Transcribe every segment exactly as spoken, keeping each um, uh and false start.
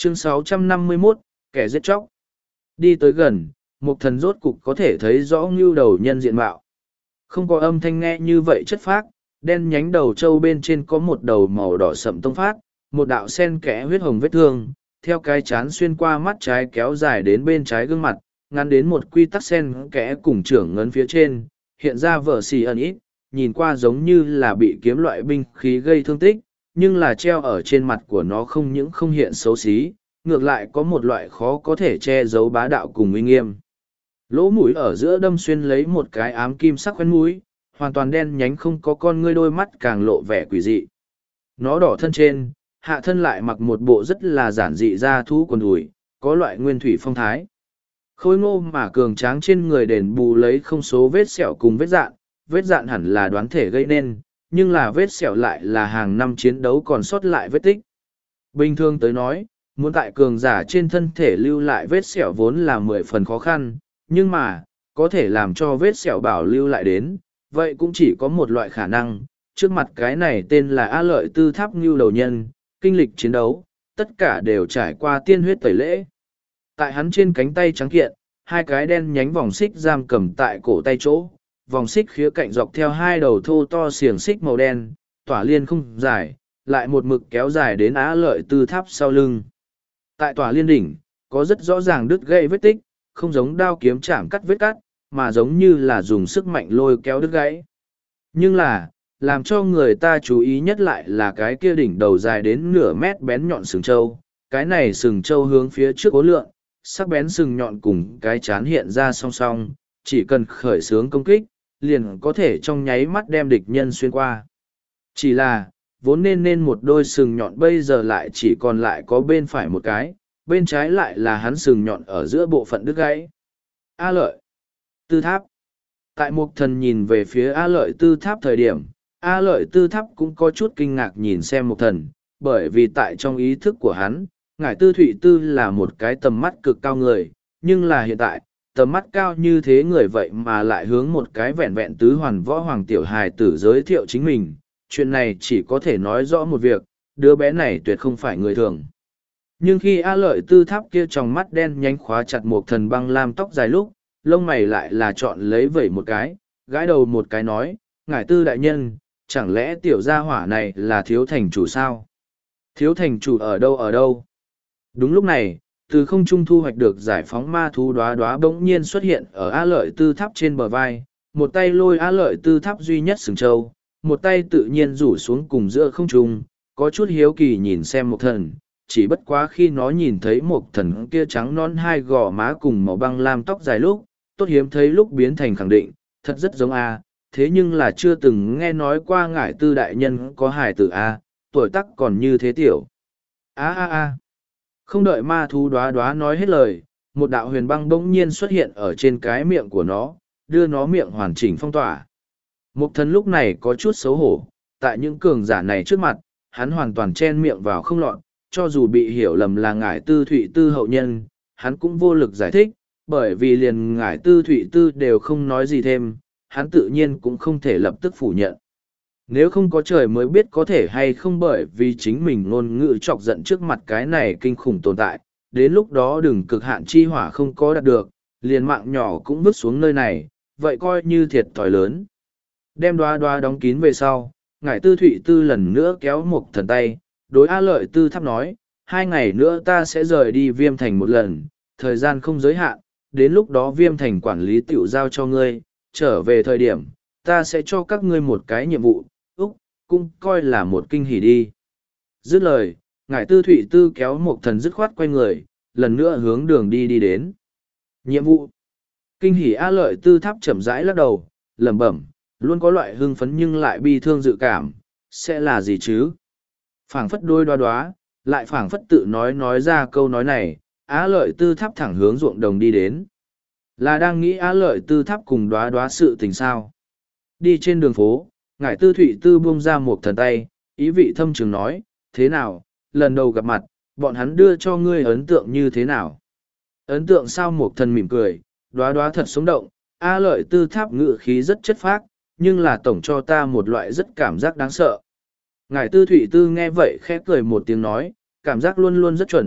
Chương sáu trăm năm mươi mốt, kẻ giết chóc. Đi tới gần, Mục Thần rốt cục có thể thấy rõ ngưu đầu nhân diện mạo. Không có âm thanh nghe như vậy chất phác, đen nhánh đầu trâu bên trên có một đầu màu đỏ sậm tông phát, một đạo sen kẽ huyết hồng vết thương, theo cái chán xuyên qua mắt trái kéo dài đến bên trái gương mặt, ngắn đến một quy tắc sen kẽ cùng trưởng ngấn phía trên, hiện ra vở xì ẩn ít, nhìn qua giống như là bị kiếm loại binh khí gây thương tích, nhưng là treo ở trên mặt của nó không những không hiện xấu xí, ngược lại có một loại khó có thể che giấu bá đạo cùng uy nghiêm. Lỗ mũi ở giữa đâm xuyên lấy một cái ám kim sắc khoen mũi, hoàn toàn đen nhánh không có con ngươi, đôi mắt càng lộ vẻ quỷ dị. Nó đỏ thân trên, hạ thân lại mặc một bộ rất là giản dị da thú quần đùi, có loại nguyên thủy phong thái. Khôi ngô mà cường tráng trên người đền bù lấy không số vết sẹo cùng vết dạn, vết dạn hẳn là đoán thể gây nên, nhưng là vết sẹo lại là hàng năm chiến đấu còn sót lại vết tích. Bình thường tới nói, muốn tại cường giả trên thân thể lưu lại vết sẹo vốn là mười phần khó khăn, nhưng mà, có thể làm cho vết sẹo bảo lưu lại đến, vậy cũng chỉ có một loại khả năng. Trước mặt cái này tên là A Lợi Tư Tháp Ngưu Đầu Nhân, kinh lịch chiến đấu, tất cả đều trải qua tiên huyết tẩy lễ. Tại hắn trên cánh tay trắng kiện, hai cái đen nhánh vòng xích giam cầm tại cổ tay chỗ, vòng xích khía cạnh dọc theo hai đầu thô to xiềng xích màu đen, tỏa liên không dài, lại một mực kéo dài đến Á Lợi Tư Tháp sau lưng. Tại tỏa liên đỉnh, có rất rõ ràng đứt gãy vết tích, không giống đao kiếm chạm cắt vết cắt, mà giống như là dùng sức mạnh lôi kéo đứt gãy. Nhưng là, làm cho người ta chú ý nhất lại là cái kia đỉnh đầu dài đến nửa mét bén nhọn sừng trâu. Cái này sừng trâu hướng phía trước ố lượn, sắc bén sừng nhọn cùng cái chán hiện ra song song, chỉ cần khởi xướng công kích, liền có thể trong nháy mắt đem địch nhân xuyên qua. Chỉ là, vốn nên nên một đôi sừng nhọn bây giờ lại chỉ còn lại có bên phải một cái, bên trái lại là hắn sừng nhọn ở giữa bộ phận đứt gãy. A Lợi Tư Tháp. Tại Mục Thần nhìn về phía A Lợi Tư Tháp thời điểm, A Lợi Tư Tháp cũng có chút kinh ngạc nhìn xem Mục Thần, bởi vì tại trong ý thức của hắn, Ngải Tư Thụy Tư là một cái tầm mắt cực cao người, nhưng là hiện tại, tầm mắt cao như thế người vậy mà lại hướng một cái vẹn vẹn tứ hoàn võ hoàng tiểu hài tử giới thiệu chính mình. Chuyện này chỉ có thể nói rõ một việc, đứa bé này tuyệt không phải người thường. Nhưng khi A Lợi Tư Tháp kia trong mắt đen nhánh khóa chặt Mục Thần băng lam tóc dài lúc, lông mày lại là chọn lấy vẩy một cái, gãi đầu một cái nói, Ngải Tư đại nhân, chẳng lẽ tiểu gia hỏa này là thiếu thành chủ sao? Thiếu thành chủ ở đâu ở đâu? Đúng lúc này, từ không trung thu hoạch được giải phóng ma thú đóa đóa bỗng nhiên xuất hiện ở A Lợi Tư Tháp trên bờ vai, một tay lôi A Lợi Tư Tháp duy nhất sừng trâu, một tay tự nhiên rủ xuống cùng giữa không trung, có chút hiếu kỳ nhìn xem Mục Thần, chỉ bất quá khi nó nhìn thấy Mục Thần kia trắng non hai gò má cùng màu băng lam tóc dài lúc, tốt hiếm thấy lúc biến thành khẳng định, thật rất giống A, thế nhưng là chưa từng nghe nói qua Ngải Tư đại nhân có hài tử A, tuổi tác còn như thế tiểu. A a a. Không đợi ma thú đóa đóa nói hết lời, một đạo huyền băng bỗng nhiên xuất hiện ở trên cái miệng của nó, đưa nó miệng hoàn chỉnh phong tỏa. Mục Thần lúc này có chút xấu hổ, tại những cường giả này trước mặt, hắn hoàn toàn chen miệng vào không lọt, cho dù bị hiểu lầm là Ngải Tư Thụy Tư hậu nhân, hắn cũng vô lực giải thích, bởi vì liền Ngải Tư Thụy Tư đều không nói gì thêm, hắn tự nhiên cũng không thể lập tức phủ nhận. Nếu không có trời mới biết có thể hay không, bởi vì chính mình ngôn ngữ chọc giận trước mặt cái này kinh khủng tồn tại, đến lúc đó đừng cực hạn chi hỏa không có đạt được, liền mạng nhỏ cũng vứt xuống nơi này, vậy coi như thiệt thòi lớn. Đem đoá đoá đóng kín về sau, Ngải Tư Thụy Tư lần nữa kéo Mục Thần tay, đối A Lợi Tư Tháp nói, hai ngày nữa ta sẽ rời đi Viêm Thành một lần, thời gian không giới hạn, đến lúc đó Viêm Thành quản lý tiểu giao cho ngươi, trở về thời điểm, ta sẽ cho các ngươi một cái nhiệm vụ, Úc, cũng coi là một kinh hỉ đi. Dứt lời, Ngải Tư Thụy Tư kéo Mục Thần dứt khoát quay người, lần nữa hướng đường đi đi đến. Nhiệm vụ. Kinh hỉ A Lợi Tư Tháp chậm rãi lắc đầu, lẩm bẩm, luôn có loại hưng phấn nhưng lại bi thương dự cảm, sẽ là gì chứ? Phảng phất đôi đoá đoá, lại phảng phất tự nói nói ra câu nói này, Á Lợi Tư Tháp thẳng hướng ruộng đồng đi đến. Là đang nghĩ Á Lợi Tư Tháp cùng đoá đoá sự tình sao? Đi trên đường phố, Ngải Tư Thụy Tư buông ra một thần tay, ý vị thâm trường nói, thế nào, lần đầu gặp mặt, bọn hắn đưa cho ngươi ấn tượng như thế nào? Ấn tượng sao? Một thần mỉm cười, đoá đoá thật sống động, A Lợi Tư Tháp ngự khí rất chất phác, nhưng là tổng cho ta một loại rất cảm giác đáng sợ. Ngải Tư Thụy Tư nghe vậy khẽ cười một tiếng nói, cảm giác luôn luôn rất chuẩn,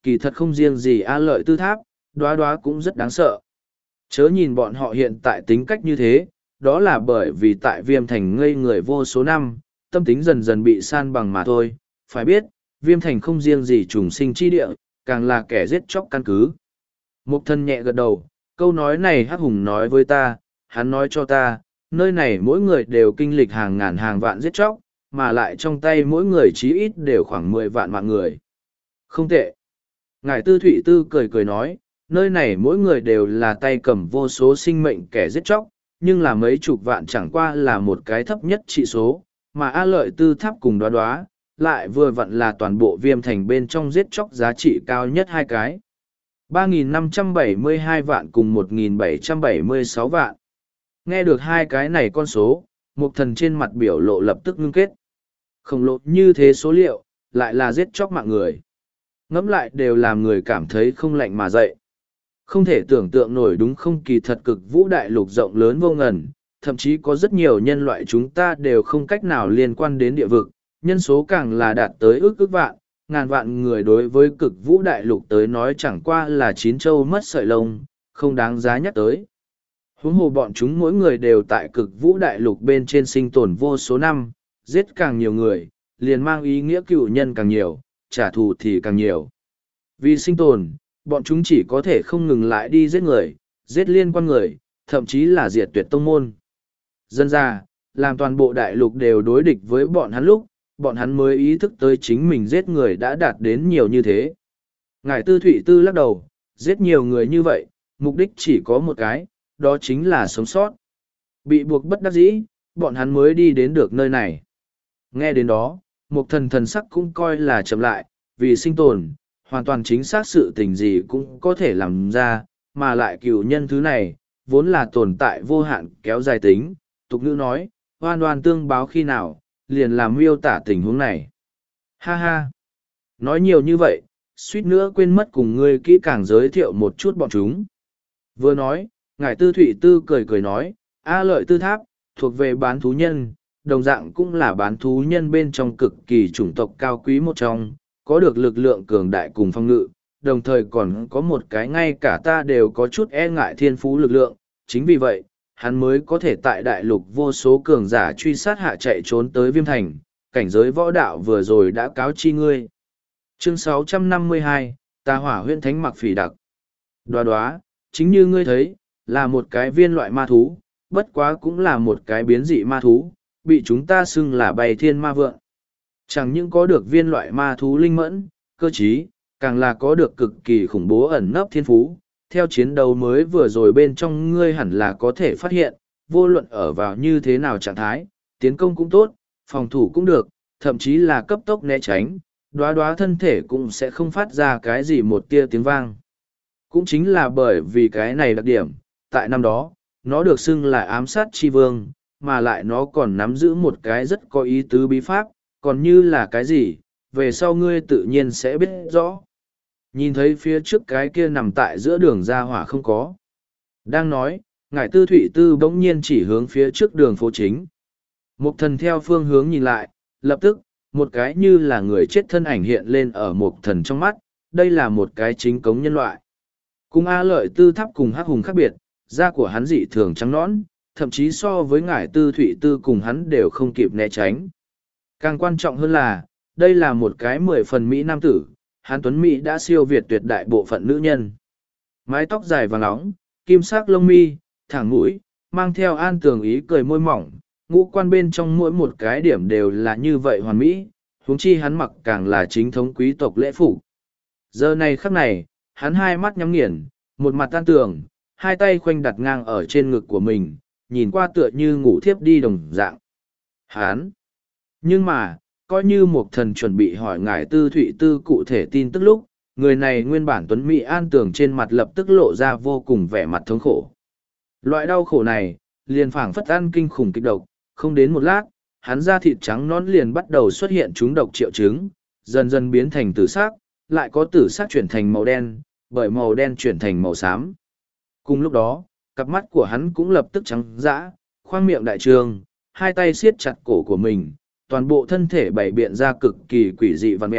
kỳ thật không riêng gì A Lợi Tư Tháp, Đóa Đóa cũng rất đáng sợ. Chớ nhìn bọn họ hiện tại tính cách như thế, đó là bởi vì tại Viêm Thành ngây người vô số năm, tâm tính dần dần bị san bằng mà thôi. Phải biết, Viêm Thành không riêng gì trùng sinh chi địa, càng là kẻ giết chóc căn cứ. Mục Thần nhẹ gật đầu, câu nói này Hắc Hùng nói với ta, hắn nói cho ta, nơi này mỗi người đều kinh lịch hàng ngàn hàng vạn giết chóc, mà lại trong tay mỗi người chí ít đều khoảng mười vạn mạng người. Không tệ. Ngài Tư Thụy Tư cười cười nói, nơi này mỗi người đều là tay cầm vô số sinh mệnh kẻ giết chóc, nhưng là mấy chục vạn chẳng qua là một cái thấp nhất trị số, mà A Lợi Tư Tháp cùng Đóa Đóa lại vừa vặn là toàn bộ Viêm Thành bên trong giết chóc giá trị cao nhất hai cái. ba nghìn năm trăm bảy mươi hai vạn cùng một nghìn bảy trăm bảy mươi sáu vạn. Nghe được hai cái này con số, Mục Thần trên mặt biểu lộ lập tức ngưng kết. Khổng lồ như thế số liệu, lại là giết chóc mạng người. Ngẫm lại đều làm người cảm thấy không lạnh mà dậy. Không thể tưởng tượng nổi đúng không, kỳ thật cực vũ đại lục rộng lớn vô ngần, thậm chí có rất nhiều nhân loại chúng ta đều không cách nào liên quan đến địa vực, nhân số càng là đạt tới ước ước vạn, ngàn vạn người đối với cực vũ đại lục tới nói chẳng qua là chín châu mất sợi lông, không đáng giá nhắc tới. Huống hồ bọn chúng mỗi người đều tại cực vũ đại lục bên trên sinh tồn vô số năm, giết càng nhiều người, liền mang ý nghĩa cựu nhân càng nhiều, trả thù thì càng nhiều. Vì sinh tồn, bọn chúng chỉ có thể không ngừng lại đi giết người, giết liên quan người, thậm chí là diệt tuyệt tông môn. Dân ra, làm toàn bộ đại lục đều đối địch với bọn hắn lúc, bọn hắn mới ý thức tới chính mình giết người đã đạt đến nhiều như thế. Ngài Tư Thụy Tư lắc đầu, giết nhiều người như vậy, mục đích chỉ có một cái, đó chính là sống sót. Bị buộc bất đắc dĩ, bọn hắn mới đi đến được nơi này. Nghe đến đó, một thần thần sắc cũng coi là chậm lại, vì sinh tồn, hoàn toàn chính xác sự tình gì cũng có thể làm ra, mà lại cựu nhân thứ này, vốn là tồn tại vô hạn kéo dài tính. Tục ngữ nói, oan oan tương báo khi nào, liền làm miêu tả tình huống này. Ha ha! Nói nhiều như vậy, suýt nữa quên mất cùng ngươi kỹ càng giới thiệu một chút bọn chúng. Vừa nói, ngài Tư Thụy Tư cười cười nói, A Lợi Tư Tháp, thuộc về bán thú nhân, đồng dạng cũng là bán thú nhân bên trong cực kỳ chủng tộc cao quý một trong, có được lực lượng cường đại cùng phong ngự, đồng thời còn có một cái ngay cả ta đều có chút e ngại thiên phú lực lượng, chính vì vậy, hắn mới có thể tại đại lục vô số cường giả truy sát hạ chạy trốn tới Viêm Thành, cảnh giới võ đạo vừa rồi đã cáo chi ngươi. Chương sáu trăm năm mươi hai, Tà Hỏa Huyễn Thánh Mặc Phỉ Đặc. Đoá đoá, chính như ngươi thấy, là một cái viên loại ma thú, bất quá cũng là một cái biến dị ma thú, bị chúng ta xưng là bầy thiên ma vượn. Chẳng những có được viên loại ma thú linh mẫn, cơ trí, càng là có được cực kỳ khủng bố ẩn nấp thiên phú. Theo chiến đấu mới vừa rồi bên trong ngươi hẳn là có thể phát hiện, vô luận ở vào như thế nào trạng thái, tiến công cũng tốt, phòng thủ cũng được, thậm chí là cấp tốc né tránh, đoá đoá thân thể cũng sẽ không phát ra cái gì một tia tiếng vang. Cũng chính là bởi vì cái này đặc điểm, tại năm đó, nó được xưng là ám sát chi vương, mà lại nó còn nắm giữ một cái rất có ý tứ bí pháp, còn như là cái gì, về sau ngươi tự nhiên sẽ biết rõ. Nhìn thấy phía trước cái kia nằm tại giữa đường ra hỏa không có. Đang nói, ngài Tư Thụy Tư bỗng nhiên chỉ hướng phía trước đường phố chính. Mục thần theo phương hướng nhìn lại, lập tức, một cái như là người chết thân ảnh hiện lên ở mục thần trong mắt, đây là một cái chính cống nhân loại. Cùng A Lợi Tư Tháp cùng Hắc Hùng khác biệt, da của hắn dị thường trắng nõn, thậm chí so với ngài Tư Thụy Tư cùng hắn đều không kịp né tránh. Càng quan trọng hơn là, đây là một cái mười phần Mỹ nam tử, hắn tuấn Mỹ đã siêu việt tuyệt đại bộ phận nữ nhân. Mái tóc dài vàng nóng, kim sắc lông mi, thẳng mũi, mang theo an tường ý cười môi mỏng, ngũ quan bên trong mỗi một cái điểm đều là như vậy hoàn mỹ, huống chi hắn mặc càng là chính thống quý tộc lễ phục. Giờ này khắc này, hắn hai mắt nhắm nghiền, một mặt tan tường, hai tay khoanh đặt ngang ở trên ngực của mình, nhìn qua tựa như ngủ thiếp đi đồng dạng. Hắn! Nhưng mà, coi như một thần chuẩn bị hỏi ngài Tư Thụy Tư cụ thể tin tức lúc, người này nguyên bản tuấn mỹ an tường trên mặt lập tức lộ ra vô cùng vẻ mặt thống khổ. Loại đau khổ này, liền phảng phất ăn kinh khủng kịch độc, không đến một lát, hắn da thịt trắng nõn liền bắt đầu xuất hiện trúng độc triệu chứng, dần dần biến thành tử sắc, lại có tử sắc chuyển thành màu đen, bởi màu đen chuyển thành màu xám. Cùng lúc đó, cặp mắt của hắn cũng lập tức trắng dã, khoang miệng đại trường, hai tay siết chặt cổ của mình, toàn bộ thân thể bày biện ra cực kỳ quỷ dị văn mẹo,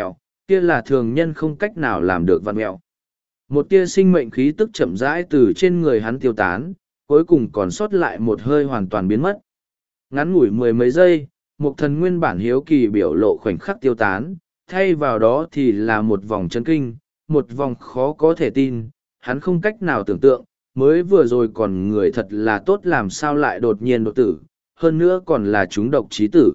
kia là thường nhân không cách nào làm được vặn mẹo. Một tia sinh mệnh khí tức chậm rãi từ trên người hắn tiêu tán, cuối cùng còn sót lại một hơi hoàn toàn biến mất. Ngắn ngủi mười mấy giây, Mục Thần nguyên bản hiếu kỳ biểu lộ khoảnh khắc tiêu tán, thay vào đó thì là một vòng chấn kinh, một vòng khó có thể tin, hắn không cách nào tưởng tượng, mới vừa rồi còn người thật là tốt làm sao lại đột nhiên đột tử, hơn nữa còn là chúng độc chí tử.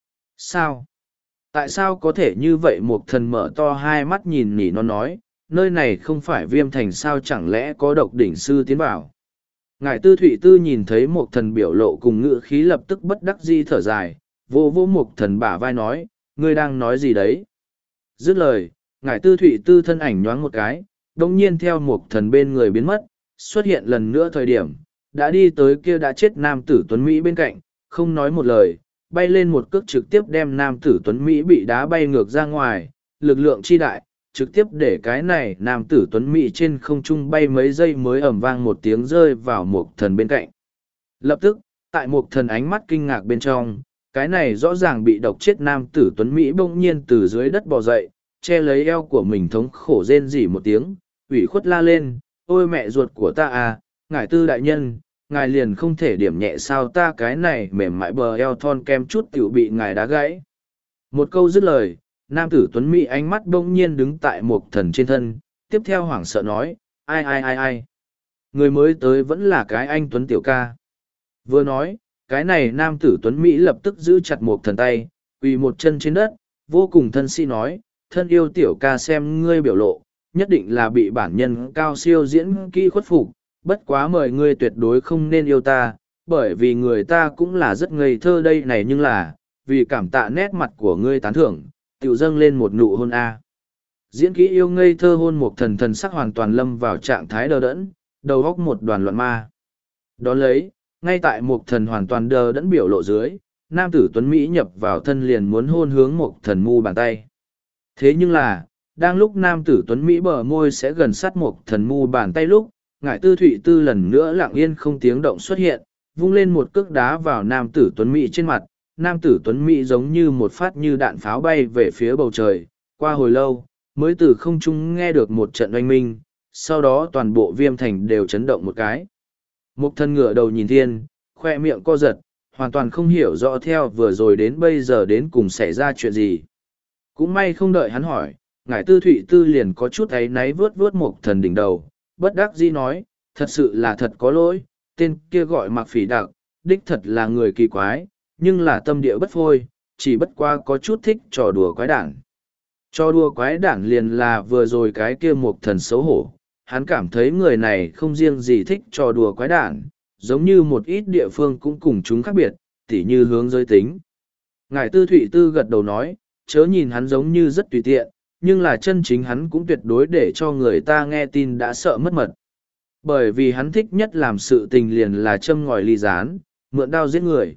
Sao? Tại sao có thể như vậy? Mục Thần mở to hai mắt nhìn nỉ nó nói, nơi này không phải Viêm Thành sao, chẳng lẽ có độc đỉnh sư tiến vào? Ngải Tư Thụy Tư nhìn thấy Mục Thần biểu lộ cùng ngữ khí lập tức bất đắc di thở dài, vô vô Mục Thần bả vai nói, ngươi đang nói gì đấy? Dứt lời, Ngải Tư Thụy Tư thân ảnh nhoáng một cái, đồng nhiên theo Mục Thần bên người biến mất, xuất hiện lần nữa thời điểm, đã đi tới kia đã chết nam tử Tuấn Mỹ bên cạnh, không nói một lời, bay lên một cước trực tiếp đem nam tử Tuấn Mỹ bị đá bay ngược ra ngoài, lực lượng chi đại, trực tiếp để cái này nam tử Tuấn Mỹ trên không trung bay mấy giây mới ầm vang một tiếng rơi vào Mục Thần bên cạnh. Lập tức, tại Mục Thần ánh mắt kinh ngạc bên trong, cái này rõ ràng bị độc chết nam tử Tuấn Mỹ bỗng nhiên từ dưới đất bò dậy, che lấy eo của mình thống khổ rên rỉ một tiếng, ủy khuất la lên, ôi mẹ ruột của ta à, Ngải Tư đại nhân, ngài liền không thể điểm nhẹ sao, ta cái này mềm mại bờ eo thon kem chút tiểu bị ngài đá gãy. Một câu dứt lời, nam tử Tuấn Mỹ ánh mắt bỗng nhiên đứng tại Mục Thần trên thân, tiếp theo hoảng sợ nói, ai ai ai ai. Người mới tới vẫn là cái anh Tuấn tiểu ca. Vừa nói, cái này nam tử Tuấn Mỹ lập tức giữ chặt Mục Thần tay, quỳ một chân trên đất, vô cùng thân sĩ nói, thân yêu tiểu ca xem ngươi biểu lộ, nhất định là bị bản nhân cao siêu diễn kỹ khuất phục, bất quá mời ngươi tuyệt đối không nên yêu ta, bởi vì người ta cũng là rất ngây thơ đây này, nhưng là, vì cảm tạ nét mặt của ngươi tán thưởng, tiểu dâng lên một nụ hôn a. Diễn kỹ yêu ngây thơ hôn Mục Thần thần sắc hoàn toàn lâm vào trạng thái đờ đẫn, đầu góc một đoàn loạn ma. Đón lấy, ngay tại Mục Thần hoàn toàn đờ đẫn biểu lộ dưới, nam tử Tuấn Mỹ nhập vào thân liền muốn hôn hướng Mục Thần mu bàn tay. Thế nhưng là, đang lúc nam tử Tuấn Mỹ bờ môi sẽ gần sát Mục Thần mu bàn tay lúc, Ngải Tư Thụy Tư lần nữa lặng yên không tiếng động xuất hiện, vung lên một cước đá vào nam tử Tuấn Mỹ trên mặt. Nam tử Tuấn Mỹ giống như một phát như đạn pháo bay về phía bầu trời, qua hồi lâu, mới từ không trung nghe được một trận oanh minh, sau đó toàn bộ Viêm Thành đều chấn động một cái. Mục Thần ngửa đầu nhìn thiên, khoe miệng co giật, hoàn toàn không hiểu rõ theo vừa rồi đến bây giờ đến cùng xảy ra chuyện gì. Cũng may không đợi hắn hỏi, Ngải Tư Thụy Tư liền có chút áy náy vướt vướt Mục Thần đỉnh đầu, bất đắc dĩ nói, thật sự là thật có lỗi, tên kia gọi Mạc Phỉ Đặc, đích thật là người kỳ quái, nhưng là tâm địa bất phôi, chỉ bất qua có chút thích trò đùa quái đản. Trò đùa quái đản liền là vừa rồi cái kia Mục Thần xấu hổ, hắn cảm thấy người này không riêng gì thích trò đùa quái đản, giống như một ít địa phương cũng cùng chúng khác biệt, tỉ như hướng giới tính. Ngải Tư Thụy Tư gật đầu nói, chớ nhìn hắn giống như rất tùy tiện, nhưng là chân chính hắn cũng tuyệt đối để cho người ta nghe tin đã sợ mất mật. Bởi vì hắn thích nhất làm sự tình liền là châm ngòi ly gián, mượn đao giết người.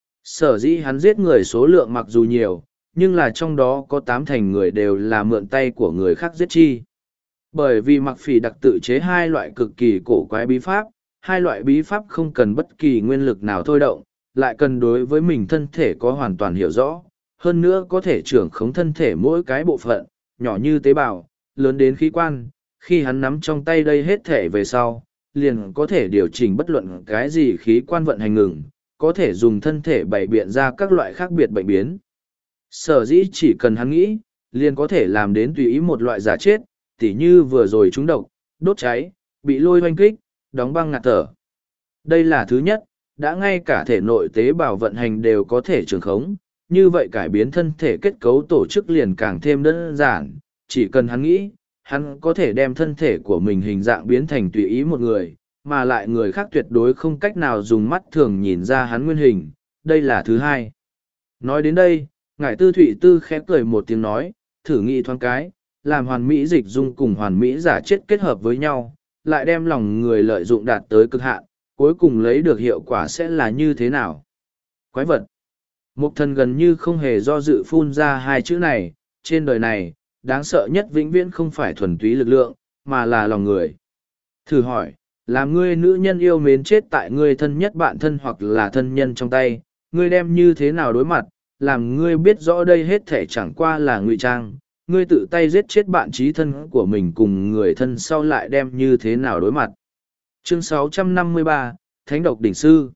Sở dĩ hắn giết người số lượng mặc dù nhiều, nhưng là trong đó có tám thành người đều là mượn tay của người khác giết chi. Bởi vì Mạc Phỉ Đặc tự chế hai loại cực kỳ cổ quái bí pháp, hai loại bí pháp không cần bất kỳ nguyên lực nào thôi động, lại cần đối với mình thân thể có hoàn toàn hiểu rõ, hơn nữa có thể trưởng khống thân thể mỗi cái bộ phận, nhỏ như tế bào, lớn đến khí quan, khi hắn nắm trong tay đây hết thể về sau, liền có thể điều chỉnh bất luận cái gì khí quan vận hành ngừng, có thể dùng thân thể bày biện ra các loại khác biệt bệnh biến. Sở dĩ chỉ cần hắn nghĩ, liền có thể làm đến tùy ý một loại giả chết, tỉ như vừa rồi trúng độc, đốt cháy, bị lôi hoanh kích, đóng băng ngạt thở. Đây là thứ nhất, đã ngay cả thể nội tế bào vận hành đều có thể trường khống, như vậy cải biến thân thể kết cấu tổ chức liền càng thêm đơn giản, chỉ cần hắn nghĩ, hắn có thể đem thân thể của mình hình dạng biến thành tùy ý một người, mà lại người khác tuyệt đối không cách nào dùng mắt thường nhìn ra hắn nguyên hình, đây là thứ hai. Nói đến đây, Ngải Tư Thụy Tư khẽ cười một tiếng nói, thử nghĩ thoáng cái, làm hoàn mỹ dịch dung cùng hoàn mỹ giả chết kết hợp với nhau, lại đem lòng người lợi dụng đạt tới cực hạn, cuối cùng lấy được hiệu quả sẽ là như thế nào? Quái vật. Mục Thần gần như không hề do dự phun ra hai chữ này, trên đời này, đáng sợ nhất vĩnh viễn không phải thuần túy lực lượng, mà là lòng người. Thử hỏi, làm ngươi nữ nhân yêu mến chết tại ngươi thân nhất bạn thân hoặc là thân nhân trong tay, ngươi đem như thế nào đối mặt, làm ngươi biết rõ đây hết thể chẳng qua là ngụy trang, ngươi tự tay giết chết bạn chí thân của mình cùng người thân sau lại đem như thế nào đối mặt. Chương sáu trăm năm mươi ba, Thánh độc đỉnh sư.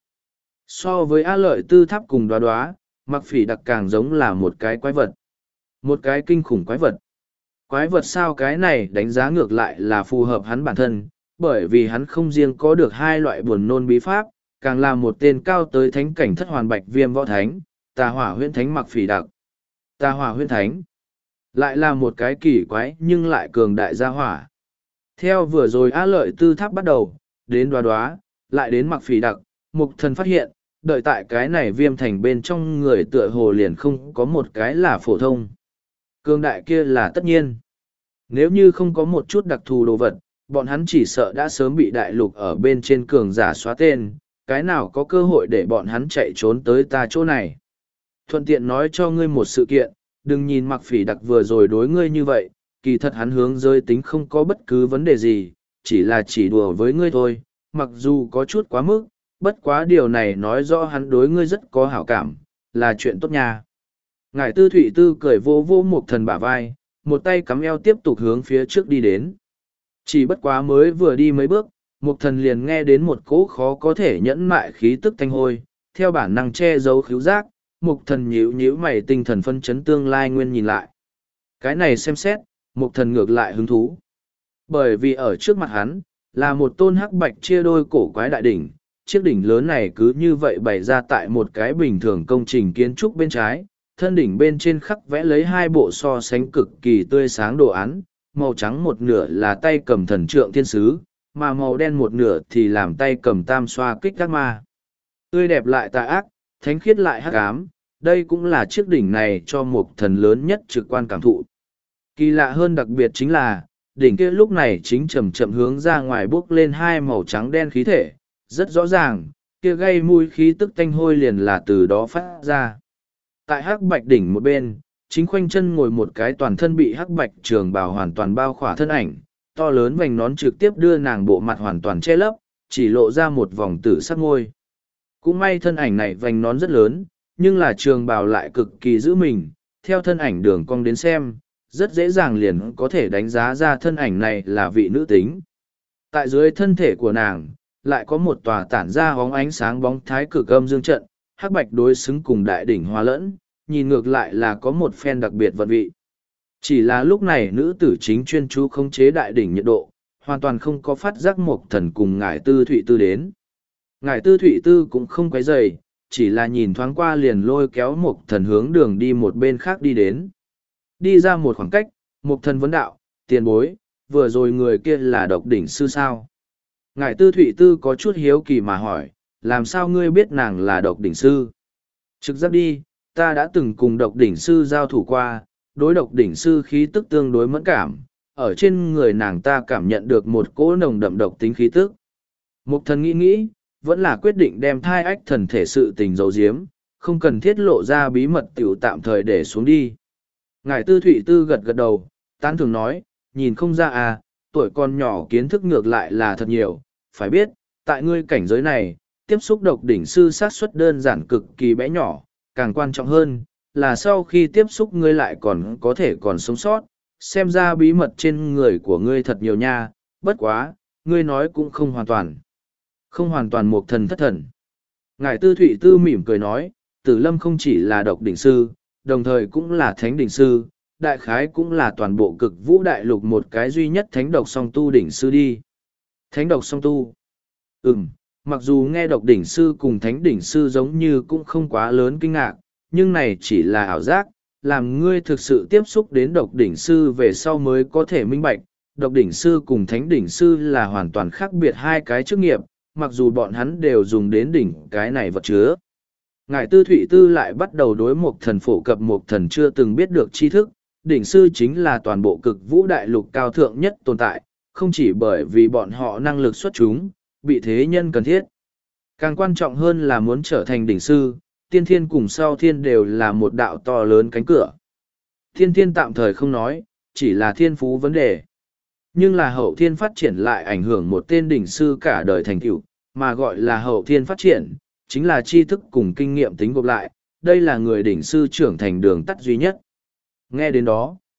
So với A Lợi Tư Tháp cùng Đoá Đoá, Mặc Phỉ Đặc càng giống là một cái quái vật. Một cái kinh khủng quái vật. Quái vật sao, cái này đánh giá ngược lại là phù hợp hắn bản thân, bởi vì hắn không riêng có được hai loại buồn nôn bí pháp, càng là một tên cao tới thánh cảnh thất hoàn bạch viêm võ thánh, Tà Hỏa Huyễn Thánh Mặc Phỉ Đặc. Tà Hỏa Huyễn Thánh lại là một cái kỳ quái nhưng lại cường đại gia hỏa. Theo vừa rồi Á Lợi Tư Tháp bắt đầu, đến Đoá Đoá, lại đến Mặc Phỉ Đặc, Mục Thần phát hiện, đợi tại cái này viêm thành bên trong người tựa hồ liền không có một cái là phổ thông. Cường đại kia là tất nhiên. Nếu như không có một chút đặc thù đồ vật, bọn hắn chỉ sợ đã sớm bị đại lục ở bên trên cường giả xóa tên, cái nào có cơ hội để bọn hắn chạy trốn tới ta chỗ này. Thuận tiện nói cho ngươi một sự kiện, đừng nhìn Mặc Phỉ Đặc vừa rồi đối ngươi như vậy, kỳ thật hắn hướng giới tính không có bất cứ vấn đề gì, chỉ là chỉ đùa với ngươi thôi, mặc dù có chút quá mức, bất quá điều này nói rõ hắn đối ngươi rất có hảo cảm, là chuyện tốt nha. Ngải Tư Thụy Tư cười vô vô Mục Thần bả vai, một tay cắm eo tiếp tục hướng phía trước đi đến. Chỉ bất quá mới vừa đi mấy bước, Mục Thần liền nghe đến một cỗ khó có thể nhẫn mại khí tức thanh hôi, theo bản năng che giấu khứu giác, Mục Thần nhíu nhíu mày tinh thần phân chấn tương lai nguyên nhìn lại. Cái này xem xét, Mục Thần ngược lại hứng thú. Bởi vì ở trước mặt hắn, là một tôn hắc bạch chia đôi cổ quái đại đỉnh, chiếc đỉnh lớn này cứ như vậy bày ra tại một cái bình thường công trình kiến trúc bên trái, thân đỉnh bên trên khắc vẽ lấy hai bộ so sánh cực kỳ tươi sáng đồ án, màu trắng một nửa là tay cầm thần trượng thiên sứ, mà màu đen một nửa thì làm tay cầm tam xoa kích các ma. Tươi đẹp lại tà ác, thánh khiết lại hắc ám, đây cũng là chiếc đỉnh này cho Mục Thần lớn nhất trực quan cảm thụ. Kỳ lạ hơn đặc biệt chính là, đỉnh kia lúc này chính chậm chậm hướng ra ngoài bốc lên hai màu trắng đen khí thể, rất rõ ràng, kia gây mùi khí tức tanh hôi liền là từ đó phát ra. Tại hắc bạch đỉnh một bên, chính khoanh chân ngồi một cái toàn thân bị hắc bạch trường bào hoàn toàn bao khỏa thân ảnh, to lớn vành nón trực tiếp đưa nàng bộ mặt hoàn toàn che lấp, chỉ lộ ra một vòng tử sắc ngôi. Cũng may thân ảnh này vành nón rất lớn, nhưng là trường bào lại cực kỳ giữ mình, theo thân ảnh đường cong đến xem, rất dễ dàng liền có thể đánh giá ra thân ảnh này là vị nữ tính. Tại dưới thân thể của nàng, lại có một tòa tản ra hóng ánh sáng bóng thái cực âm dương trận, hắc bạch đối xứng cùng đại đỉnh hòa lẫn, nhìn ngược lại là có một phen đặc biệt vận vị. Chỉ là lúc này nữ tử chính chuyên chú khống chế đại đỉnh nhiệt độ, hoàn toàn không có phát giác Mục Thần cùng Ngải Tư Thụy Tư đến. Ngải Tư Thụy Tư cũng không quấy rầy, chỉ là nhìn thoáng qua liền lôi kéo Mục Thần hướng đường đi một bên khác đi đến. Đi ra một khoảng cách, Mục Thần vấn đạo, tiền bối, vừa rồi người kia là độc đỉnh sư sao? Ngải Tư Thụy Tư có chút hiếu kỳ mà hỏi, làm sao ngươi biết nàng là độc đỉnh sư? Trực giác đi, ta đã từng cùng độc đỉnh sư giao thủ qua, đối độc đỉnh sư khí tức tương đối mẫn cảm, ở trên người nàng ta cảm nhận được một cỗ nồng đậm độc tính khí tức. Mục Thần nghĩ nghĩ, vẫn là quyết định đem thai ách thần thể sự tình giấu giếm, không cần thiết lộ ra bí mật tiểu tạm thời để xuống đi. Ngải Tư Thụy Tư gật gật đầu, tán thường nói, nhìn không ra à, tuổi còn nhỏ kiến thức ngược lại là thật nhiều, phải biết, tại ngươi cảnh giới này, tiếp xúc độc đỉnh sư sát suất đơn giản cực kỳ bé nhỏ, càng quan trọng hơn, là sau khi tiếp xúc ngươi lại còn có thể còn sống sót, xem ra bí mật trên người của ngươi thật nhiều nha, bất quá, ngươi nói cũng không hoàn toàn. Không hoàn toàn Mục Thần thất thần. Ngải Tư Thụy Tư mỉm cười nói, Tử Lâm không chỉ là độc đỉnh sư, đồng thời cũng là thánh đỉnh sư, đại khái cũng là toàn bộ cực vũ đại lục một cái duy nhất thánh độc song tu đỉnh sư đi. Thánh độc song tu. Ừm, mặc dù nghe độc đỉnh sư cùng thánh đỉnh sư giống như cũng không quá lớn kinh ngạc, nhưng này chỉ là ảo giác, làm ngươi thực sự tiếp xúc đến độc đỉnh sư về sau mới có thể minh bạch, độc đỉnh sư cùng thánh đỉnh sư là hoàn toàn khác biệt hai cái chức nghiệp, mặc dù bọn hắn đều dùng đến đỉnh cái này vật chứa. Ngải Tư Thụy Tư lại bắt đầu đối Mục Thần phổ cập Mục Thần chưa từng biết được tri thức, đỉnh sư chính là toàn bộ cực vũ đại lục cao thượng nhất tồn tại, không chỉ bởi vì bọn họ năng lực xuất chúng, bị thế nhân cần thiết. Càng quan trọng hơn là muốn trở thành đỉnh sư, tiên thiên cùng sau thiên đều là một đạo to lớn cánh cửa. Tiên thiên tạm thời không nói, chỉ là thiên phú vấn đề. Nhưng là hậu thiên phát triển lại ảnh hưởng một tên đỉnh sư cả đời thành tựu, mà gọi là hậu thiên phát triển, chính là tri thức cùng kinh nghiệm tính gộp lại, đây là người đỉnh sư trưởng thành đường tắt duy nhất. Nghe đến đó,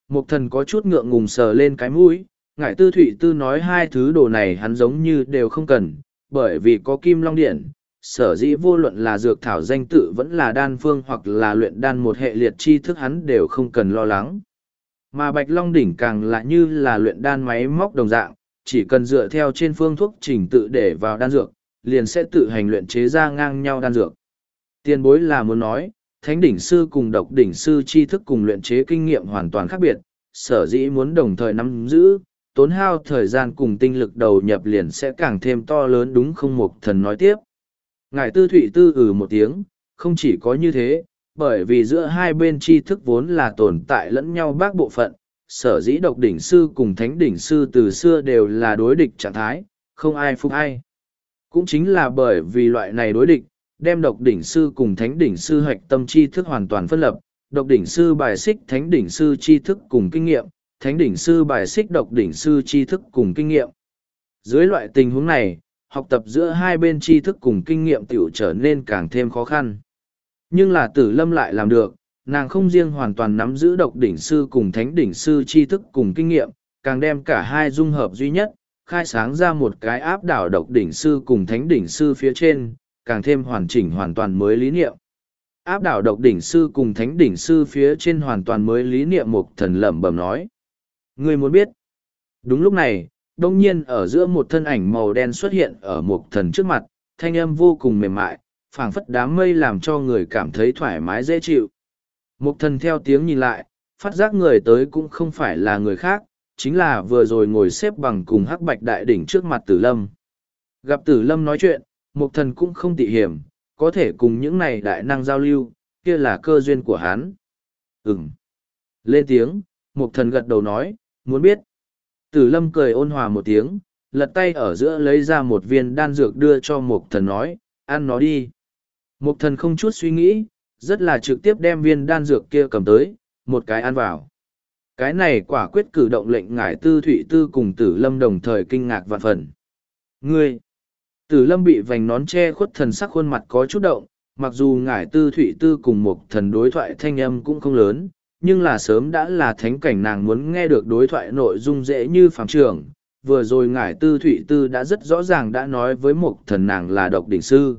Mục thần có chút ngượng ngùng sờ lên cái mũi, ngải tư thụy tư nói hai thứ đồ này hắn giống như đều không cần, bởi vì có kim long điện, sở dĩ vô luận là dược thảo danh tự vẫn là đan phương hoặc là luyện đan một hệ liệt tri thức hắn đều không cần lo lắng. Mà bạch long đỉnh càng là như là luyện đan máy móc đồng dạng, chỉ cần dựa theo trên phương thuốc trình tự để vào đan dược, liền sẽ tự hành luyện chế ra ngang nhau đan dược. Tiền bối là muốn nói, thánh đỉnh sư cùng độc đỉnh sư tri thức cùng luyện chế kinh nghiệm hoàn toàn khác biệt, sở dĩ muốn đồng thời nắm giữ, tốn hao thời gian cùng tinh lực đầu nhập liền sẽ càng thêm to lớn đúng không? Mục thần nói tiếp. Ngài tư thụy tư ừ một tiếng, không chỉ có như thế, bởi vì giữa hai bên tri thức vốn là tồn tại lẫn nhau bác bộ phận, sở dĩ độc đỉnh sư cùng thánh đỉnh sư từ xưa đều là đối địch trạng thái, không ai phục ai. Cũng chính là bởi vì loại này đối địch, đem độc đỉnh sư cùng thánh đỉnh sư hoạch tâm tri thức hoàn toàn phân lập, độc đỉnh sư bài xích thánh đỉnh sư tri thức cùng kinh nghiệm, thánh đỉnh sư bài xích độc đỉnh sư tri thức cùng kinh nghiệm. Dưới loại tình huống này, học tập giữa hai bên tri thức cùng kinh nghiệm tiểu trở nên càng thêm khó khăn. Nhưng là Tử Lâm lại làm được, nàng không riêng hoàn toàn nắm giữ độc đỉnh sư cùng thánh đỉnh sư tri thức cùng kinh nghiệm, càng đem cả hai dung hợp duy nhất, khai sáng ra một cái áp đảo độc đỉnh sư cùng thánh đỉnh sư phía trên, càng thêm hoàn chỉnh hoàn toàn mới lý niệm. Áp đảo độc đỉnh sư cùng thánh đỉnh sư phía trên hoàn toàn mới lý niệm. Mục thần lẩm bẩm nói. Ngươi muốn biết. Đúng lúc này, đông nhiên ở giữa một thân ảnh màu đen xuất hiện ở mục thần trước mặt, thanh âm vô cùng mềm mại, phảng phất đám mây làm cho người cảm thấy thoải mái dễ chịu. Mục thần theo tiếng nhìn lại, phát giác người tới cũng không phải là người khác, chính là vừa rồi ngồi xếp bằng cùng hắc bạch đại đỉnh trước mặt Tử Lâm. Gặp Tử Lâm nói chuyện, mục thần cũng không tị hiểm, có thể cùng những này đại năng giao lưu, kia là cơ duyên của hắn. Ừm. Lên tiếng, mục thần gật đầu nói, muốn biết. Tử Lâm cười ôn hòa một tiếng, lật tay ở giữa lấy ra một viên đan dược đưa cho mục thần nói, ăn nó đi. Mục thần không chút suy nghĩ, rất là trực tiếp đem viên đan dược kia cầm tới, một cái ăn vào. Cái này quả quyết cử động lệnh ngải tư thụy tư cùng Tử Lâm đồng thời kinh ngạc vạn phần. Ngươi! Tử Lâm bị vành nón che khuất thần sắc khuôn mặt có chút động, mặc dù ngải tư thụy tư cùng một thần đối thoại thanh âm cũng không lớn, nhưng là sớm đã là thánh cảnh nàng muốn nghe được đối thoại nội dung dễ như phàm trường. Vừa rồi ngải tư thụy tư đã rất rõ ràng đã nói với một thần nàng là độc đỉnh sư.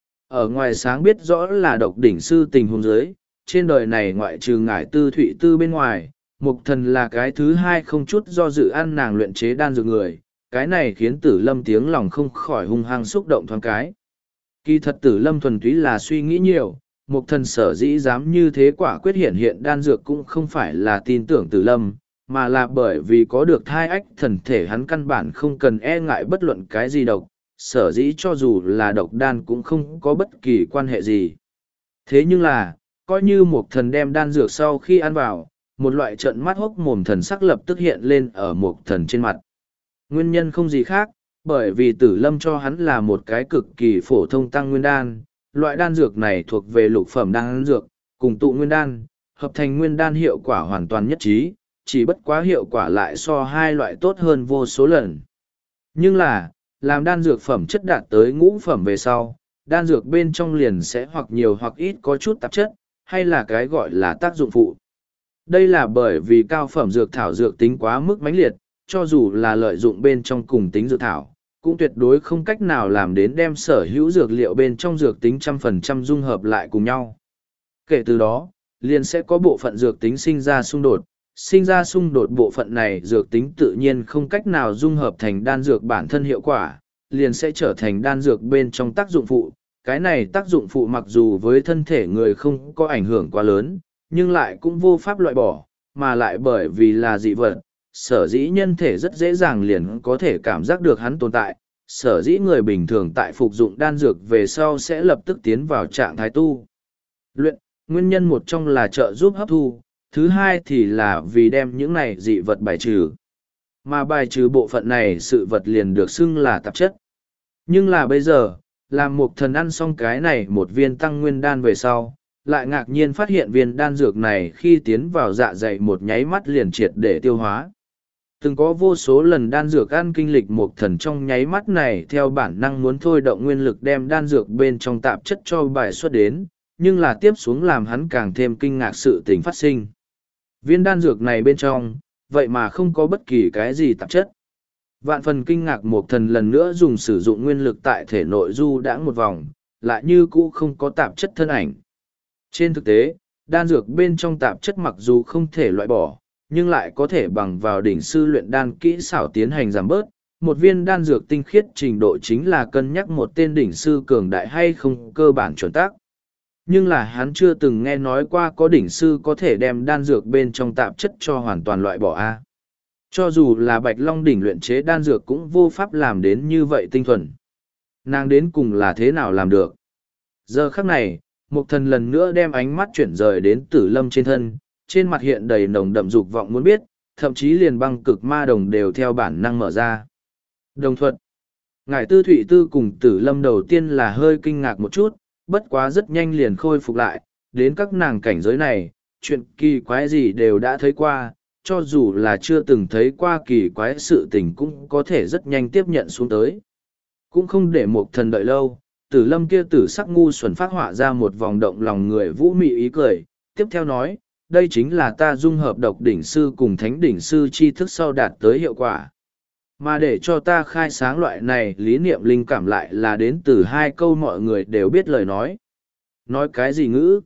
Ở ngoài sáng biết rõ là độc đỉnh sư tình huống giới, trên đời này ngoại trừ ngải tư thụy tư bên ngoài, mục thần là cái thứ hai không chút do dự ăn nàng luyện chế đan dược người, cái này khiến Tử Lâm tiếng lòng không khỏi hung hăng xúc động thoáng cái. Kỳ thật Tử Lâm thuần túy là suy nghĩ nhiều, mục thần sở dĩ dám như thế quả quyết hiện hiện đan dược cũng không phải là tin tưởng Tử Lâm, mà là bởi vì có được thai ách thần thể hắn căn bản không cần e ngại bất luận cái gì độc, sở dĩ cho dù là độc đan cũng không có bất kỳ quan hệ gì. Thế nhưng là, coi như mục thần đem đan dược sau khi ăn vào, một loại trận mắt hốc mồm thần sắc lập tức hiện lên ở mục thần trên mặt. Nguyên nhân không gì khác, bởi vì Tử Lâm cho hắn là một cái cực kỳ phổ thông tăng nguyên đan, loại đan dược này thuộc về lục phẩm đan dược, cùng tụ nguyên đan, hợp thành nguyên đan hiệu quả hoàn toàn nhất trí, chỉ bất quá hiệu quả lại so hai loại tốt hơn vô số lần. Nhưng là, làm đan dược phẩm chất đạt tới ngũ phẩm về sau, đan dược bên trong liền sẽ hoặc nhiều hoặc ít có chút tạp chất, hay là cái gọi là tác dụng phụ. Đây là bởi vì cao phẩm dược thảo dược tính quá mức mãnh liệt, cho dù là lợi dụng bên trong cùng tính dược thảo, cũng tuyệt đối không cách nào làm đến đem sở hữu dược liệu bên trong dược tính trăm phần trăm dung hợp lại cùng nhau. Kể từ đó, liền sẽ có bộ phận dược tính sinh ra xung đột, sinh ra xung đột bộ phận này dược tính tự nhiên không cách nào dung hợp thành đan dược bản thân hiệu quả, liền sẽ trở thành đan dược bên trong tác dụng phụ. Cái này tác dụng phụ mặc dù với thân thể người không có ảnh hưởng quá lớn, nhưng lại cũng vô pháp loại bỏ, mà lại bởi vì là dị vật, sở dĩ nhân thể rất dễ dàng liền có thể cảm giác được hắn tồn tại, sở dĩ người bình thường tại phục dụng đan dược về sau sẽ lập tức tiến vào trạng thái tu luyện. Nguyên nhân một trong là trợ giúp hấp thu, thứ hai thì là vì đem những này dị vật bài trừ. Mà bài trừ bộ phận này sự vật liền được xưng là tạp chất. Nhưng là bây giờ, làm một thần ăn xong cái này một viên tăng nguyên đan về sau, lại ngạc nhiên phát hiện viên đan dược này khi tiến vào dạ dày một nháy mắt liền triệt để tiêu hóa. Từng có vô số lần đan dược ăn kinh lịch một thần trong nháy mắt này theo bản năng muốn thôi động nguyên lực đem đan dược bên trong tạp chất cho bài xuất đến, nhưng là tiếp xuống làm hắn càng thêm kinh ngạc sự tình phát sinh. Viên đan dược này bên trong, vậy mà không có bất kỳ cái gì tạp chất. Vạn phần kinh ngạc Mộc Thần lần nữa dùng sử dụng nguyên lực tại thể nội du đãng một vòng, lại như cũ không có tạp chất thân ảnh. Trên thực tế, đan dược bên trong tạp chất mặc dù không thể loại bỏ, nhưng lại có thể bằng vào đỉnh sư luyện đan kỹ xảo tiến hành giảm bớt. Một viên đan dược tinh khiết trình độ chính là cân nhắc một tên đỉnh sư cường đại hay không cơ bản chuẩn tắc. Nhưng là hắn chưa từng nghe nói qua có đỉnh sư có thể đem đan dược bên trong tạp chất cho hoàn toàn loại bỏ a. Cho dù là Bạch Long đỉnh luyện chế đan dược cũng vô pháp làm đến như vậy tinh thuần. Nàng đến cùng là thế nào làm được? Giờ khắc này, Mộc Thần lần nữa đem ánh mắt chuyển rời đến Tử Lâm trên thân, trên mặt hiện đầy nồng đậm dục vọng muốn biết, thậm chí liền băng cực ma đồng đều theo bản năng mở ra. Đồng thuận. Ngải Tư Thụy Tư cùng Tử Lâm đầu tiên là hơi kinh ngạc một chút, bất quá rất nhanh liền khôi phục lại, đến các nàng cảnh giới này, chuyện kỳ quái gì đều đã thấy qua, cho dù là chưa từng thấy qua kỳ quái sự tình cũng có thể rất nhanh tiếp nhận xuống tới. Cũng không để Mộc Thần đợi lâu, Tử Lâm kia tử sắc ngu xuẩn phát họa ra một vòng động lòng người vũ mị ý cười, tiếp theo nói, đây chính là ta dung hợp độc đỉnh sư cùng thánh đỉnh sư tri thức sau đạt tới hiệu quả. Mà để cho ta khai sáng loại này lý niệm linh cảm lại là đến từ hai câu mọi người đều biết lời nói. Nói cái gì ngữ?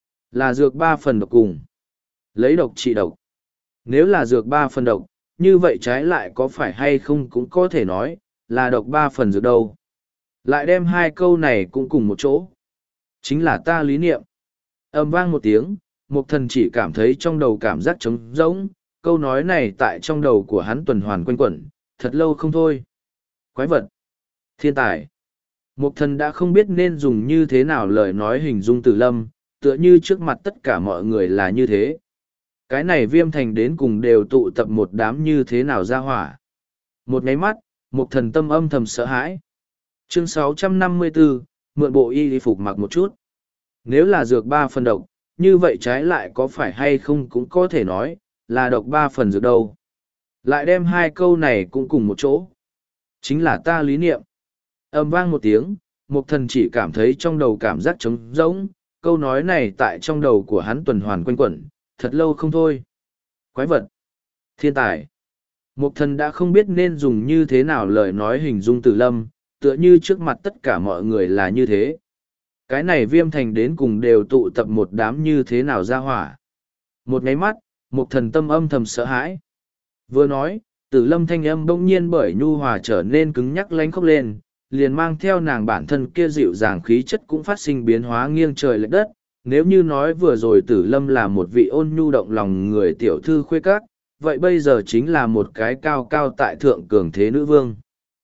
Là dược ba phần độc cùng. Lấy độc trị độc. Nếu là dược ba phần độc, như vậy trái lại có phải hay không cũng có thể nói, là độc ba phần dược đâu. Lại đem hai câu này cũng cùng một chỗ. Chính là ta lý niệm. Âm vang một tiếng, Mộc Thần chỉ cảm thấy trong đầu cảm giác trống rỗng, câu nói này tại trong đầu của hắn tuần hoàn quanh quẩn, thật lâu không thôi. Quái vật. Thiên tài. Mộc Thần đã không biết nên dùng như thế nào lời nói hình dung Tử Lâm, tựa như trước mặt tất cả mọi người là như thế. Cái này Viêm Thành đến cùng đều tụ tập một đám như thế nào ra hỏa. Một nháy mắt, Mộc Thần tâm âm thầm sợ hãi. Chương sáu trăm năm mươi bốn, mượn bộ y phục mặc một chút. Nếu là dược ba phần độc, như vậy trái lại có phải hay không cũng có thể nói, là độc ba phần dược đâu. Lại đem hai câu này cũng cùng một chỗ. Chính là ta lý niệm. Âm vang một tiếng, Mộc Thần chỉ cảm thấy trong đầu cảm giác trống rỗng, câu nói này tại trong đầu của hắn tuần hoàn quanh quẩn, thật lâu không thôi. Quái vật. Thiên tài. Mộc Thần đã không biết nên dùng như thế nào lời nói hình dung Tử Lâm, tựa như trước mặt tất cả mọi người là như thế. Cái này Viêm Thành đến cùng đều tụ tập một đám như thế nào ra hỏa. Một nháy mắt, Mộc Thần tâm âm thầm sợ hãi. Vừa nói, Tử Lâm thanh âm bỗng nhiên bởi nhu hòa trở nên cứng nhắc lánh khóc lên, liền mang theo nàng bản thân kia dịu dàng khí chất cũng phát sinh biến hóa nghiêng trời lệch đất. Nếu như nói vừa rồi Tử Lâm là một vị ôn nhu động lòng người tiểu thư khuê các, vậy bây giờ chính là một cái cao cao tại thượng cường thế nữ vương.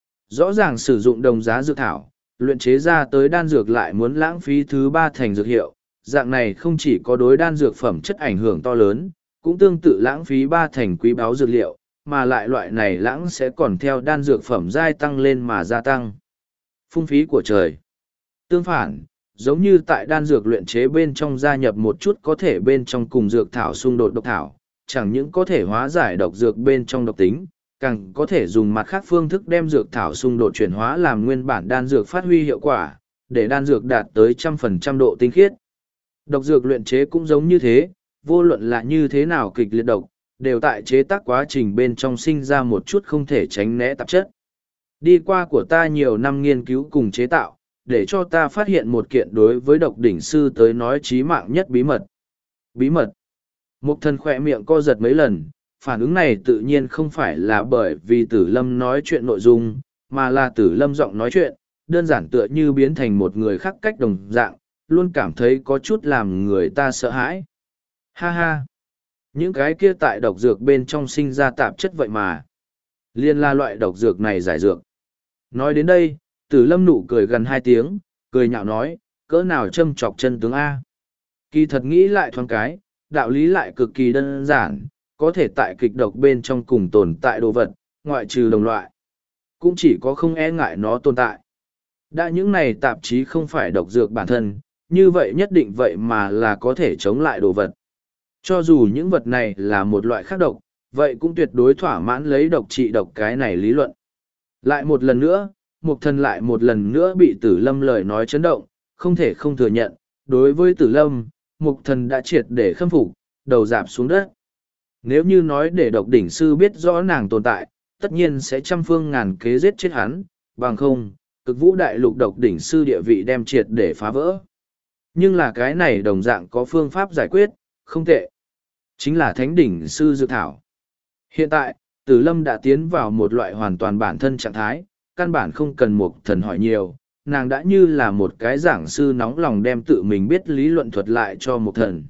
Rõ ràng sử dụng đồng giá dược thảo, luyện chế ra tới đan dược lại muốn lãng phí thứ ba thành dược hiệu, dạng này không chỉ có đối đan dược phẩm chất ảnh hưởng to lớn, cũng tương tự lãng phí ba thành quý báu dược liệu, mà lại loại này lãng sẽ còn theo đan dược phẩm giai tăng lên mà gia tăng. Phung phí của trời. Tương phản, giống như tại đan dược luyện chế bên trong gia nhập một chút có thể bên trong cùng dược thảo xung đột độc thảo, chẳng những có thể hóa giải độc dược bên trong độc tính, càng có thể dùng mặt khác phương thức đem dược thảo xung đột chuyển hóa làm nguyên bản đan dược phát huy hiệu quả, để đan dược đạt tới trăm phần trăm độ tinh khiết. Độc dược luyện chế cũng giống như thế, vô luận là như thế nào kịch liệt độc, đều tại chế tác quá trình bên trong sinh ra một chút không thể tránh né tạp chất. Đi qua của ta nhiều năm nghiên cứu cùng chế tạo, để cho ta phát hiện một kiện đối với độc đỉnh sư tới nói chí mạng nhất bí mật. Bí mật. Mộc Thần khỏe miệng co giật mấy lần, phản ứng này tự nhiên không phải là bởi vì Tử Lâm nói chuyện nội dung, mà là Tử Lâm giọng nói chuyện, đơn giản tựa như biến thành một người khác cách đồng dạng, luôn cảm thấy có chút làm người ta sợ hãi. Ha ha! Những cái kia tại độc dược bên trong sinh ra tạp chất vậy mà. Liên là loại độc dược này giải dược. Nói đến đây, Tử Lâm nụ cười gần hai tiếng, cười nhạo nói, cỡ nào châm chọc chân tướng A. Kỳ thật nghĩ lại thoáng cái, đạo lý lại cực kỳ đơn giản, có thể tại kịch độc bên trong cùng tồn tại đồ vật, ngoại trừ đồng loại. Cũng chỉ có không e ngại nó tồn tại. Đã những này tạp chí không phải độc dược bản thân, như vậy nhất định vậy mà là có thể chống lại đồ vật. Cho dù những vật này là một loại khác độc, vậy cũng tuyệt đối thỏa mãn lấy độc trị độc cái này lý luận. Lại một lần nữa, Mộc Thần lại một lần nữa bị Tử Lâm lời nói chấn động, không thể không thừa nhận, đối với Tử Lâm, Mộc Thần đã triệt để khâm phục, đầu rạp xuống đất. Nếu như nói để độc đỉnh sư biết rõ nàng tồn tại, tất nhiên sẽ trăm phương ngàn kế giết chết hắn, bằng không, cực vũ đại lục độc đỉnh sư địa vị đem triệt để phá vỡ. Nhưng là cái này đồng dạng có phương pháp giải quyết, không tệ. Chính là thánh đỉnh sư dược thảo. Hiện tại, Tử Lâm đã tiến vào một loại hoàn toàn bản thân trạng thái, căn bản không cần Mục Thần hỏi nhiều, nàng đã như là một cái giảng sư nóng lòng đem tự mình biết lý luận thuật lại cho Mục Thần.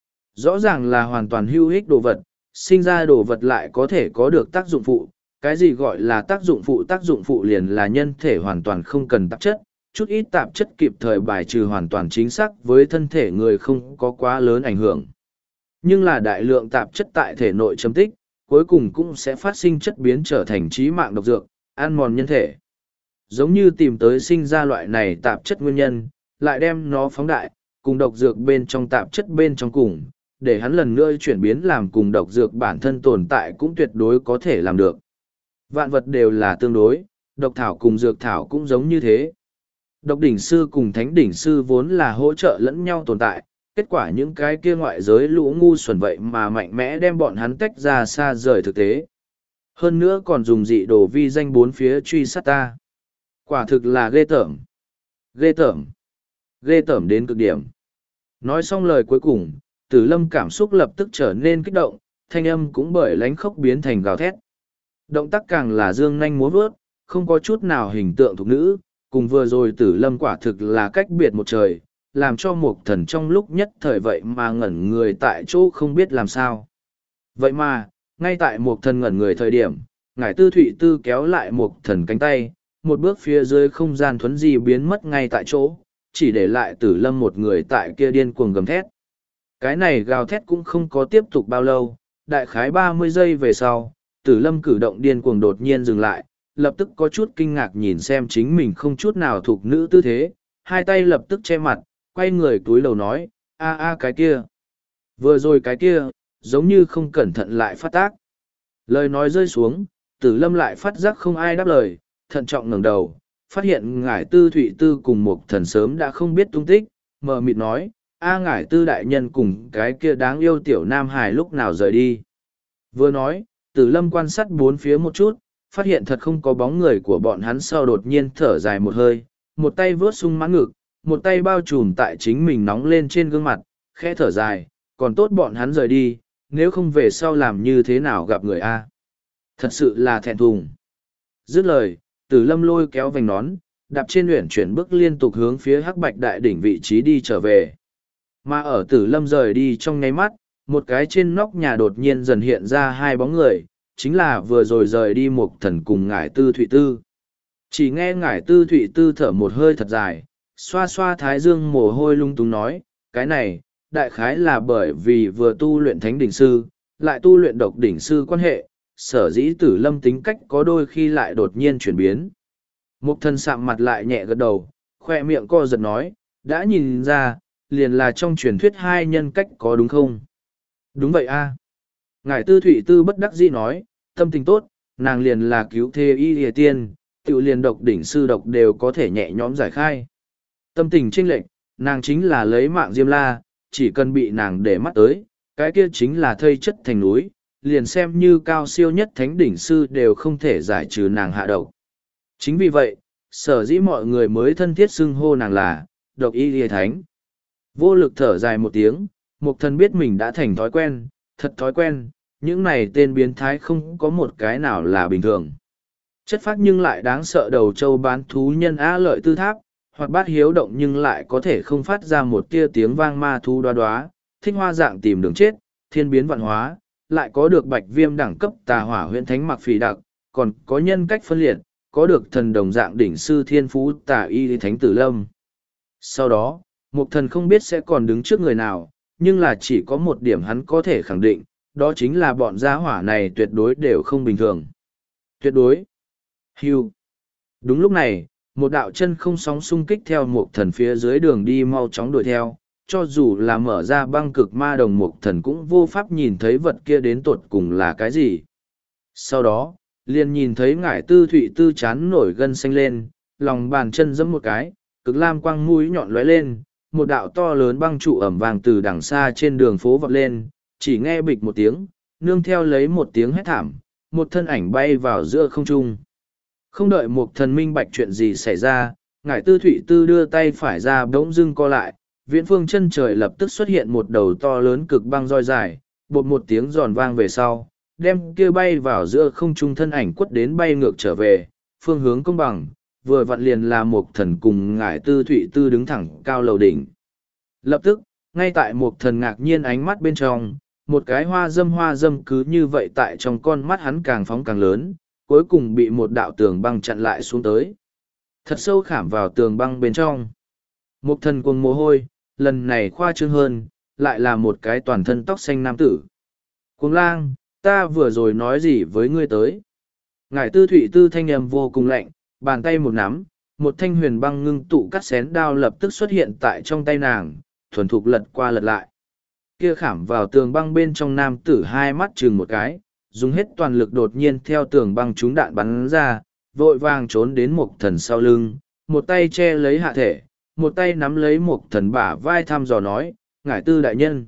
Rõ ràng là hoàn toàn hữu ích đồ vật, sinh ra đồ vật lại có thể có được tác dụng phụ. Cái gì gọi là tác dụng phụ? Tác dụng phụ liền là nhân thể hoàn toàn không cần tạp chất, chút ít tạp chất kịp thời bài trừ hoàn toàn chính xác với thân thể người không có quá lớn ảnh hưởng. Nhưng là đại lượng tạp chất tại thể nội chấm tích, cuối cùng cũng sẽ phát sinh chất biến trở thành trí mạng độc dược, ăn mòn nhân thể. Giống như tìm tới sinh ra loại này tạp chất nguyên nhân, lại đem nó phóng đại, cùng độc dược bên trong tạp chất bên trong cùng, để hắn lần nữa chuyển biến làm cùng độc dược bản thân tồn tại cũng tuyệt đối có thể làm được. Vạn vật đều là tương đối, độc thảo cùng dược thảo cũng giống như thế. Độc đỉnh sư cùng thánh đỉnh sư vốn là hỗ trợ lẫn nhau tồn tại, kết quả những cái kia ngoại giới lũ ngu xuẩn vậy mà mạnh mẽ đem bọn hắn tách ra xa rời thực tế. Hơn nữa còn dùng dị đồ vi danh bốn phía truy sát ta. Quả thực là ghê tởm. Ghê tởm. Ghê tởm đến cực điểm. Nói xong lời cuối cùng, Tử Lâm cảm xúc lập tức trở nên kích động, thanh âm cũng bởi lánh khốc biến thành gào thét. Động tác càng là dương nhanh múa vớt, không có chút nào hình tượng thục nữ, cùng vừa rồi Tử Lâm quả thực là cách biệt một trời, làm cho Mục Thần trong lúc nhất thời vậy mà ngẩn người tại chỗ không biết làm sao. Vậy mà, ngay tại Mục Thần ngẩn người thời điểm, Ngải Tư Thụy Tư kéo lại Mục Thần cánh tay, một bước phía dưới không gian thuấn di biến mất ngay tại chỗ, chỉ để lại Tử Lâm một người tại kia điên cuồng gầm thét. Cái này gào thét cũng không có tiếp tục bao lâu, đại khái ba mươi giây về sau, Tử Lâm cử động điên cuồng đột nhiên dừng lại, lập tức có chút kinh ngạc nhìn xem chính mình không chút nào thuộc nữ tư thế, hai tay lập tức che mặt, quay người túi lầu nói, a a cái kia. Vừa rồi cái kia, giống như không cẩn thận lại phát tác. Lời nói rơi xuống, Tử Lâm lại phát giác không ai đáp lời, thận trọng ngẩng đầu, phát hiện Ngải Tư Thụy Tư cùng Mục Thần sớm đã không biết tung tích, mờ mịt nói, a Ngải Tư đại nhân cùng cái kia đáng yêu tiểu nam hài lúc nào rời đi. Vừa nói, Tử Lâm quan sát bốn phía một chút, phát hiện thật không có bóng người của bọn hắn sau đột nhiên thở dài một hơi, một tay vớt sung mãn ngực, một tay bao trùm tại chính mình nóng lên trên gương mặt, khẽ thở dài, còn tốt bọn hắn rời đi, nếu không về sau làm như thế nào gặp người A. Thật sự là thẹn thùng. Dứt lời, Tử Lâm lôi kéo vành nón, đạp trên luyện chuyển bước liên tục hướng phía Hắc Bạch Đại Đỉnh vị trí đi trở về. Mà ở Tử Lâm rời đi trong nháy mắt, một cái trên nóc nhà đột nhiên dần hiện ra hai bóng người, chính là vừa rồi rời đi Mục Thần cùng Ngải Tư Thụy Tư. Chỉ nghe Ngải Tư Thụy Tư thở một hơi thật dài, xoa xoa thái dương mồ hôi lung tung nói, cái này, đại khái là bởi vì vừa tu luyện thánh đỉnh sư, lại tu luyện độc đỉnh sư quan hệ, sở dĩ Tử Lâm tính cách có đôi khi lại đột nhiên chuyển biến. Mục Thần sạm mặt lại nhẹ gật đầu, khoe miệng co giật nói, đã nhìn ra, liền là trong truyền thuyết hai nhân cách có đúng không? Đúng vậy a. Ngải Tư Thụy Tư bất đắc dĩ nói, tâm tình tốt, nàng liền là cứu thế y lìa tiên, tự liền độc đỉnh sư độc đều có thể nhẹ nhõm giải khai. Tâm tình chênh lệch, nàng chính là lấy mạng Diêm La, chỉ cần bị nàng để mắt tới, cái kia chính là thây chất thành núi, liền xem như cao siêu nhất thánh đỉnh sư đều không thể giải trừ nàng hạ độc. Chính vì vậy, sở dĩ mọi người mới thân thiết xưng hô nàng là độc y lìa thánh. Vô lực thở dài một tiếng, Mục Thần biết mình đã thành thói quen, thật thói quen, những này tên biến thái không có một cái nào là bình thường. Chất phác nhưng lại đáng sợ đầu châu bán thú nhân á lợi tư tháp, hoặc bát hiếu động nhưng lại có thể không phát ra một tia tiếng vang ma thú đoá đoá, thích hoa dạng tìm đường chết, thiên biến vạn hóa, lại có được bạch viêm đẳng cấp tà hỏa huyện thánh mặc phỉ đặc, còn có nhân cách phân liệt, có được thần đồng dạng đỉnh sư thiên phú tà y thánh tử lâm. Sau đó, Mục Thần không biết sẽ còn đứng trước người nào, nhưng là chỉ có một điểm hắn có thể khẳng định, đó chính là bọn gia hỏa này tuyệt đối đều không bình thường. Tuyệt đối. Hưu. Đúng lúc này, một đạo chân không sóng xung kích theo Mục Thần phía dưới đường đi mau chóng đuổi theo, cho dù là mở ra băng cực ma đồng Mục Thần cũng vô pháp nhìn thấy vật kia đến tột cùng là cái gì. Sau đó, liền nhìn thấy Ngải Tư Thụy Tư chán nổi gân xanh lên, lòng bàn chân giẫm một cái, cực lam quang mũi nhọn lóe lên, một đạo to lớn băng trụ ẩm vàng từ đằng xa trên đường phố vọt lên, chỉ nghe bịch một tiếng, nương theo lấy một tiếng hét thảm, một thân ảnh bay vào giữa không trung. Không đợi một thần minh bạch chuyện gì xảy ra, ngải tư thụy tư đưa tay phải ra bỗng dưng co lại, viễn phương chân trời lập tức xuất hiện một đầu to lớn cực băng roi dài, bột một tiếng giòn vang về sau, đem kia bay vào giữa không trung thân ảnh quất đến bay ngược trở về, phương hướng công bằng, vừa vặn liền là một thần cùng ngải tư thụy tư đứng thẳng cao lầu đỉnh. Lập tức, ngay tại một thần ngạc nhiên ánh mắt bên trong, một cái hoa dâm hoa dâm cứ như vậy tại trong con mắt hắn càng phóng càng lớn, cuối cùng bị một đạo tường băng chặn lại xuống tới. Thật sâu khảm vào tường băng bên trong. Một thần cuồng mồ hôi, lần này khoa trương hơn, lại là một cái toàn thân tóc xanh nam tử. Cuồng lang, ta vừa rồi nói gì với ngươi tới? Ngải tư thụy tư thanh âm vô cùng lạnh, bàn tay một nắm, một thanh huyền băng ngưng tụ cắt xén đao lập tức xuất hiện tại trong tay nàng, thuần thục lật qua lật lại. Kia khảm vào tường băng bên trong nam tử hai mắt chừng một cái, dùng hết toàn lực đột nhiên theo tường băng trúng đạn bắn ra, vội vàng trốn đến một thần sau lưng, một tay che lấy hạ thể, một tay nắm lấy một thần bả vai thăm dò nói, ngải tư đại nhân.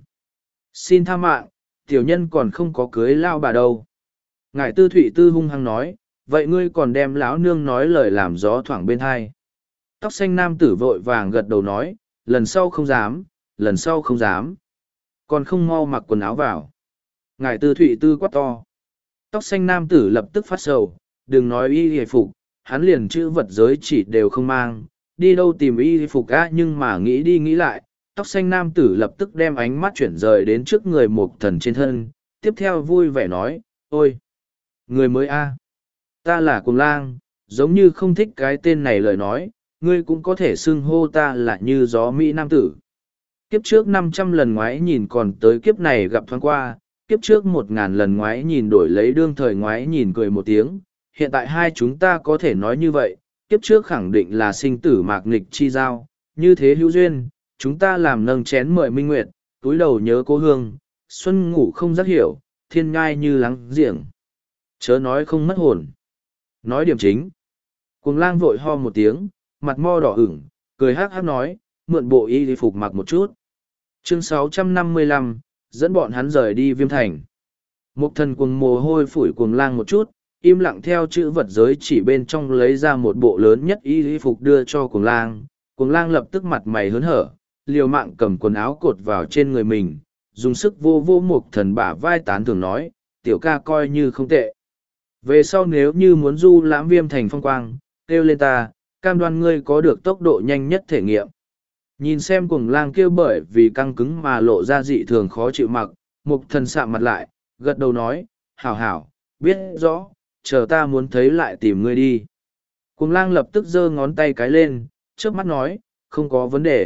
Xin tha mạng, tiểu nhân còn không có cưới lao bà đâu. Ngải tư thụy tư hung hăng nói, vậy ngươi còn đem lão nương nói lời làm gió thoảng bên hai. Tóc xanh nam tử vội vàng gật đầu nói, lần sau không dám, lần sau không dám. Còn không mau mặc quần áo vào. Ngải tư thụy tư quát to. Tóc xanh nam tử lập tức phát sầu, đừng nói y hề phục, hắn liền chữ vật giới chỉ đều không mang, đi đâu tìm y hề phục á, nhưng mà nghĩ đi nghĩ lại, tóc xanh nam tử lập tức đem ánh mắt chuyển rời đến trước người một thần trên thân, tiếp theo vui vẻ nói, ôi, người mới a, ta là cuồng lang, giống như không thích cái tên này lời nói, ngươi cũng có thể xưng hô ta là như gió Mỹ nam tử. Kiếp trước năm trăm lần ngoái nhìn còn tới kiếp này gặp thoáng qua, kiếp trước một ngàn lần ngoái nhìn đổi lấy đương thời ngoái nhìn cười một tiếng, hiện tại hai chúng ta có thể nói như vậy, kiếp trước khẳng định là sinh tử mạc nghịch chi giao, như thế hữu duyên, chúng ta làm nâng chén mời minh nguyệt, túi đầu nhớ cố hương, xuân ngủ không giác hiểu, thiên ngai như lắng giềng. Chớ nói không mất hồn. Nói điểm chính. Cuồng lang vội ho một tiếng, mặt mo đỏ ửng, cười hắc hắc nói, mượn bộ y phục mặc một chút. Chương sáu trăm năm mươi lăm, dẫn bọn hắn rời đi Viêm Thành. Một thần cuồng mồ hôi phủi cuồng lang một chút, im lặng theo chữ vật giới chỉ bên trong lấy ra một bộ lớn nhất y phục đưa cho cuồng lang. Cuồng lang lập tức mặt mày hớn hở, liều mạng cầm quần áo cột vào trên người mình, dùng sức vô vô một thần bả vai tán thưởng nói, tiểu ca coi như không tệ. Về sau nếu như muốn du lãm Viêm Thành phong quang, kêu lên ta, cam đoan ngươi có được tốc độ nhanh nhất thể nghiệm. Nhìn xem cuồng lang kêu bởi vì căng cứng mà lộ ra dị thường khó chịu mặc, mục thần sạm mặt lại, gật đầu nói, hảo hảo, biết rõ, chờ ta muốn thấy lại tìm ngươi đi. Cuồng lang lập tức giơ ngón tay cái lên, trước mắt nói, không có vấn đề.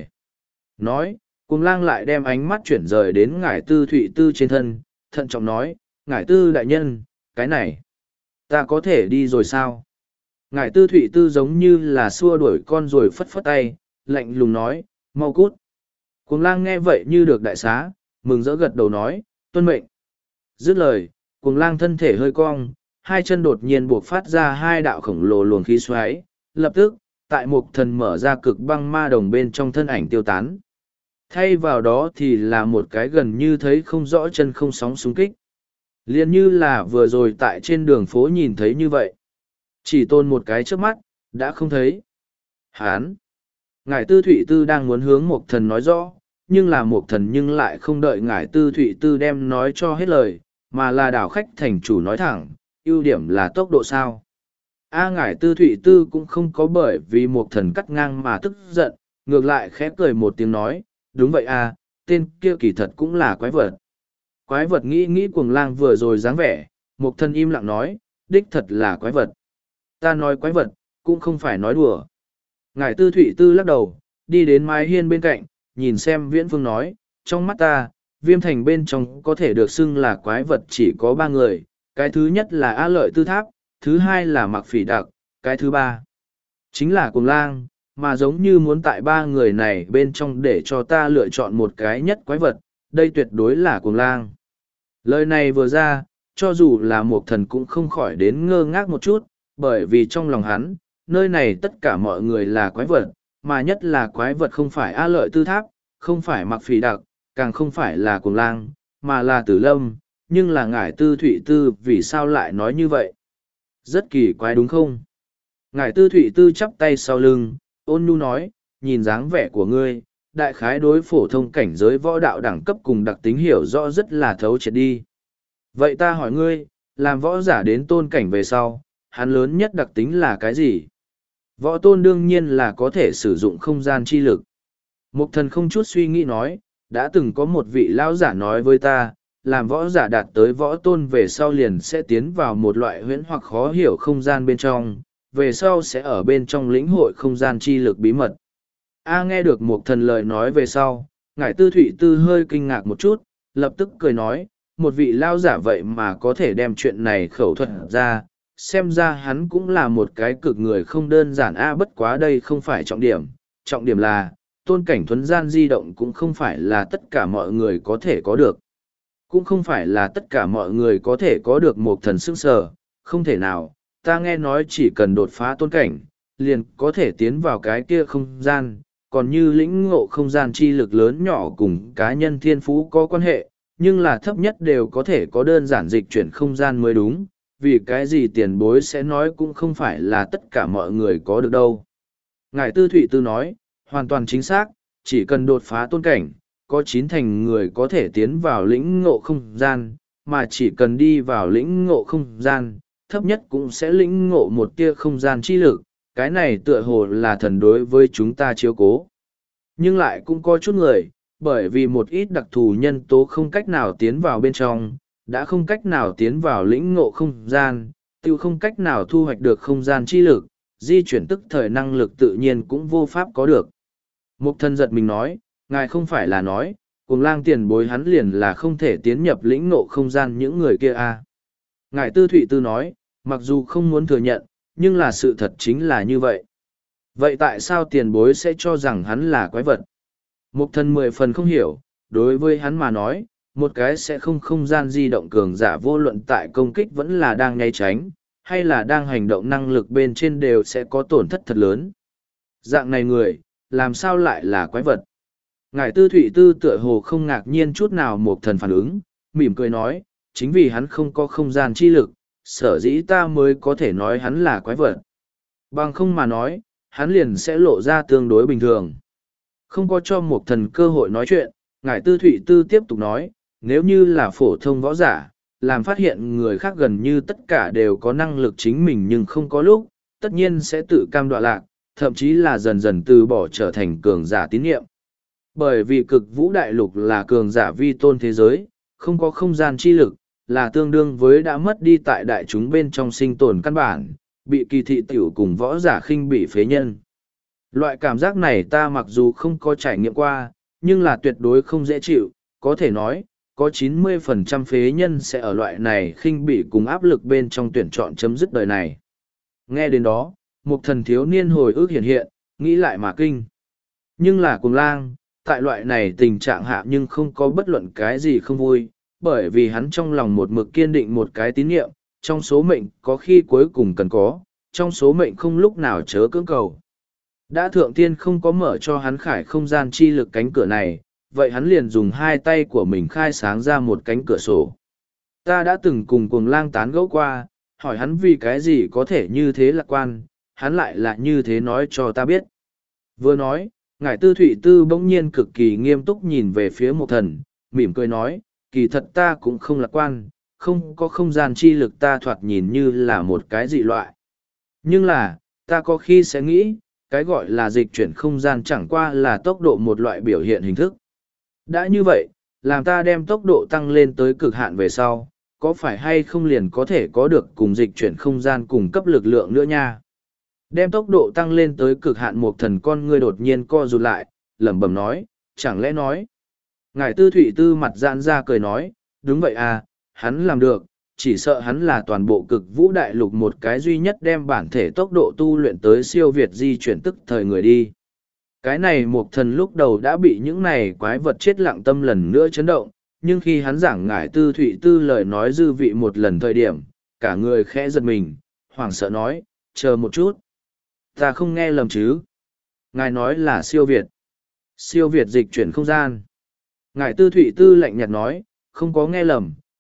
Nói, cuồng lang lại đem ánh mắt chuyển rời đến ngải tư thụy tư trên thân, thận trọng nói, ngải tư đại nhân, cái này, ta có thể đi rồi sao? Ngải tư thụy tư giống như là xua đuổi con rồi phất phất tay, lạnh lùng nói, mau cút. Cuồng lang nghe vậy như được đại xá, mừng rỡ gật đầu nói, tuân mệnh. Dứt lời, cuồng lang thân thể hơi cong, hai chân đột nhiên buộc phát ra hai đạo khổng lồ luồng khí xoáy, lập tức, tại một thần mở ra cực băng ma đồng bên trong thân ảnh tiêu tán. Thay vào đó thì là một cái gần như thấy không rõ chân không sóng xung kích. Liền như là vừa rồi tại trên đường phố nhìn thấy như vậy. Chỉ tôn một cái trước mắt, đã không thấy. Hán! Ngải tư thụy tư đang muốn hướng một thần nói rõ, nhưng là một thần nhưng lại không đợi ngải tư thụy tư đem nói cho hết lời, mà là đảo khách thành chủ nói thẳng, ưu điểm là tốc độ sao. A ngải tư thụy tư cũng không có bởi vì một thần cắt ngang mà tức giận, ngược lại khẽ cười một tiếng nói, đúng vậy a, tên kia kỳ thật cũng là quái vật. Quái vật nghĩ nghĩ cuồng lang vừa rồi dáng vẻ, một thần im lặng nói, đích thật là quái vật. Ta nói quái vật, cũng không phải nói đùa. Ngải tư thụy tư lắc đầu, đi đến mái hiên bên cạnh, nhìn xem viễn phương nói, trong mắt ta, Viêm Thành bên trong có thể được xưng là quái vật chỉ có ba người, cái thứ nhất là A Lợi Tư Tháp, thứ hai là Mặc Phỉ Đặc, cái thứ ba chính là Cuồng Lang, mà giống như muốn tại ba người này bên trong để cho ta lựa chọn một cái nhất quái vật, đây tuyệt đối là Cuồng Lang. Lời này vừa ra, cho dù là một thần cũng không khỏi đến ngơ ngác một chút, bởi vì trong lòng hắn, nơi này tất cả mọi người là quái vật, mà nhất là quái vật không phải A Lợi Tư Tháp, không phải Mặc Phỉ Đặc, càng không phải là Cuồng Lang, mà là Tử Lâm, nhưng là ngải tư thụy tư vì sao lại nói như vậy? Rất kỳ quái đúng không? Ngải tư thụy tư chắp tay sau lưng, ôn nhu nói, nhìn dáng vẻ của ngươi, đại khái đối phổ thông cảnh giới võ đạo đẳng cấp cùng đặc tính hiểu rõ rất là thấu triệt đi. Vậy ta hỏi ngươi, làm võ giả đến tôn cảnh về sau, hắn lớn nhất đặc tính là cái gì? Võ tôn đương nhiên là có thể sử dụng không gian chi lực. Mục thần không chút suy nghĩ nói, đã từng có một vị lão giả nói với ta, làm võ giả đạt tới võ tôn về sau liền sẽ tiến vào một loại huyễn hoặc khó hiểu không gian bên trong, về sau sẽ ở bên trong lĩnh hội không gian chi lực bí mật. A nghe được một thần lời nói về sau, ngải tư thụy tư hơi kinh ngạc một chút, lập tức cười nói, một vị lao giả vậy mà có thể đem chuyện này khẩu thuật ra, xem ra hắn cũng là một cái cực người không đơn giản. A bất quá đây không phải trọng điểm, trọng điểm là, tôn cảnh thuấn gian di động cũng không phải là tất cả mọi người có thể có được. Cũng không phải là tất cả mọi người có thể có được một thần sức sở, không thể nào, ta nghe nói chỉ cần đột phá tôn cảnh, liền có thể tiến vào cái kia không gian, còn như lĩnh ngộ không gian chi lực lớn nhỏ cùng cá nhân thiên phú có quan hệ, nhưng là thấp nhất đều có thể có đơn giản dịch chuyển không gian mới đúng, vì cái gì tiền bối sẽ nói cũng không phải là tất cả mọi người có được đâu. Ngài Tư Thụy Tư nói, hoàn toàn chính xác, chỉ cần đột phá tôn cảnh, có chín thành người có thể tiến vào lĩnh ngộ không gian, mà chỉ cần đi vào lĩnh ngộ không gian, thấp nhất cũng sẽ lĩnh ngộ một tia không gian chi lực, cái này tựa hồ là thần đối với chúng ta chiếu cố. Nhưng lại cũng có chút người, bởi vì một ít đặc thù nhân tố không cách nào tiến vào bên trong, đã không cách nào tiến vào lĩnh ngộ không gian, tiêu không cách nào thu hoạch được không gian chi lực, di chuyển tức thời năng lực tự nhiên cũng vô pháp có được. Mục thần giật mình nói, ngài không phải là nói, cùng lang tiền bối hắn liền là không thể tiến nhập lĩnh ngộ không gian những người kia à. Ngài Tư Thụy Tư nói, mặc dù không muốn thừa nhận, nhưng là sự thật chính là như vậy. Vậy tại sao tiền bối sẽ cho rằng hắn là quái vật? Mục thần mười phần không hiểu, đối với hắn mà nói, một cái sẽ không không gian di động cường giả vô luận tại công kích vẫn là đang nháy tránh, hay là đang hành động năng lực bên trên đều sẽ có tổn thất thật lớn. Dạng này người, làm sao lại là quái vật? Ngài Tư Thụy Tư tựa hồ không ngạc nhiên chút nào một thần phản ứng, mỉm cười nói, chính vì hắn không có không gian chi lực, sở dĩ ta mới có thể nói hắn là quái vật. Bằng không mà nói, hắn liền sẽ lộ ra tương đối bình thường. Không có cho một thần cơ hội nói chuyện, Ngài Tư Thụy Tư tiếp tục nói, nếu như là phổ thông võ giả, làm phát hiện người khác gần như tất cả đều có năng lực chính mình nhưng không có lúc, tất nhiên sẽ tự cam đoạ lạc, thậm chí là dần dần từ bỏ trở thành cường giả tín nhiệm. Bởi vì cực vũ đại lục là cường giả vi tôn thế giới, không có không gian chi lực, là tương đương với đã mất đi tại đại chúng bên trong sinh tồn căn bản, bị kỳ thị tiểu cùng võ giả khinh bị phế nhân. Loại cảm giác này ta mặc dù không có trải nghiệm qua, nhưng là tuyệt đối không dễ chịu, có thể nói, có chín mươi phần trăm phế nhân sẽ ở loại này khinh bị cùng áp lực bên trong tuyển chọn chấm dứt đời này. Nghe đến đó, một thần thiếu niên hồi ức hiện hiện, nghĩ lại mà kinh. Nhưng là cùng lang, tại loại này tình trạng hạ nhưng không có bất luận cái gì không vui, bởi vì hắn trong lòng một mực kiên định một cái tín nhiệm, trong số mệnh có khi cuối cùng cần có, trong số mệnh không lúc nào chớ cưỡng cầu. Đã thượng tiên không có mở cho hắn khải không gian chi lực cánh cửa này, vậy hắn liền dùng hai tay của mình khai sáng ra một cánh cửa sổ. Ta đã từng cùng cuồng lang tán gẫu qua, hỏi hắn vì cái gì có thể như thế lạc quan, hắn lại là như thế nói cho ta biết. Vừa nói, Ngài Tư Thụy Tư bỗng nhiên cực kỳ nghiêm túc nhìn về phía một thần, mỉm cười nói, kỳ thật ta cũng không lạc quan, không có không gian chi lực ta thoạt nhìn như là một cái dị loại. Nhưng là, ta có khi sẽ nghĩ, cái gọi là dịch chuyển không gian chẳng qua là tốc độ một loại biểu hiện hình thức. Đã như vậy, làm ta đem tốc độ tăng lên tới cực hạn về sau, có phải hay không liền có thể có được cùng dịch chuyển không gian cùng cấp lực lượng nữa nha. Đem tốc độ tăng lên tới cực hạn một thần con ngươi đột nhiên co rụt lại, lẩm bẩm nói, chẳng lẽ nói. Ngài Tư Thụy Tư mặt giãn ra cười nói, đúng vậy à, hắn làm được, chỉ sợ hắn là toàn bộ cực vũ đại lục một cái duy nhất đem bản thể tốc độ tu luyện tới siêu việt di chuyển tức thời người đi. Cái này một thần lúc đầu đã bị những này quái vật chết lặng tâm lần nữa chấn động, nhưng khi hắn giảng Ngài Tư Thụy Tư lời nói dư vị một lần thời điểm, cả người khẽ giật mình, hoảng sợ nói, chờ một chút. Ta không nghe lầm chứ. Ngài nói là siêu việt. Siêu việt dịch chuyển không gian. Ngài Tư Thụy Tư lạnh nhạt nói, không có nghe lầm,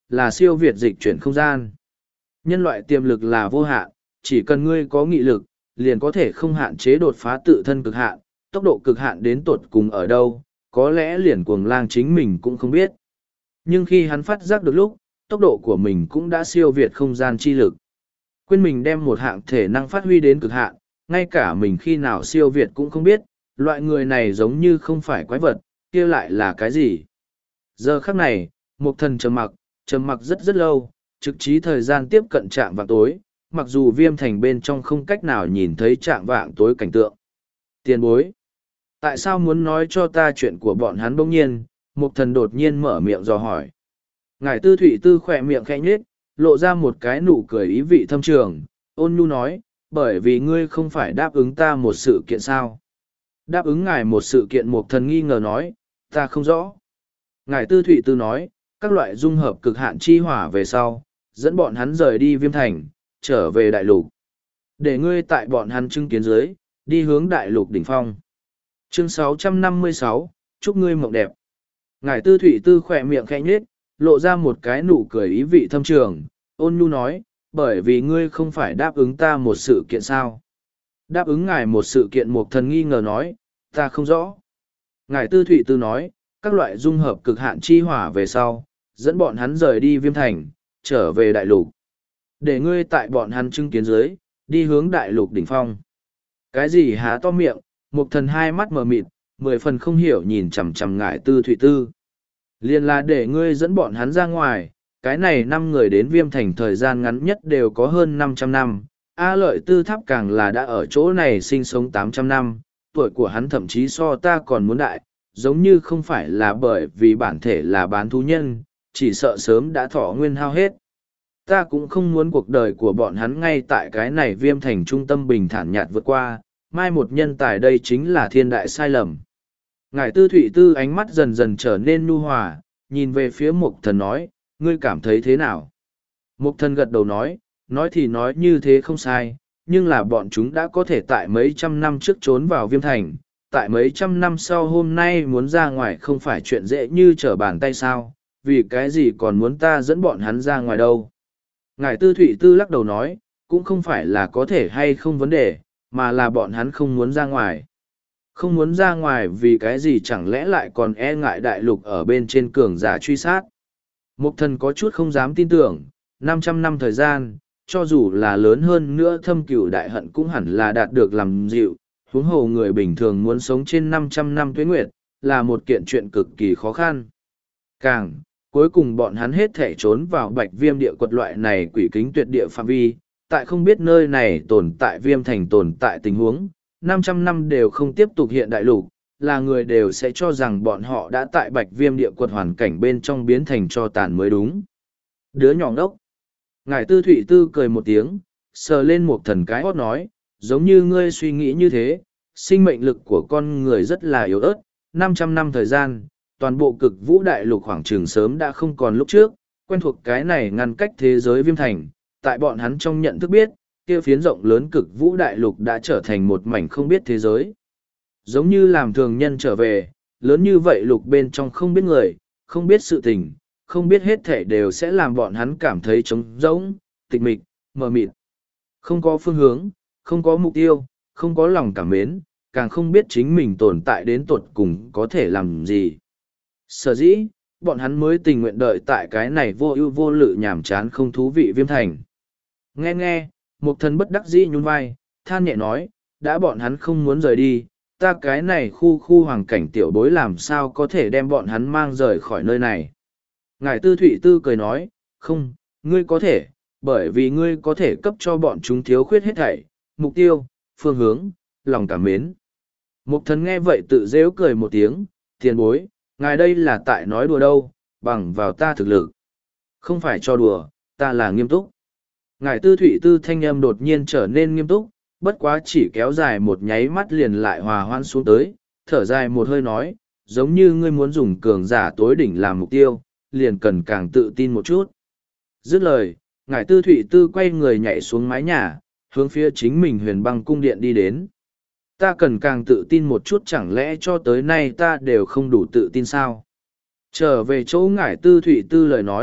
là siêu việt dịch chuyển không gian. Nhân loại tiềm lực là vô hạn, chỉ cần ngươi có nghị lực, liền có thể không hạn chế đột phá tự thân cực hạn, tốc độ cực hạn đến tột cùng ở đâu, có lẽ liền cuồng lang chính mình cũng không biết. Nhưng khi hắn phát giác được lúc, tốc độ của mình cũng đã siêu việt không gian chi lực. Quên mình đem một hạng thể năng phát huy đến cực hạn, ngay cả mình khi nào siêu việt cũng không biết, loại người này giống như không phải quái vật, kia lại là cái gì. Giờ khắc này, Mục Thần trầm mặc, trầm mặc rất rất lâu, trực chí thời gian tiếp cận trạm vạng tối, mặc dù Viêm Thành bên trong không cách nào nhìn thấy trạm vạng tối cảnh tượng. Tiền bối, tại sao muốn nói cho ta chuyện của bọn hắn? Bỗng nhiên, Mục Thần đột nhiên mở miệng dò hỏi. Ngải Tư Thụy Tư khỏe miệng khẽ nhếch, lộ ra một cái nụ cười ý vị thâm trường, ôn nhu nói, bởi vì ngươi không phải đáp ứng ta một sự kiện sao? Đáp ứng ngài một sự kiện? Mục Thần nghi ngờ nói, ta không rõ. Ngải Tư Thụy Tư nói, các loại dung hợp cực hạn chi hỏa về sau, dẫn bọn hắn rời đi Viêm Thành, trở về đại lục. Để ngươi tại bọn hắn chứng kiến dưới, đi hướng đại lục đỉnh phong. Chương sáu trăm năm mươi sáu, chúc ngươi mộng đẹp. Ngải Tư Thụy Tư khỏe miệng khẽ nhếch, lộ ra một cái nụ cười ý vị thâm trường, ôn nhu nói, bởi vì ngươi không phải đáp ứng ta một sự kiện sao? Đáp ứng ngài một sự kiện? Mục Thần nghi ngờ nói, ta không rõ. Ngải Tư Thụy Tư nói, các loại dung hợp cực hạn chi hỏa về sau, dẫn bọn hắn rời đi Viêm Thành, trở về đại lục. Để ngươi tại bọn hắn chứng kiến dưới, đi hướng đại lục đỉnh phong. Cái gì? Há to miệng, Mục Thần hai mắt mờ mịt, mười phần không hiểu nhìn chằm chằm Ngải Tư Thụy Tư. Liên là để ngươi dẫn bọn hắn ra ngoài, cái này năm người đến Viêm Thành thời gian ngắn nhất đều có hơn năm trăm năm. A Lợi Tư Tháp càng là đã ở chỗ này sinh sống tám trăm năm, tuổi của hắn thậm chí so ta còn muốn đại, giống như không phải là bởi vì bản thể là bán thú nhân, chỉ sợ sớm đã thọ nguyên hao hết. Ta cũng không muốn cuộc đời của bọn hắn ngay tại cái này Viêm Thành trung tâm bình thản nhạt vượt qua, mai một nhân tài đây chính là thiên đại sai lầm. Ngải Tư Thụy Tư ánh mắt dần dần trở nên nhu hòa, nhìn về phía Mục Thần nói, ngươi cảm thấy thế nào? Mục Thần gật đầu nói, nói thì nói như thế không sai, nhưng là bọn chúng đã có thể tại mấy trăm năm trước trốn vào Viêm Thành, tại mấy trăm năm sau hôm nay muốn ra ngoài không phải chuyện dễ như trở bàn tay sao, vì cái gì còn muốn ta dẫn bọn hắn ra ngoài đâu? Ngải Tư Thụy Tư lắc đầu nói, cũng không phải là có thể hay không vấn đề, mà là bọn hắn không muốn ra ngoài. Không muốn ra ngoài vì cái gì? Chẳng lẽ lại còn e ngại đại lục ở bên trên cường giả truy sát? Mục Thần có chút không dám tin tưởng, năm trăm năm thời gian, cho dù là lớn hơn nữa thâm cửu đại hận cũng hẳn là đạt được làm dịu, huống hồ người bình thường muốn sống trên năm trăm năm tuế nguyệt, là một kiện chuyện cực kỳ khó khăn. Càng, cuối cùng bọn hắn hết thể trốn vào Bạch Viêm địa quật loại này quỷ kính tuyệt địa phạm vi, tại không biết nơi này tồn tại Viêm Thành tồn tại tình huống, năm trăm năm đều không tiếp tục hiện đại lục, là người đều sẽ cho rằng bọn họ đã tại Bạch Viêm địa quật hoàn cảnh bên trong biến thành cho tàn mới đúng. Đứa nhỏ ngốc. Ngải Tư Thụy Tư cười một tiếng, sờ lên Mục Thần cái hót nói, giống như ngươi suy nghĩ như thế, sinh mệnh lực của con người rất là yếu ớt, năm trăm năm thời gian, toàn bộ cực vũ đại lục khoảng trường sớm đã không còn lúc trước, quen thuộc cái này ngăn cách thế giới Viêm Thành, tại bọn hắn trong nhận thức biết, kia phiến rộng lớn cực vũ đại lục đã trở thành một mảnh không biết thế giới. Giống như làm thường nhân trở về, lớn như vậy lục bên trong không biết người, không biết sự tình, không biết hết thể đều sẽ làm bọn hắn cảm thấy trống rỗng, tịch mịch, mờ mịt. Không có phương hướng, không có mục tiêu, không có lòng cảm mến, càng không biết chính mình tồn tại đến tột cùng có thể làm gì. Sở dĩ, bọn hắn mới tình nguyện đợi tại cái này vô ưu vô lự nhàm chán không thú vị Viêm Thành. Nghe nghe, Mục Thần bất đắc dĩ nhún vai, than nhẹ nói, đã bọn hắn không muốn rời đi, ta cái này khu khu hoàng cảnh tiểu bối làm sao có thể đem bọn hắn mang rời khỏi nơi này. Ngải Tư Thụy Tư cười nói, không, ngươi có thể, bởi vì ngươi có thể cấp cho bọn chúng thiếu khuyết hết thảy, mục tiêu, phương hướng, lòng cảm mến. Mục Thần nghe vậy tự rêu cười một tiếng, tiền bối, ngài đây là tại nói đùa đâu, bằng vào ta thực lực. Không phải cho đùa, ta là nghiêm túc. Ngải Tư Thụy Tư thanh âm đột nhiên trở nên nghiêm túc, bất quá chỉ kéo dài một nháy mắt liền lại hòa hoan xuống tới, thở dài một hơi nói, giống như ngươi muốn dùng cường giả tối đỉnh làm mục tiêu, liền cần càng tự tin một chút. Dứt lời, Ngải Tư Thụy Tư quay người nhảy xuống mái nhà, hướng phía chính mình Huyền Băng cung điện đi đến. Ta cần càng tự tin một chút, chẳng lẽ cho tới nay ta đều không đủ tự tin sao? Trở về chỗ Ngải Tư Thụy Tư lời nói,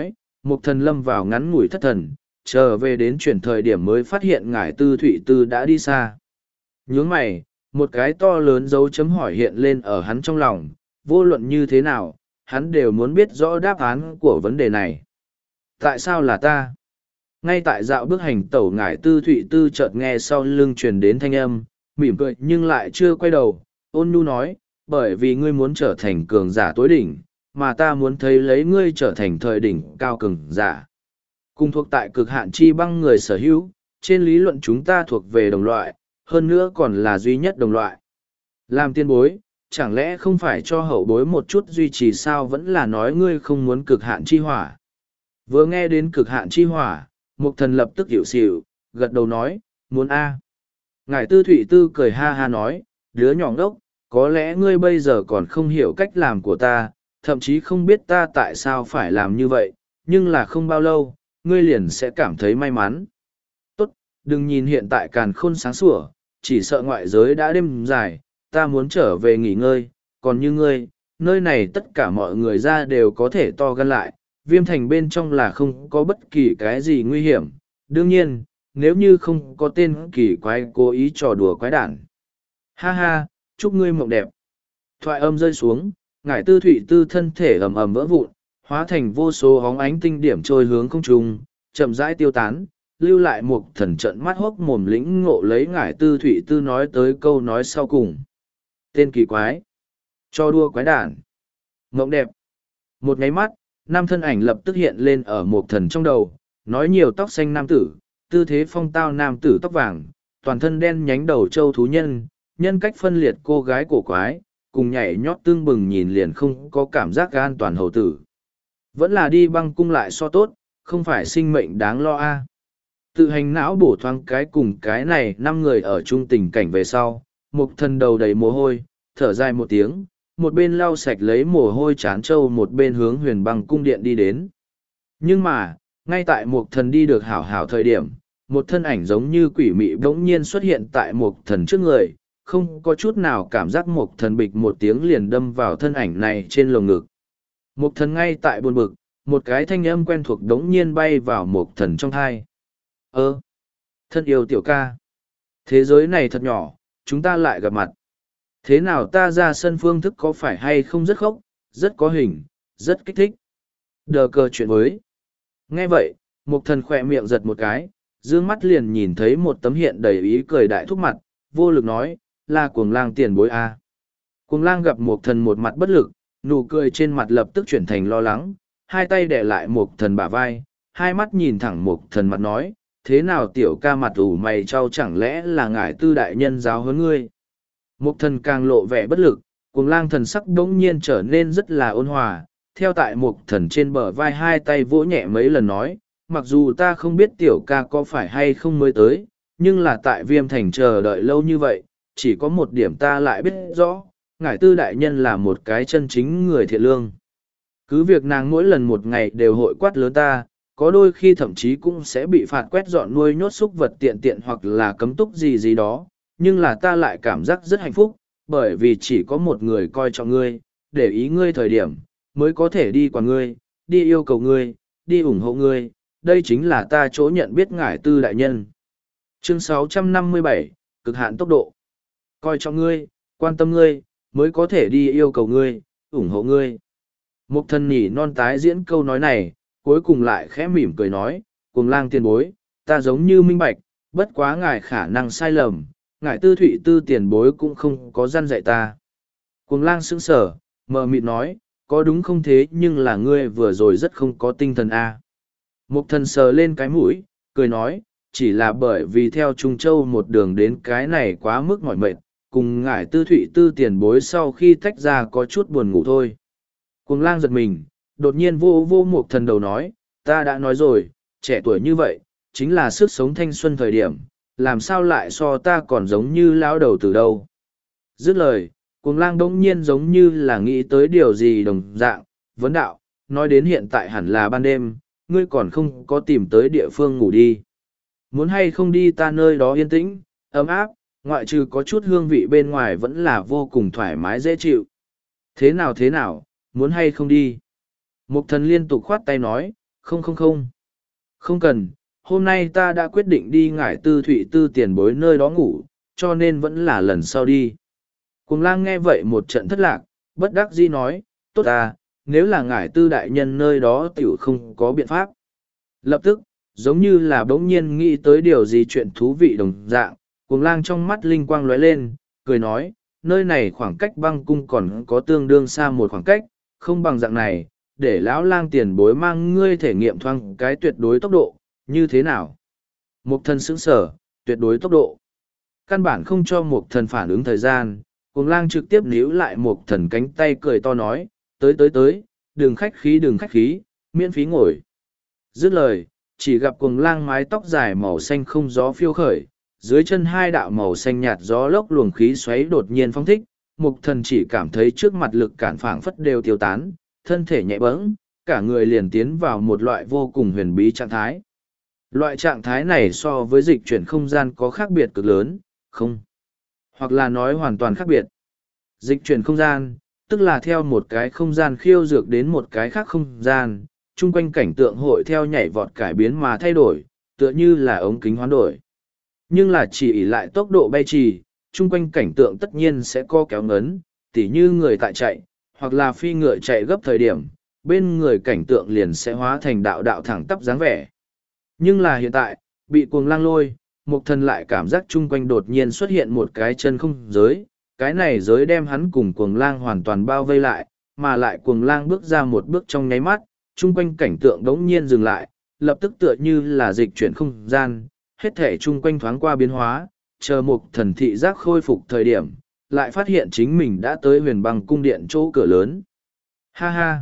Mục thần lâm vào ngắn ngủi thất thần, chờ về đến chuyển thời điểm mới phát hiện ngải tư thụy tư đã đi xa. Nhướng mày, một cái to lớn dấu chấm hỏi hiện lên ở hắn trong lòng, vô luận như thế nào, hắn đều muốn biết rõ đáp án của vấn đề này. Tại sao là ta? Ngay tại dạo bước hành tẩu ngải tư thụy tư chợt nghe sau lưng truyền đến thanh âm, mỉm cười nhưng lại chưa quay đầu, ôn nhu nói, bởi vì ngươi muốn trở thành cường giả tối đỉnh, mà ta muốn thấy lấy ngươi trở thành thời đỉnh cao cường giả. Cùng thuộc tại cực hạn chi băng người sở hữu, trên lý luận chúng ta thuộc về đồng loại, hơn nữa còn là duy nhất đồng loại. Làm tiên bối, chẳng lẽ không phải cho hậu bối một chút duy trì sao vẫn là nói ngươi không muốn cực hạn chi hỏa. Vừa nghe đến cực hạn chi hỏa, mục thần lập tức hiểu xỉu, gật đầu nói, muốn a. Ngải tư thụy tư cười ha ha nói, đứa nhỏ ngốc, có lẽ ngươi bây giờ còn không hiểu cách làm của ta, thậm chí không biết ta tại sao phải làm như vậy, nhưng là không bao lâu, ngươi liền sẽ cảm thấy may mắn. Tốt, đừng nhìn hiện tại càn khôn sáng sủa, chỉ sợ ngoại giới đã đêm dài, ta muốn trở về nghỉ ngơi, còn như ngươi, nơi này tất cả mọi người ra đều có thể to gan lại, viêm thành bên trong là không có bất kỳ cái gì nguy hiểm. Đương nhiên, nếu như không có tên kỳ quái cố ý trò đùa quái đản. Ha ha, chúc ngươi mộng đẹp. Thoại âm rơi xuống, ngải tư thụy tư thân thể ầm ầm vỡ vụn, hóa thành vô số hóng ánh tinh điểm trôi hướng không trung, chậm rãi tiêu tán, lưu lại một thần trận mắt hốc mồm lĩnh ngộ lấy ngải tư thụy tư nói tới câu nói sau cùng. Tên kỳ quái. Cho đua quái đản. Mộng đẹp. Một nháy mắt, năm thân ảnh lập tức hiện lên ở một thần trong đầu, nói nhiều tóc xanh nam tử, tư thế phong tao nam tử tóc vàng, toàn thân đen nhánh đầu châu thú nhân, nhân cách phân liệt cô gái cổ quái, cùng nhảy nhót tương bừng nhìn liền không có cảm giác an toàn hầu tử. Vẫn là đi băng cung lại so tốt, không phải sinh mệnh đáng lo a. Tự hành não bổ thoáng cái cùng cái này năm người ở chung tình cảnh về sau, một thần đầu đầy mồ hôi, thở dài một tiếng, một bên lau sạch lấy mồ hôi chán trâu một bên hướng huyền băng cung điện đi đến. Nhưng mà, ngay tại một thần đi được hảo hảo thời điểm, một thân ảnh giống như quỷ mị bỗng nhiên xuất hiện tại một thần trước người, không có chút nào cảm giác một thần bịch một tiếng liền đâm vào thân ảnh này trên lồng ngực. Một thần ngay tại buồn bực, một cái thanh âm quen thuộc đống nhiên bay vào một thần trong thai. Ơ! Thân yêu tiểu ca! Thế giới này thật nhỏ, chúng ta lại gặp mặt. Thế nào ta ra sân phương thức có phải hay không rất khốc, rất có hình, rất kích thích. Đờ cờ chuyện với. Nghe vậy, một thần khỏe miệng giật một cái, dương mắt liền nhìn thấy một tấm hiện đầy ý cười đại thúc mặt, vô lực nói, là cuồng lang tiền bối a. Cuồng lang gặp một thần một mặt bất lực, nụ cười trên mặt lập tức chuyển thành lo lắng, hai tay đè lại một thần bả vai, hai mắt nhìn thẳng một thần mặt nói, thế nào tiểu ca mặt ủ mày trao chẳng lẽ là ngải tư đại nhân giáo huấn ngươi. Một thần càng lộ vẻ bất lực, cuồng lang thần sắc đống nhiên trở nên rất là ôn hòa, theo tại một thần trên bờ vai hai tay vỗ nhẹ mấy lần nói, mặc dù ta không biết tiểu ca có phải hay không mới tới, nhưng là tại viêm thành chờ đợi lâu như vậy, chỉ có một điểm ta lại biết rõ, ngải tư đại nhân là một cái chân chính người thiện lương. Cứ việc nàng mỗi lần một ngày đều hội quát lớn ta, có đôi khi thậm chí cũng sẽ bị phạt quét dọn nuôi nhốt súc vật tiện tiện hoặc là cấm túc gì gì đó, nhưng là ta lại cảm giác rất hạnh phúc, bởi vì chỉ có một người coi trọng ngươi, để ý ngươi thời điểm, mới có thể đi qua ngươi, đi yêu cầu ngươi, đi ủng hộ ngươi, đây chính là ta chỗ nhận biết ngải tư đại nhân. Chương sáu trăm năm mươi bảy, cực hạn tốc độ. Coi trọng ngươi, quan tâm ngươi, mới có thể đi yêu cầu ngươi, ủng hộ ngươi. Một thần nhỉ non tái diễn câu nói này, cuối cùng lại khẽ mỉm cười nói, cuồng lang tiền bối, ta giống như minh bạch, bất quá ngài khả năng sai lầm, ngài tư thụy tư tiền bối cũng không có gian dạy ta. Cuồng lang sững sở, mờ mịt nói, có đúng không thế nhưng là ngươi vừa rồi rất không có tinh thần a. Một thần sờ lên cái mũi, cười nói, chỉ là bởi vì theo Trung Châu một đường đến cái này quá mức mỏi mệt, cùng ngải tư thụy tư tiền bối sau khi tách ra có chút buồn ngủ thôi. Cuồng lang giật mình, đột nhiên vô vô một thần đầu nói, ta đã nói rồi, trẻ tuổi như vậy, chính là sức sống thanh xuân thời điểm, làm sao lại so ta còn giống như lão đầu từ đâu. Dứt lời, cuồng lang đống nhiên giống như là nghĩ tới điều gì đồng dạng, vấn đạo, nói đến hiện tại hẳn là ban đêm, ngươi còn không có tìm tới địa phương ngủ đi. Muốn hay không đi ta nơi đó yên tĩnh, ấm áp, ngoại trừ có chút hương vị bên ngoài vẫn là vô cùng thoải mái dễ chịu. Thế nào thế nào, muốn hay không đi? Mục thần liên tục khoát tay nói, Không không không. Không cần, hôm nay ta đã quyết định đi ngải tư thụy tư tiền bối nơi đó ngủ, cho nên vẫn là lần sau đi. Cuồng lang nghe vậy một trận thất lạc, bất đắc dĩ nói, tốt ta, nếu là ngải tư đại nhân nơi đó tiểu không có biện pháp. Lập tức, giống như là bỗng nhiên nghĩ tới điều gì chuyện thú vị đồng dạng, cuồng lang trong mắt linh quang lóe lên, cười nói, nơi này khoảng cách băng cung còn có tương đương xa một khoảng cách, không bằng dạng này, để lão lang tiền bối mang ngươi thể nghiệm thoáng cái tuyệt đối tốc độ, như thế nào? Mục thần sững sở, tuyệt đối tốc độ. Căn bản không cho mục thần phản ứng thời gian, cuồng lang trực tiếp níu lại mục thần cánh tay cười to nói, tới tới tới, đừng khách khí đừng khách khí, miễn phí ngồi. Dứt lời, chỉ gặp cuồng lang mái tóc dài màu xanh không gió phiêu khởi, dưới chân hai đạo màu xanh nhạt gió lốc luồng khí xoáy đột nhiên phong thích, mục thần chỉ cảm thấy trước mặt lực cản phảng phất đều tiêu tán, thân thể nhẹ bẫng, cả người liền tiến vào một loại vô cùng huyền bí trạng thái. Loại trạng thái này so với dịch chuyển không gian có khác biệt cực lớn, không? Hoặc là nói hoàn toàn khác biệt. Dịch chuyển không gian, tức là theo một cái không gian khiêu dược đến một cái khác không gian, chung quanh cảnh tượng hội theo nhảy vọt cải biến mà thay đổi, tựa như là ống kính hoán đổi. Nhưng là chỉ ỷ lại tốc độ bay trì, chung quanh cảnh tượng tất nhiên sẽ co kéo ngấn, tỉ như người tại chạy, hoặc là phi ngựa chạy gấp thời điểm, bên người cảnh tượng liền sẽ hóa thành đạo đạo thẳng tắp dáng vẻ. Nhưng là hiện tại, bị cuồng lang lôi, Mục thần lại cảm giác chung quanh đột nhiên xuất hiện một cái chân không giới, cái này giới đem hắn cùng cuồng lang hoàn toàn bao vây lại, mà lại cuồng lang bước ra một bước trong nháy mắt, chung quanh cảnh tượng đống nhiên dừng lại, lập tức tựa như là dịch chuyển không gian, hết thể chung quanh thoáng qua biến hóa, chờ Mục thần thị giác khôi phục thời điểm, lại phát hiện chính mình đã tới huyền băng cung điện chỗ cửa lớn. Ha ha!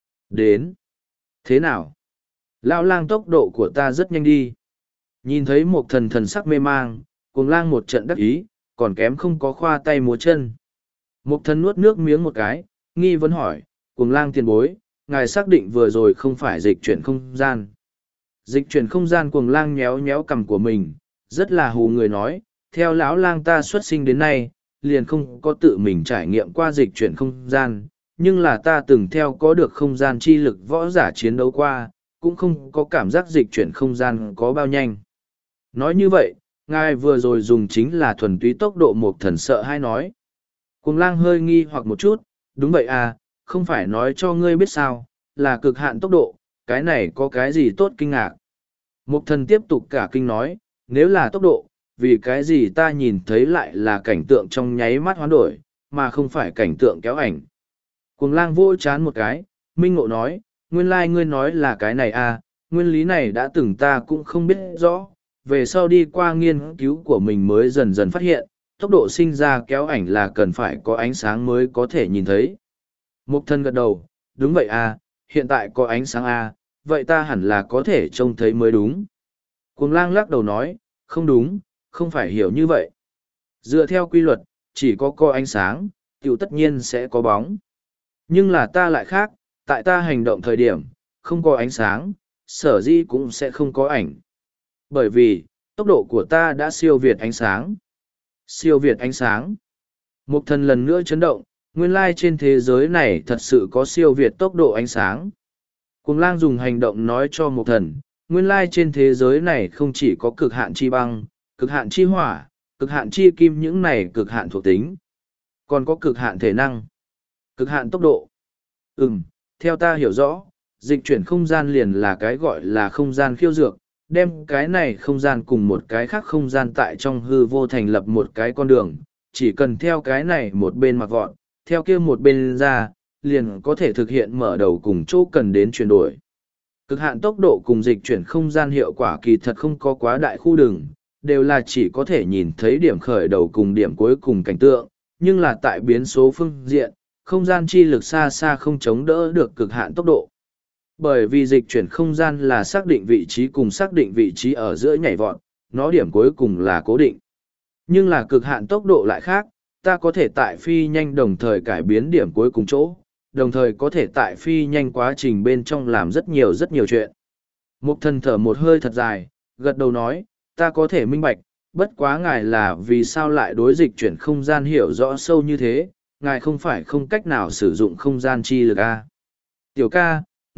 Đến! Thế nào? Lão lang tốc độ của ta rất nhanh đi. Nhìn thấy một thần thần sắc mê mang, cuồng lang một trận đắc ý, còn kém không có khoa tay múa chân. Một thần nuốt nước miếng một cái, nghi vấn hỏi, cuồng lang tiền bối, ngài xác định vừa rồi không phải dịch chuyển không gian. Dịch chuyển không gian cuồng lang nhéo nhéo cằm của mình, rất là hù người nói, theo lão lang ta xuất sinh đến nay, liền không có tự mình trải nghiệm qua dịch chuyển không gian, nhưng là ta từng theo có được không gian chi lực võ giả chiến đấu qua, cũng không có cảm giác dịch chuyển không gian có bao nhanh. Nói như vậy, ngài vừa rồi dùng chính là thuần túy tốc độ một thần sợ hay nói. Cuồng lang hơi nghi hoặc một chút, đúng vậy à, không phải nói cho ngươi biết sao, là cực hạn tốc độ, cái này có cái gì tốt kinh ngạc. Một thần tiếp tục cả kinh nói, nếu là tốc độ, vì cái gì ta nhìn thấy lại là cảnh tượng trong nháy mắt hoán đổi, mà không phải cảnh tượng kéo ảnh. Cuồng lang vỗ chán một cái, minh ngộ nói, nguyên lai like ngươi nói là cái này à, nguyên lý này đã từng ta cũng không biết rõ, về sau đi qua nghiên cứu của mình mới dần dần phát hiện, tốc độ sinh ra kéo ảnh là cần phải có ánh sáng mới có thể nhìn thấy. Mục thần gật đầu, đúng vậy à, hiện tại có ánh sáng à, vậy ta hẳn là có thể trông thấy mới đúng. Cuồng lang lắc đầu nói, không đúng, không phải hiểu như vậy. Dựa theo quy luật, chỉ có có ánh sáng, tiểu tất nhiên sẽ có bóng. Nhưng là ta lại khác, tại ta hành động thời điểm, không có ánh sáng, sở dĩ cũng sẽ không có ảnh. Bởi vì, tốc độ của ta đã siêu việt ánh sáng. Siêu việt ánh sáng. Mục thần lần nữa chấn động, nguyên lai trên thế giới này thật sự có siêu việt tốc độ ánh sáng. Cuồng lang dùng hành động nói cho mục thần, nguyên lai trên thế giới này không chỉ có cực hạn chi băng, cực hạn chi hỏa, cực hạn chi kim những này cực hạn thuộc tính. Còn có cực hạn thể năng, cực hạn tốc độ. Ừm, theo ta hiểu rõ, dịch chuyển không gian liền là cái gọi là không gian khiêu dược, đem cái này không gian cùng một cái khác không gian tại trong hư vô thành lập một cái con đường, chỉ cần theo cái này một bên mặc vọn, theo kia một bên ra, liền có thể thực hiện mở đầu cùng chỗ cần đến chuyển đổi. Cực hạn tốc độ cùng dịch chuyển không gian hiệu quả kỳ thật không có quá đại khu đường, đều là chỉ có thể nhìn thấy điểm khởi đầu cùng điểm cuối cùng cảnh tượng, nhưng là tại biến số phương diện, không gian chi lực xa xa không chống đỡ được cực hạn tốc độ. Bởi vì dịch chuyển không gian là xác định vị trí cùng xác định vị trí ở giữa nhảy vọt, nó điểm cuối cùng là cố định. Nhưng là cực hạn tốc độ lại khác, ta có thể tại phi nhanh đồng thời cải biến điểm cuối cùng chỗ, đồng thời có thể tại phi nhanh quá trình bên trong làm rất nhiều rất nhiều chuyện. Mục thần thở một hơi thật dài, gật đầu nói, ta có thể minh bạch, bất quá ngài là vì sao lại đối dịch chuyển không gian hiểu rõ sâu như thế, ngài không phải không cách nào sử dụng không gian chi lực à. Tiểu ca,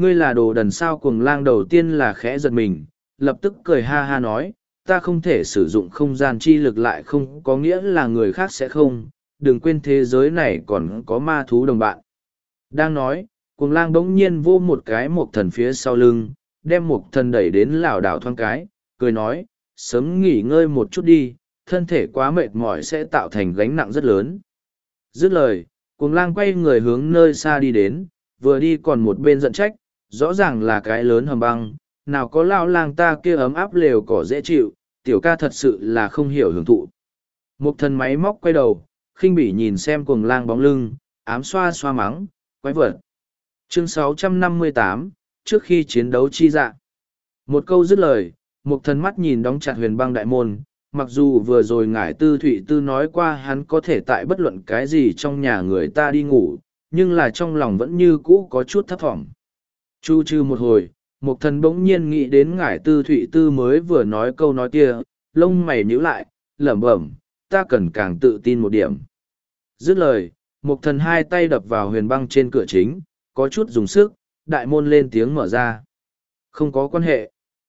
Ngươi là đồ đần sao? Cuồng lang đầu tiên là khẽ giật mình, lập tức cười ha ha nói, ta không thể sử dụng không gian chi lực lại không có nghĩa là người khác sẽ không, đừng quên thế giới này còn có ma thú đồng bạn. Đang nói, cuồng lang bỗng nhiên vô một cái mộc thần phía sau lưng, đem mộc thần đẩy đến lảo đảo thoáng cái, cười nói, sớm nghỉ ngơi một chút đi, thân thể quá mệt mỏi sẽ tạo thành gánh nặng rất lớn. Dứt lời, cuồng lang quay người hướng nơi xa đi đến, vừa đi còn một bên giận trách, rõ ràng là cái lớn hầm băng, nào có lao lang ta kia ấm áp lều cỏ dễ chịu, tiểu ca thật sự là không hiểu hưởng thụ. Một thần máy móc quay đầu, khinh bỉ nhìn xem cuồng lang bóng lưng, ám xoa xoa mắng, quái vật. Chương sáu trăm năm mươi tám, trước khi chiến đấu chi dạ. Một câu dứt lời, một thần mắt nhìn đóng chặt huyền băng đại môn, mặc dù vừa rồi ngải tư thụy tư nói qua hắn có thể tại bất luận cái gì trong nhà người ta đi ngủ, nhưng là trong lòng vẫn như cũ có chút thấp thỏm. Chu trừ một hồi, một thần bỗng nhiên nghĩ đến ngải tư thụy tư mới vừa nói câu nói kia, lông mày nhíu lại, lẩm bẩm, ta cần càng tự tin một điểm. Dứt lời, một thần hai tay đập vào huyền băng trên cửa chính, có chút dùng sức, đại môn lên tiếng mở ra. Không có quan hệ.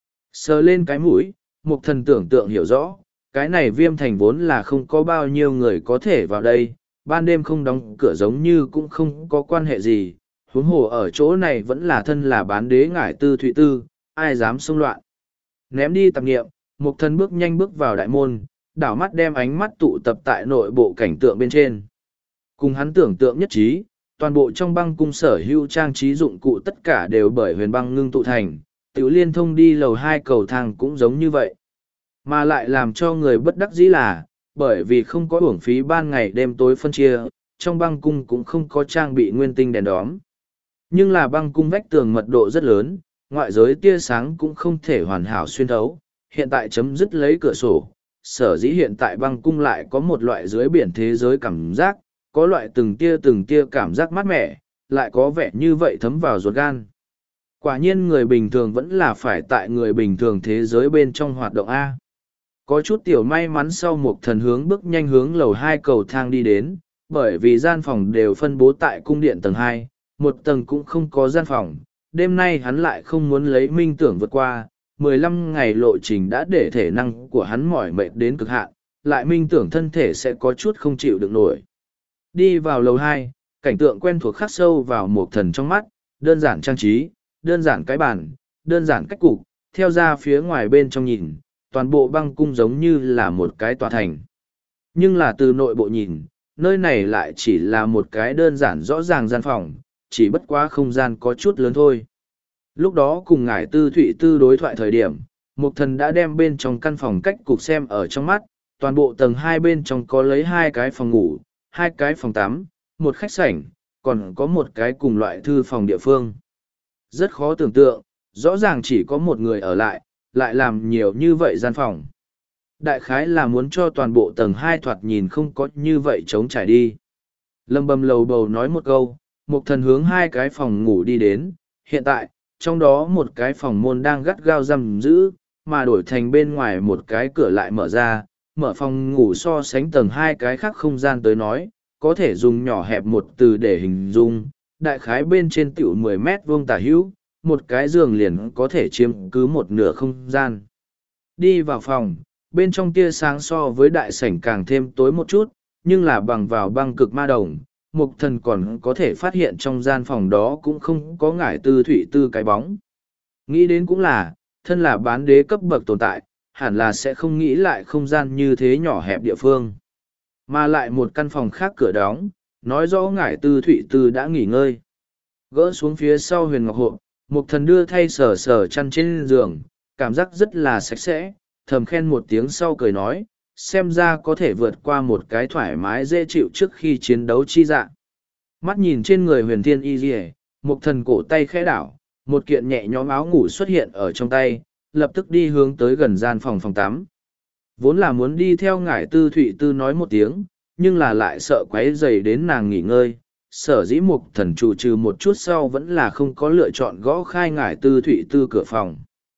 Sờ lên cái mũi, một thần tưởng tượng hiểu rõ, cái này viêm thành vốn là không có bao nhiêu người có thể vào đây, ban đêm không đóng cửa giống như cũng không có quan hệ gì, huống hồ ở chỗ này vẫn là thân là bán đế ngải tư thụy tư, ai dám xông loạn. Ném đi tạp nghiệm, một thần bước nhanh bước vào đại môn, đảo mắt đem ánh mắt tụ tập tại nội bộ cảnh tượng bên trên. Cùng hắn tưởng tượng nhất trí, toàn bộ trong băng cung sở hữu trang trí dụng cụ tất cả đều bởi huyền băng ngưng tụ thành, tiểu liên thông đi lầu hai cầu thang cũng giống như vậy. Mà lại làm cho người bất đắc dĩ là, bởi vì không có uổng phí ban ngày đêm tối phân chia, trong băng cung cũng không có trang bị nguyên tinh đèn đóm. Nhưng là băng cung vách tường mật độ rất lớn, ngoại giới tia sáng cũng không thể hoàn hảo xuyên thấu, hiện tại chấm dứt lấy cửa sổ. Sở dĩ hiện tại băng cung lại có một loại dưới biển thế giới cảm giác, có loại từng tia từng tia cảm giác mát mẻ, lại có vẻ như vậy thấm vào ruột gan. Quả nhiên người bình thường vẫn là phải tại người bình thường thế giới bên trong hoạt động A. Có chút tiểu may mắn sau một thần hướng bước nhanh hướng lầu hai cầu thang đi đến, bởi vì gian phòng đều phân bố tại cung điện tầng hai, một tầng cũng không có gian phòng. Đêm nay hắn lại không muốn lấy minh tưởng vượt qua, mười lăm ngày lộ trình đã để thể năng của hắn mỏi mệt đến cực hạn, lại minh tưởng thân thể sẽ có chút không chịu được nổi. Đi vào lầu hai, cảnh tượng quen thuộc khắc sâu vào một thần trong mắt, đơn giản trang trí, đơn giản cái bàn, đơn giản cách cục, theo ra phía ngoài bên trong nhìn, toàn bộ băng cung giống như là một cái tòa thành. Nhưng là từ nội bộ nhìn, nơi này lại chỉ là một cái đơn giản rõ ràng gian phòng, chỉ bất quá không gian có chút lớn thôi. Lúc đó cùng ngải tư thụy tư đối thoại thời điểm, Mục Thần đã đem bên trong căn phòng cách cục xem ở trong mắt, toàn bộ tầng hai bên trong có lấy hai cái phòng ngủ, hai cái phòng tắm, một khách sảnh, còn có một cái cùng loại thư phòng địa phương. Rất khó tưởng tượng, rõ ràng chỉ có một người ở lại, lại làm nhiều như vậy gian phòng. Đại khái là muốn cho toàn bộ tầng hai thoạt nhìn không có như vậy trống trải đi. Lâm bầm lầu bầu nói một câu, Mục Thần hướng hai cái phòng ngủ đi đến, hiện tại, trong đó một cái phòng môn đang gắt gao giam giữ, mà đổi thành bên ngoài một cái cửa lại mở ra, mở phòng ngủ so sánh tầng hai cái khác không gian tới nói, có thể dùng nhỏ hẹp một từ để hình dung, đại khái bên trên tiểu mười mét vuông tả hữu, một cái giường liền có thể chiếm cứ một nửa không gian. Đi vào phòng, bên trong tia sáng so với đại sảnh càng thêm tối một chút, nhưng là bằng vào băng cực ma đồng, Mục Thần còn có thể phát hiện trong gian phòng đó cũng không có ngải tư thụy tư cái bóng. Nghĩ đến cũng là, thân là bán đế cấp bậc tồn tại, hẳn là sẽ không nghĩ lại không gian như thế nhỏ hẹp địa phương. Mà lại một căn phòng khác cửa đóng, nói rõ ngải tư thụy tư đã nghỉ ngơi. Gỡ xuống phía sau huyền ngọc hộp, Mục Thần đưa thay sờ sờ chăn trên giường, cảm giác rất là sạch sẽ, thầm khen một tiếng sau cười nói, xem ra có thể vượt qua một cái thoải mái dễ chịu trước khi chiến đấu chi dạ. Mắt nhìn trên người huyền thiên y dì Mục Thần cổ tay khẽ đảo, một kiện nhẹ nhõm áo ngủ xuất hiện ở trong tay, lập tức đi hướng tới gần gian phòng phòng tắm. Vốn là muốn đi theo ngải tư thụy tư nói một tiếng, nhưng là lại sợ quấy rầy đến nàng nghỉ ngơi. Sở dĩ Mục Thần trụ trừ một chút sau vẫn là không có lựa chọn gõ khai ngải tư thụy tư cửa phòng.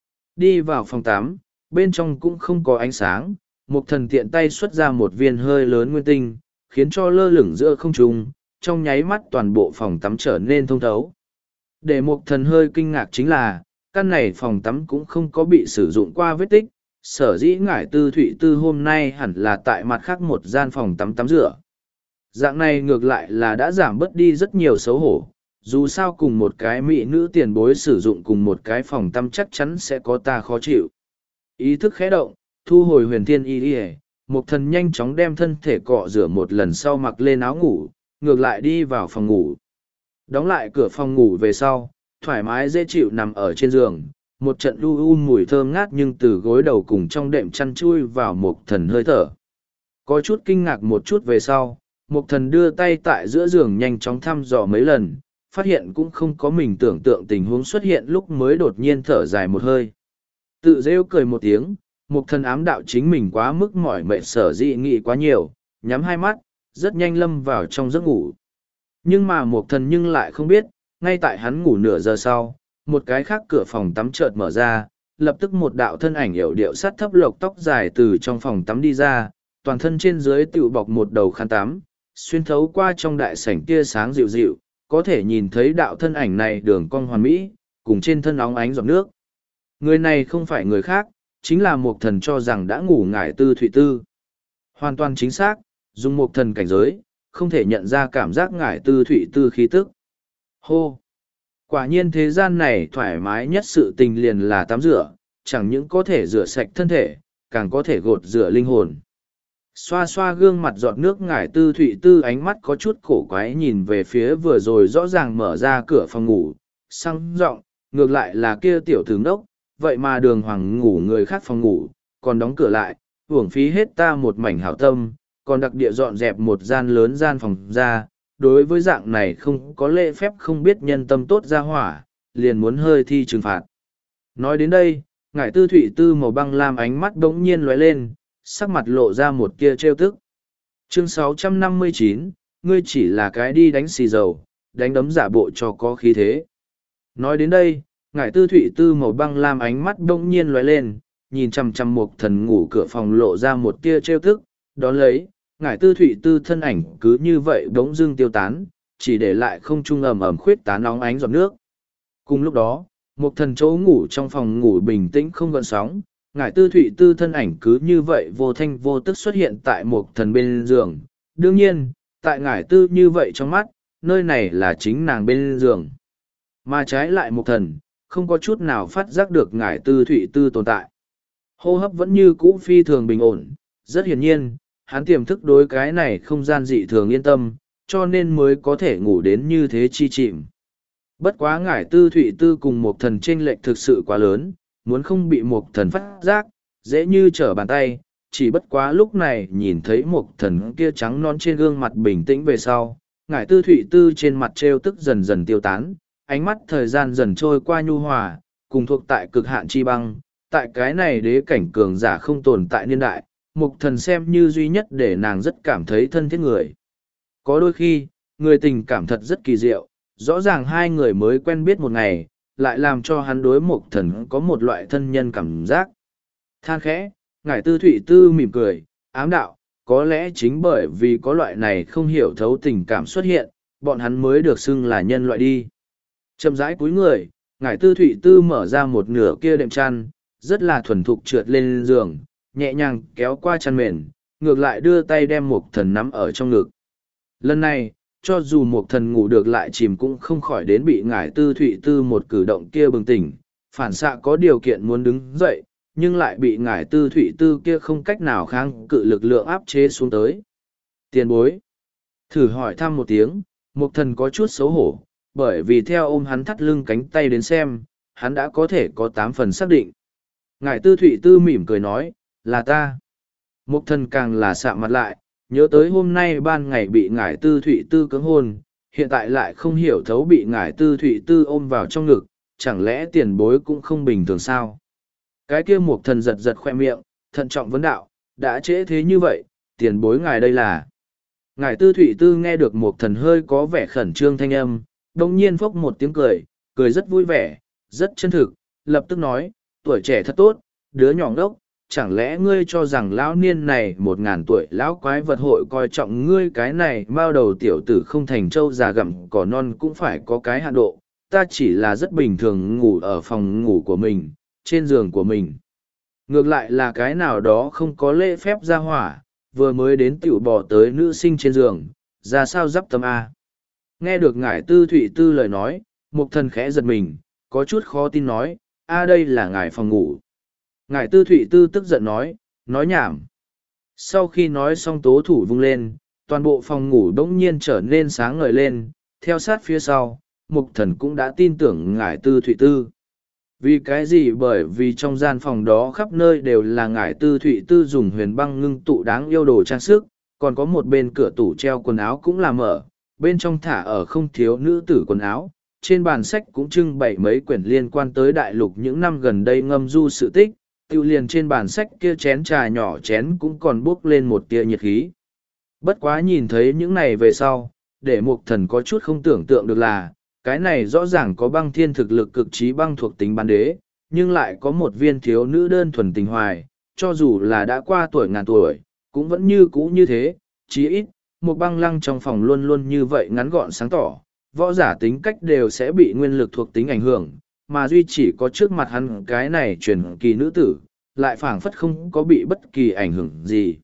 Đi vào phòng tắm, bên trong cũng không có ánh sáng, Mục Thần tiện tay xuất ra một viên hơi lớn nguyên tinh, khiến cho lơ lửng giữa không trung, trong nháy mắt toàn bộ phòng tắm trở nên thông thấu. Để Mục Thần hơi kinh ngạc chính là, căn này phòng tắm cũng không có bị sử dụng qua vết tích, sở dĩ ngải tư thụy tư hôm nay hẳn là tại mặt khác một gian phòng tắm tắm rửa. Dạng này ngược lại là đã giảm bớt đi rất nhiều xấu hổ, dù sao cùng một cái mỹ nữ tiền bối sử dụng cùng một cái phòng tắm chắc chắn sẽ có ta khó chịu. Ý thức khẽ động, thu hồi huyền thiên y y, Mục Thần nhanh chóng đem thân thể cọ rửa một lần sau mặc lên áo ngủ, ngược lại đi vào phòng ngủ. Đóng lại cửa phòng ngủ về sau, thoải mái dễ chịu nằm ở trên giường, một trận u u mùi thơm ngát nhưng từ gối đầu cùng trong đệm chăn chui vào Mục Thần hơi thở. Có chút kinh ngạc một chút về sau, Mục Thần đưa tay tại giữa giường nhanh chóng thăm dò mấy lần, phát hiện cũng không có mình tưởng tượng tình huống xuất hiện lúc mới đột nhiên thở dài một hơi. Tự rêu cười một tiếng, Mục Thần ám đạo chính mình quá mức mỏi mệt sở dị nghị quá nhiều, nhắm hai mắt, rất nhanh lâm vào trong giấc ngủ. Nhưng mà Mục Thần nhưng lại không biết, ngay tại hắn ngủ nửa giờ sau, một cái khác cửa phòng tắm chợt mở ra, lập tức một đạo thân ảnh yểu điệu sắt thấp lộc tóc dài từ trong phòng tắm đi ra, toàn thân trên dưới tựu bọc một đầu khăn tắm, xuyên thấu qua trong đại sảnh tia sáng dịu dịu, có thể nhìn thấy đạo thân ảnh này đường cong hoàn mỹ, cùng trên thân óng ánh giọt nước. Người này không phải người khác, chính là Mục Thần cho rằng đã ngủ ngải tư thụy tư. Hoàn toàn chính xác, dùng Mục Thần cảnh giới, không thể nhận ra cảm giác ngải tư thụy tư khí tức. Hô! Quả nhiên thế gian này thoải mái nhất sự tình liền là tắm rửa, chẳng những có thể rửa sạch thân thể, càng có thể gột rửa linh hồn. Xoa xoa gương mặt giọt nước ngải tư thụy tư ánh mắt có chút cổ quái nhìn về phía vừa rồi rõ ràng mở ra cửa phòng ngủ, sang giọng ngược lại là kia tiểu tướng đốc, vậy mà đường hoàng ngủ người khác phòng ngủ, còn đóng cửa lại, uổng phí hết ta một mảnh hảo tâm, còn đặc địa dọn dẹp một gian lớn gian phòng ra, đối với dạng này không có lễ phép không biết nhân tâm tốt ra hỏa, liền muốn hơi thi trừng phạt. Nói đến đây, ngải tư thụy tư màu băng lam ánh mắt bỗng nhiên lóe lên, sắc mặt lộ ra một tia trêu tức. Chương sáu trăm năm mươi chín, ngươi chỉ là cái đi đánh xì dầu, đánh đấm giả bộ cho có khí thế. Nói đến đây, ngải tư thụy tư màu băng lam ánh mắt bỗng nhiên lóe lên, nhìn chằm chằm Mục Thần ngủ cửa phòng lộ ra một tia trêu tức, đón lấy, ngải tư thụy tư thân ảnh cứ như vậy bỗng dưng tiêu tán, chỉ để lại không trung ầm ầm khuyết tán nóng ánh giọt nước. Cùng lúc đó, Mục Thần chỗ ngủ trong phòng ngủ bình tĩnh không gợn sóng, ngải tư thụy tư thân ảnh cứ như vậy vô thanh vô tức xuất hiện tại Mục Thần bên giường. Đương nhiên, tại ngải tư như vậy trong mắt, nơi này là chính nàng bên giường. Mà trái lại Mục Thần, không có chút nào phát giác được ngải tư thụy tư tồn tại. Hô hấp vẫn như cũ phi thường bình ổn, rất hiển nhiên, hắn tiềm thức đối cái này không gian dị thường yên tâm, cho nên mới có thể ngủ đến như thế chi chìm. Bất quá ngải tư thụy tư cùng Mục Thần chênh lệch thực sự quá lớn, muốn không bị Mục Thần phát giác, dễ như trở bàn tay, chỉ bất quá lúc này nhìn thấy Mục Thần kia trắng non trên gương mặt bình tĩnh về sau, ngải tư thụy tư trên mặt trêu tức dần dần tiêu tán, ánh mắt thời gian dần trôi qua nhu hòa, cùng thuộc tại cực hạn chi băng, tại cái này đế cảnh cường giả không tồn tại niên đại, Mục Thần xem như duy nhất để nàng rất cảm thấy thân thiết người. Có đôi khi, người tình cảm thật rất kỳ diệu, rõ ràng hai người mới quen biết một ngày, lại làm cho hắn đối Mục Thần có một loại thân nhân cảm giác. Than khẽ, ngải tư thụy tư mỉm cười, ám đạo, có lẽ chính bởi vì có loại này không hiểu thấu tình cảm xuất hiện, bọn hắn mới được xưng là nhân loại đi. Chậm rãi cúi người, ngải tư thụy tư mở ra một nửa kia đệm chăn, rất là thuần thục trượt lên giường, nhẹ nhàng kéo qua chăn mền, ngược lại đưa tay đem Mục Thần nắm ở trong ngực. Lần này, cho dù Mục Thần ngủ được lại chìm cũng không khỏi đến bị ngải tư thụy tư một cử động kia bừng tỉnh, phản xạ có điều kiện muốn đứng dậy, nhưng lại bị ngải tư thụy tư kia không cách nào kháng cự lực lượng áp chế xuống tới. Tiền bối. Thử hỏi thăm một tiếng, Mục Thần có chút xấu hổ, bởi vì theo ôm hắn thắt lưng cánh tay đến xem, hắn đã có thể có tám phần xác định. Ngải tư thụy tư mỉm cười nói, là ta. Mục Thần càng là sạ mặt lại, nhớ tới hôm nay ban ngày bị ngải tư thụy tư cưỡng hôn, hiện tại lại không hiểu thấu bị ngải tư thụy tư ôm vào trong ngực, chẳng lẽ tiền bối cũng không bình thường sao? Cái kia Mục Thần giật giật khoe miệng, thận trọng vấn đạo, đã trễ thế như vậy, tiền bối ngài đây là. Ngải tư thụy tư nghe được Mục Thần hơi có vẻ khẩn trương thanh âm, đồng nhiên phốc một tiếng cười, cười rất vui vẻ, rất chân thực, lập tức nói, tuổi trẻ thật tốt, đứa nhỏ ngốc, chẳng lẽ ngươi cho rằng lão niên này một ngàn tuổi lão quái vật hội coi trọng ngươi cái này mao đầu tiểu tử không thành trâu già gặm cỏ non cũng phải có cái hạn độ, ta chỉ là rất bình thường ngủ ở phòng ngủ của mình, trên giường của mình. Ngược lại là cái nào đó không có lễ phép ra hỏa, vừa mới đến tiểu bỏ tới nữ sinh trên giường, ra sao dắp tâm A. Nghe được ngải tư thụy tư lời nói, mục thần khẽ giật mình, có chút khó tin nói, a đây là ngải phòng ngủ. Ngải tư thụy tư tức giận nói, nói nhảm. Sau khi nói xong tố thủ vung lên, toàn bộ phòng ngủ đỗng nhiên trở nên sáng ngời lên, theo sát phía sau, mục thần cũng đã tin tưởng ngải tư thụy tư. Vì cái gì? Bởi vì trong gian phòng đó khắp nơi đều là ngải tư thụy tư dùng huyền băng ngưng tụ đáng yêu đồ trang sức, còn có một bên cửa tủ treo quần áo cũng là mở, bên trong thả ở không thiếu nữ tử quần áo, trên bàn sách cũng trưng bày mấy quyển liên quan tới đại lục những năm gần đây ngâm du sự tích, tiêu liền trên bàn sách kia chén trà nhỏ chén cũng còn bốc lên một tia nhiệt khí. Bất quá nhìn thấy những này về sau, để mục thần có chút không tưởng tượng được là, cái này rõ ràng có băng thiên thực lực cực trí băng thuộc tính bán đế, nhưng lại có một viên thiếu nữ đơn thuần tình hoài, cho dù là đã qua tuổi ngàn tuổi, cũng vẫn như cũ như thế, chí ít, một băng lăng trong phòng luôn luôn như vậy ngắn gọn sáng tỏ, võ giả tính cách đều sẽ bị nguyên lực thuộc tính ảnh hưởng, mà duy chỉ có trước mặt hắn cái này truyền kỳ nữ tử, lại phảng phất không có bị bất kỳ ảnh hưởng gì.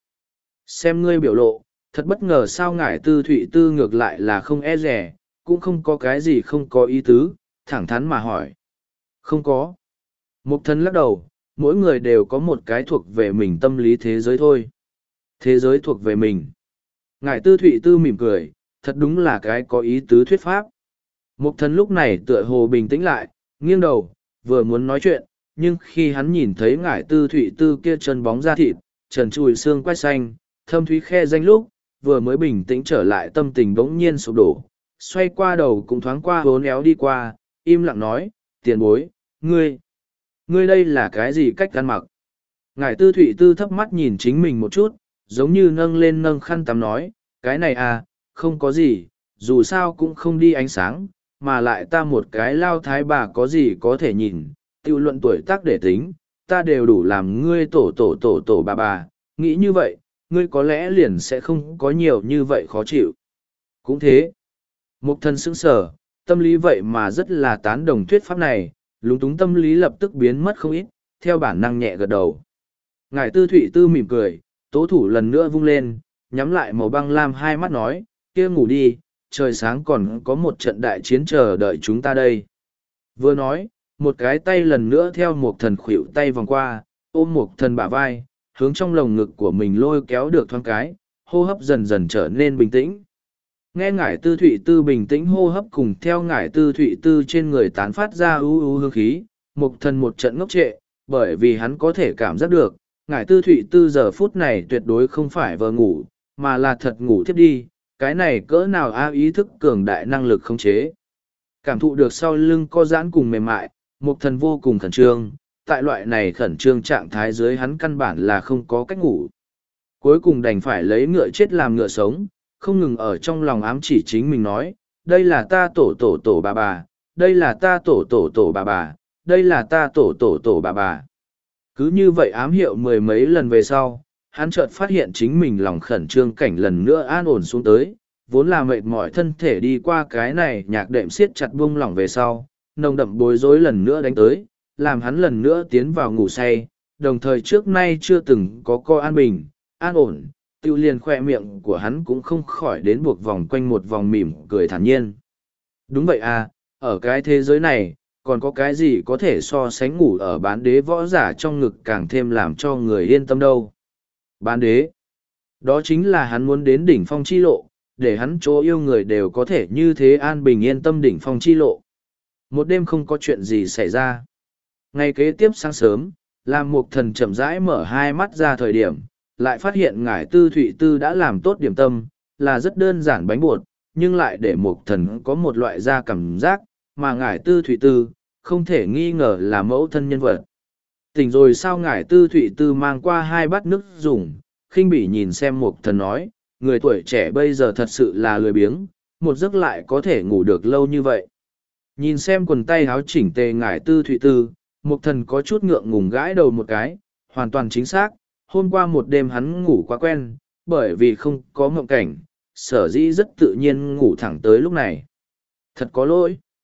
Xem ngươi biểu lộ, thật bất ngờ sao ngải tư thụy tư ngược lại là không e rẻ, cũng không có cái gì không có ý tứ, thẳng thắn mà hỏi. Không có. Mục thần lắc đầu, mỗi người đều có một cái thuộc về mình tâm lý thế giới thôi. Thế giới thuộc về mình. Ngải tư thụy tư mỉm cười, thật đúng là cái có ý tứ thuyết pháp. Mục thần lúc này tựa hồ bình tĩnh lại, nghiêng đầu, vừa muốn nói chuyện, nhưng khi hắn nhìn thấy ngải tư thụy tư kia chân bóng da thịt, trần trùi xương quai xanh, thâm thúy khe danh lúc, vừa mới bình tĩnh trở lại tâm tình bỗng nhiên sụp đổ, xoay qua đầu cũng thoáng qua hốn éo đi qua, im lặng nói, tiền bối, ngươi, ngươi đây là cái gì cách ăn mặc? Ngải tư thụy tư thấp mắt nhìn chính mình một chút, giống như nâng lên nâng khăn tắm nói, cái này à, không có gì, dù sao cũng không đi ánh sáng, mà lại ta một cái lao thái bà có gì có thể nhìn, tiêu luận tuổi tác để tính, ta đều đủ làm ngươi tổ tổ tổ tổ bà bà, nghĩ như vậy, ngươi có lẽ liền sẽ không có nhiều như vậy khó chịu. Cũng thế, mục thần sững sờ, tâm lý vậy mà rất là tán đồng thuyết pháp này, lúng túng tâm lý lập tức biến mất không ít, theo bản năng nhẹ gật đầu. Ngải tư thụy tư mỉm cười, tố thủ lần nữa vung lên, nhắm lại màu băng lam hai mắt nói, kia ngủ đi, trời sáng còn có một trận đại chiến chờ đợi chúng ta đây. Vừa nói, một cái tay lần nữa theo một thần khuỷu tay vòng qua, ôm một thần bả vai, hướng trong lồng ngực của mình lôi kéo được thoáng cái, hô hấp dần dần trở nên bình tĩnh. Nghe ngải tư thụy tư bình tĩnh hô hấp cùng theo ngải tư thụy tư trên người tán phát ra ưu ưu hương khí, một thần một trận ngốc trệ, bởi vì hắn có thể cảm giác được, ngải tư thụy tư giờ phút này tuyệt đối không phải vờ ngủ, mà là thật ngủ thiếp đi, cái này cỡ nào a ý thức cường đại năng lực khống chế. Cảm thụ được sau lưng co giãn cùng mềm mại, một thần vô cùng khẩn trương, tại loại này khẩn trương trạng thái dưới hắn căn bản là không có cách ngủ. Cuối cùng đành phải lấy ngựa chết làm ngựa sống, không ngừng ở trong lòng ám chỉ chính mình nói, đây là ta tổ tổ tổ bà bà, đây là ta tổ tổ tổ bà bà, đây là ta tổ tổ tổ bà bà. Cứ như vậy ám hiệu mười mấy lần về sau, hắn chợt phát hiện chính mình lòng khẩn trương cảnh lần nữa an ổn xuống tới, vốn là mệt mỏi thân thể đi qua cái này nhạc đệm siết chặt buông lỏng về sau, nồng đậm bối rối lần nữa đánh tới, làm hắn lần nữa tiến vào ngủ say, đồng thời trước nay chưa từng có co an bình, an ổn, tiêu liền khoe miệng của hắn cũng không khỏi đến buộc vòng quanh một vòng mỉm cười thản nhiên. Đúng vậy à, ở cái thế giới này, còn có cái gì có thể so sánh ngủ ở bán đế võ giả trong ngực càng thêm làm cho người yên tâm đâu. Bán đế, đó chính là hắn muốn đến đỉnh phong chi lộ, để hắn chỗ yêu người đều có thể như thế an bình yên tâm đỉnh phong chi lộ. Một đêm không có chuyện gì xảy ra. Ngày kế tiếp sáng sớm, làm một thần chậm rãi mở hai mắt ra thời điểm, lại phát hiện ngải tư thụy tư đã làm tốt điểm tâm, là rất đơn giản bánh bột, nhưng lại để một thần có một loại da cảm giác, mà ngải tư thụy tư, không thể nghi ngờ là mẫu thân nhân vật. Tỉnh rồi sao ngải tư thụy tư mang qua hai bát nước dùng, khinh bỉ nhìn xem một thần nói, người tuổi trẻ bây giờ thật sự là lười biếng, một giấc lại có thể ngủ được lâu như vậy. Nhìn xem quần tay áo chỉnh tề ngải tư thụy tư, một thần có chút ngượng ngùng gãi đầu một cái, hoàn toàn chính xác, hôm qua một đêm hắn ngủ quá quen, bởi vì không có mộng cảnh, sở dĩ rất tự nhiên ngủ thẳng tới lúc này. Thật có lỗi.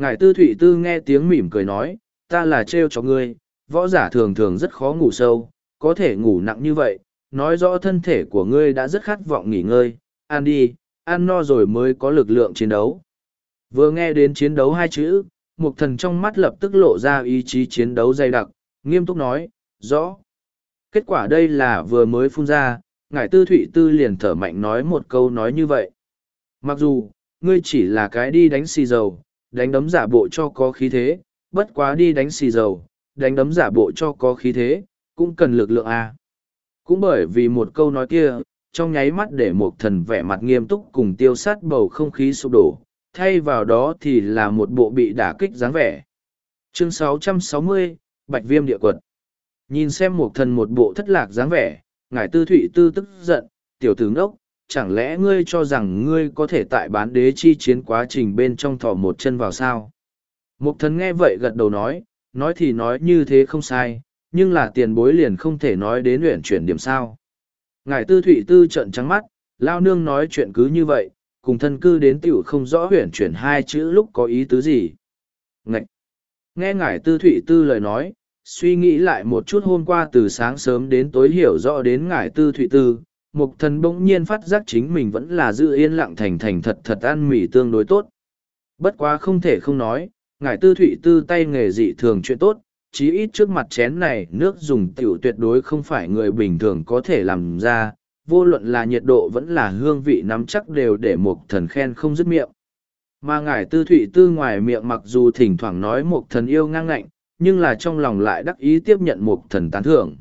Ngải tư thụy tư nghe tiếng mỉm cười nói, ta là trêu cho ngươi, võ giả thường thường rất khó ngủ sâu, có thể ngủ nặng như vậy, nói rõ thân thể của ngươi đã rất khát vọng nghỉ ngơi, ăn đi, ăn no rồi mới có lực lượng chiến đấu. Vừa nghe đến chiến đấu hai chữ, Mục Thần trong mắt lập tức lộ ra ý chí chiến đấu dày đặc, nghiêm túc nói, rõ. Kết quả đây là vừa mới phun ra, Ngải tư thụy tư liền thở mạnh nói một câu nói như vậy. Mặc dù, ngươi chỉ là cái đi đánh xì dầu, đánh đấm giả bộ cho có khí thế, bất quá đi đánh xì dầu, đánh đấm giả bộ cho có khí thế, cũng cần lực lượng A. Cũng bởi vì một câu nói kia, trong nháy mắt để Mục Thần vẻ mặt nghiêm túc cùng tiêu sát bầu không khí sụp đổ, thay vào đó thì là một bộ bị đả kích dáng vẻ. Chương sáu trăm sáu mươi, Bạch Viêm Địa Quật. Nhìn xem Mục Thần một bộ thất lạc dáng vẻ, Ngải tư thụy tư tức giận, tiểu tử ngốc, chẳng lẽ ngươi cho rằng ngươi có thể tại bán đế chi chiến quá trình bên trong thỏ một chân vào sao? Mục Thần nghe vậy gật đầu nói, nói thì nói như thế không sai, nhưng là tiền bối liền không thể nói đến luyện chuyển điểm sao. Ngải tư thụy tư trợn trắng mắt, lao nương nói chuyện cứ như vậy, cùng thân cư đến tiểu không rõ luyện chuyển hai chữ lúc có ý tứ gì. Ngậy! Nghe ngải tư thụy tư lời nói, suy nghĩ lại một chút hôm qua từ sáng sớm đến tối hiểu rõ đến ngải tư thụy tư, Mục Thần bỗng nhiên phát giác chính mình vẫn là giữ yên lặng thành thành thật thật ăn mì tương đối tốt. Bất quá không thể không nói, ngải tư thụy tư tay nghề dị thường chuyện tốt, chí ít trước mặt chén này nước dùng tiểu tuyệt đối không phải người bình thường có thể làm ra, vô luận là nhiệt độ vẫn là hương vị nắm chắc đều để Mục Thần khen không dứt miệng. Mà ngải tư thụy tư ngoài miệng mặc dù thỉnh thoảng nói Mục Thần yêu ngang ngạnh, nhưng là trong lòng lại đắc ý tiếp nhận Mục Thần tán thưởng.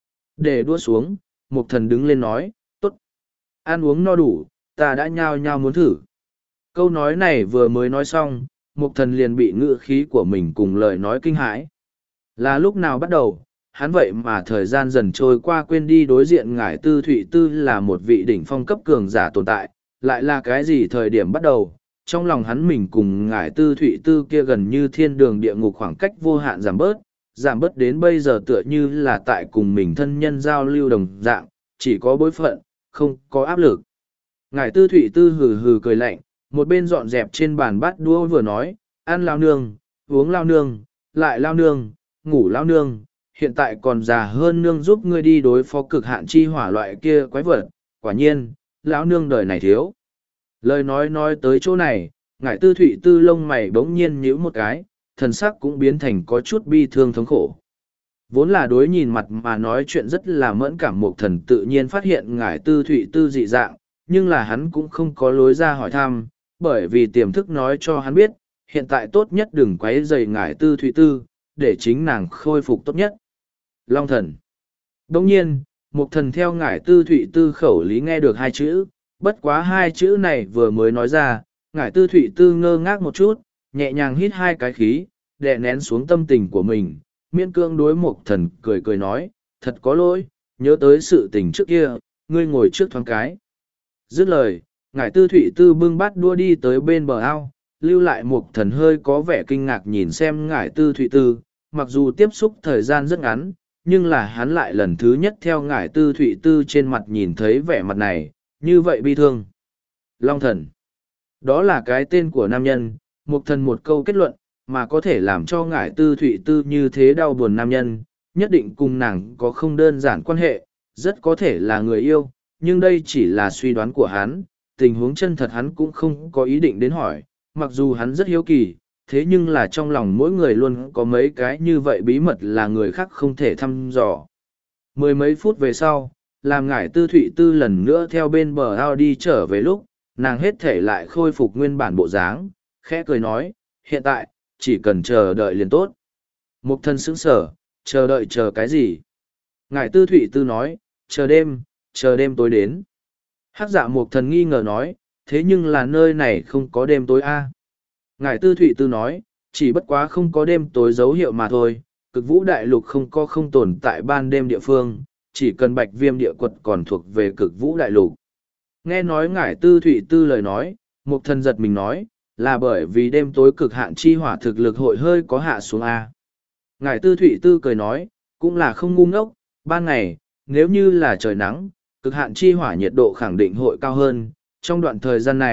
Để đua xuống, Mục Thần đứng lên nói, tốt, ăn uống no đủ, ta đã nhao nhao muốn thử. Câu nói này vừa mới nói xong, Mục Thần liền bị ngữ khí của mình cùng lời nói kinh hãi. Là lúc nào bắt đầu, hắn vậy mà thời gian dần trôi qua quên đi đối diện ngải tư thụy tư là một vị đỉnh phong cấp cường giả tồn tại, lại là cái gì thời điểm bắt đầu, trong lòng hắn mình cùng ngải tư thụy tư kia gần như thiên đường địa ngục khoảng cách vô hạn giảm bớt, giảm bớt đến bây giờ tựa như là tại cùng mình thân nhân giao lưu đồng dạng, chỉ có bối phận, không có áp lực. Ngải tư thụy tư hừ hừ cười lạnh, một bên dọn dẹp trên bàn bát đũa vừa nói, ăn lao nương, uống lao nương, lại lao nương, ngủ lao nương, hiện tại còn già hơn nương giúp ngươi đi đối phó cực hạn chi hỏa loại kia quái vật, quả nhiên, lão nương đời này thiếu. Lời nói nói tới chỗ này, ngải tư thụy tư lông mày bỗng nhiên nhíu một cái, thần sắc cũng biến thành có chút bi thương thống khổ. Vốn là đối nhìn mặt mà nói chuyện rất là mẫn cảm, Mục Thần tự nhiên phát hiện ngải tư thụy tư dị dạng, nhưng là hắn cũng không có lối ra hỏi thăm, bởi vì tiềm thức nói cho hắn biết, hiện tại tốt nhất đừng quấy rầy ngải tư thụy tư, để chính nàng khôi phục tốt nhất. Long thần. Đồng nhiên, Mục Thần theo ngải tư thụy tư khẩu lý nghe được hai chữ, bất quá hai chữ này vừa mới nói ra, ngải tư thụy tư ngơ ngác một chút, nhẹ nhàng hít hai cái khí, đè nén xuống tâm tình của mình, miễn cưỡng đối Mục Thần cười cười nói, thật có lỗi, nhớ tới sự tình trước kia, ngươi ngồi trước thoáng cái. Dứt lời, ngải tư thụy tư bưng bát đua đi tới bên bờ ao, lưu lại Mục Thần hơi có vẻ kinh ngạc nhìn xem ngải tư thụy tư, mặc dù tiếp xúc thời gian rất ngắn, nhưng là hắn lại lần thứ nhất theo ngải tư thụy tư trên mặt nhìn thấy vẻ mặt này, như vậy bi thương. Long thần. Đó là cái tên của nam nhân, Mục Thần một câu kết luận, mà có thể làm cho ngải tư thụy tư như thế đau buồn nam nhân, nhất định cùng nàng có không đơn giản quan hệ, rất có thể là người yêu, nhưng đây chỉ là suy đoán của hắn, tình huống chân thật hắn cũng không có ý định đến hỏi, mặc dù hắn rất hiếu kỳ, thế nhưng là trong lòng mỗi người luôn có mấy cái như vậy bí mật là người khác không thể thăm dò. Mười mấy phút về sau, làm ngải tư thụy tư lần nữa theo bên bờ ao đi trở về lúc, nàng hết thể lại khôi phục nguyên bản bộ dáng, khẽ cười nói, hiện tại, chỉ cần chờ đợi liền tốt. Mục Thần sững sở, chờ đợi chờ cái gì? Ngải tư thụy tư nói, chờ đêm, chờ đêm tối đến. Hắc Dạ Mục Thần nghi ngờ nói, thế nhưng là nơi này không có đêm tối a. Ngải tư thụy tư nói, chỉ bất quá không có đêm tối dấu hiệu mà thôi, cực vũ đại lục không có không tồn tại ban đêm địa phương, chỉ cần Bạch Viêm địa quật còn thuộc về cực vũ đại lục. Nghe nói ngải tư thụy tư lời nói, Mục Thần giật mình nói, là bởi vì đêm tối cực hạn chi hỏa thực lực hội hơi có hạ xuống a. Ngải tư thụy tư cười nói, cũng là không ngu ngốc, ban ngày, nếu như là trời nắng, cực hạn chi hỏa nhiệt độ khẳng định hội cao hơn, trong đoạn thời gian này,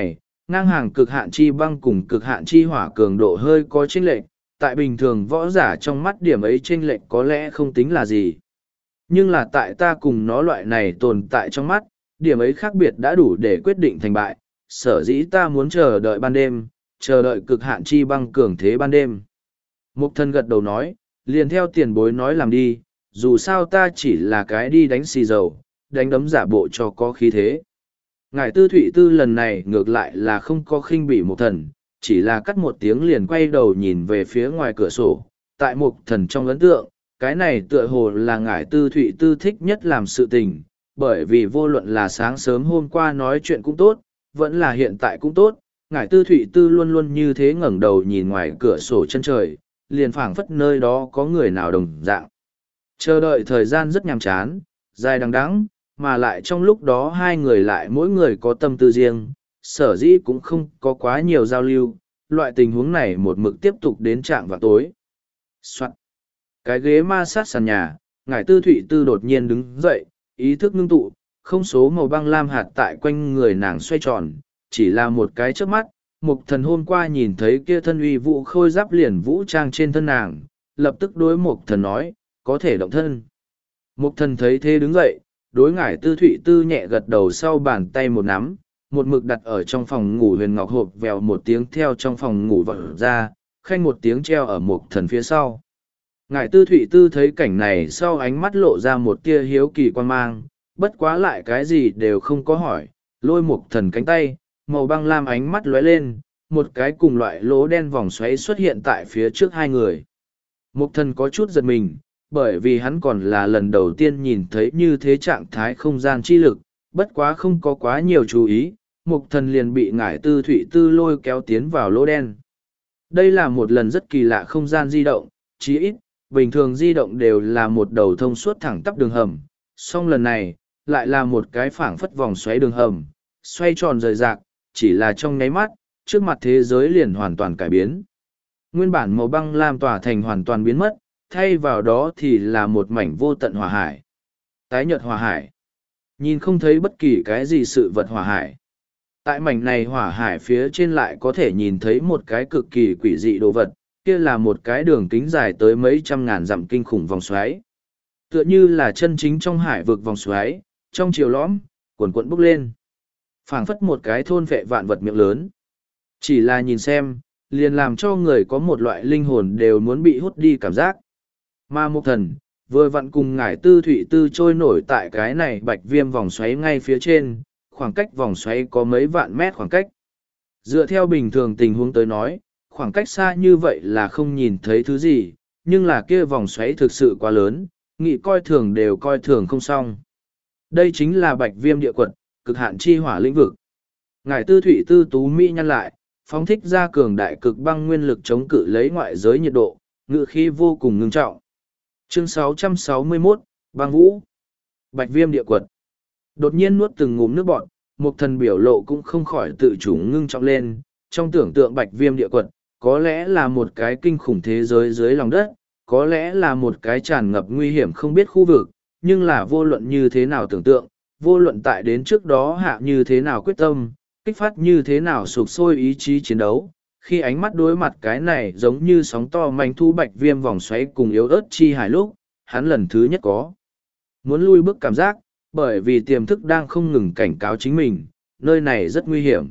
ngang hàng cực hạn chi băng cùng cực hạn chi hỏa cường độ hơi có chênh lệch, tại bình thường võ giả trong mắt điểm ấy chênh lệch có lẽ không tính là gì. Nhưng là tại ta cùng nó loại này tồn tại trong mắt, điểm ấy khác biệt đã đủ để quyết định thành bại, sở dĩ ta muốn chờ đợi ban đêm, chờ đợi cực hạn chi băng cường thế ban đêm. Mục Thần gật đầu nói, liền theo tiền bối nói làm đi, dù sao ta chỉ là cái đi đánh xì dầu, đánh đấm giả bộ cho có khí thế. Ngài Tư Thụy Tư lần này ngược lại là không có khinh bỉ Mục Thần, chỉ là cắt một tiếng liền quay đầu nhìn về phía ngoài cửa sổ. Tại Mục Thần trong ấn tượng, cái này tựa hồ là ngài Tư Thụy Tư thích nhất làm sự tình, bởi vì vô luận là sáng sớm hôm qua nói chuyện cũng tốt, vẫn là hiện tại cũng tốt, ngài Tư Thụy Tư luôn luôn như thế ngẩng đầu nhìn ngoài cửa sổ chân trời, liền phảng phất nơi đó có người nào đồng dạng. Chờ đợi thời gian rất nhàm chán, dài đằng đẵng, mà lại trong lúc đó hai người lại mỗi người có tâm tư riêng, sở dĩ cũng không có quá nhiều giao lưu, loại tình huống này một mực tiếp tục đến trạm vào tối. Soạn. Cái ghế ma sát sàn nhà, ngài Tư Thụy Tư đột nhiên đứng dậy, ý thức ngưng tụ, không số màu băng lam hạt tại quanh người nàng xoay tròn, chỉ là một cái chớp mắt. Mục Thần hôm qua nhìn thấy kia thân uy vũ khôi giáp liền vũ trang trên thân nàng, lập tức đối Mục Thần nói, có thể động thân. Mục Thần thấy thế đứng dậy, đối ngải Tư Thụy Tư nhẹ gật đầu, sau bàn tay một nắm, một mực đặt ở trong phòng ngủ huyền ngọc hộp vèo một tiếng theo trong phòng ngủ vỡ ra, khanh một tiếng treo ở Mục Thần phía sau. Ngải Tư Thụy Tư thấy cảnh này sau ánh mắt lộ ra một tia hiếu kỳ quan mang, bất quá lại cái gì đều không có hỏi, lôi Mục Thần cánh tay, màu băng lam ánh mắt lóe lên, một cái cùng loại lỗ đen vòng xoáy xuất hiện tại phía trước hai người. Mục Thần có chút giật mình, bởi vì hắn còn là lần đầu tiên nhìn thấy như thế trạng thái không gian chi lực, bất quá không có quá nhiều chú ý, Mục Thần liền bị ngải Tư Thụy Tư lôi kéo tiến vào lỗ đen. Đây là một lần rất kỳ lạ không gian di động, chí ít, bình thường di động đều là một đầu thông suốt thẳng tắp đường hầm, song lần này, lại là một cái phảng phất vòng xoáy đường hầm, xoay tròn rời rạc, chỉ là trong nháy mắt, trước mặt thế giới liền hoàn toàn cải biến. Nguyên bản màu băng lam tỏa thành hoàn toàn biến mất, thay vào đó thì là một mảnh vô tận hỏa hải. Tái nhợt hỏa hải. Nhìn không thấy bất kỳ cái gì sự vật hỏa hải. Tại mảnh này hỏa hải phía trên lại có thể nhìn thấy một cái cực kỳ quỷ dị đồ vật, kia là một cái đường kính dài tới mấy trăm ngàn dặm kinh khủng vòng xoáy. Tựa như là chân chính trong hải vực vòng xoáy, trong chiều lõm, cuồn cuộn bốc lên. Phảng phất một cái thôn vệ vạn vật miệng lớn. Chỉ là nhìn xem, liền làm cho người có một loại linh hồn đều muốn bị hút đi cảm giác. Mà Mục Thần, vừa vặn cùng ngải Tư Thụy Tư trôi nổi tại cái này bạch viêm vòng xoáy ngay phía trên, khoảng cách vòng xoáy có mấy vạn mét khoảng cách. Dựa theo bình thường tình huống tới nói, khoảng cách xa như vậy là không nhìn thấy thứ gì, nhưng là kia vòng xoáy thực sự quá lớn, nghĩ coi thường đều coi thường không xong. Đây chính là bạch viêm địa quật, cực hạn chi hỏa lĩnh vực. Ngải Tư Thụy Tư tú mỹ nhăn lại, phóng thích ra cường đại cực băng nguyên lực chống cự lấy ngoại giới nhiệt độ, ngự khí vô cùng ngưng trọng. Chương sáu trăm sáu mươi mốt, băng vũ. Bạch viêm địa quật. Đột nhiên nuốt từng ngụm nước bọt, Mục Thần biểu lộ cũng không khỏi tự chủ ngưng trọng lên, trong tưởng tượng bạch viêm địa quật, có lẽ là một cái kinh khủng thế giới dưới lòng đất, có lẽ là một cái tràn ngập nguy hiểm không biết khu vực, nhưng là vô luận như thế nào tưởng tượng, vô luận tại đến trước đó hạ như thế nào quyết tâm, kích phát như thế nào sục sôi ý chí chiến đấu, khi ánh mắt đối mặt cái này giống như sóng to manh thu bạch viêm vòng xoáy cùng yếu ớt chi hải lúc, hắn lần thứ nhất có muốn lui bước cảm giác, bởi vì tiềm thức đang không ngừng cảnh cáo chính mình, nơi này rất nguy hiểm,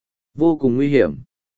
vô cùng nguy hiểm.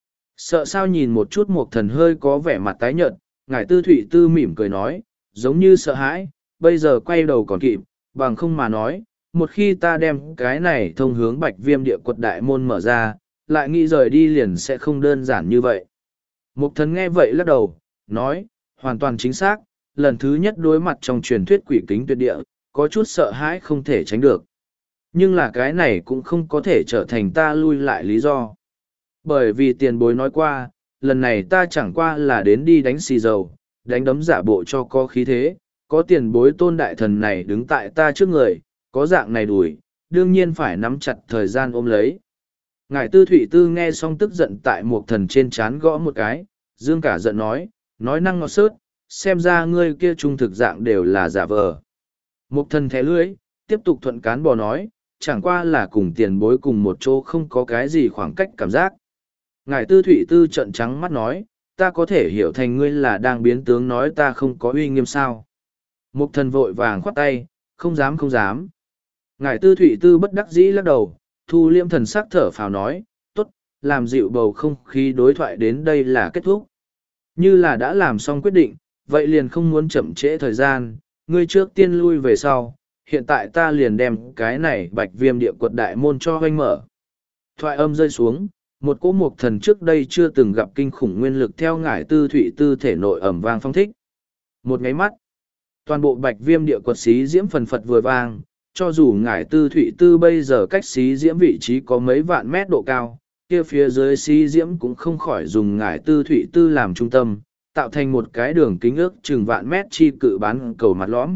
Sợ sao nhìn một chút Mục Thần hơi có vẻ mặt tái nhợt, ngải Tư Thụy Tư mỉm cười nói, giống như sợ hãi, bây giờ quay đầu còn kịp, bằng không mà nói, một khi ta đem cái này thông hướng bạch viêm địa quật đại môn mở ra, lại nghĩ rời đi liền sẽ không đơn giản như vậy. Mục Thần nghe vậy lắc đầu, nói, hoàn toàn chính xác, lần thứ nhất đối mặt trong truyền thuyết quỷ kính tuyệt địa, có chút sợ hãi không thể tránh được. Nhưng là cái này cũng không có thể trở thành ta lui lại lý do. Bởi vì tiền bối nói qua, lần này ta chẳng qua là đến đi đánh xì dầu, đánh đấm giả bộ cho có khí thế, có tiền bối tôn đại thần này đứng tại ta trước người, có dạng này đùi, đương nhiên phải nắm chặt thời gian ôm lấy. Ngải Tư Thụy Tư nghe xong tức giận tại Mục Thần trên trán gõ một cái, dương cả giận nói, nói năng ngọt sớt, xem ra ngươi kia trung thực dạng đều là giả vờ. Mục Thần thẻ lưỡi, tiếp tục thuận cán bò nói, chẳng qua là cùng tiền bối cùng một chỗ không có cái gì khoảng cách cảm giác. Ngài Tư Thụy Tư trợn trắng mắt nói, ta có thể hiểu thành ngươi là đang biến tướng nói ta không có uy nghiêm sao. Mục thần vội vàng khoát tay, không dám không dám. Ngài Tư Thụy Tư bất đắc dĩ lắc đầu, thu liêm thần sắc thở phào nói, tốt, làm dịu bầu không khí đối thoại đến đây là kết thúc. Như là đã làm xong quyết định, vậy liền không muốn chậm trễ thời gian, ngươi trước tiên lui về sau, hiện tại ta liền đem cái này bạch viêm địa quật đại môn cho hoanh mở. Thoại âm rơi xuống, một cỗ mục thần trước đây chưa từng gặp kinh khủng nguyên lực theo ngải Tư Thụy Tư thể nội ẩm vang phong thích. Một ngáy mắt, toàn bộ bạch viêm địa quật xí diễm phần phật vừa vang, cho dù ngải Tư Thụy Tư bây giờ cách xí diễm vị trí có mấy vạn mét độ cao, kia phía dưới xí diễm cũng không khỏi dùng ngải Tư Thụy Tư làm trung tâm, tạo thành một cái đường kính ước chừng vạn mét chi cự bán cầu mặt lõm.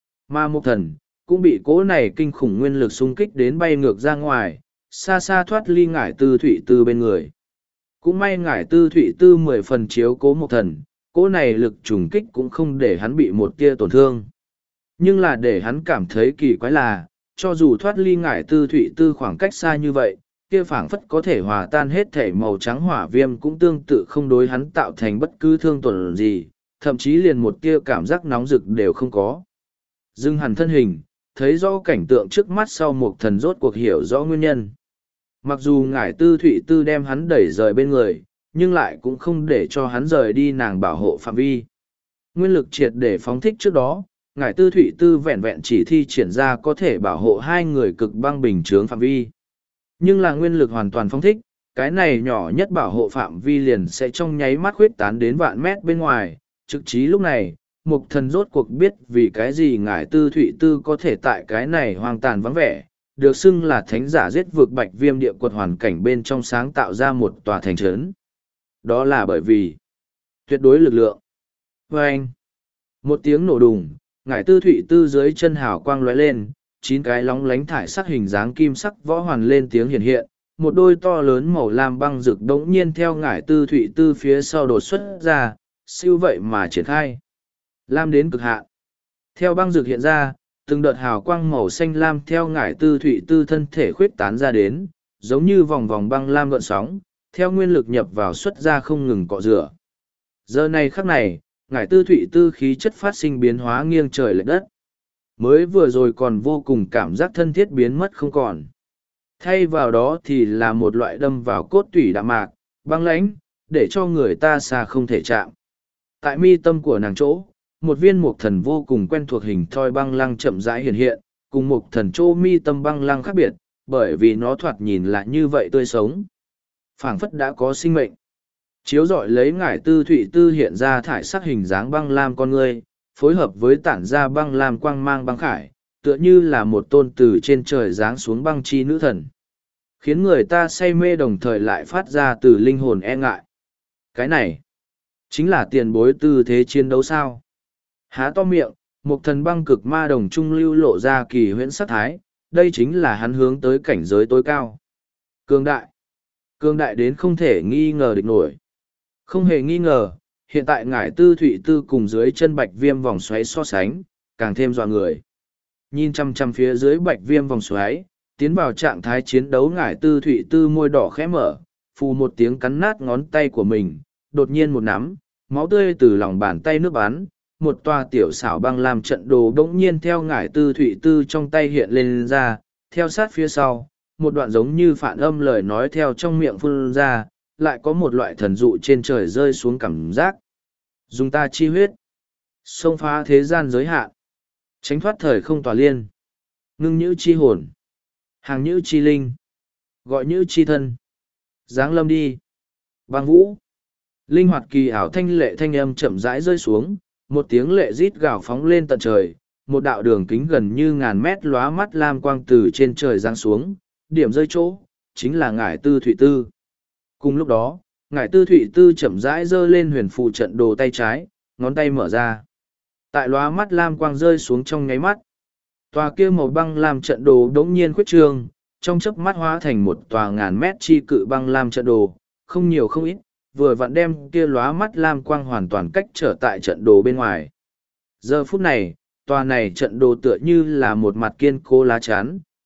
Mà mục thần, cũng bị cỗ này kinh khủng nguyên lực xung kích đến bay ngược ra ngoài, xa xa thoát ly ngải Tư Thụy Tư bên người. Cũng may ngải Tư Thụy Tư mười phần chiếu cố mục thần, cỗ này lực trùng kích cũng không để hắn bị một tia tổn thương. Nhưng là để hắn cảm thấy kỳ quái là, cho dù thoát ly ngải Tư Thụy Tư khoảng cách xa như vậy, kia phảng phất có thể hòa tan hết thể màu trắng hỏa viêm cũng tương tự không đối hắn tạo thành bất cứ thương tổn gì, thậm chí liền một tia cảm giác nóng rực đều không có. Dưng hẳn thân hình, thấy rõ cảnh tượng trước mắt sau một thần rốt cuộc hiểu rõ nguyên nhân. Mặc dù ngải Tư Thụy Tư đem hắn đẩy rời bên người, nhưng lại cũng không để cho hắn rời đi nàng bảo hộ phạm vi. Nguyên lực triệt để phóng thích trước đó, ngải Tư Thụy Tư vẹn vẹn chỉ thi triển ra có thể bảo hộ hai người cực băng bình chướng phạm vi. Nhưng là nguyên lực hoàn toàn phóng thích, cái này nhỏ nhất bảo hộ phạm vi liền sẽ trong nháy mắt khuyết tán đến vạn mét bên ngoài. Trực chí lúc này, mục thần rốt cuộc biết vì cái gì ngải Tư Thụy Tư có thể tại cái này hoang tàn vắng vẻ, được xưng là thánh giả giết vượt bạch viêm địa quật hoàn cảnh bên trong sáng tạo ra một tòa thành trấn. Đó là bởi vì tuyệt đối lực lượng. Và anh, một tiếng nổ đùng, ngải Tư Thụy Tư dưới chân hào quang lóe lên, chín cái lóng lánh thải sắc hình dáng kim sắc võ hoàn lên tiếng hiện hiện, một đôi to lớn màu lam băng rực đống nhiên theo ngải Tư Thụy Tư phía sau đột xuất ra, siêu vậy mà triển khai. Lam đến cực hạn. Theo băng rực hiện ra, từng đợt hào quang màu xanh lam theo ngải Tư Thụy Tư thân thể khuyết tán ra đến, giống như vòng vòng băng lam gợn sóng, theo nguyên lực nhập vào xuất ra không ngừng cọ rửa. Giờ này khắc này, ngải Tư Thụy Tư khí chất phát sinh biến hóa nghiêng trời lệch đất. Mới vừa rồi còn vô cùng cảm giác thân thiết biến mất không còn. Thay vào đó thì là một loại đâm vào cốt tủy đạm mạc, băng lãnh, để cho người ta xa không thể chạm. Tại mi tâm của nàng chỗ, một viên mục thần vô cùng quen thuộc hình thoi băng lăng chậm rãi hiện hiện, cùng mục thần chỗ mi tâm băng lăng khác biệt, bởi vì nó thoạt nhìn lại như vậy tươi sống. Phảng phất đã có sinh mệnh. Chiếu rọi lấy ngải Tư Thụy Tư hiện ra thải sắc hình dáng băng lam con người, phối hợp với tản ra băng lam quang mang băng khải, tựa như là một tôn từ trên trời giáng xuống băng chi nữ thần. Khiến người ta say mê đồng thời lại phát ra từ linh hồn e ngại. Cái này, chính là tiền bối tư thế chiến đấu sao. Há to miệng, một thần băng cực ma đồng trung lưu lộ ra kỳ huyễn sắc thái, đây chính là hắn hướng tới cảnh giới tối cao. Cương đại. Cương đại đến không thể nghi ngờ địch nổi. Không hề nghi ngờ, hiện tại ngải Tư Thụy Tư cùng dưới chân bạch viêm vòng xoáy so sánh, càng thêm dọa người. Nhìn chăm chăm phía dưới bạch viêm vòng xoáy, tiến vào trạng thái chiến đấu ngải Tư Thụy Tư môi đỏ khẽ mở, phù một tiếng cắn nát ngón tay của mình, đột nhiên một nắm, máu tươi từ lòng bàn tay nước bắn, một tòa tiểu xảo băng làm trận đồ đống nhiên theo ngải Tư Thụy Tư trong tay hiện lên ra, theo sát phía sau, một đoạn giống như phản âm lời nói theo trong miệng phun ra, lại có một loại thần dụ trên trời rơi xuống cảm giác. Dùng ta chi huyết, xông phá thế gian giới hạn, tránh thoát thời không tòa liên, ngưng nhữ chi hồn, hàng nhữ chi linh, gọi nhữ chi thân, giáng lâm đi. Băng vũ, linh hoạt kỳ ảo thanh lệ thanh âm chậm rãi rơi xuống, một tiếng lệ rít gào phóng lên tận trời, một đạo đường kính gần như ngàn mét lóa mắt lam quang từ trên trời giáng xuống, điểm rơi chỗ, chính là ngải Tư Thụy Tư. Cùng lúc đó, ngải Tư Thụy Tư chậm rãi giơ lên huyền phù trận đồ tay trái, ngón tay mở ra. Tại lóa mắt lam quang rơi xuống trong nháy mắt. Tòa kia màu băng làm trận đồ đống nhiên khuyết trương, trong chớp mắt hóa thành một tòa ngàn mét chi cự băng làm trận đồ, không nhiều không ít, vừa vặn đem kia lóa mắt lam quang hoàn toàn cách trở tại trận đồ bên ngoài. Giờ phút này, tòa này trận đồ tựa như là một mặt kiên cố lá chắn,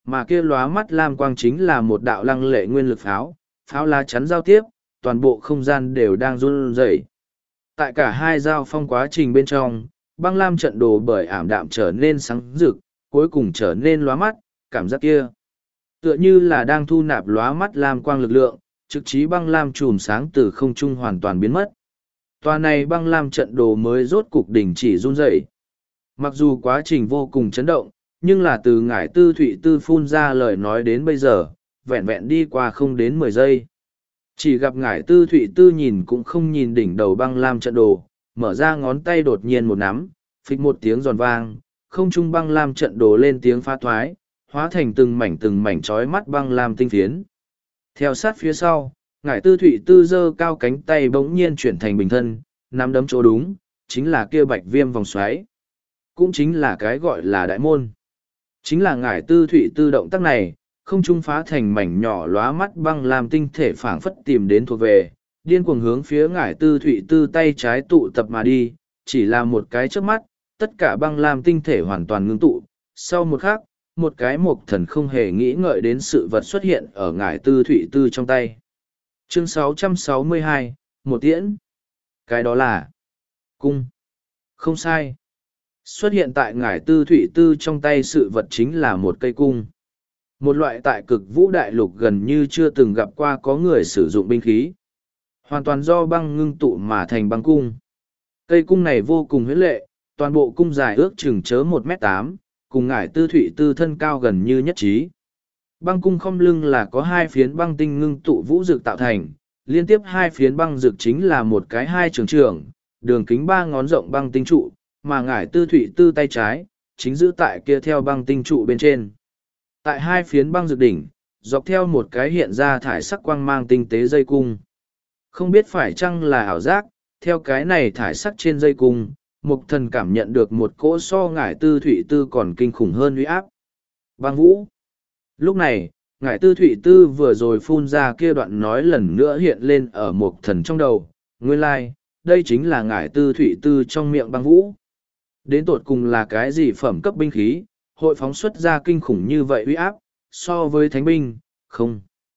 mà kia lóa mắt lam quang chính là một đạo lăng lệ nguyên lực pháo, pháo lá chắn giao tiếp, toàn bộ không gian đều đang run rẩy. Tại cả hai giao phong quá trình bên trong, băng lam trận đồ bởi ảm đạm trở nên sáng rực, cuối cùng trở nên lóa mắt, cảm giác kia tựa như là đang thu nạp lóa mắt lam quang lực lượng, trực chí băng lam chùm sáng từ không trung hoàn toàn biến mất. Tòa này băng lam trận đồ mới rốt cục đỉnh chỉ run rẩy. Mặc dù quá trình vô cùng chấn động, nhưng là từ ngải tư thụy tư phun ra lời nói đến bây giờ, vẹn vẹn đi qua không đến mười giây. Chỉ gặp ngải tư thụy tư nhìn cũng không nhìn đỉnh đầu băng lam trận đồ, mở ra ngón tay đột nhiên một nắm, phịch một tiếng giòn vang, không trung băng lam trận đồ lên tiếng phá thoái, hóa thành từng mảnh từng mảnh trói mắt băng lam tinh phiến. Theo sát phía sau, ngải tư thụy tư giơ cao cánh tay bỗng nhiên chuyển thành bình thân, nắm đấm chỗ đúng, chính là kia bạch viêm vòng xoáy. Cũng chính là cái gọi là đại môn. Chính là ngải tư thụy tư động tác này, không trung phá thành mảnh nhỏ lóa mắt băng lam tinh thể phảng phất tìm đến thuộc về, điên cuồng hướng phía ngải tư thụy tư tay trái tụ tập mà đi, chỉ là một cái chớp mắt, tất cả băng lam tinh thể hoàn toàn ngưng tụ. Sau một khắc, một cái mộc thần không hề nghĩ ngợi đến sự vật xuất hiện ở ngải tư thụy tư trong tay. Chương sáu trăm sáu mươi hai, một tiễn. Cái đó là cung. Không sai. Xuất hiện tại ngải tư thụy tư trong tay sự vật chính là một cây cung. Một loại tại cực vũ đại lục gần như chưa từng gặp qua có người sử dụng binh khí. Hoàn toàn do băng ngưng tụ mà thành băng cung. Cây cung này vô cùng huyết lệ, toàn bộ cung dài ước chừng chớ một mét tám, cùng ngải tư thụy tư thân cao gần như nhất trí. Băng cung không lưng là có hai phiến băng tinh ngưng tụ vũ dược tạo thành, liên tiếp hai phiến băng dược chính là một cái hai trường trường, đường kính ba ngón rộng băng tinh trụ, mà ngải tư thụy tư tay trái, chính giữ tại kia theo băng tinh trụ bên trên. Tại hai phiến băng dược đỉnh, dọc theo một cái hiện ra thải sắc quang mang tinh tế dây cung. Không biết phải chăng là ảo giác, theo cái này thải sắc trên dây cung, Mục Thần cảm nhận được một cỗ so ngải tư thụy tư còn kinh khủng hơn uy áp. Băng vũ. Lúc này, ngải tư thụy tư vừa rồi phun ra kia đoạn nói lần nữa hiện lên ở Mục Thần trong đầu. Nguyên lai, like, đây chính là ngải tư thụy tư trong miệng băng vũ. Đến tột cùng là cái gì phẩm cấp binh khí, hội phóng xuất ra kinh khủng như vậy uy áp, so với thánh binh, không.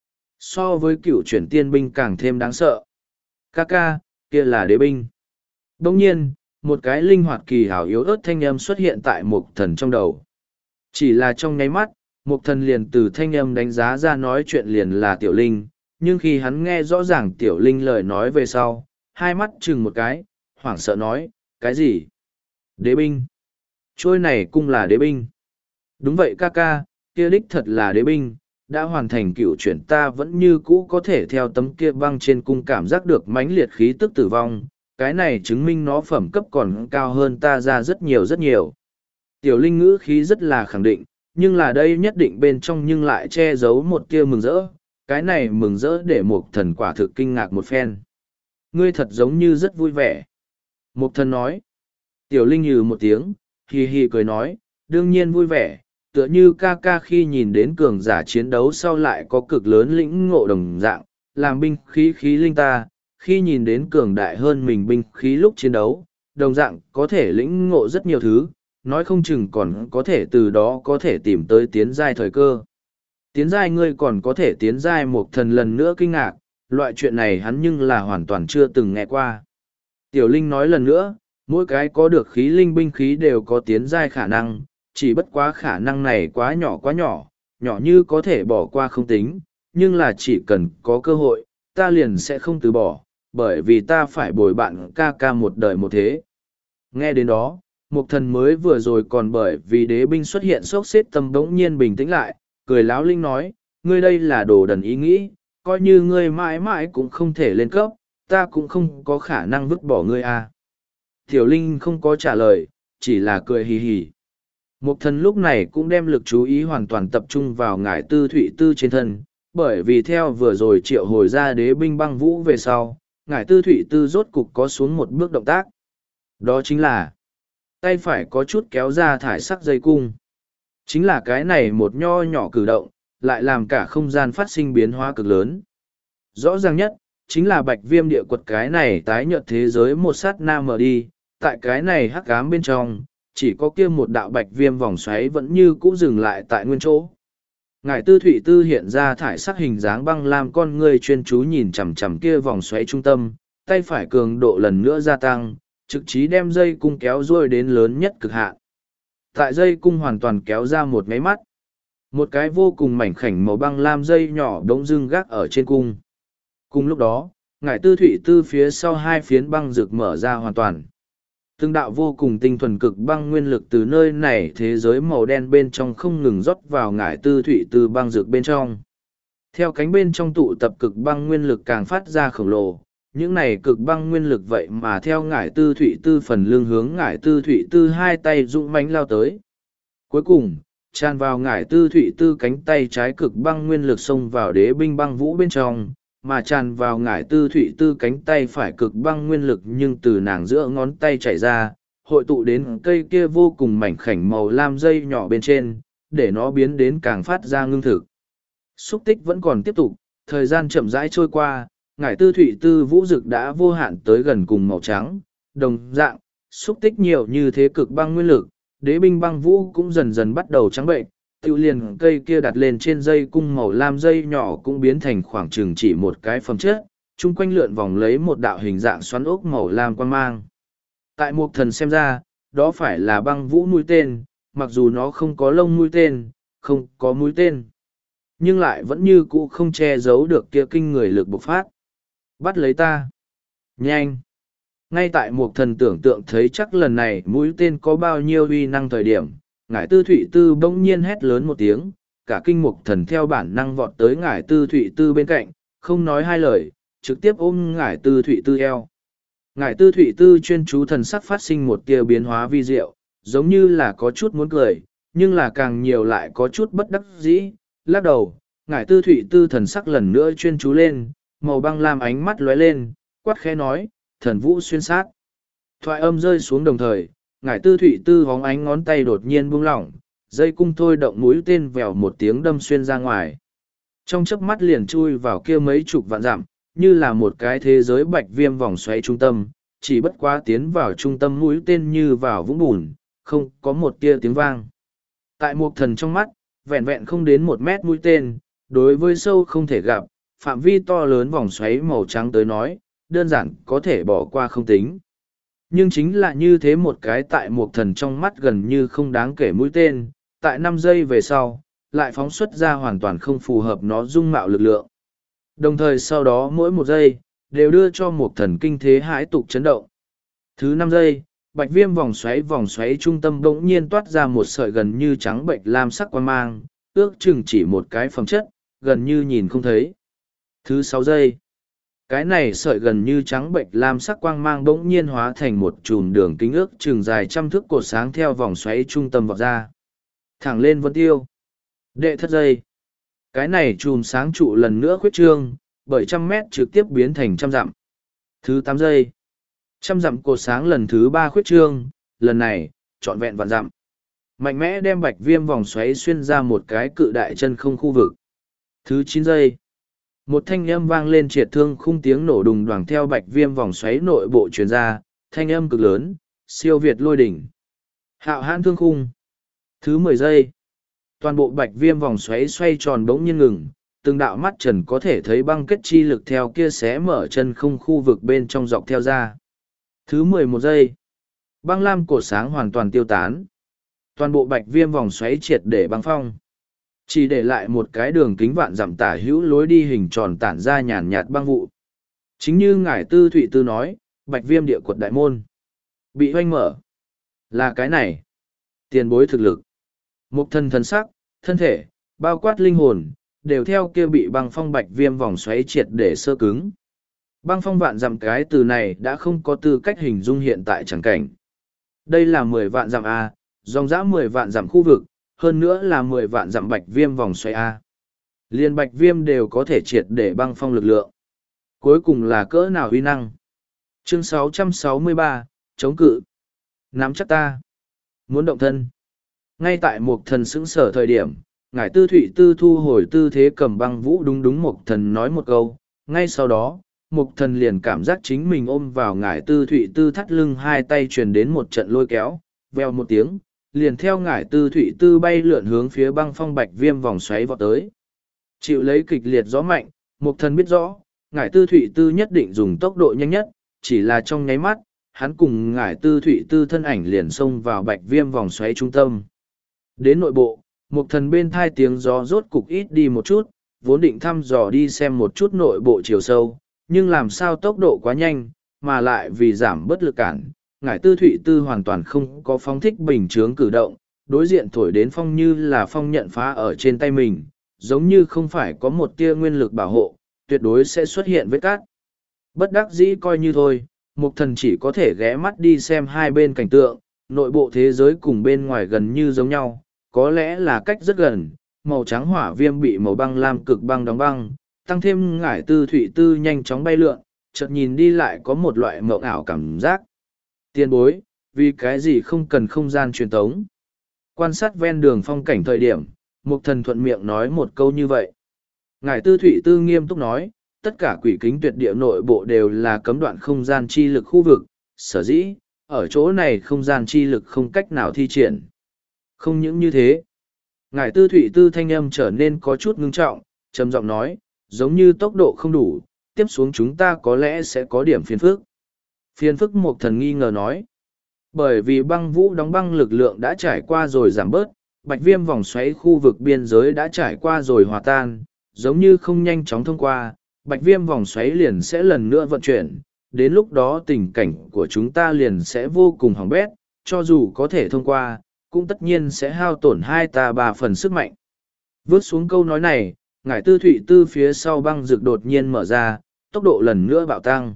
So với cựu chuyển tiên binh càng thêm đáng sợ. Ca ca, kia là đế binh. Đồng nhiên, một cái linh hoạt kỳ hảo yếu ớt thanh âm xuất hiện tại Mục Thần trong đầu. Chỉ là trong nháy mắt, Mục Thần liền từ thanh âm đánh giá ra nói chuyện liền là Tiểu Linh, nhưng khi hắn nghe rõ ràng Tiểu Linh lời nói về sau, hai mắt chừng một cái, hoảng sợ nói, cái gì? Đế binh. Trôi này cung là đế binh. Đúng vậy ca ca, kia đích thật là đế binh, đã hoàn thành cựu chuyển ta vẫn như cũ có thể theo tấm kia băng trên cung cảm giác được mãnh liệt khí tức tử vong, cái này chứng minh nó phẩm cấp còn cao hơn ta ra rất nhiều rất nhiều. Tiểu Linh ngữ khí rất là khẳng định, nhưng là đây nhất định bên trong nhưng lại che giấu một tia mừng rỡ, cái này mừng rỡ để Mục Thần quả thực kinh ngạc một phen. Ngươi thật giống như rất vui vẻ. Mục Thần nói. Tiểu Linh nhừ một tiếng, hì hì cười nói, đương nhiên vui vẻ, tựa như ca ca khi nhìn đến cường giả chiến đấu sau lại có cực lớn lĩnh ngộ đồng dạng, làm binh khí khí linh ta, khi nhìn đến cường đại hơn mình binh khí lúc chiến đấu, đồng dạng có thể lĩnh ngộ rất nhiều thứ, nói không chừng còn có thể từ đó có thể tìm tới tiến giai thời cơ. Tiến giai ngươi còn có thể tiến giai Mục Thần lần nữa kinh ngạc, loại chuyện này hắn nhưng là hoàn toàn chưa từng nghe qua. Tiểu Linh nói lần nữa, mỗi cái có được khí linh binh khí đều có tiến giai khả năng, chỉ bất quá khả năng này quá nhỏ quá nhỏ, nhỏ như có thể bỏ qua không tính, nhưng là chỉ cần có cơ hội, ta liền sẽ không từ bỏ, bởi vì ta phải bồi bạn ca ca một đời một thế. Nghe đến đó, Mục Thần mới vừa rồi còn bởi vì đế binh xuất hiện sốc xếp tâm đống nhiên bình tĩnh lại, cười láo linh nói, ngươi đây là đồ đần ý nghĩ, coi như ngươi mãi mãi cũng không thể lên cấp, ta cũng không có khả năng vứt bỏ ngươi à. Tiểu Linh không có trả lời, chỉ là cười hì hì. Mục Thần lúc này cũng đem lực chú ý hoàn toàn tập trung vào ngải tư thụy tư trên thân, bởi vì theo vừa rồi triệu hồi ra đế binh băng vũ về sau, ngải tư thụy tư rốt cục có xuống một bước động tác. Đó chính là, tay phải có chút kéo ra thải sắc dây cung. Chính là cái này một nho nhỏ cử động, lại làm cả không gian phát sinh biến hóa cực lớn. Rõ ràng nhất, chính là bạch viêm địa quật cái này tái nhợt thế giới một sát na mở đi, tại cái này hắc ám bên trong, chỉ có kia một đạo bạch viêm vòng xoáy vẫn như cũ dừng lại tại nguyên chỗ. Ngải tư thụy tư hiện ra thải sắc hình dáng băng lam con ngươi chuyên chú nhìn chằm chằm kia vòng xoáy trung tâm, tay phải cường độ lần nữa gia tăng, trực chí đem dây cung kéo ruôi đến lớn nhất cực hạn. Tại dây cung hoàn toàn kéo ra một máy mắt. Một cái vô cùng mảnh khảnh màu băng lam dây nhỏ đống dưng gác ở trên cung. Cùng lúc đó, ngải tư thụy tư phía sau hai phiến băng rực mở ra hoàn toàn. Từng đạo vô cùng tinh thuần cực băng nguyên lực từ nơi này thế giới màu đen bên trong không ngừng rót vào ngải tư thụy tư băng rực bên trong. Theo cánh bên trong tụ tập cực băng nguyên lực càng phát ra khổng lồ, những này cực băng nguyên lực vậy mà theo ngải tư thụy tư phần lưng hướng ngải tư thụy tư hai tay dũng mãnh lao tới. Cuối cùng, tràn vào ngải tư thụy tư cánh tay trái cực băng nguyên lực xông vào đế binh băng vũ bên trong, mà tràn vào ngải tư thụy tư cánh tay phải cực băng nguyên lực nhưng từ nàng giữa ngón tay chảy ra, hội tụ đến cây kia vô cùng mảnh khảnh màu lam dây nhỏ bên trên, để nó biến đến càng phát ra ngưng thực. Xúc tích vẫn còn tiếp tục, thời gian chậm rãi trôi qua, ngải tư thụy tư vũ dực đã vô hạn tới gần cùng màu trắng, đồng dạng, xúc tích nhiều như thế cực băng nguyên lực, đế binh băng vũ cũng dần dần bắt đầu trắng bệnh. Tiêu liền cây kia đặt lên trên dây cung màu lam dây nhỏ cũng biến thành khoảng chừng chỉ một cái phẩm chất, chung quanh lượn vòng lấy một đạo hình dạng xoắn ốc màu lam quan mang. Tại Mục Thần xem ra, đó phải là băng vũ mũi tên, mặc dù nó không có lông mũi tên, không có mũi tên, nhưng lại vẫn như cũ không che giấu được kia kinh người lực bộc phát. Bắt lấy ta! Nhanh! Ngay tại Mục Thần tưởng tượng thấy chắc lần này mũi tên có bao nhiêu uy năng thời điểm, ngải tư thụy tư bỗng nhiên hét lớn một tiếng, cả kinh Mục Thần theo bản năng vọt tới ngải tư thụy tư bên cạnh, không nói hai lời, trực tiếp ôm ngải tư thụy tư eo. Ngải tư thụy tư chuyên chú thần sắc phát sinh một tia biến hóa vi diệu, giống như là có chút muốn cười, nhưng là càng nhiều lại có chút bất đắc dĩ, lắc đầu, ngải tư thụy tư thần sắc lần nữa chuyên chú lên, màu băng lam ánh mắt lóe lên, quát khẽ nói, thần vũ xuyên sát. Thoại âm rơi xuống đồng thời, ngải tư thụy tư hóng ánh ngón tay đột nhiên buông lỏng, dây cung thôi động mũi tên vèo một tiếng đâm xuyên ra ngoài. Trong chớp mắt liền chui vào kia mấy chục vạn dặm, như là một cái thế giới bạch viêm vòng xoáy trung tâm, chỉ bất quá tiến vào trung tâm mũi tên như vào vũng bùn, không có một tia tiếng vang. Tại Mục Thần trong mắt, vẹn vẹn không đến một mét mũi tên, đối với sâu không thể gặp, phạm vi to lớn vòng xoáy màu trắng tới nói, đơn giản có thể bỏ qua không tính. Nhưng chính là như thế một cái tại Mục Thần trong mắt gần như không đáng kể mũi tên, tại năm giây về sau, lại phóng xuất ra hoàn toàn không phù hợp nó dung mạo lực lượng. Đồng thời sau đó mỗi một giây, đều đưa cho Mục Thần kinh thế hãi tục chấn động. Thứ năm giây, bạch viêm vòng xoáy vòng xoáy trung tâm bỗng nhiên toát ra một sợi gần như trắng bệnh lam sắc quang mang, ước chừng chỉ một cái phẩm chất, gần như nhìn không thấy. Thứ sáu giây, cái này sợi gần như trắng bệnh lam sắc quang mang bỗng nhiên hóa thành một chùm đường kính ước chừng dài trăm thước cột sáng theo vòng xoáy trung tâm vọt ra. Thẳng lên vân tiêu. Đệ thất giây. Cái này chùm sáng trụ lần nữa khuyết trương, bởi trăm mét trực tiếp biến thành trăm dặm. Thứ tám giây. Trăm dặm cột sáng lần thứ ba khuyết trương, lần này, trọn vẹn vạn dặm. Mạnh mẽ đem bạch viêm vòng xoáy xuyên ra một cái cự đại chân không khu vực. Thứ chín giây. Một thanh âm vang lên triệt thương khung tiếng nổ đùng đoàng theo bạch viêm vòng xoáy nội bộ truyền ra, thanh âm cực lớn, siêu việt lôi đỉnh. Hạo hãn thương khung. Thứ mười giây. Toàn bộ bạch viêm vòng xoáy xoay tròn bỗng nhiên ngừng, từng đạo mắt trần có thể thấy băng kết chi lực theo kia xé mở chân không khu vực bên trong dọc theo ra. Thứ mười một giây. Băng lam cột sáng hoàn toàn tiêu tán. Toàn bộ bạch viêm vòng xoáy triệt để băng phong. Chỉ để lại một cái đường kính vạn dặm tả hữu lối đi hình tròn tản ra nhàn nhạt băng vụ. Chính như ngải tư thụy tư nói, bạch viêm địa quật đại môn. Bị hoanh mở. Là cái này. Tiền bối thực lực. Mục Thần thần sắc, thân thể, bao quát linh hồn, đều theo kia bị băng phong bạch viêm vòng xoáy triệt để sơ cứng. Băng phong vạn dặm cái từ này đã không có tư cách hình dung hiện tại chẳng cảnh. Đây là mười vạn dặm A, dòng dã mười vạn dặm khu vực, hơn nữa là mười vạn dặm bạch viêm vòng xoáy A. Liên bạch viêm đều có thể triệt để băng phong lực lượng. Cuối cùng là cỡ nào uy năng? Chương sáu trăm sáu mươi ba, chống cự. Nắm chắc ta. Muốn động thân. Ngay tại Mục Thần sững sở thời điểm, ngải tư thụy tư thu hồi tư thế cầm băng vũ đúng đúng Mục Thần nói một câu. Ngay sau đó, Mục Thần liền cảm giác chính mình ôm vào ngải tư thụy tư thắt lưng hai tay truyền đến một trận lôi kéo, veo một tiếng, liền theo ngải tư thụy tư bay lượn hướng phía băng phong bạch viêm vòng xoáy vọt tới. Chịu lấy kịch liệt gió mạnh, Mục Thần biết rõ, ngải tư thụy tư nhất định dùng tốc độ nhanh nhất, chỉ là trong nháy mắt, hắn cùng ngải tư thụy tư thân ảnh liền xông vào bạch viêm vòng xoáy trung tâm. Đến nội bộ, Mục Thần bên thai tiếng gió rốt cục ít đi một chút, vốn định thăm dò đi xem một chút nội bộ chiều sâu, nhưng làm sao tốc độ quá nhanh, mà lại vì giảm bất lực cản, ngải tư thụy tư hoàn toàn không có phóng thích bình chướng cử động, đối diện thổi đến phong như là phong nhận phá ở trên tay mình, giống như không phải có một tia nguyên lực bảo hộ, tuyệt đối sẽ xuất hiện vết cát. Bất đắc dĩ coi như thôi, Mục Thần chỉ có thể ghé mắt đi xem hai bên cảnh tượng, nội bộ thế giới cùng bên ngoài gần như giống nhau, có lẽ là cách rất gần, màu trắng hỏa viêm bị màu băng lam cực băng đóng băng, tăng thêm ngải tư thụy tư nhanh chóng bay lượn, chợt nhìn đi lại có một loại mộng ảo cảm giác. Tiền bối, vì cái gì không cần không gian truyền tống? Quan sát ven đường phong cảnh thời điểm, Mục Thần thuận miệng nói một câu như vậy. Ngải tư thụy tư nghiêm túc nói, tất cả quỷ kính tuyệt địa nội bộ đều là cấm đoạn không gian chi lực khu vực, sở dĩ, ở chỗ này không gian chi lực không cách nào thi triển. Không những như thế, ngải tư thụy tư thanh âm trở nên có chút ngưng trọng, trầm giọng nói, giống như tốc độ không đủ, tiếp xuống chúng ta có lẽ sẽ có điểm phiền phức. Phiền phức Mục Thần nghi ngờ nói, bởi vì băng vũ đóng băng lực lượng đã trải qua rồi giảm bớt, bạch viêm vòng xoáy khu vực biên giới đã trải qua rồi hòa tan, giống như không nhanh chóng thông qua, bạch viêm vòng xoáy liền sẽ lần nữa vận chuyển, đến lúc đó tình cảnh của chúng ta liền sẽ vô cùng hỏng bét, cho dù có thể thông qua, cũng tất nhiên sẽ hao tổn hai ta ba phần sức mạnh. Vớt xuống câu nói này, ngải tư thụy tư phía sau băng rực đột nhiên mở ra, tốc độ lần nữa bạo tăng.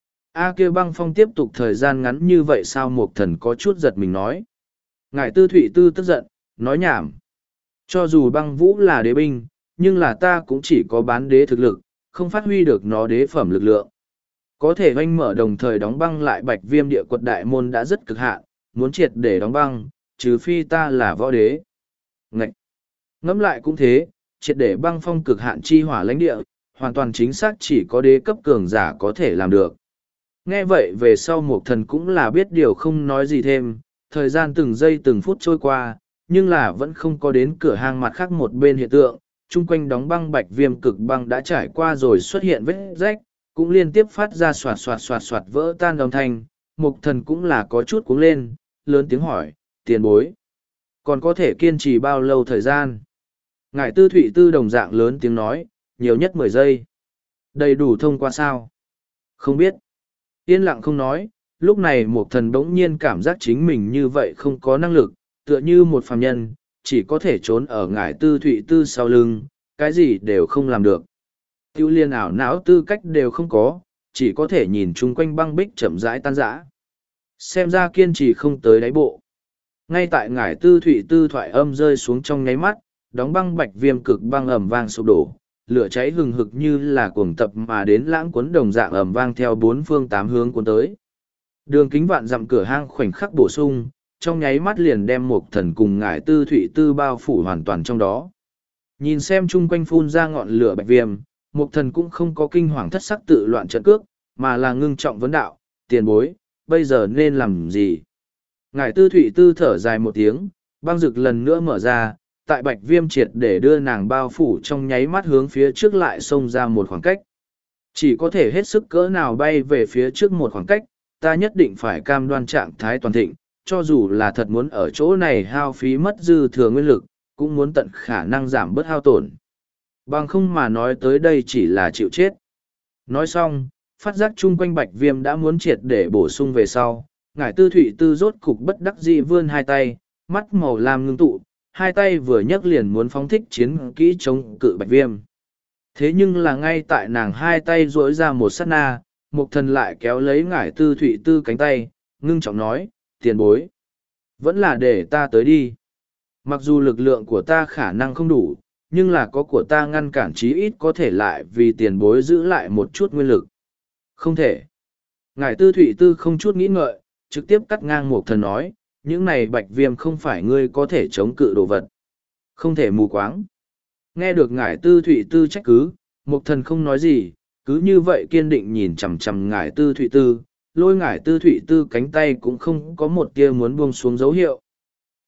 A kia băng phong tiếp tục thời gian ngắn như vậy sao? Mục Thần có chút giật mình nói. Ngải tư thụy tư tức giận, nói nhảm. Cho dù băng vũ là đế binh, nhưng là ta cũng chỉ có bán đế thực lực, không phát huy được nó đế phẩm lực lượng. Có thể oanh mở đồng thời đóng băng lại bạch viêm địa quật đại môn đã rất cực hạn, muốn triệt để đóng băng, trừ phi ta là võ đế. Ngậy! Ngẫm lại cũng thế, triệt để băng phong cực hạn chi hỏa lãnh địa, hoàn toàn chính xác chỉ có đế cấp cường giả có thể làm được. Nghe vậy về sau Mục Thần cũng là biết điều không nói gì thêm, thời gian từng giây từng phút trôi qua, nhưng là vẫn không có đến cửa hang mặt khác một bên hiện tượng, chung quanh đóng băng bạch viêm cực băng đã trải qua rồi xuất hiện vết rách, cũng liên tiếp phát ra soạt soạt soạt soạt vỡ tan đồng thanh, Mục Thần cũng là có chút cuống lên, lớn tiếng hỏi, tiền bối, còn có thể kiên trì bao lâu thời gian? Ngải tư thụy tư đồng dạng lớn tiếng nói, nhiều nhất mười giây. Đầy đủ thông qua sao? Không biết. Yên lặng không nói, lúc này Mục Thần bỗng nhiên cảm giác chính mình như vậy không có năng lực, tựa như một phàm nhân, chỉ có thể trốn ở ngải tư thụy tư sau lưng, cái gì đều không làm được. Tiêu liên ảo não tư cách đều không có, chỉ có thể nhìn chung quanh băng bích chậm rãi tan rã. Xem ra kiên trì không tới đáy bộ. Ngay tại ngải tư thụy tư thoại âm rơi xuống trong nháy mắt, đóng băng bạch viêm cực băng ầm vang sụp đổ, lửa cháy hừng hực như là cuồng tập mà đến lãng cuốn đồng dạng ầm vang theo bốn phương tám hướng cuốn tới. Đường kính vạn dặm cửa hang khoảnh khắc bổ sung, trong nháy mắt liền đem Mục Thần cùng ngải tư thụy tư bao phủ hoàn toàn trong đó. Nhìn xem chung quanh phun ra ngọn lửa bạch viêm, Mục Thần cũng không có kinh hoàng thất sắc tự loạn trận cước, mà là ngưng trọng vấn đạo, tiền bối, bây giờ nên làm gì? Ngải tư thụy tư thở dài một tiếng, băng rực lần nữa mở ra, tại bạch viêm triệt để đưa nàng bao phủ trong nháy mắt hướng phía trước lại xông ra một khoảng cách. Chỉ có thể hết sức cỡ nào bay về phía trước một khoảng cách, ta nhất định phải cam đoan trạng thái toàn thịnh, cho dù là thật muốn ở chỗ này hao phí mất dư thừa nguyên lực, cũng muốn tận khả năng giảm bớt hao tổn. Bằng không mà nói tới đây chỉ là chịu chết. Nói xong, phát giác chung quanh bạch viêm đã muốn triệt để bổ sung về sau, ngải tư thụy tư rốt cục bất đắc dĩ vươn hai tay, mắt màu lam ngưng tụ, hai tay vừa nhấc liền muốn phóng thích chiến kỹ chống cự bạch viêm. Thế nhưng là ngay tại nàng hai tay duỗi ra một sát na, Mục Thần lại kéo lấy ngải tư thụy tư cánh tay, ngưng trọng nói, tiền bối. Vẫn là để ta tới đi. Mặc dù lực lượng của ta khả năng không đủ, nhưng là có của ta ngăn cản chí ít có thể lại vì tiền bối giữ lại một chút nguyên lực. Không thể. Ngải tư thụy tư không chút nghĩ ngợi, trực tiếp cắt ngang Mục Thần nói, những này bạch viêm không phải ngươi có thể chống cự đồ vật. Không thể mù quáng. Nghe được ngải tư thụy tư trách cứ, Mục Thần không nói gì, cứ như vậy kiên định nhìn chằm chằm ngải tư thụy tư, lôi ngải tư thụy tư cánh tay cũng không có một tia muốn buông xuống dấu hiệu.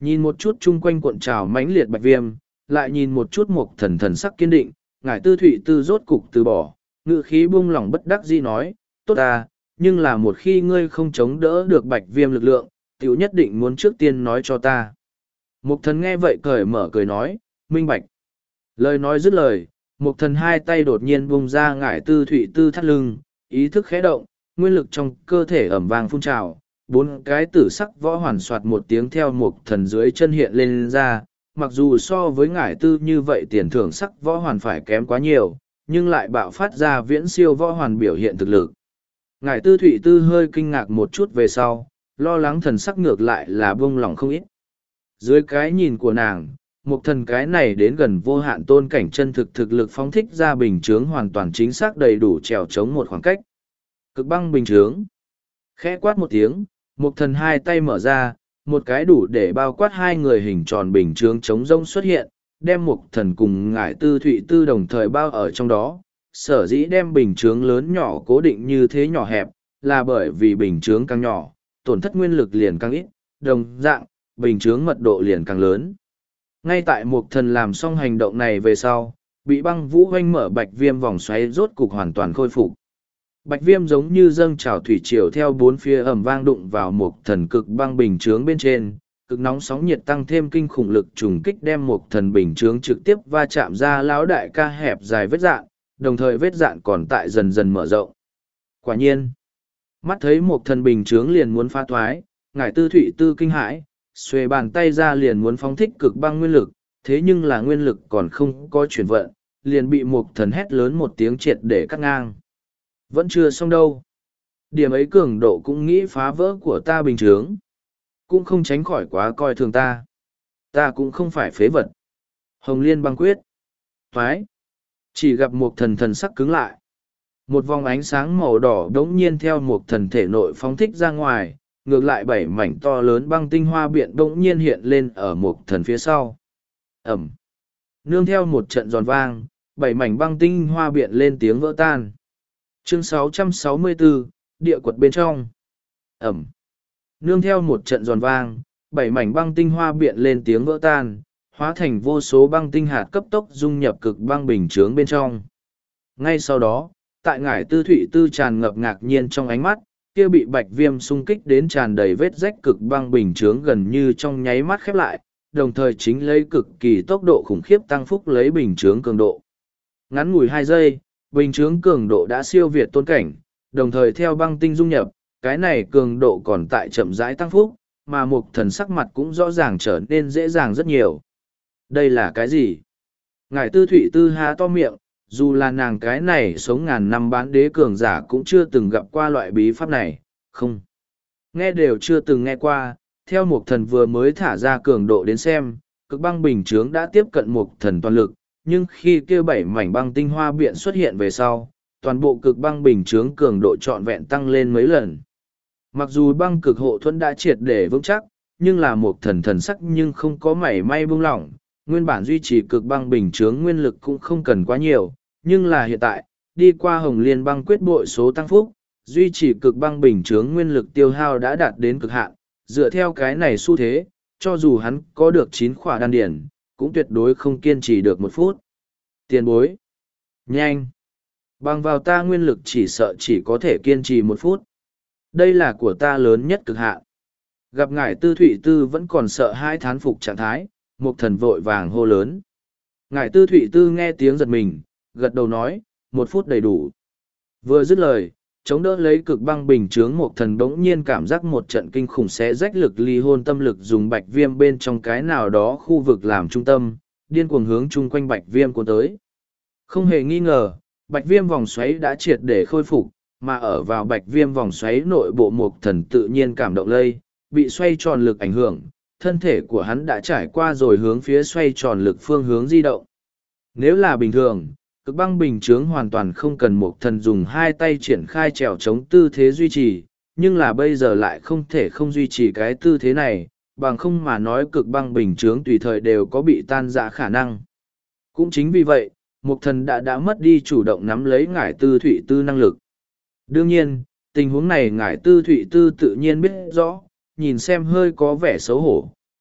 Nhìn một chút chung quanh cuộn trào mãnh liệt bạch viêm, lại nhìn một chút một thần thần sắc kiên định, ngải tư thụy tư rốt cục từ bỏ, ngự khí buông lỏng bất đắc dĩ nói, tốt à, nhưng là một khi ngươi không chống đỡ được bạch viêm lực lượng, tiểu nhất định muốn trước tiên nói cho ta. Mục thần nghe vậy cởi mở cười nói, minh bạch. Lời nói dứt lời, mục thần hai tay đột nhiên bung ra ngải tư thụy tư thắt lưng, ý thức khẽ động, nguyên lực trong cơ thể ẩm vàng phun trào, bốn cái tử sắc võ hoàn soạt một tiếng theo mục thần dưới chân hiện lên ra, mặc dù so với ngải tư như vậy tiền thưởng sắc võ hoàn phải kém quá nhiều, nhưng lại bạo phát ra viễn siêu võ hoàn biểu hiện thực lực. Ngải tư thụy tư hơi kinh ngạc một chút về sau, lo lắng thần sắc ngược lại là buông lòng không ít. Dưới cái nhìn của nàng, một thần cái này đến gần vô hạn tôn cảnh chân thực thực lực phóng thích ra bình chướng hoàn toàn chính xác đầy đủ trèo chống một khoảng cách. Cực băng bình chướng. Khẽ quát một tiếng, một thần hai tay mở ra, một cái đủ để bao quát hai người hình tròn bình chướng chống rông xuất hiện, đem một thần cùng ngải tư thụy tư đồng thời bao ở trong đó. Sở dĩ đem bình chướng lớn nhỏ cố định như thế nhỏ hẹp, là bởi vì bình chướng càng nhỏ, tổn thất nguyên lực liền càng ít, đồng dạng, bình chướng mật độ liền càng lớn. Ngay tại một thần làm xong hành động này về sau, bị băng vũ hoanh mở bạch viêm vòng xoáy rốt cục hoàn toàn khôi phục. Bạch viêm giống như dâng trào thủy triều theo bốn phía ẩm vang đụng vào một thần cực băng bình chướng bên trên, cực nóng sóng nhiệt tăng thêm kinh khủng lực trùng kích đem một thần bình chướng trực tiếp va chạm ra lão đại ca hẹp dài vết dạn, đồng thời vết dạn còn tại dần dần mở rộng. Quả nhiên, mắt thấy một thần bình chướng liền muốn phá thoái, ngải tư thụy tư kinh hãi, xuề bàn tay ra liền muốn phóng thích cực băng nguyên lực, thế nhưng là nguyên lực còn không có chuyển vận, liền bị một thần hét lớn một tiếng triệt để cắt ngang. Vẫn chưa xong đâu. Điểm ấy cường độ cũng nghĩ phá vỡ của ta bình chướng. Cũng không tránh khỏi quá coi thường ta. Ta cũng không phải phế vật. Hồng Liên băng quyết. Thoái. Chỉ gặp một thần thần sắc cứng lại. Một vòng ánh sáng màu đỏ đống nhiên theo một thần thể nội phóng thích ra ngoài, ngược lại bảy mảnh to lớn băng tinh hoa biện đống nhiên hiện lên ở một thần phía sau. Ẩm. Nương theo một trận giòn vang, bảy mảnh băng tinh hoa biện lên tiếng vỡ tan. Chương sáu trăm sáu mươi bốn, địa quật bên trong. Ẩm. Nương theo một trận giòn vang, bảy mảnh băng tinh hoa biện lên tiếng vỡ tan, hóa thành vô số băng tinh hạt cấp tốc dung nhập cực băng bình chướng bên trong. Ngay sau đó, tại ngải tư thụy tư tràn ngập ngạc nhiên trong ánh mắt, kia bị bạch viêm xung kích đến tràn đầy vết rách cực băng bình chướng gần như trong nháy mắt khép lại, đồng thời chính lấy cực kỳ tốc độ khủng khiếp tăng phúc lấy bình chướng cường độ. Ngắn ngủi hai giây, bình chướng cường độ đã siêu việt tôn cảnh, đồng thời theo băng tinh dung nhập, cái này cường độ còn tại chậm rãi tăng phúc, mà một thần sắc mặt cũng rõ ràng trở nên dễ dàng rất nhiều. Đây là cái gì? Ngải tư thụy tư há to miệng, dù là nàng cái này sống ngàn năm bán đế cường giả cũng chưa từng gặp qua loại bí pháp này, không. Nghe đều chưa từng nghe qua, theo một thần vừa mới thả ra cường độ đến xem, cực băng bình chướng đã tiếp cận một thần toàn lực, nhưng khi kêu bảy mảnh băng tinh hoa biện xuất hiện về sau, toàn bộ cực băng bình chướng cường độ trọn vẹn tăng lên mấy lần. Mặc dù băng cực hộ thuẫn đã triệt để vững chắc, nhưng là một thần thần sắc nhưng không có mảy may buông lỏng, nguyên bản duy trì cực băng bình chướng nguyên lực cũng không cần quá nhiều, nhưng là hiện tại, đi qua Hồng Liên băng quyết bội số tăng phúc, duy trì cực băng bình chướng nguyên lực tiêu hao đã đạt đến cực hạn, dựa theo cái này xu thế, cho dù hắn có được chín khỏa đan điển, cũng tuyệt đối không kiên trì được một phút. Tiền bối. Nhanh. Bằng vào ta nguyên lực chỉ sợ chỉ có thể kiên trì một phút. Đây là của ta lớn nhất cực hạn. Gặp ngải tư thụy tư vẫn còn sợ hai thán phục trạng thái, một thần vội vàng hô lớn. Ngải tư thụy tư nghe tiếng giật mình, gật đầu nói, một phút đầy đủ. Vừa dứt lời, chống đỡ lấy cực băng bình chướng một thần bỗng nhiên cảm giác một trận kinh khủng xé rách lực ly hôn tâm lực dùng bạch viêm bên trong cái nào đó khu vực làm trung tâm, điên cuồng hướng chung quanh bạch viêm cuốn tới. Không hề nghi ngờ, bạch viêm vòng xoáy đã triệt để khôi phục, mà ở vào bạch viêm vòng xoáy nội bộ một thần tự nhiên cảm động lây, bị xoay tròn lực ảnh hưởng, thân thể của hắn đã trải qua rồi hướng phía xoay tròn lực phương hướng di động. Nếu là bình thường, cực băng bình chướng hoàn toàn không cần một thần dùng hai tay triển khai trèo chống tư thế duy trì, nhưng là bây giờ lại không thể không duy trì cái tư thế này, bằng không mà nói cực băng bình chướng tùy thời đều có bị tan rã khả năng. Cũng chính vì vậy, một thần đã đã mất đi chủ động nắm lấy ngải tư thụy tư năng lực. Đương nhiên, tình huống này ngải tư thụy tư tự nhiên biết rõ, nhìn xem hơi có vẻ xấu hổ,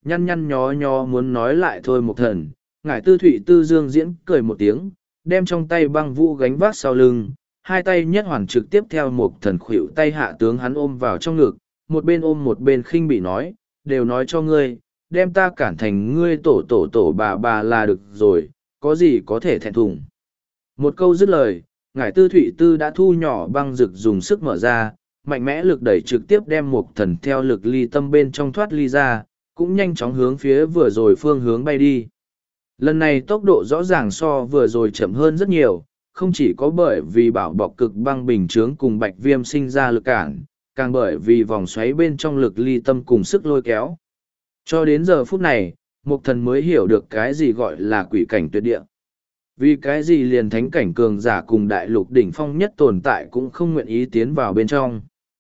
nhăn nhăn nhó nhó muốn nói lại thôi Mục Thần, ngải tư thụy tư dương diễn cười một tiếng, đem trong tay băng vũ gánh vác sau lưng, hai tay nhất hoàn trực tiếp theo Mục Thần khuỵu tay hạ tướng hắn ôm vào trong ngực, một bên ôm một bên khinh bị nói, đều nói cho ngươi, đem ta cản thành ngươi tổ tổ tổ bà bà là được rồi, có gì có thể thẹn thùng. Một câu dứt lời, ngải tư thụy tư đã thu nhỏ băng rực dùng sức mở ra, mạnh mẽ lực đẩy trực tiếp đem Mục Thần theo lực ly tâm bên trong thoát ly ra, cũng nhanh chóng hướng phía vừa rồi phương hướng bay đi. Lần này tốc độ rõ ràng so vừa rồi chậm hơn rất nhiều, không chỉ có bởi vì bảo bọc cực băng bình chướng cùng bạch viêm sinh ra lực cản, càng bởi vì vòng xoáy bên trong lực ly tâm cùng sức lôi kéo. Cho đến giờ phút này, Mục Thần mới hiểu được cái gì gọi là quỷ cảnh tuyệt địa. Vì cái gì liền thánh cảnh cường giả cùng đại lục đỉnh phong nhất tồn tại cũng không nguyện ý tiến vào bên trong.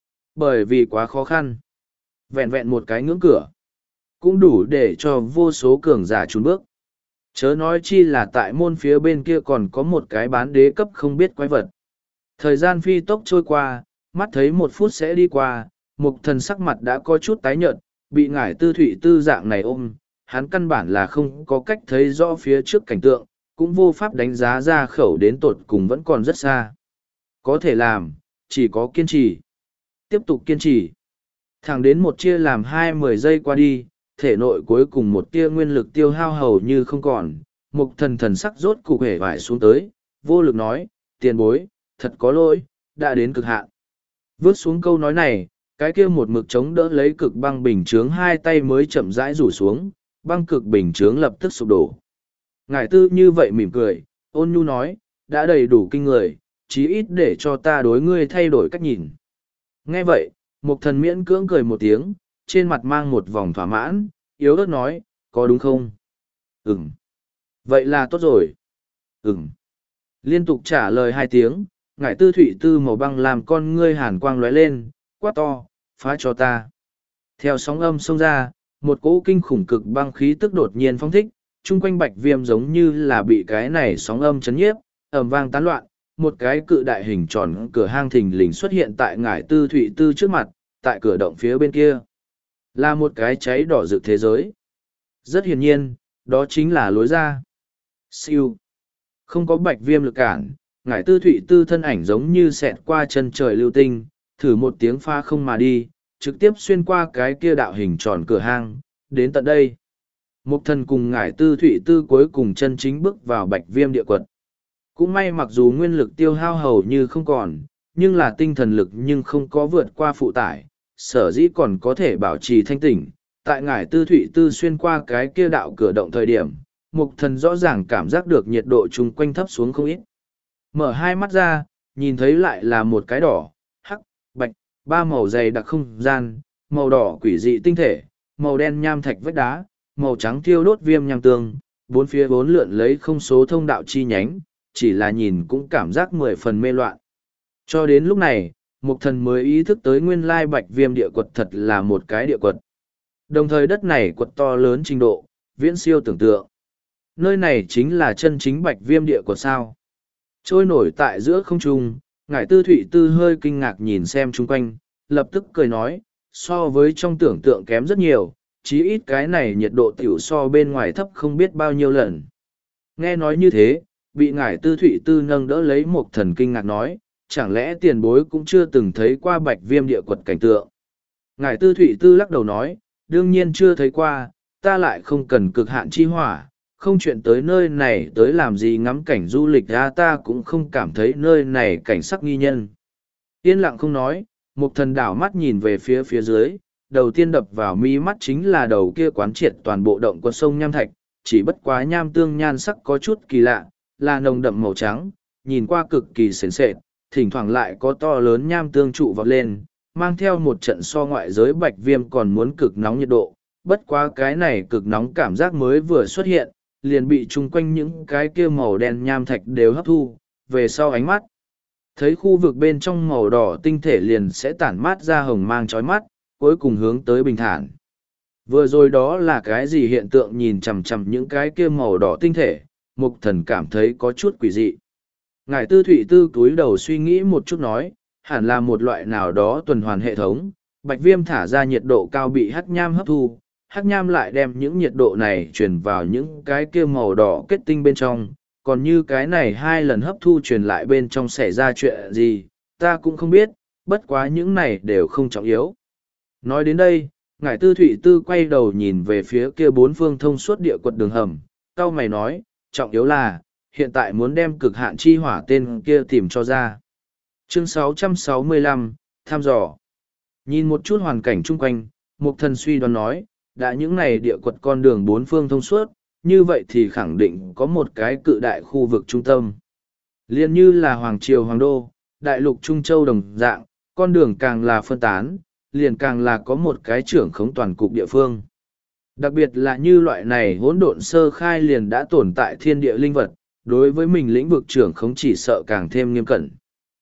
Bởi vì quá khó khăn. Vẹn vẹn một cái ngưỡng cửa, cũng đủ để cho vô số cường giả trốn bước. Chớ nói chi là tại môn phía bên kia còn có một cái bán đế cấp không biết quái vật. Thời gian phi tốc trôi qua, mắt thấy một phút sẽ đi qua, Mục Thần sắc mặt đã có chút tái nhợt, bị ngải tư thụy tư dạng này ôm, hắn căn bản là không có cách thấy rõ phía trước cảnh tượng, cũng vô pháp đánh giá ra khẩu đến tột cùng vẫn còn rất xa. Có thể làm, chỉ có kiên trì. Tiếp tục kiên trì. Thẳng đến một chia làm hai mười giây qua đi, thể nội cuối cùng một tia nguyên lực tiêu hao hầu như không còn, Mục Thần thần sắc rốt cục hể vải xuống tới, vô lực nói, tiền bối, thật có lỗi, đã đến cực hạn. Vớt xuống câu nói này, cái kia một mực chống đỡ lấy cực băng bình chướng hai tay mới chậm rãi rủ xuống, băng cực bình chướng lập tức sụp đổ. Ngải tư như vậy mỉm cười, ôn nhu nói, đã đầy đủ kinh người, chí ít để cho ta đối ngươi thay đổi cách nhìn. Nghe vậy, Mục Thần miễn cưỡng cười một tiếng, trên mặt mang một vòng thỏa mãn, yếu ớt nói, có đúng không? Ừm. Vậy là tốt rồi. Ừm. Liên tục trả lời hai tiếng, ngải tư thụy tư màu băng làm con ngươi hàn quang lóe lên, quát to, phá cho ta. Theo sóng âm xông ra, một cỗ kinh khủng cực băng khí tức đột nhiên phong thích, chung quanh bạch viêm giống như là bị cái này sóng âm chấn nhiếp, ầm vang tán loạn, một cái cự đại hình tròn cửa hang thình lình xuất hiện tại ngải tư thụy tư trước mặt, tại cửa động phía bên kia. Là một cái cháy đỏ rực thế giới. Rất hiển nhiên, đó chính là lối ra. Siêu. Không có bạch viêm lực cản, ngải tư thụy tư thân ảnh giống như xẹt qua chân trời lưu tinh, thử một tiếng pha không mà đi, trực tiếp xuyên qua cái kia đạo hình tròn cửa hang, đến tận đây. Mục Thần cùng ngải tư thụy tư cuối cùng chân chính bước vào bạch viêm địa quật. Cũng may mặc dù nguyên lực tiêu hao hầu như không còn, nhưng là tinh thần lực nhưng không có vượt qua phụ tải, sở dĩ còn có thể bảo trì thanh tỉnh. Tại ngải tư thụy tư xuyên qua cái kia đạo cửa động thời điểm, Mục Thần rõ ràng cảm giác được nhiệt độ chung quanh thấp xuống không ít. Mở hai mắt ra, nhìn thấy lại là một cái đỏ, hắc, bạch, ba màu dày đặc không gian, màu đỏ quỷ dị tinh thể, màu đen nham thạch vách đá, màu trắng thiêu đốt viêm nham tương, bốn phía bốn lượn lấy không số thông đạo chi nhánh, chỉ là nhìn cũng cảm giác mười phần mê loạn. Cho đến lúc này, Mục Thần mới ý thức tới nguyên lai bạch viêm địa quật thật là một cái địa quật. Đồng thời đất này quật to lớn trình độ, viễn siêu tưởng tượng. Nơi này chính là chân chính bạch viêm địa quật sao. Trôi nổi tại giữa không trung, ngải tư thụy tư hơi kinh ngạc nhìn xem chung quanh, lập tức cười nói, so với trong tưởng tượng kém rất nhiều, chí ít cái này nhiệt độ tiểu so bên ngoài thấp không biết bao nhiêu lần. Nghe nói như thế, bị ngải tư thụy tư nâng đỡ lấy Mục Thần kinh ngạc nói, chẳng lẽ tiền bối cũng chưa từng thấy qua bạch viêm địa quật cảnh tượng. Ngải tư thụy tư lắc đầu nói, đương nhiên chưa thấy qua, ta lại không cần cực hạn chi hỏa, không chuyện tới nơi này tới làm gì ngắm cảnh du lịch ra, ta cũng không cảm thấy nơi này cảnh sắc nghi nhân. Yên lặng không nói, Mục Thần đảo mắt nhìn về phía phía dưới, đầu tiên đập vào mi mắt chính là đầu kia quán triệt toàn bộ động quật sông nham thạch, chỉ bất quá nham tương nhan sắc có chút kỳ lạ, là nồng đậm màu trắng, nhìn qua cực kỳ sền sệt, thỉnh thoảng lại có to lớn nham tương trụ vọt lên, mang theo một trận so ngoại giới bạch viêm còn muốn cực nóng nhiệt độ, bất quá cái này cực nóng cảm giác mới vừa xuất hiện, liền bị chung quanh những cái kia màu đen nham thạch đều hấp thu, về sau ánh mắt. Thấy khu vực bên trong màu đỏ tinh thể liền sẽ tản mát ra hồng mang chói mắt, cuối cùng hướng tới bình thản. Vừa rồi đó là cái gì hiện tượng nhìn chằm chằm những cái kia màu đỏ tinh thể, Mục Thần cảm thấy có chút quỷ dị. Ngải tư thụy tư cúi đầu suy nghĩ một chút nói, hẳn là một loại nào đó tuần hoàn hệ thống, bạch viêm thả ra nhiệt độ cao bị hắc nham hấp thu, hắc nham lại đem những nhiệt độ này truyền vào những cái kia màu đỏ kết tinh bên trong, còn như cái này hai lần hấp thu truyền lại bên trong xảy ra chuyện gì, ta cũng không biết, bất quá những này đều không trọng yếu. Nói đến đây, ngải tư thụy tư quay đầu nhìn về phía kia bốn phương thông suốt địa quật đường hầm, cau mày nói, trọng yếu là, hiện tại muốn đem cực hạn chi hỏa tên kia tìm cho ra. Chương sáu trăm sáu mươi lăm, thăm dò. Nhìn một chút hoàn cảnh chung quanh, Mục Thần suy đoán nói, đã những này địa quật con đường bốn phương thông suốt, như vậy thì khẳng định có một cái cự đại khu vực trung tâm. Liên như là Hoàng Triều Hoàng Đô, Đại lục Trung Châu đồng dạng, con đường càng là phân tán, liền càng là có một cái trưởng khống toàn cục địa phương. Đặc biệt là như loại này hỗn độn sơ khai liền đã tồn tại thiên địa linh vật, đối với mình lĩnh vực trưởng khống chỉ sợ càng thêm nghiêm cẩn.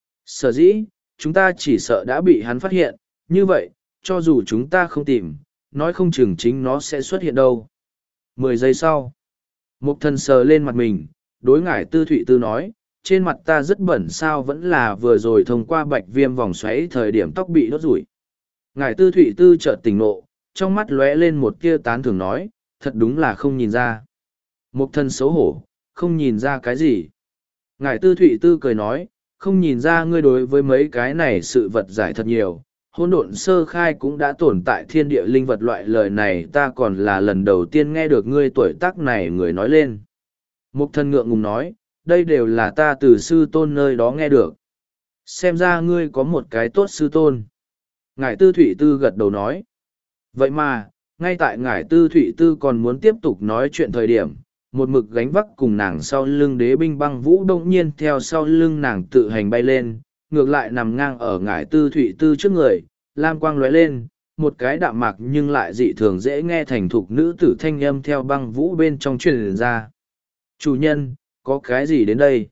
Sở dĩ, chúng ta chỉ sợ đã bị hắn phát hiện, như vậy, cho dù chúng ta không tìm, nói không chừng chính nó sẽ xuất hiện đâu. Mười giây sau, Mục Thần sờ lên mặt mình, đối ngải tư thụy tư nói, trên mặt ta rất bẩn sao vẫn là vừa rồi thông qua bạch viêm vòng xoáy thời điểm tóc bị đốt rủi. Ngải tư thụy tư chợt tỉnh nộ, trong mắt lóe lên một tia tán thưởng nói, thật đúng là không nhìn ra. Mục Thần xấu hổ, không nhìn ra cái gì. Ngải tư thụy tư cười nói, không nhìn ra ngươi đối với mấy cái này sự vật giải thật nhiều. Hỗn độn sơ khai cũng đã tồn tại thiên địa linh vật loại lời này ta còn là lần đầu tiên nghe được ngươi tuổi tác này người nói lên. Mục Thần ngượng ngùng nói, đây đều là ta từ sư tôn nơi đó nghe được. Xem ra ngươi có một cái tốt sư tôn. Ngải tư thụy tư gật đầu nói. Vậy mà, ngay tại ngải tư thụy tư còn muốn tiếp tục nói chuyện thời điểm, một mực gánh vác cùng nàng sau lưng đế binh băng vũ đông nhiên theo sau lưng nàng tự hành bay lên, ngược lại nằm ngang ở ngải tư thụy tư trước người, lam quang lóe lên, một cái đạm mạc nhưng lại dị thường dễ nghe thành thục nữ tử thanh âm theo băng vũ bên trong truyền ra. Chủ nhân, có cái gì đến đây?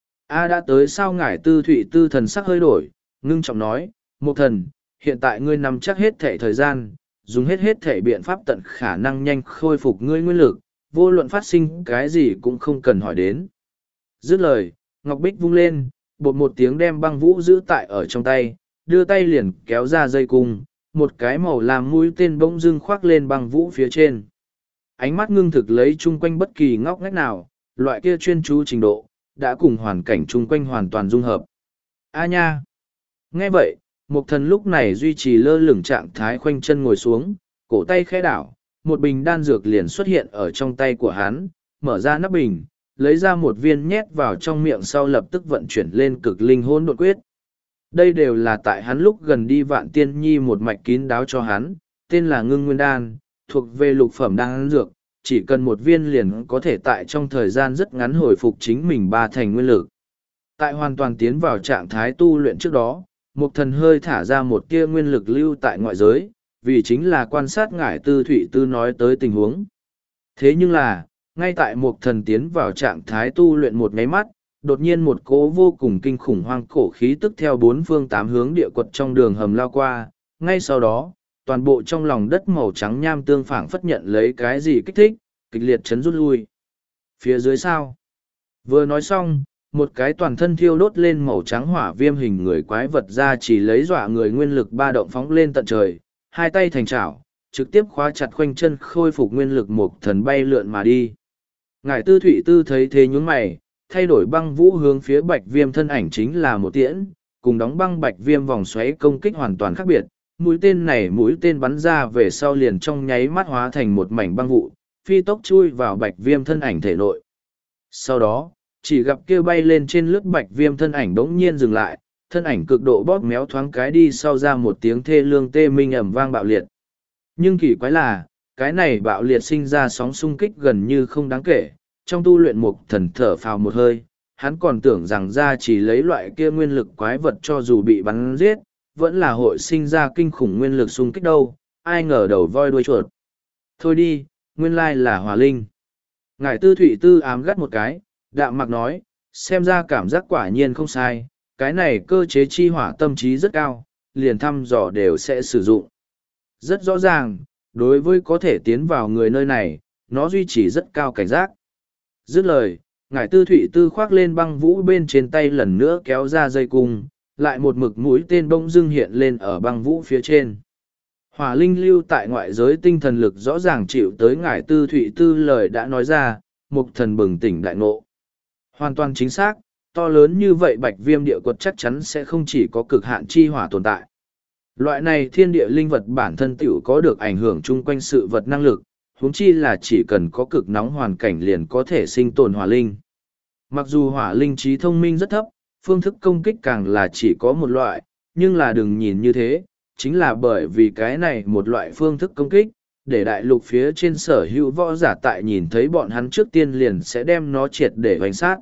A đã tới sao ngải tư thụy tư thần sắc hơi đổi, ngưng trọng nói, Mục Thần, hiện tại ngươi nắm chắc hết thể thời gian, dùng hết hết thể biện pháp tận khả năng nhanh khôi phục ngươi nguyên lực, vô luận phát sinh cái gì cũng không cần hỏi đến. Dứt lời, Ngọc Bích vung lên, bột một tiếng đem băng vũ giữ tại ở trong tay, đưa tay liền kéo ra dây cung, một cái màu làm mũi tên bỗng dưng khoác lên băng vũ phía trên. Ánh mắt ngưng thực lấy chung quanh bất kỳ ngóc ngách nào, loại kia chuyên chú trình độ, đã cùng hoàn cảnh chung quanh hoàn toàn dung hợp. A nha! Nghe vậy, Mục Thần lúc này duy trì lơ lửng trạng thái khoanh chân ngồi xuống, cổ tay khẽ đảo, một bình đan dược liền xuất hiện ở trong tay của hắn, mở ra nắp bình, lấy ra một viên nhét vào trong miệng sau lập tức vận chuyển lên cực linh hỗn độn quyết. Đây đều là tại hắn lúc gần đi Vạn Tiên Nhi một mạch kín đáo cho hắn, tên là Ngưng Nguyên Đan, thuộc về lục phẩm đan dược, chỉ cần một viên liền có thể tại trong thời gian rất ngắn hồi phục chính mình ba thành nguyên lực. Tại hoàn toàn tiến vào trạng thái tu luyện trước đó, Mục Thần hơi thả ra một tia nguyên lực lưu tại ngoại giới, vì chính là quan sát ngải tư thụy tư nói tới tình huống. Thế nhưng là, ngay tại Mục Thần tiến vào trạng thái tu luyện một nháy mắt, đột nhiên một cỗ vô cùng kinh khủng hoang cổ khí tức theo bốn phương tám hướng địa quật trong đường hầm lao qua, ngay sau đó, toàn bộ trong lòng đất màu trắng nham tương phảng phất nhận lấy cái gì kích thích, kịch liệt chấn rút lui. Phía dưới sao? Vừa nói xong, một cái toàn thân thiêu đốt lên màu trắng hỏa viêm hình người quái vật ra chỉ lấy dọa người nguyên lực ba động phóng lên tận trời, hai tay thành chảo, trực tiếp khóa chặt khoanh chân khôi phục nguyên lực Mục Thần bay lượn mà đi. Ngải tư thụy tư thấy thế nhún mày, thay đổi băng vũ hướng phía bạch viêm thân ảnh chính là một tiễn, cùng đóng băng bạch viêm vòng xoáy công kích hoàn toàn khác biệt. Mũi tên này mũi tên bắn ra về sau liền trong nháy mắt hóa thành một mảnh băng vụ, phi tốc chui vào bạch viêm thân ảnh thể nội. Sau đó, chỉ gặp kia bay lên trên lướt bạch viêm thân ảnh đống nhiên dừng lại, thân ảnh cực độ bóp méo thoáng cái đi sau ra một tiếng thê lương tê minh ầm vang bạo liệt. Nhưng kỳ quái là, cái này bạo liệt sinh ra sóng xung kích gần như không đáng kể, trong tu luyện Mục Thần thở phào một hơi, hắn còn tưởng rằng ra chỉ lấy loại kia nguyên lực quái vật cho dù bị bắn giết, vẫn là hội sinh ra kinh khủng nguyên lực xung kích đâu, ai ngờ đầu voi đuôi chuột. Thôi đi, nguyên lai là hòa linh. Ngải tư thụy tư ám gắt một cái, đạm mặc nói, xem ra cảm giác quả nhiên không sai, cái này cơ chế chi hỏa tâm trí rất cao, liền thăm dò đều sẽ sử dụng. Rất rõ ràng, đối với có thể tiến vào người nơi này, nó duy trì rất cao cảnh giác. Dứt lời, ngải tư thụy tư khoác lên băng vũ bên trên tay lần nữa kéo ra dây cung, lại một mực mũi tên bông dưng hiện lên ở băng vũ phía trên. Hỏa linh lưu tại ngoại giới tinh thần lực rõ ràng chịu tới ngải tư thụy tư lời đã nói ra, mục thần bừng tỉnh đại ngộ. Hoàn toàn chính xác, to lớn như vậy bạch viêm địa quật chắc chắn sẽ không chỉ có cực hạn chi hỏa tồn tại. Loại này thiên địa linh vật bản thân tiểu có được ảnh hưởng chung quanh sự vật năng lực, huống chi là chỉ cần có cực nóng hoàn cảnh liền có thể sinh tồn hỏa linh. Mặc dù hỏa linh trí thông minh rất thấp, phương thức công kích càng là chỉ có một loại, nhưng là đừng nhìn như thế, chính là bởi vì cái này một loại phương thức công kích, để đại lục phía trên sở hữu võ giả tại nhìn thấy bọn hắn trước tiên liền sẽ đem nó triệt để hoành sát.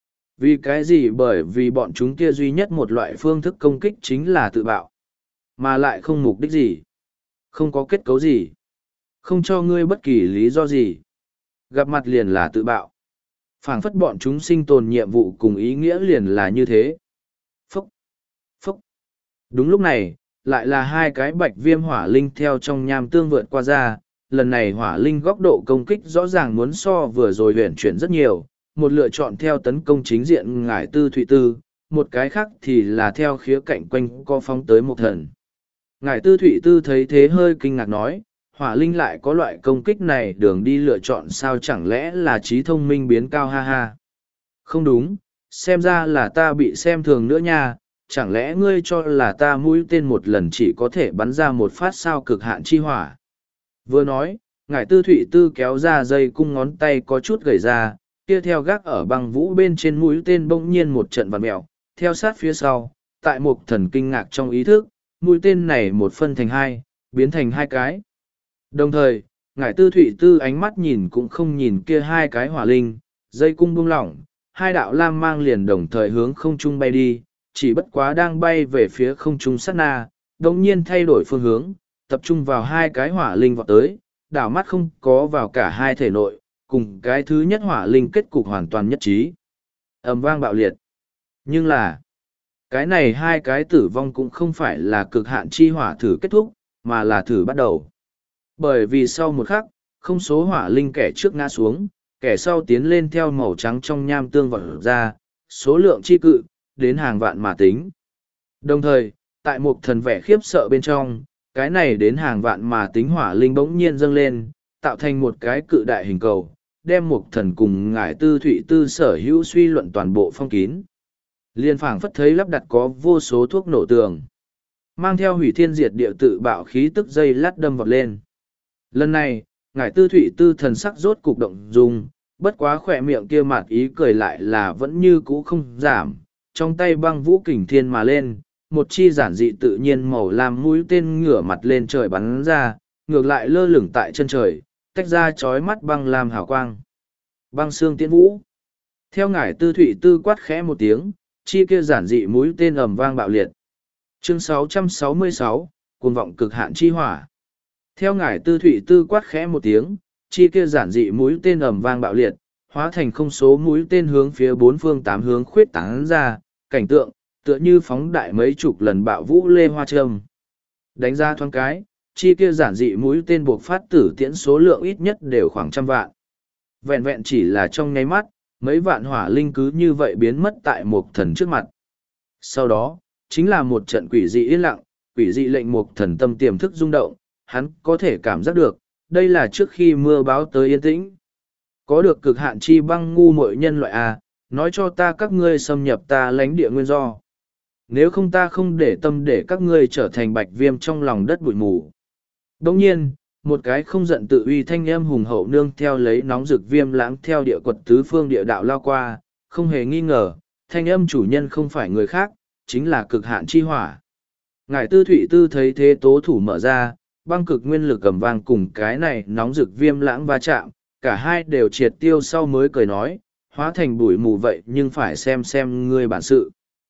Vì cái gì? Bởi vì bọn chúng kia duy nhất một loại phương thức công kích chính là tự bạo. Mà lại không mục đích gì. Không có kết cấu gì. Không cho ngươi bất kỳ lý do gì. Gặp mặt liền là tự bạo. Phảng phất bọn chúng sinh tồn nhiệm vụ cùng ý nghĩa liền là như thế. Phúc! Phúc! Đúng lúc này, lại là hai cái bạch viêm hỏa linh theo trong nham tương vượt qua ra. Lần này hỏa linh góc độ công kích rõ ràng muốn so vừa rồi huyền chuyển rất nhiều. Một lựa chọn theo tấn công chính diện ngải tư thụy tư, một cái khác thì là theo khía cạnh quanh co phóng tới một thần. Ngải tư thụy tư thấy thế hơi kinh ngạc nói, hỏa linh lại có loại công kích này đường đi lựa chọn sao chẳng lẽ là trí thông minh biến cao ha ha. Không đúng, xem ra là ta bị xem thường nữa nha, chẳng lẽ ngươi cho là ta mũi tên một lần chỉ có thể bắn ra một phát sao cực hạn chi hỏa. Vừa nói, ngải tư thụy tư kéo ra dây cung ngón tay có chút gầy ra, kia theo gác ở băng vũ bên trên mũi tên bỗng nhiên một trận vằn mèo, theo sát phía sau, tại một thần kinh ngạc trong ý thức, mũi tên này một phân thành hai, biến thành hai cái. Đồng thời, ngải tư thụy tư ánh mắt nhìn cũng không nhìn kia hai cái hỏa linh, dây cung buông lỏng, hai đạo lam mang liền đồng thời hướng không trung bay đi, chỉ bất quá đang bay về phía không trung sát na, đồng nhiên thay đổi phương hướng, tập trung vào hai cái hỏa linh vọt tới, đảo mắt không có vào cả hai thể nội, cùng cái thứ nhất hỏa linh kết cục hoàn toàn nhất trí. Ầm vang bạo liệt. Nhưng là, cái này hai cái tử vong cũng không phải là cực hạn chi hỏa thử kết thúc, mà là thử bắt đầu. Bởi vì sau một khắc, không số hỏa linh kẻ trước ngã xuống, kẻ sau tiến lên theo màu trắng trong nham tương vọt ra, số lượng chi cự, đến hàng vạn mà tính. Đồng thời, tại một thần vẻ khiếp sợ bên trong, cái này đến hàng vạn mà tính hỏa linh bỗng nhiên dâng lên, tạo thành một cái cự đại hình cầu, đem một thần cùng ngải tư thụy tư sở hữu suy luận toàn bộ phong kín. Liên phảng phất thấy lắp đặt có vô số thuốc nổ tường. Mang theo hủy thiên diệt địa tự bạo khí tức dây lát đâm vọt lên. Lần này, ngải tư thụy tư thần sắc rốt cục động dung, bất quá khỏe miệng kia mạt ý cười lại là vẫn như cũ không giảm, trong tay băng vũ kình thiên mà lên, một chi giản dị tự nhiên màu lam mũi tên ngửa mặt lên trời bắn ra, ngược lại lơ lửng tại chân trời, tách ra chói mắt băng lam hào quang. Băng xương tiễn vũ. Theo ngải tư thụy tư quát khẽ một tiếng, chi kia giản dị mũi tên ầm vang bạo liệt. Chương sáu trăm sáu mươi sáu, cuồng vọng cực hạn chi hỏa. Theo ngải tư thụy tư quát khẽ một tiếng, chi kia giản dị mũi tên ầm vang bạo liệt, hóa thành không số mũi tên hướng phía bốn phương tám hướng khuyết tán ra, cảnh tượng, tựa như phóng đại mấy chục lần bạo vũ lê hoa trâm. Đánh ra thoáng cái, chi kia giản dị mũi tên buộc phát tử tiễn số lượng ít nhất đều khoảng trăm vạn. Vẹn vẹn chỉ là trong nháy mắt, mấy vạn hỏa linh cứ như vậy biến mất tại một thần trước mặt. Sau đó, chính là một trận quỷ dị yên lặng, quỷ dị lệnh một thần tâm tiềm thức rung động, hắn có thể cảm giác được, đây là trước khi mưa báo tới yên tĩnh. Có được cực hạn chi băng ngu muội nhân loại A, nói cho ta các ngươi xâm nhập ta lãnh địa nguyên do. Nếu không ta không để tâm để các ngươi trở thành bạch viêm trong lòng đất bụi mù. Đồng nhiên, một cái không giận tự uy thanh âm hùng hậu nương theo lấy nóng rực viêm lãng theo địa quật tứ phương địa đạo lao qua, không hề nghi ngờ, thanh âm chủ nhân không phải người khác, chính là cực hạn chi hỏa. Ngải tư thụy tư thấy thế tố thủ mở ra, băng cực nguyên lực cầm vang cùng cái này nóng rực viêm lãng va chạm, cả hai đều triệt tiêu sau mới cười nói, hóa thành bụi mù vậy nhưng phải xem xem ngươi bản sự.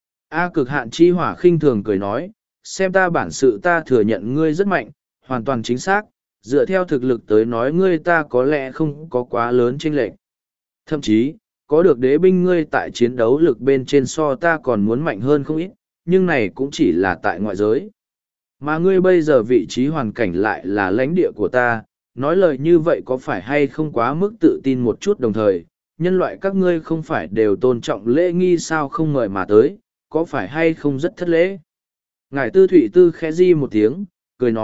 A cực hạn chi hỏa khinh thường cười nói, xem ta bản sự ta thừa nhận ngươi rất mạnh, hoàn toàn chính xác, dựa theo thực lực tới nói ngươi ta có lẽ không có quá lớn chênh lệch. Thậm chí, có được đế binh ngươi tại chiến đấu lực bên trên so ta còn muốn mạnh hơn không ít, nhưng này cũng chỉ là tại ngoại giới. Mà ngươi bây giờ vị trí hoàn cảnh lại là lãnh địa của ta, nói lời như vậy có phải hay không quá mức tự tin một chút đồng thời, nhân loại các ngươi không phải đều tôn trọng lễ nghi sao không mời mà tới, có phải hay không rất thất lễ. Ngải tư thụy tư khẽ di một tiếng, cười nói,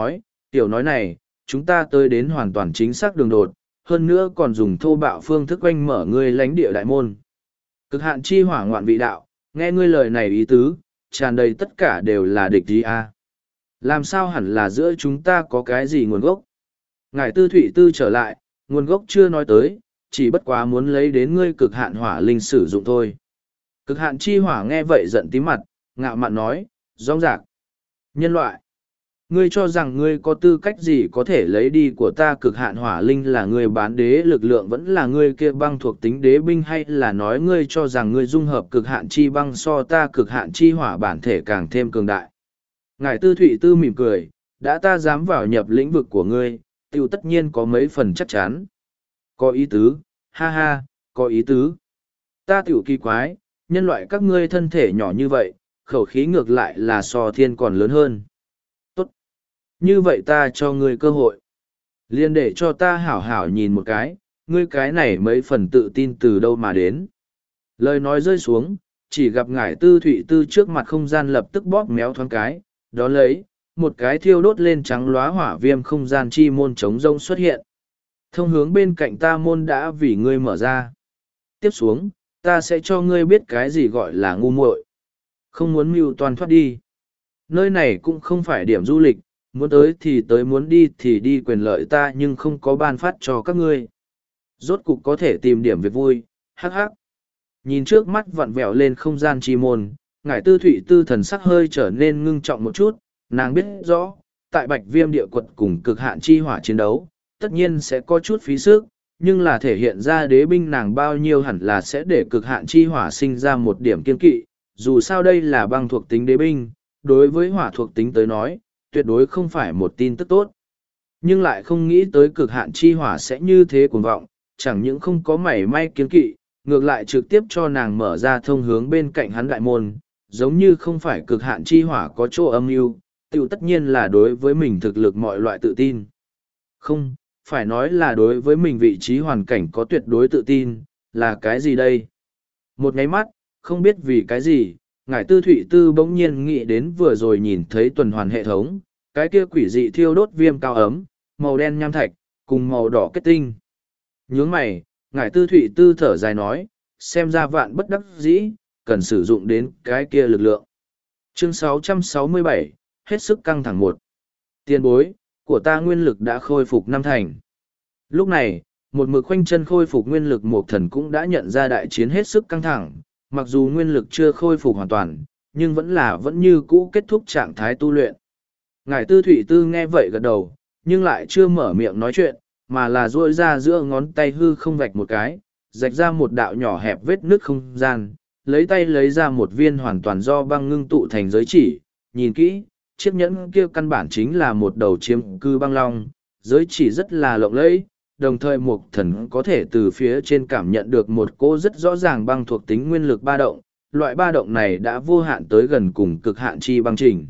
Tiểu nói này, chúng ta tới đến hoàn toàn chính xác đường đột, hơn nữa còn dùng thô bạo phương thức quanh mở ngươi lãnh địa đại môn. Cực hạn chi hỏa ngoạn vị đạo, nghe ngươi lời này ý tứ, tràn đầy tất cả đều là địch ý a. Làm sao hẳn là giữa chúng ta có cái gì nguồn gốc? Ngài Tư Thụy Tư trở lại, nguồn gốc chưa nói tới, chỉ bất quá muốn lấy đến ngươi cực hạn hỏa linh sử dụng thôi. Cực hạn chi hỏa nghe vậy giận tím mặt, ngạo mạn nói, rong rạc. Nhân loại, ngươi cho rằng ngươi có tư cách gì có thể lấy đi của ta cực hạn hỏa linh, là ngươi bán đế lực lượng vẫn là ngươi kia băng thuộc tính đế binh, hay là nói ngươi cho rằng ngươi dung hợp cực hạn chi băng so ta cực hạn chi hỏa bản thể càng thêm cường đại. Ngài Tư Thụy Tư mỉm cười, đã ta dám vào nhập lĩnh vực của ngươi, tiêu tất nhiên có mấy phần chắc chắn. Có ý tứ, ha ha, có ý tứ. Ta tiểu kỳ quái, nhân loại các ngươi thân thể nhỏ như vậy, khẩu khí ngược lại là so thiên còn lớn hơn. Tốt. Như vậy ta cho ngươi cơ hội. Liên để cho ta hảo hảo nhìn một cái, ngươi cái này mấy phần tự tin từ đâu mà đến. Lời nói rơi xuống, chỉ gặp ngải Tư Thụy Tư trước mặt không gian lập tức bóp méo thoáng cái, đó lấy, một cái thiêu đốt lên trắng lóa hỏa viêm không gian chi môn trống rông xuất hiện. Thông hướng bên cạnh ta môn đã vì ngươi mở ra. Tiếp xuống, ta sẽ cho ngươi biết cái gì gọi là ngu muội. Không muốn mưu toàn thoát đi. Nơi này cũng không phải điểm du lịch, muốn tới thì tới, muốn đi thì đi, quyền lợi ta nhưng không có ban phát cho các ngươi. Rốt cục có thể tìm điểm việc vui, hắc hắc. Nhìn trước mắt vặn vẹo lên không gian chi môn, ngải Tư Thụy Tư thần sắc hơi trở nên ngưng trọng một chút, nàng biết rõ, tại bạch viêm địa quật cùng cực hạn chi hỏa chiến đấu, tất nhiên sẽ có chút phí sức, nhưng là thể hiện ra đế binh nàng bao nhiêu hẳn là sẽ để cực hạn chi hỏa sinh ra một điểm kiên kỵ, dù sao đây là băng thuộc tính đế binh, đối với hỏa thuộc tính tới nói, tuyệt đối không phải một tin tức tốt. Nhưng lại không nghĩ tới cực hạn chi hỏa sẽ như thế cuồng vọng, chẳng những không có mảy may kiên kỵ, ngược lại trực tiếp cho nàng mở ra thông hướng bên cạnh hắn đại môn, giống như không phải cực hạn chi hỏa có chỗ âm mưu, tự tất nhiên là đối với mình thực lực mọi loại tự tin. Không, phải nói là đối với mình vị trí hoàn cảnh có tuyệt đối tự tin, là cái gì đây? Một nháy mắt, không biết vì cái gì, ngải Tư Thụy Tư bỗng nhiên nghĩ đến vừa rồi nhìn thấy tuần hoàn hệ thống, cái kia quỷ dị thiêu đốt viêm cao ấm, màu đen nham thạch, cùng màu đỏ kết tinh. Nhướng mày, ngải Tư Thụy Tư thở dài nói, xem ra vạn bất đắc dĩ, cần sử dụng đến cái kia lực lượng. Chương sáu trăm sáu mươi bảy, hết sức căng thẳng một. Tiền bối, của ta nguyên lực đã khôi phục năm thành. Lúc này, một mực khoanh chân khôi phục nguyên lực Mộc Thần cũng đã nhận ra đại chiến hết sức căng thẳng, mặc dù nguyên lực chưa khôi phục hoàn toàn, nhưng vẫn là vẫn như cũ kết thúc trạng thái tu luyện. Ngải Tư Thụy Tư nghe vậy gật đầu, nhưng lại chưa mở miệng nói chuyện, mà là duỗi ra giữa ngón tay hư không vạch một cái, rạch ra một đạo nhỏ hẹp vết nước không gian, lấy tay lấy ra một viên hoàn toàn do băng ngưng tụ thành giới chỉ, nhìn kỹ, chiếc nhẫn kia căn bản chính là một đầu chiếm cư băng long, giới chỉ rất là lộng lẫy, đồng thời Mộc Thần có thể từ phía trên cảm nhận được một cỗ rất rõ ràng băng thuộc tính nguyên lực ba động, loại ba động này đã vô hạn tới gần cùng cực hạn chi băng trình.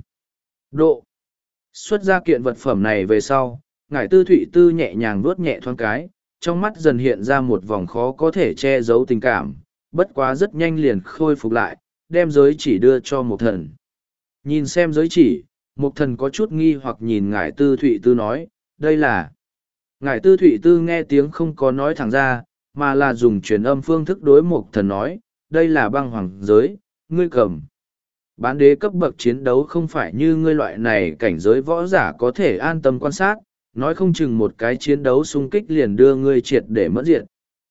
Độ. Xuất ra kiện vật phẩm này về sau, ngải Tư Thụy Tư nhẹ nhàng vuốt nhẹ thoáng cái, trong mắt dần hiện ra một vòng khó có thể che giấu tình cảm, bất quá rất nhanh liền khôi phục lại, đem giới chỉ đưa cho Mộc Thần. Nhìn xem giới chỉ, Mộc Thần có chút nghi hoặc nhìn ngải Tư Thụy Tư nói, đây là... Ngải Tư Thụy Tư nghe tiếng không có nói thẳng ra, mà là dùng truyền âm phương thức đối Mộc Thần nói, đây là băng hoàng giới, ngươi cầm. Bán đế cấp bậc chiến đấu không phải như ngươi loại này cảnh giới võ giả có thể an tâm quan sát, nói không chừng một cái chiến đấu xung kích liền đưa ngươi triệt để mất diệt.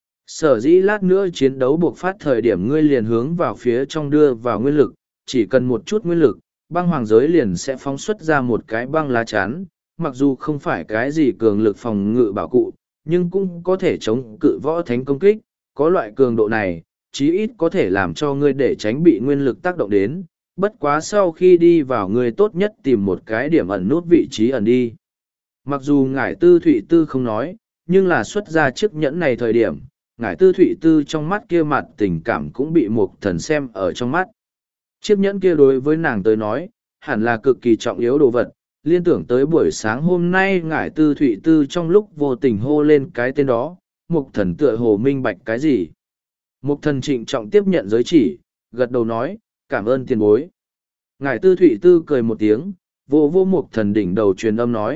Sở dĩ lát nữa chiến đấu buộc phát thời điểm ngươi liền hướng vào phía trong đưa vào nguyên lực, chỉ cần một chút nguyên lực, băng hoàng giới liền sẽ phóng xuất ra một cái băng lá chắn, mặc dù không phải cái gì cường lực phòng ngự bảo cụ, nhưng cũng có thể chống cự võ thánh công kích, có loại cường độ này, chí ít có thể làm cho ngươi để tránh bị nguyên lực tác động đến, bất quá sau khi đi vào ngươi tốt nhất tìm một cái điểm ẩn nút vị trí ẩn đi. Mặc dù ngải Tư Thụy Tư không nói, nhưng là xuất ra chiếc nhẫn này thời điểm, ngải Tư Thụy Tư trong mắt kia mặt tình cảm cũng bị Mộc Thần xem ở trong mắt. Chiếc nhẫn kia đối với nàng tới nói, hẳn là cực kỳ trọng yếu đồ vật, liên tưởng tới buổi sáng hôm nay ngải Tư Thụy Tư trong lúc vô tình hô lên cái tên đó, Mộc Thần tựa hồ minh bạch cái gì. Mộc Thần trịnh trọng tiếp nhận giới chỉ, gật đầu nói, cảm ơn tiền bối. Ngải Tư Thụy Tư cười một tiếng, vô vô Mộc Thần đỉnh đầu truyền âm nói,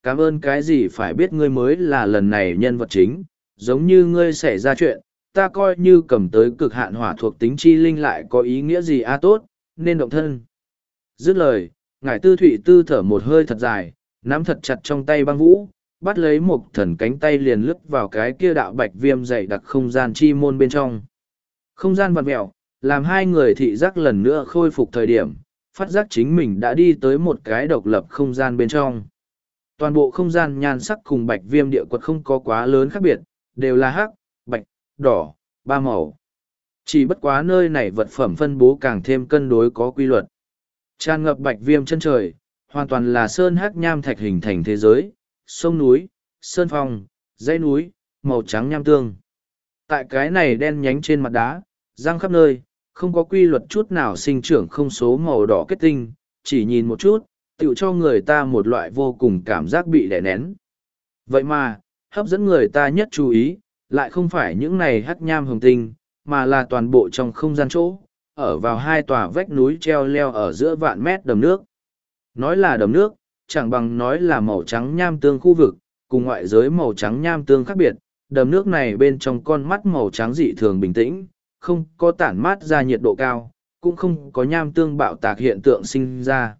cảm ơn cái gì phải biết ngươi mới là lần này nhân vật chính, giống như ngươi xảy ra chuyện, ta coi như cầm tới cực hạn hỏa thuộc tính chi linh lại có ý nghĩa gì a tốt, nên động thân. Dứt lời, ngải tư thụy tư thở một hơi thật dài, nắm thật chặt trong tay băng vũ, bắt lấy một thần cánh tay liền lướt vào cái kia đạo bạch viêm dày đặc không gian chi môn bên trong. Không gian vặn mẹo, làm hai người thị giác lần nữa khôi phục thời điểm, phát giác chính mình đã đi tới một cái độc lập không gian bên trong. Toàn bộ không gian nhan sắc cùng bạch viêm địa quật không có quá lớn khác biệt, đều là hắc, bạch, đỏ, ba màu. Chỉ bất quá nơi này vật phẩm phân bố càng thêm cân đối có quy luật. Tràn ngập bạch viêm chân trời, hoàn toàn là sơn hắc nham thạch hình thành thế giới, sông núi, sơn phong, dãy núi, màu trắng nham tương. Tại cái này đen nhánh trên mặt đá, răng khắp nơi, không có quy luật chút nào sinh trưởng không số màu đỏ kết tinh, chỉ nhìn một chút, tựu cho người ta một loại vô cùng cảm giác bị đè nén. Vậy mà, hấp dẫn người ta nhất chú ý, lại không phải những này hắc nham hồng tinh, mà là toàn bộ trong không gian chỗ, ở vào hai tòa vách núi treo leo ở giữa vạn mét đầm nước. Nói là đầm nước, chẳng bằng nói là màu trắng nham tương khu vực, cùng ngoại giới màu trắng nham tương khác biệt, đầm nước này bên trong con mắt màu trắng dị thường bình tĩnh, không có tản mát ra nhiệt độ cao, cũng không có nham tương bạo tạc hiện tượng sinh ra.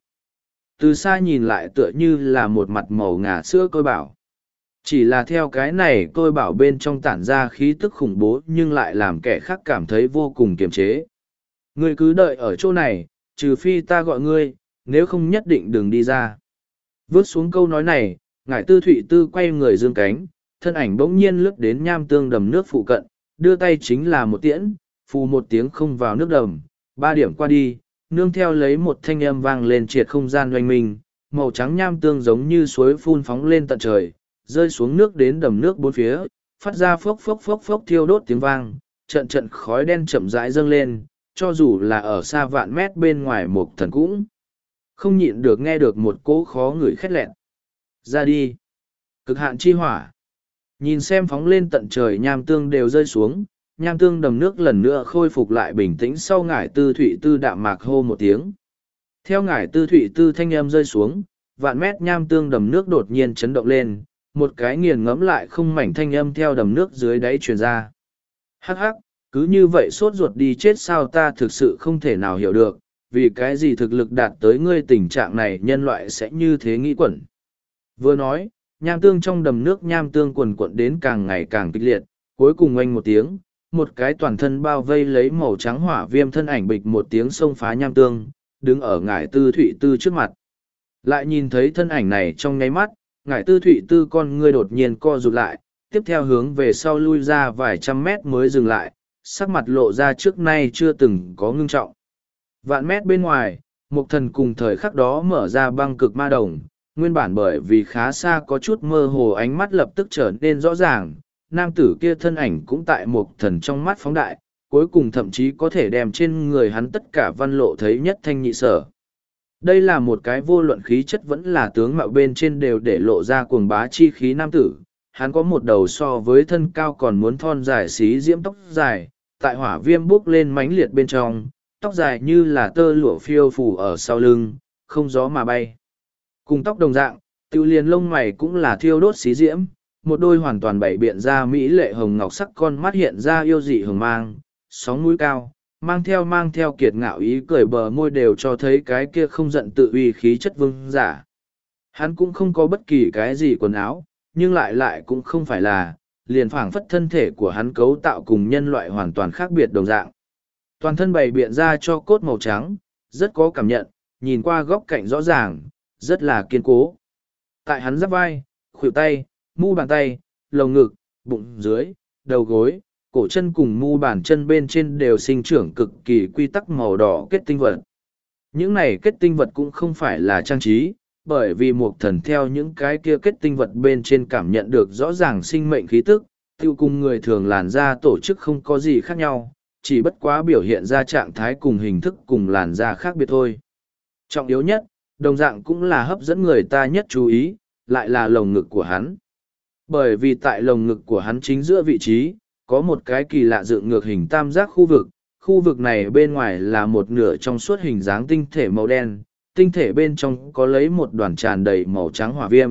Từ xa nhìn lại tựa như là một mặt màu ngà sữa tôi bảo. Chỉ là theo cái này tôi bảo bên trong tản ra khí tức khủng bố nhưng lại làm kẻ khác cảm thấy vô cùng kiềm chế. Ngươi cứ đợi ở chỗ này, trừ phi ta gọi ngươi, nếu không nhất định đừng đi ra. Vớt xuống câu nói này, ngải tư thụy tư quay người dương cánh, thân ảnh bỗng nhiên lướt đến nham tương đầm nước phụ cận, đưa tay chính là một tiễn, phù một tiếng không vào nước đầm, ba điểm qua đi, nương theo lấy một thanh âm vang lên triệt không gian oanh minh, màu trắng nham tương giống như suối phun phóng lên tận trời, rơi xuống nước đến đầm nước bốn phía, phát ra phốc phốc phốc phốc thiêu đốt tiếng vang, trận trận khói đen chậm rãi dâng lên, cho dù là ở xa vạn mét bên ngoài một thần cũng không nhịn được nghe được một cỗ khó ngửi khét lẹn. Ra đi! Cực hạn chi hỏa! Nhìn xem phóng lên tận trời nham tương đều rơi xuống, nham tương đầm nước lần nữa khôi phục lại bình tĩnh sau ngải tư thụy tư đạm mạc hô một tiếng. Theo ngải tư thụy tư thanh âm rơi xuống, vạn mét nham tương đầm nước đột nhiên chấn động lên, một cái nghiền ngẫm lại không mảnh thanh âm theo đầm nước dưới đáy truyền ra. Hắc hắc, cứ như vậy sốt ruột đi chết sao ta thực sự không thể nào hiểu được, vì cái gì thực lực đạt tới ngươi tình trạng này nhân loại sẽ như thế nghĩ quẩn. Vừa nói, nham tương trong đầm nước nham tương quần quận đến càng ngày càng kịch liệt, cuối cùng oanh một tiếng, một cái toàn thân bao vây lấy màu trắng hỏa viêm thân ảnh bịch một tiếng xông phá nham tương, đứng ở ngải tư thụy tư trước mặt. Lại nhìn thấy thân ảnh này trong nháy mắt, ngải tư thụy tư con ngươi đột nhiên co rụt lại, tiếp theo hướng về sau lui ra vài trăm mét mới dừng lại, sắc mặt lộ ra trước nay chưa từng có ngưng trọng. Vạn mét bên ngoài, Mục Thần cùng thời khắc đó mở ra băng cực ma đồng, nguyên bản bởi vì khá xa có chút mơ hồ ánh mắt lập tức trở nên rõ ràng, nam tử kia thân ảnh cũng tại Mục Thần trong mắt phóng đại, cuối cùng thậm chí có thể đem trên người hắn tất cả văn lộ thấy nhất thanh nhị sở. Đây là một cái vô luận khí chất vẫn là tướng mạo bên trên đều để lộ ra cuồng bá chi khí nam tử, hắn có một đầu so với thân cao còn muốn thon dài xí diễm tóc dài, tại hỏa viêm bốc lên mãnh liệt bên trong, tóc dài như là tơ lụa phiêu phù ở sau lưng, không gió mà bay. Cùng tóc đồng dạng, tiêu liền lông mày cũng là thiêu đốt xí diễm, một đôi hoàn toàn bảy biện ra mỹ lệ hồng ngọc sắc con mắt hiện ra yêu dị hồng mang, sóng mũi cao, mang theo mang theo kiệt ngạo ý cười bờ môi đều cho thấy cái kia không giận tự uy khí chất vương giả. Hắn cũng không có bất kỳ cái gì quần áo, nhưng lại lại cũng không phải là, liền phảng phất thân thể của hắn cấu tạo cùng nhân loại hoàn toàn khác biệt đồng dạng. Toàn thân bày biện ra cho cốt màu trắng, rất có cảm nhận, nhìn qua góc cạnh rõ ràng, rất là kiên cố. Tại hắn giáp vai, khuỷu tay, mu bàn tay, lồng ngực, bụng dưới, đầu gối, cổ chân cùng mu bàn chân bên trên đều sinh trưởng cực kỳ quy tắc màu đỏ kết tinh vật. Những này kết tinh vật cũng không phải là trang trí, bởi vì Mục Thần theo những cái kia kết tinh vật bên trên cảm nhận được rõ ràng sinh mệnh khí tức, tiêu cùng người thường làn da tổ chức không có gì khác nhau, chỉ bất quá biểu hiện ra trạng thái cùng hình thức cùng làn da khác biệt thôi. Trọng yếu nhất, đồng dạng cũng là hấp dẫn người ta nhất chú ý, lại là lồng ngực của hắn. Bởi vì tại lồng ngực của hắn chính giữa vị trí, có một cái kỳ lạ dựng ngược hình tam giác khu vực, khu vực này bên ngoài là một nửa trong suốt hình dáng tinh thể màu đen, tinh thể bên trong có lấy một đoàn tràn đầy màu trắng hỏa viêm,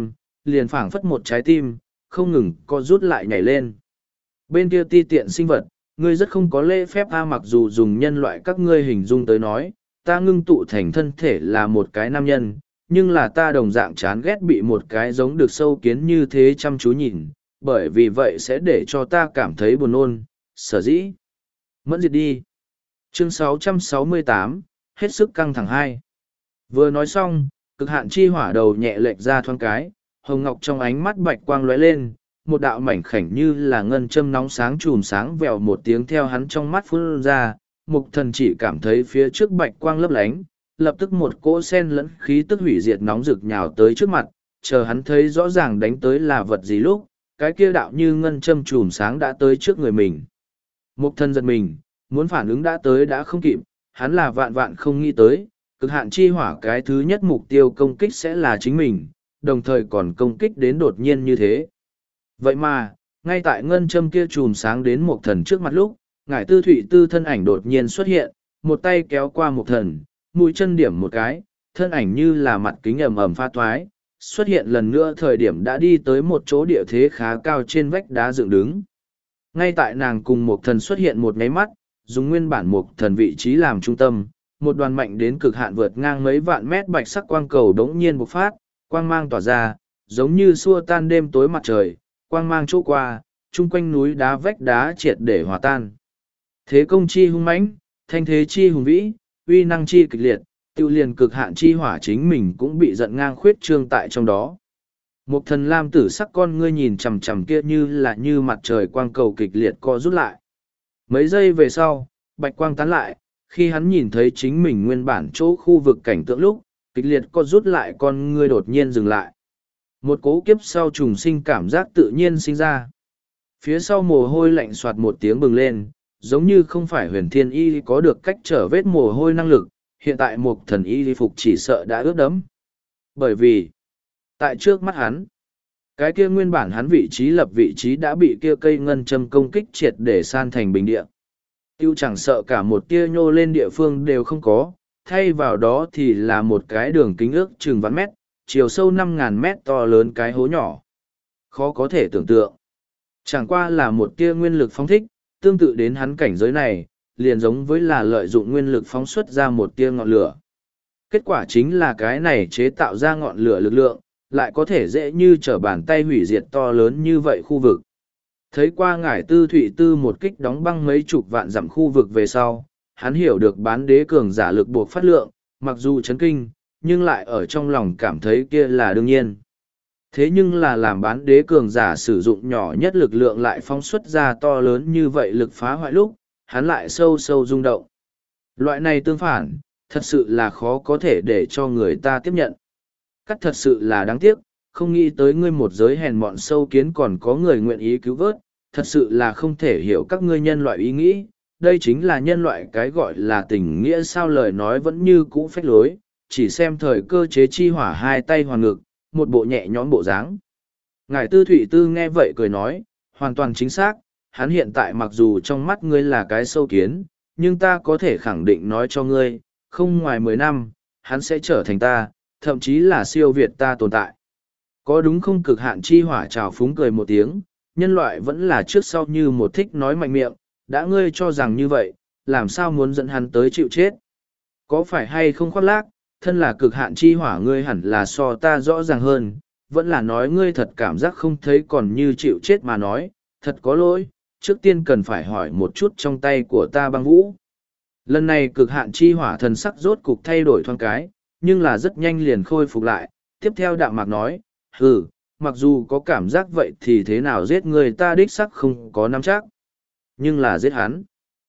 liền phảng phất một trái tim, không ngừng co rút lại nhảy lên. Bên kia ti tiện sinh vật, ngươi rất không có lễ phép a mặc dù dùng nhân loại các ngươi hình dung tới nói, ta ngưng tụ thành thân thể là một cái nam nhân, nhưng là ta đồng dạng chán ghét bị một cái giống được sâu kiến như thế chăm chú nhìn, bởi vì vậy sẽ để cho ta cảm thấy buồn nôn, sở dĩ. Mẫn diệt đi. Chương sáu trăm sáu mươi tám, hết sức căng thẳng hai. Vừa nói xong, cực hạn chi hỏa đầu nhẹ lệch ra thoáng cái, hồng ngọc trong ánh mắt bạch quang lóe lên, một đạo mảnh khảnh như là ngân châm nóng sáng chùm sáng vèo một tiếng theo hắn trong mắt phun ra, mục thần chỉ cảm thấy phía trước bạch quang lấp lánh, lập tức một cỗ sen lẫn khí tức hủy diệt nóng rực nhào tới trước mặt, chờ hắn thấy rõ ràng đánh tới là vật gì lúc, cái kia đạo như ngân châm chùm sáng đã tới trước người mình. Mục thần giật mình, muốn phản ứng đã tới đã không kịp, hắn là vạn vạn không nghĩ tới, cực hạn chi hỏa cái thứ nhất mục tiêu công kích sẽ là chính mình, đồng thời còn công kích đến đột nhiên như thế. Vậy mà, ngay tại ngân châm kia chùm sáng đến một thần trước mặt lúc, ngải tư thụy tư thân ảnh đột nhiên xuất hiện, một tay kéo qua một thần, mũi chân điểm một cái, thân ảnh như là mặt kính ẩm ẩm pha thoái, xuất hiện lần nữa thời điểm đã đi tới một chỗ địa thế khá cao trên vách đá dựng đứng. Ngay tại nàng cùng một thần xuất hiện một nháy mắt, dùng nguyên bản một thần vị trí làm trung tâm, một đoàn mạnh đến cực hạn vượt ngang mấy vạn mét bạch sắc quang cầu đống nhiên bộc phát, quang mang tỏa ra, giống như xua tan đêm tối mặt trời, quang mang chỗ qua, chung quanh núi đá vách đá triệt để hòa tan. Thế công chi hung mãnh, thanh thế chi hùng vĩ, uy năng chi kịch liệt, tiêu liền cực hạn chi hỏa chính mình cũng bị giận ngang khuyết trương tại trong đó. Một thần lam tử sắc con ngươi nhìn chằm chằm kia như là như mặt trời quang cầu kịch liệt co rút lại. Mấy giây về sau, bạch quang tán lại, khi hắn nhìn thấy chính mình nguyên bản chỗ khu vực cảnh tượng lúc, kịch liệt co rút lại con ngươi đột nhiên dừng lại. Một cố kiếp sau trùng sinh cảm giác tự nhiên sinh ra. Phía sau mồ hôi lạnh soạt một tiếng bừng lên, giống như không phải huyền thiên y có được cách trở vết mồ hôi năng lực, hiện tại một thần y phục chỉ sợ đã ướt đẫm. Bởi vì, tại trước mắt hắn, cái kia nguyên bản hắn vị trí lập vị trí đã bị kia cây ngân châm công kích triệt để san thành bình địa. Tiêu chẳng sợ cả một tia nhô lên địa phương đều không có, thay vào đó thì là một cái đường kính ước chừng vạn mét, chiều sâu năm ngàn mét to lớn cái hố nhỏ. Khó có thể tưởng tượng. Chẳng qua là một tia nguyên lực phóng thích, tương tự đến hắn cảnh giới này, liền giống với là lợi dụng nguyên lực phóng xuất ra một tia ngọn lửa. Kết quả chính là cái này chế tạo ra ngọn lửa lực lượng, lại có thể dễ như trở bàn tay hủy diệt to lớn như vậy khu vực. Thấy qua ngải tư thụy tư một kích đóng băng mấy chục vạn dặm khu vực về sau, hắn hiểu được bán đế cường giả lực buộc phát lượng, mặc dù chấn kinh, nhưng lại ở trong lòng cảm thấy kia là đương nhiên. Thế nhưng là làm bán đế cường giả sử dụng nhỏ nhất lực lượng lại phóng xuất ra to lớn như vậy lực phá hoại lúc, hắn lại sâu sâu rung động. Loại này tương phản, thật sự là khó có thể để cho người ta tiếp nhận. Cắt thật sự là đáng tiếc, không nghĩ tới ngươi một giới hèn mọn sâu kiến còn có người nguyện ý cứu vớt, thật sự là không thể hiểu các ngươi nhân loại ý nghĩ, đây chính là nhân loại cái gọi là tình nghĩa sao lời nói vẫn như cũ phách lối, chỉ xem thời cơ chế chi hỏa hai tay hoàn ngực, một bộ nhẹ nhõm bộ dáng. Ngài tư thụy tư nghe vậy cười nói, hoàn toàn chính xác, hắn hiện tại mặc dù trong mắt ngươi là cái sâu kiến, nhưng ta có thể khẳng định nói cho ngươi, không ngoài mười năm, hắn sẽ trở thành ta, thậm chí là siêu việt ta tồn tại. Có đúng không cực hạn chi hỏa trào phúng cười một tiếng, nhân loại vẫn là trước sau như một thích nói mạnh miệng, đã ngươi cho rằng như vậy, làm sao muốn dẫn hắn tới chịu chết? Có phải hay không khoác lác, thân là cực hạn chi hỏa ngươi hẳn là so ta rõ ràng hơn, vẫn là nói ngươi thật cảm giác không thấy còn như chịu chết mà nói, thật có lỗi, trước tiên cần phải hỏi một chút trong tay của ta băng vũ. Lần này cực hạn chi hỏa thần sắc rốt cục thay đổi thoáng cái, nhưng là rất nhanh liền khôi phục lại, tiếp theo đạm mạc nói, hừ, mặc dù có cảm giác vậy thì thế nào giết người ta đích sắc không có nắm chắc. Nhưng là giết hắn,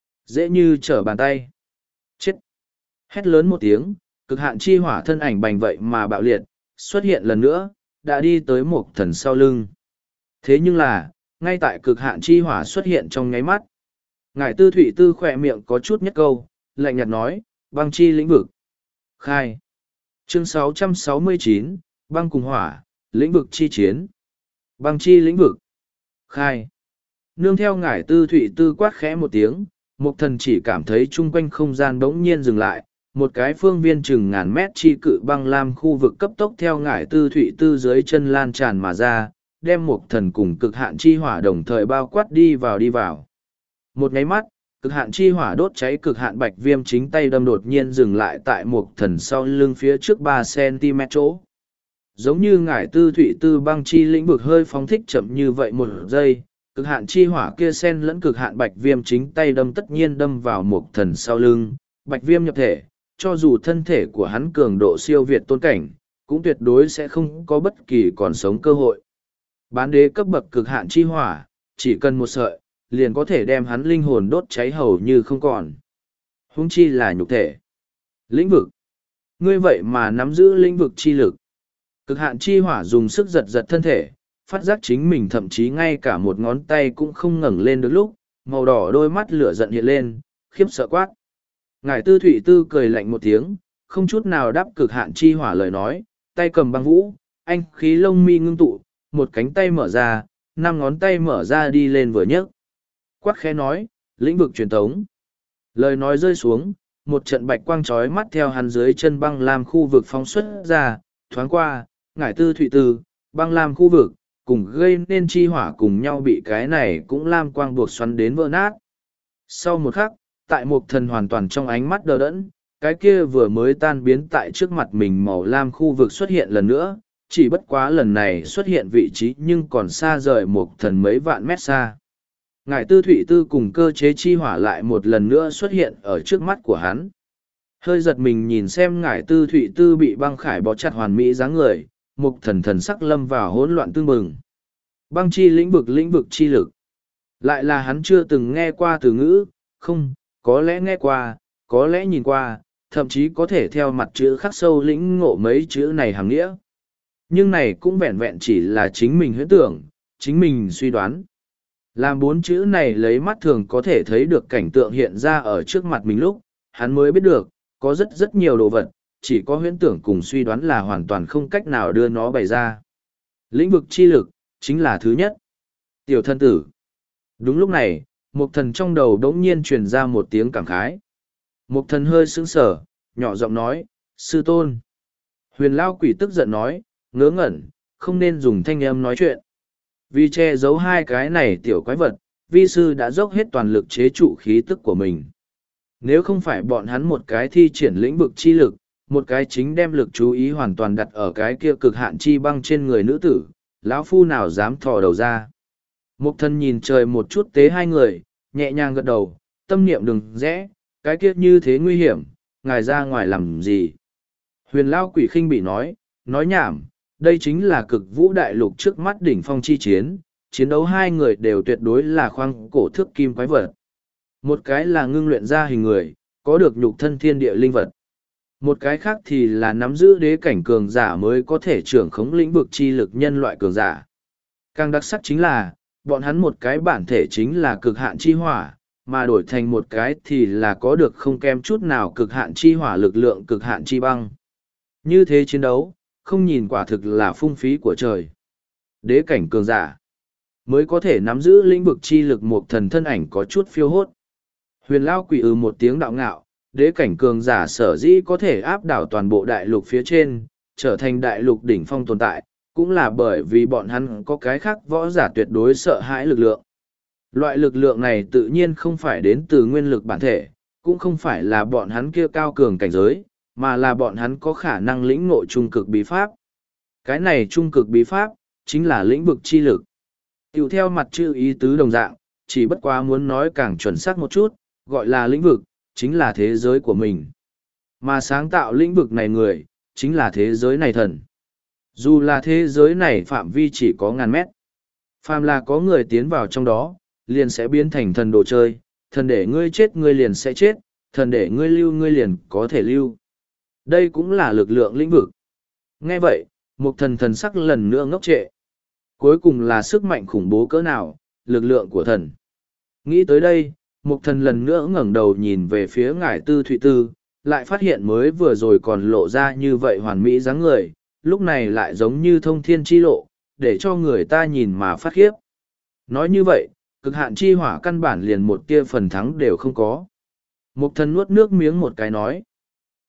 dễ như trở bàn tay. Chết! Hét lớn một tiếng, cực hạn chi hỏa thân ảnh bành vậy mà bạo liệt, xuất hiện lần nữa, đã đi tới một thần sau lưng. Thế nhưng là, ngay tại cực hạn chi hỏa xuất hiện trong nháy mắt. Ngải tư thụy tư khỏe miệng có chút nhất câu, lạnh nhạt nói, băng chi lĩnh vực. Khai. Chương sáu trăm sáu mươi chín, băng cùng hỏa, lĩnh vực chi chiến. Băng chi lĩnh vực. Khai. Nương theo ngải tư thụy tư quát khẽ một tiếng, một thần chỉ cảm thấy chung quanh không gian bỗng nhiên dừng lại, một cái phương viên chừng ngàn mét chi cự băng lam khu vực cấp tốc theo ngải tư thụy tư dưới chân lan tràn mà ra, đem một thần cùng cực hạn chi hỏa đồng thời bao quát đi vào đi vào. Một nháy mắt, cực hạn chi hỏa đốt cháy cực hạn bạch viêm chính tay đâm đột nhiên dừng lại tại một thần sau lưng phía trước ba xăng-ti-mét chỗ. Giống như ngải tư thụy tư băng chi lĩnh vực hơi phóng thích chậm như vậy một giây, cực hạn chi hỏa kia sen lẫn cực hạn bạch viêm chính tay đâm tất nhiên đâm vào một thần sau lưng, bạch viêm nhập thể, cho dù thân thể của hắn cường độ siêu việt tôn cảnh, cũng tuyệt đối sẽ không có bất kỳ còn sống cơ hội. Bán đế cấp bậc cực hạn chi hỏa, chỉ cần một sợi, liền có thể đem hắn linh hồn đốt cháy hầu như không còn. Huống chi là nhục thể. Lĩnh vực. Ngươi vậy mà nắm giữ lĩnh vực chi lực. Cực hạn chi hỏa dùng sức giật giật thân thể, phát giác chính mình thậm chí ngay cả một ngón tay cũng không ngẩng lên được lúc, màu đỏ đôi mắt lửa giận hiện lên, khiếp sợ quát. Ngải tư thụy tư cười lạnh một tiếng, không chút nào đáp cực hạn chi hỏa lời nói, tay cầm băng vũ, anh khí lông mi ngưng tụ, một cánh tay mở ra, năm ngón tay mở ra đi lên vừa nhấc. Quát khẽ nói, lĩnh vực truyền tống. Lời nói rơi xuống, một trận bạch quang trói mắt theo hắn dưới chân băng lam khu vực phóng xuất ra, thoáng qua, ngải tư thụy tư, băng lam khu vực, cùng gây nên chi hỏa cùng nhau bị cái này cũng lam quang buộc xoắn đến vỡ nát. Sau một khắc, tại một thần hoàn toàn trong ánh mắt đờ đẫn, cái kia vừa mới tan biến tại trước mặt mình màu lam khu vực xuất hiện lần nữa, chỉ bất quá lần này xuất hiện vị trí nhưng còn xa rời một thần mấy vạn mét xa. Ngải tư thụy tư cùng cơ chế chi hỏa lại một lần nữa xuất hiện ở trước mắt của hắn. Hơi giật mình nhìn xem ngải tư thụy tư bị băng khải bó chặt hoàn mỹ dáng người, một thần thần sắc lâm vào hỗn loạn tương bừng. Băng chi lĩnh vực lĩnh vực chi lực. Lại là hắn chưa từng nghe qua từ ngữ, không, có lẽ nghe qua, có lẽ nhìn qua, thậm chí có thể theo mặt chữ khắc sâu lĩnh ngộ mấy chữ này hàng nghĩa. Nhưng này cũng vẹn vẹn chỉ là chính mình huyễn tưởng, chính mình suy đoán. Làm bốn chữ này lấy mắt thường có thể thấy được cảnh tượng hiện ra ở trước mặt mình lúc, hắn mới biết được, có rất rất nhiều đồ vật, chỉ có huyễn tưởng cùng suy đoán là hoàn toàn không cách nào đưa nó bày ra. Lĩnh vực chi lực, chính là thứ nhất. Tiểu thân tử. Đúng lúc này, một thần trong đầu đống nhiên truyền ra một tiếng cảm khái. Một thần hơi sững sờ, nhỏ giọng nói, sư tôn. Huyền lao quỷ tức giận nói, ngớ ngẩn, không nên dùng thanh âm nói chuyện. Vì che giấu hai cái này tiểu quái vật, vi sư đã dốc hết toàn lực chế trụ khí tức của mình. Nếu không phải bọn hắn một cái thi triển lĩnh vực chi lực, một cái chính đem lực chú ý hoàn toàn đặt ở cái kia cực hạn chi băng trên người nữ tử, lão phu nào dám thò đầu ra. Mục thần nhìn trời một chút tế hai người, nhẹ nhàng gật đầu, tâm niệm đừng rẽ, cái kia như thế nguy hiểm, ngài ra ngoài làm gì. Huyền lao quỷ khinh bị nói, nói nhảm, đây chính là cực vũ đại lục trước mắt đỉnh phong chi chiến, chiến đấu hai người đều tuyệt đối là khoang cổ thước kim quái vật. Một cái là ngưng luyện ra hình người, có được nhục thân thiên địa linh vật. Một cái khác thì là nắm giữ đế cảnh cường giả mới có thể trưởng khống lĩnh vực chi lực nhân loại cường giả. Càng đặc sắc chính là, bọn hắn một cái bản thể chính là cực hạn chi hỏa, mà đổi thành một cái thì là có được không kém chút nào cực hạn chi hỏa lực lượng cực hạn chi băng. Như thế chiến đấu, không nhìn quả thực là phung phí của trời. Đế cảnh cường giả mới có thể nắm giữ lĩnh vực chi lực một thần thân ảnh có chút phiêu hốt. Huyền lao quỷ ư một tiếng đạo ngạo, đế cảnh cường giả sở dĩ có thể áp đảo toàn bộ đại lục phía trên, trở thành đại lục đỉnh phong tồn tại, cũng là bởi vì bọn hắn có cái khác võ giả tuyệt đối sợ hãi lực lượng. Loại lực lượng này tự nhiên không phải đến từ nguyên lực bản thể, cũng không phải là bọn hắn kia cao cường cảnh giới, mà là bọn hắn có khả năng lĩnh ngộ trung cực bí pháp. Cái này trung cực bí pháp, chính là lĩnh vực chi lực. Tiểu theo mặt chữ ý tứ đồng dạng, chỉ bất quá muốn nói càng chuẩn xác một chút, gọi là lĩnh vực, chính là thế giới của mình. Mà sáng tạo lĩnh vực này người, chính là thế giới này thần. Dù là thế giới này phạm vi chỉ có ngàn mét. Phàm là có người tiến vào trong đó, liền sẽ biến thành thần đồ chơi, thần để ngươi chết ngươi liền sẽ chết, thần để ngươi lưu ngươi liền có thể lưu. Đây cũng là lực lượng lĩnh vực. Nghe vậy, một thần thần sắc lần nữa ngốc trệ. Cuối cùng là sức mạnh khủng bố cỡ nào, lực lượng của thần. Nghĩ tới đây, một thần lần nữa ngẩng đầu nhìn về phía ngải tư thụy tư, lại phát hiện mới vừa rồi còn lộ ra như vậy hoàn mỹ dáng người, lúc này lại giống như thông thiên chi lộ, để cho người ta nhìn mà phát khiếp. Nói như vậy, cực hạn chi hỏa căn bản liền một tia phần thắng đều không có. Một thần nuốt nước miếng một cái nói.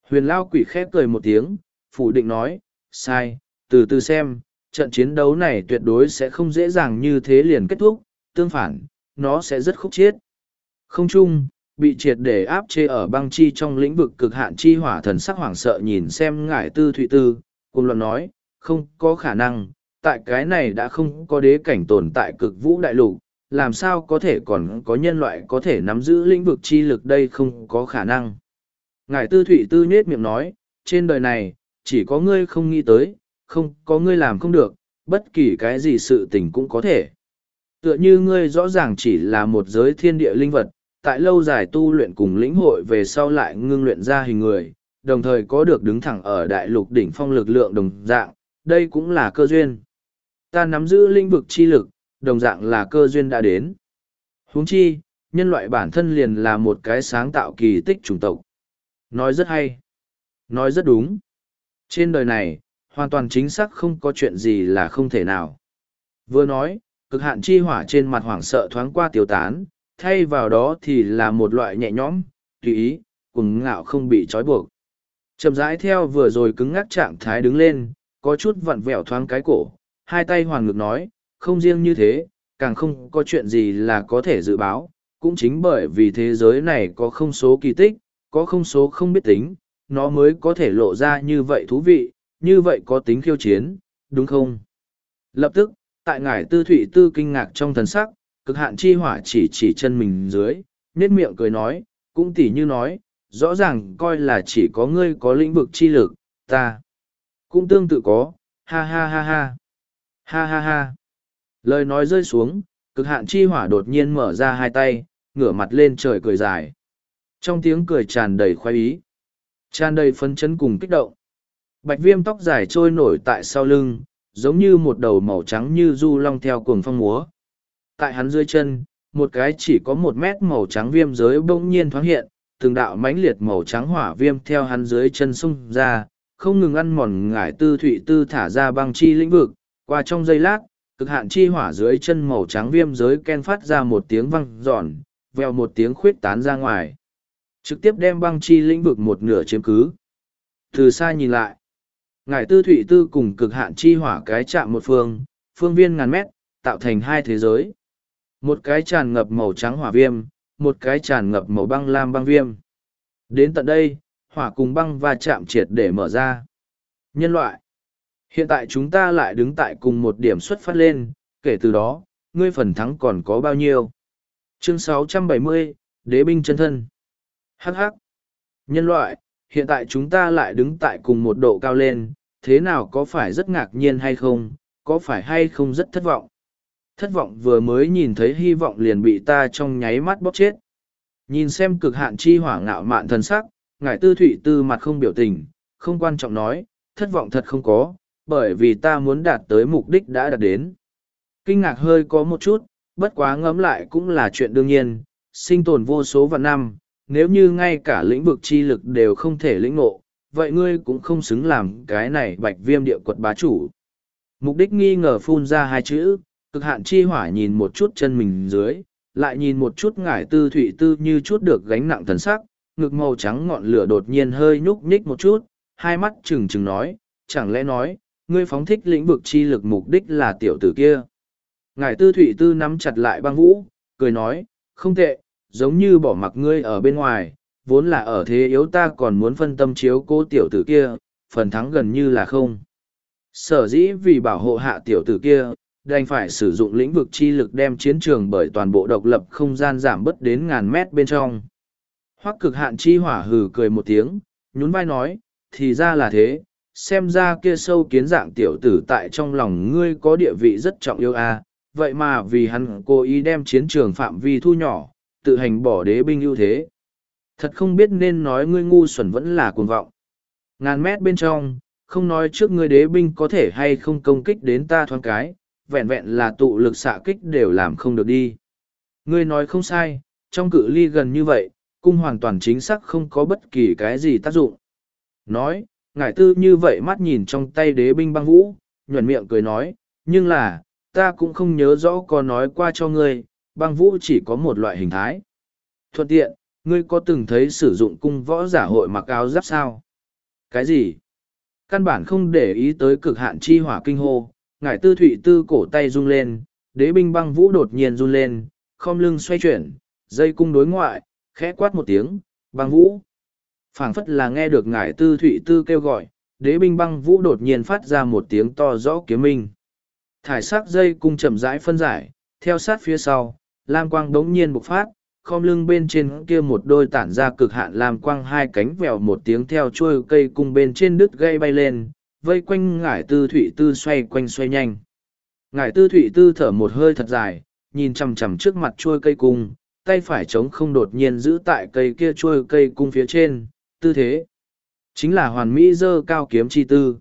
Huyền Lao Quỷ khép cười một tiếng, phủ định nói, sai, từ từ xem, trận chiến đấu này tuyệt đối sẽ không dễ dàng như thế liền kết thúc, tương phản, nó sẽ rất khúc chiết. Không chung, bị triệt để áp chế ở băng chi trong lĩnh vực cực hạn chi hỏa thần sắc hoảng sợ nhìn xem ngải tư thụy tư, cùng luận nói, không có khả năng, tại cái này đã không có đế cảnh tồn tại cực vũ đại lục, làm sao có thể còn có nhân loại có thể nắm giữ lĩnh vực chi lực đây không có khả năng. Ngải tư thụy tư nhết miệng nói, trên đời này, chỉ có ngươi không nghĩ tới, không có ngươi làm không được, bất kỳ cái gì sự tình cũng có thể. Tựa như ngươi rõ ràng chỉ là một giới thiên địa linh vật, tại lâu dài tu luyện cùng lĩnh hội về sau lại ngưng luyện ra hình người, đồng thời có được đứng thẳng ở đại lục đỉnh phong lực lượng đồng dạng, đây cũng là cơ duyên. Ta nắm giữ lĩnh vực chi lực, đồng dạng là cơ duyên đã đến. Huống chi, nhân loại bản thân liền là một cái sáng tạo kỳ tích chủng tộc. Nói rất hay. Nói rất đúng. Trên đời này, hoàn toàn chính xác không có chuyện gì là không thể nào. Vừa nói, cực hạn chi hỏa trên mặt hoảng sợ thoáng qua tiêu tán, thay vào đó thì là một loại nhẹ nhõm, tùy ý, cuồng ngạo không bị trói buộc. Chậm rãi theo vừa rồi cứng ngắc trạng thái đứng lên, có chút vặn vẹo thoáng cái cổ, hai tay hoàn ngực nói, không riêng như thế, càng không có chuyện gì là có thể dự báo, cũng chính bởi vì thế giới này có không số kỳ tích, có không số không biết tính, nó mới có thể lộ ra như vậy thú vị, như vậy có tính khiêu chiến, đúng không? Lập tức, tại ngải tư thụy tư kinh ngạc trong thần sắc, cực hạn chi hỏa chỉ chỉ chân mình dưới, nết miệng cười nói, cũng tỉ như nói, rõ ràng coi là chỉ có ngươi có lĩnh vực chi lực, ta cũng tương tự có, ha ha ha ha, ha ha ha. Lời nói rơi xuống, cực hạn chi hỏa đột nhiên mở ra hai tay, ngửa mặt lên trời cười dài. Trong tiếng cười tràn đầy khoái ý, tràn đầy phấn chấn cùng kích động. Bạch viêm tóc dài trôi nổi tại sau lưng, giống như một đầu màu trắng như du long theo cuồng phong múa. Tại hắn dưới chân, một cái chỉ có một mét màu trắng viêm giới bỗng nhiên thoáng hiện, từng đạo mãnh liệt màu trắng hỏa viêm theo hắn dưới chân xung ra, không ngừng ăn mòn ngải tư thụy tư thả ra băng chi lĩnh vực. Qua trong giây lát, cực hạn chi hỏa dưới chân màu trắng viêm giới ken phát ra một tiếng vang giòn, vèo một tiếng khuyết tán ra ngoài. Trực tiếp đem băng chi lĩnh vực một nửa chiếm cứ. Từ xa nhìn lại, ngải tư thụy tư cùng cực hạn chi hỏa cái chạm một phương, phương viên ngàn mét, tạo thành hai thế giới. Một cái tràn ngập màu trắng hỏa viêm, một cái tràn ngập màu băng lam băng viêm. Đến tận đây, hỏa cùng băng va chạm triệt để mở ra. Nhân loại, hiện tại chúng ta lại đứng tại cùng một điểm xuất phát lên, kể từ đó, ngươi phần thắng còn có bao nhiêu? Chương sáu trăm bảy mươi, Đế binh chân thân. Hắc hắc. Nhân loại, hiện tại chúng ta lại đứng tại cùng một độ cao lên, thế nào có phải rất ngạc nhiên hay không, có phải hay không rất thất vọng? Thất vọng vừa mới nhìn thấy hy vọng liền bị ta trong nháy mắt bóp chết. Nhìn xem cực hạn chi hỏa ngạo mạn thần sắc, ngải tư thụy tư mặt không biểu tình, không quan trọng nói, thất vọng thật không có, bởi vì ta muốn đạt tới mục đích đã đạt đến. Kinh ngạc hơi có một chút, bất quá ngẫm lại cũng là chuyện đương nhiên, sinh tồn vô số vạn năm, nếu như ngay cả lĩnh vực chi lực đều không thể lĩnh ngộ, vậy ngươi cũng không xứng làm cái này bạch viêm địa quật bá chủ. Mục đích nghi ngờ phun ra hai chữ, cực hạn chi hỏa nhìn một chút chân mình dưới, lại nhìn một chút ngải tư thụy tư như chút được gánh nặng thần sắc, ngực màu trắng ngọn lửa đột nhiên hơi nhúc nhích một chút, hai mắt trừng trừng nói, chẳng lẽ nói, ngươi phóng thích lĩnh vực chi lực mục đích là tiểu tử kia. Ngải tư thụy tư nắm chặt lại băng vũ, cười nói, không tệ, giống như bỏ mặc ngươi ở bên ngoài, vốn là ở thế yếu ta còn muốn phân tâm chiếu cô tiểu tử kia, phần thắng gần như là không. Sở dĩ vì bảo hộ hạ tiểu tử kia, đành phải sử dụng lĩnh vực chi lực đem chiến trường bởi toàn bộ độc lập không gian giảm bớt đến ngàn mét bên trong. Hoắc cực hạn chi hỏa hừ cười một tiếng, nhún vai nói, thì ra là thế, xem ra kia sâu kiến dạng tiểu tử tại trong lòng ngươi có địa vị rất trọng yêu a, vậy mà vì hắn cố ý đem chiến trường phạm vi thu nhỏ, tự hành bỏ đế binh ưu thế. Thật không biết nên nói ngươi ngu xuẩn vẫn là cuồng vọng. Ngàn mét bên trong, không nói trước ngươi đế binh có thể hay không công kích đến ta thoáng cái, vẹn vẹn là tụ lực xạ kích đều làm không được đi. Ngươi nói không sai, trong cự ly gần như vậy, cung hoàn toàn chính xác không có bất kỳ cái gì tác dụng. Nói, ngải tư như vậy mắt nhìn trong tay đế binh băng vũ, nhuẩn miệng cười nói, nhưng là, ta cũng không nhớ rõ có nói qua cho ngươi, băng vũ chỉ có một loại hình thái. Thuận tiện, ngươi có từng thấy sử dụng cung võ giả hội mặc áo giáp sao? Cái gì? Căn bản không để ý tới cực hạn chi hỏa kinh hô, ngải tư thụy tư cổ tay rung lên, đế binh băng vũ đột nhiên run lên, khom lưng xoay chuyển, dây cung đối ngoại, khẽ quát một tiếng, băng vũ. Phảng phất là nghe được ngải tư thụy tư kêu gọi, đế binh băng vũ đột nhiên phát ra một tiếng to rõ kiếm minh. Thải sắc dây cung chậm rãi phân giải, theo sát phía sau, lam quang đống nhiên bộc phát, khom lưng bên trên kia một đôi tản ra cực hạn lam quang hai cánh vèo một tiếng theo chuôi cây cung bên trên đứt gây bay lên, vây quanh ngải tư thụy tư xoay quanh xoay nhanh. Ngải tư thụy tư thở một hơi thật dài, nhìn chằm chằm trước mặt chuôi cây cung, tay phải trống không đột nhiên giữ tại cây kia chuôi cây cung phía trên, tư thế. Chính là hoàn mỹ dơ cao kiếm chi tư.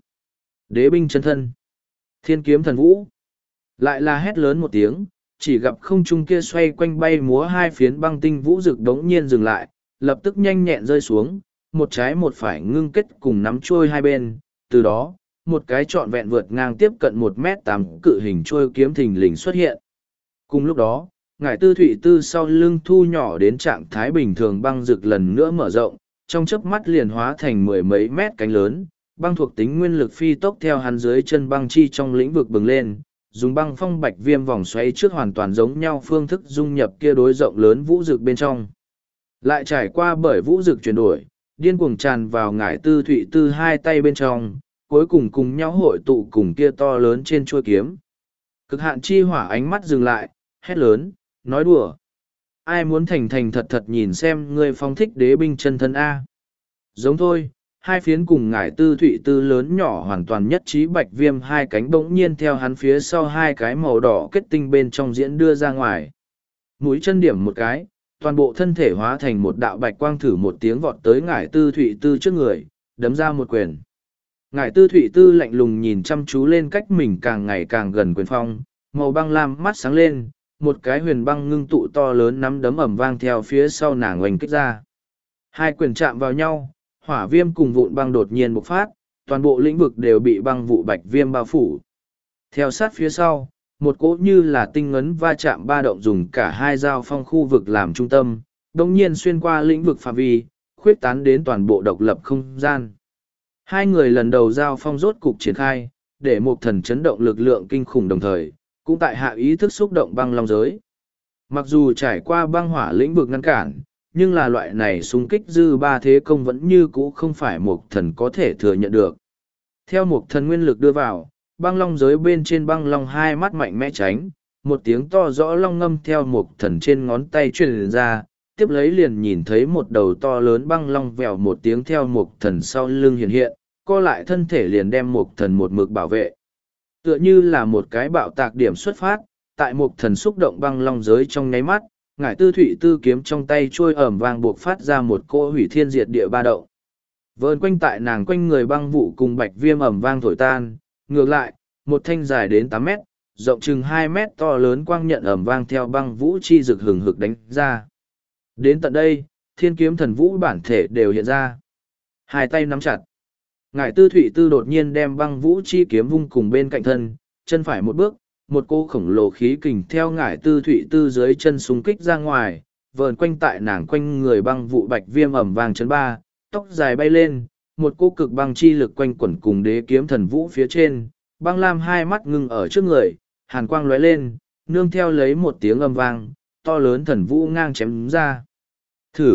Đế binh chân thân. Thiên kiếm thần vũ. Lại là hét lớn một tiếng, chỉ gặp không trung kia xoay quanh bay múa hai phiến băng tinh vũ rực đống nhiên dừng lại, lập tức nhanh nhẹn rơi xuống, một trái một phải ngưng kết cùng nắm trôi hai bên, từ đó, một cái trọn vẹn vượt ngang tiếp cận một mét tám cự hình trôi kiếm thình lình xuất hiện. Cùng lúc đó, ngải tư thụy tư sau lưng thu nhỏ đến trạng thái bình thường băng rực lần nữa mở rộng, trong chớp mắt liền hóa thành mười mấy mét cánh lớn, băng thuộc tính nguyên lực phi tốc theo hắn dưới chân băng chi trong lĩnh vực bừng lên, dùng băng phong bạch viêm vòng xoáy trước hoàn toàn giống nhau phương thức dung nhập kia đối rộng lớn vũ rực bên trong. Lại trải qua bởi vũ rực chuyển đổi, điên cuồng tràn vào ngải tư thụy tư hai tay bên trong, cuối cùng cùng nhau hội tụ cùng kia to lớn trên chuôi kiếm. Cực hạn chi hỏa ánh mắt dừng lại, hét lớn, nói đùa. Ai muốn thành thành thật thật nhìn xem ngươi phong thích đế binh chân thân A. Giống thôi, hai phiến cùng ngải tư thụy tư lớn nhỏ hoàn toàn nhất trí bạch viêm hai cánh bỗng nhiên theo hắn phía sau hai cái màu đỏ kết tinh bên trong diễn đưa ra ngoài. Mũi chân điểm một cái, toàn bộ thân thể hóa thành một đạo bạch quang thử một tiếng vọt tới ngải tư thụy tư trước người, đấm ra một quyền. Ngải tư thụy tư lạnh lùng nhìn chăm chú lên cách mình càng ngày càng gần quyền phong, màu băng lam mắt sáng lên, một cái huyền băng ngưng tụ to lớn nắm đấm ẩm vang theo phía sau nàng oanh kích ra. Hai quyền chạm vào nhau, hỏa viêm cùng vụn băng đột nhiên bộc phát, toàn bộ lĩnh vực đều bị băng vụ bạch viêm bao phủ. Theo sát phía sau, một cỗ như là tinh ngấn va chạm ba động dùng cả hai giao phong khu vực làm trung tâm, đồng nhiên xuyên qua lĩnh vực phạm vi, khuyết tán đến toàn bộ độc lập không gian. Hai người lần đầu giao phong rốt cục triển khai, để một thần chấn động lực lượng kinh khủng đồng thời, cũng tại hạ ý thức xúc động băng long giới. Mặc dù trải qua băng hỏa lĩnh vực ngăn cản, nhưng là loại này xung kích dư ba thế công vẫn như cũ không phải một thần có thể thừa nhận được. Theo một thần nguyên lực đưa vào, băng long giới bên trên băng long hai mắt mạnh mẽ tránh, một tiếng to rõ long ngâm theo một thần trên ngón tay truyền ra, tiếp lấy liền nhìn thấy một đầu to lớn băng long vèo một tiếng theo một thần sau lưng hiện hiện, co lại thân thể liền đem một thần một mực bảo vệ. Tựa như là một cái bạo tạc điểm xuất phát, tại một thần xúc động băng long giới trong nháy mắt, ngải tư thụy tư kiếm trong tay trôi ẩm vang buộc phát ra một cỗ hủy thiên diệt địa ba động. Vờn quanh tại nàng quanh người băng vụ cùng bạch viêm ẩm vang thổi tan, ngược lại, một thanh dài đến tám mét, rộng chừng hai mét to lớn quang nhận ẩm vang theo băng vũ chi rực hừng hực đánh ra. Đến tận đây, thiên kiếm thần vũ bản thể đều hiện ra. Hai tay nắm chặt. Ngải tư thụy tư đột nhiên đem băng vũ chi kiếm vung cùng bên cạnh thân, chân phải một bước, một cô khổng lồ khí kình theo ngải tư thụy tư dưới chân xung kích ra ngoài, vờn quanh tại nàng quanh người băng vụ bạch viêm ẩm vàng chấn ba, tóc dài bay lên, một cô cực băng chi lực quanh quẩn cùng đế kiếm thần vũ phía trên, băng lam hai mắt ngưng ở trước người, hàn quang lóe lên, nương theo lấy một tiếng âm vang, to lớn thần vũ ngang chém ra. Thử!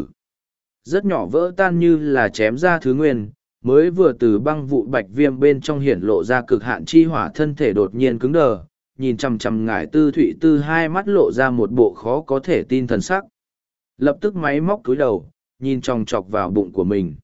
Rất nhỏ vỡ tan như là chém ra thứ nguyên, mới vừa từ băng vụ bạch viêm bên trong hiển lộ ra cực hạn chi hỏa thân thể đột nhiên cứng đờ, nhìn chằm chằm ngải tư thụy tư hai mắt lộ ra một bộ khó có thể tin thần sắc. Lập tức máy móc túi đầu, nhìn chòng chọc vào bụng của mình.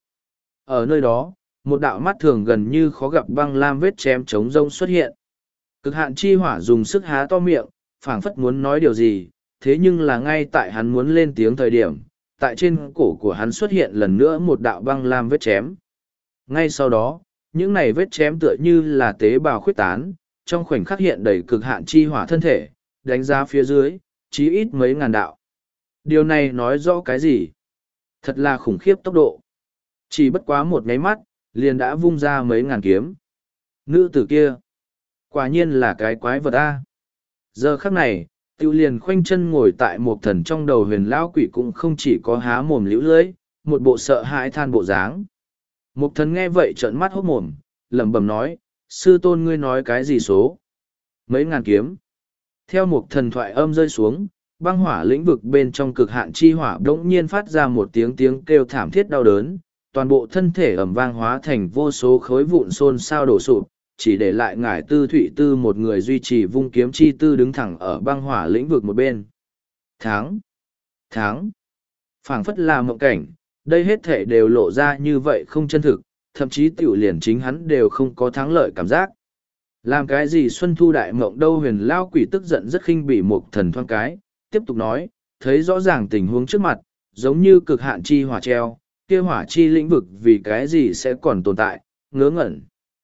Ở nơi đó, một đạo mắt thường gần như khó gặp băng lam vết chém trống rông xuất hiện. Cực hạn chi hỏa dùng sức há to miệng, phảng phất muốn nói điều gì, thế nhưng là ngay tại hắn muốn lên tiếng thời điểm, tại trên cổ của hắn xuất hiện lần nữa một đạo băng lam vết chém. Ngay sau đó, những này vết chém tựa như là tế bào khuyết tán, trong khoảnh khắc hiện đầy cực hạn chi hỏa thân thể, đánh giá phía dưới, chí ít mấy ngàn đạo. Điều này nói rõ cái gì? Thật là khủng khiếp tốc độ. Chỉ bất quá một nháy mắt, liền đã vung ra mấy ngàn kiếm. Nữ tử kia, quả nhiên là cái quái vật a. Giờ khắc này, tiêu liền khoanh chân ngồi tại một thần trong đầu huyền lão quỷ cũng không chỉ có há mồm liễu lưỡi, một bộ sợ hãi than bộ dáng. Mục thần nghe vậy trợn mắt hốt mồm, lẩm bẩm nói, sư tôn ngươi nói cái gì số? Mấy ngàn kiếm. Theo mục thần thoại âm rơi xuống, băng hỏa lĩnh vực bên trong cực hạn chi hỏa đống nhiên phát ra một tiếng tiếng kêu thảm thiết đau đớn, toàn bộ thân thể ẩm vang hóa thành vô số khối vụn xôn xao đổ sụp, chỉ để lại ngải tư thụy tư một người duy trì vung kiếm chi tư đứng thẳng ở băng hỏa lĩnh vực một bên. Tháng! Tháng! Phảng phất là mộng cảnh, đây hết thể đều lộ ra như vậy không chân thực, thậm chí tiểu liền chính hắn đều không có thắng lợi cảm giác. Làm cái gì xuân thu đại mộng đâu? Huyền lao quỷ tức giận rất khinh bỉ mục thần thoáng cái, tiếp tục nói, thấy rõ ràng tình huống trước mặt, giống như cực hạn chi hỏa treo, kia hỏa chi lĩnh vực vì cái gì sẽ còn tồn tại, ngớ ngẩn.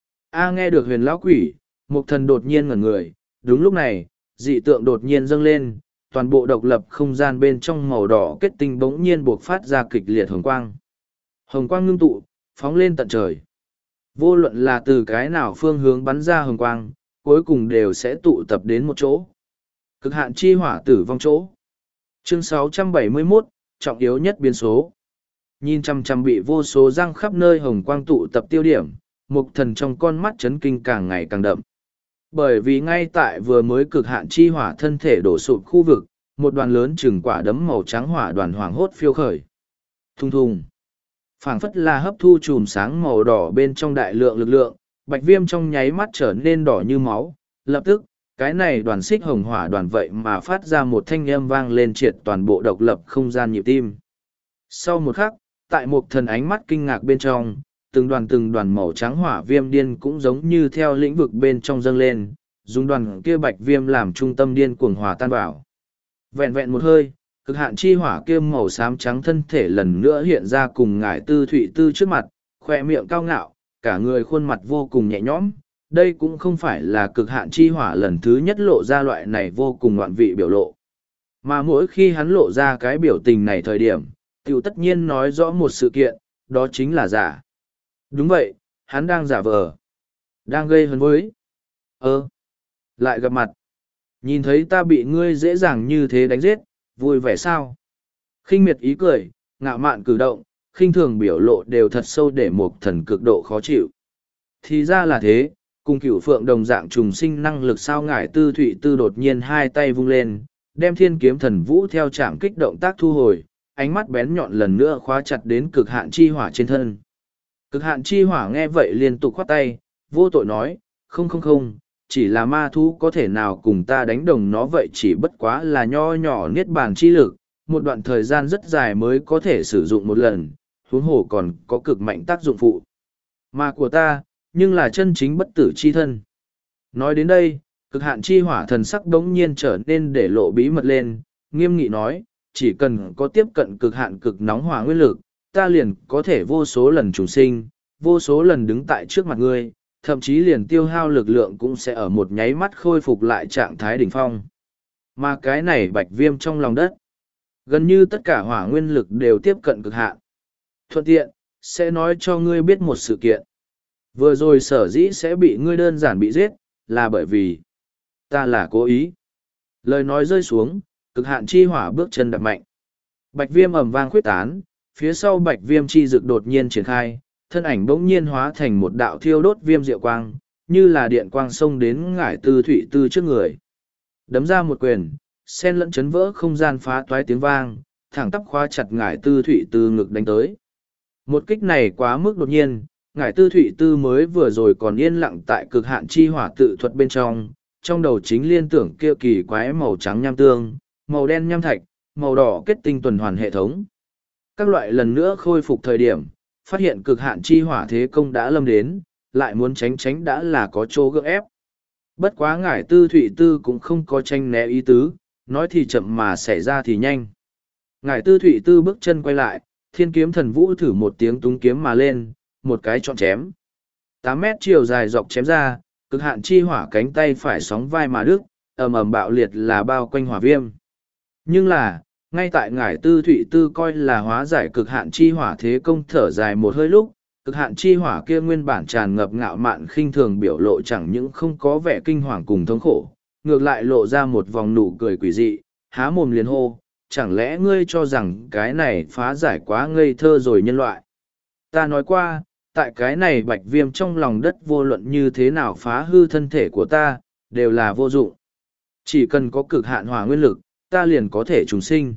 A nghe được huyền lão quỷ, mục thần đột nhiên ngẩn người, đúng lúc này, dị tượng đột nhiên dâng lên, toàn bộ độc lập không gian bên trong màu đỏ kết tinh bỗng nhiên buộc phát ra kịch liệt hồng quang. Hồng quang ngưng tụ, phóng lên tận trời. Vô luận là từ cái nào phương hướng bắn ra hồng quang, cuối cùng đều sẽ tụ tập đến một chỗ. Cực hạn chi hỏa tử vong chỗ. Chương sáu trăm bảy mươi mốt, trọng yếu nhất biến số. Nhìn chăm chăm bị vô số răng khắp nơi hồng quang tụ tập tiêu điểm, mục thần trong con mắt chấn kinh càng ngày càng đậm. Bởi vì ngay tại vừa mới cực hạn chi hỏa thân thể đổ sụp khu vực, một đoàn lớn chừng quả đấm màu trắng hỏa đoàn hoàng hốt phiêu khởi. Thùng thùng. Phảng phất là hấp thu chùm sáng màu đỏ bên trong đại lượng lực lượng, bạch viêm trong nháy mắt trở nên đỏ như máu. Lập tức, cái này đoàn xích hồng hỏa đoàn vậy mà phát ra một thanh âm vang lên triệt toàn bộ độc lập không gian nhịp tim. Sau một khắc, tại một thần ánh mắt kinh ngạc bên trong, từng đoàn từng đoàn màu trắng hỏa viêm điên cũng giống như theo lĩnh vực bên trong dâng lên, dùng đoàn kia bạch viêm làm trung tâm điên cuồng hòa tan vào. Vẹn vẹn một hơi, cực hạn chi hỏa kia màu xám trắng thân thể lần nữa hiện ra cùng ngải tư thụy tư trước mặt, khoe miệng cao ngạo, cả người khuôn mặt vô cùng nhẹ nhõm. Đây cũng không phải là cực hạn chi hỏa lần thứ nhất lộ ra loại này vô cùng ngoạn vị biểu lộ. Mà mỗi khi hắn lộ ra cái biểu tình này thời điểm, tiểu tất nhiên nói rõ một sự kiện, đó chính là giả. Đúng vậy, hắn đang giả vờ. Đang gây hấn với. Ơ, lại gặp mặt. Nhìn thấy ta bị ngươi dễ dàng như thế đánh giết, vui vẻ sao? Khinh miệt ý cười, ngạo mạn cử động, khinh thường biểu lộ đều thật sâu để một thần cực độ khó chịu. Thì ra là thế, cùng cửu phượng đồng dạng trùng sinh năng lực sao? Ngải tư thụy tư đột nhiên hai tay vung lên, đem thiên kiếm thần vũ theo chạm kích động tác thu hồi, ánh mắt bén nhọn lần nữa khóa chặt đến cực hạn chi hỏa trên thân. Cực hạn chi hỏa nghe vậy liên tục khoát tay, vô tội nói, không không không, chỉ là ma thú có thể nào cùng ta đánh đồng nó vậy, chỉ bất quá là nho nhỏ niết bàn chi lực, một đoạn thời gian rất dài mới có thể sử dụng một lần, huống hồ còn có cực mạnh tác dụng phụ. Mà của ta, nhưng là chân chính bất tử chi thân. Nói đến đây, cực hạn chi hỏa thần sắc đống nhiên trở nên để lộ bí mật lên, nghiêm nghị nói, chỉ cần có tiếp cận cực hạn cực nóng hỏa nguyên lực, ta liền có thể vô số lần trùng sinh, vô số lần đứng tại trước mặt ngươi, thậm chí liền tiêu hao lực lượng cũng sẽ ở một nháy mắt khôi phục lại trạng thái đỉnh phong. Mà cái này bạch viêm trong lòng đất, gần như tất cả hỏa nguyên lực đều tiếp cận cực hạn. Thuận tiện, sẽ nói cho ngươi biết một sự kiện. Vừa rồi sở dĩ sẽ bị ngươi đơn giản bị giết, là bởi vì ta là cố ý. Lời nói rơi xuống, cực hạn chi hỏa bước chân đập mạnh. Bạch viêm ầm vang khuyết tán, phía sau bạch viêm chi dực đột nhiên triển khai, thân ảnh bỗng nhiên hóa thành một đạo thiêu đốt viêm diệu quang, như là điện quang xông đến ngải tư thụy tư trước người. Đấm ra một quyền, sen lẫn chấn vỡ không gian phá toái tiếng vang, thẳng tắp khóa chặt ngải tư thụy tư ngực đánh tới. Một kích này quá mức đột nhiên, ngải tư thụy tư mới vừa rồi còn yên lặng tại cực hạn chi hỏa tự thuật bên trong, trong đầu chính liên tưởng kia kỳ quái màu trắng nham tương, màu đen nham thạch, màu đỏ kết tinh tuần hoàn hệ thống. Các loại lần nữa khôi phục thời điểm, phát hiện cực hạn chi hỏa thế công đã lâm đến, lại muốn tránh tránh đã là có chỗ gượng ép. Bất quá ngải tư thụy tư cũng không có tranh né ý tứ, nói thì chậm mà xảy ra thì nhanh. Ngải tư thụy tư bước chân quay lại, thiên kiếm thần vũ thử một tiếng túng kiếm mà lên, một cái chọn chém. tám mét chiều dài dọc chém ra, cực hạn chi hỏa cánh tay phải sóng vai mà đứt, ầm ầm bạo liệt là bao quanh hỏa viêm. Nhưng là, ngay tại ngải tư thụy tư coi là hóa giải cực hạn chi hỏa thế công thở dài một hơi lúc, cực hạn chi hỏa kia nguyên bản tràn ngập ngạo mạn khinh thường biểu lộ chẳng những không có vẻ kinh hoàng cùng thống khổ, ngược lại lộ ra một vòng nụ cười quỷ dị, há mồm liền hô, chẳng lẽ ngươi cho rằng cái này phá giải quá ngây thơ rồi nhân loại. Ta nói qua, tại cái này bạch viêm trong lòng đất vô luận như thế nào phá hư thân thể của ta, đều là vô dụng. Chỉ cần có cực hạn hỏa nguyên lực, ta liền có thể trùng sinh.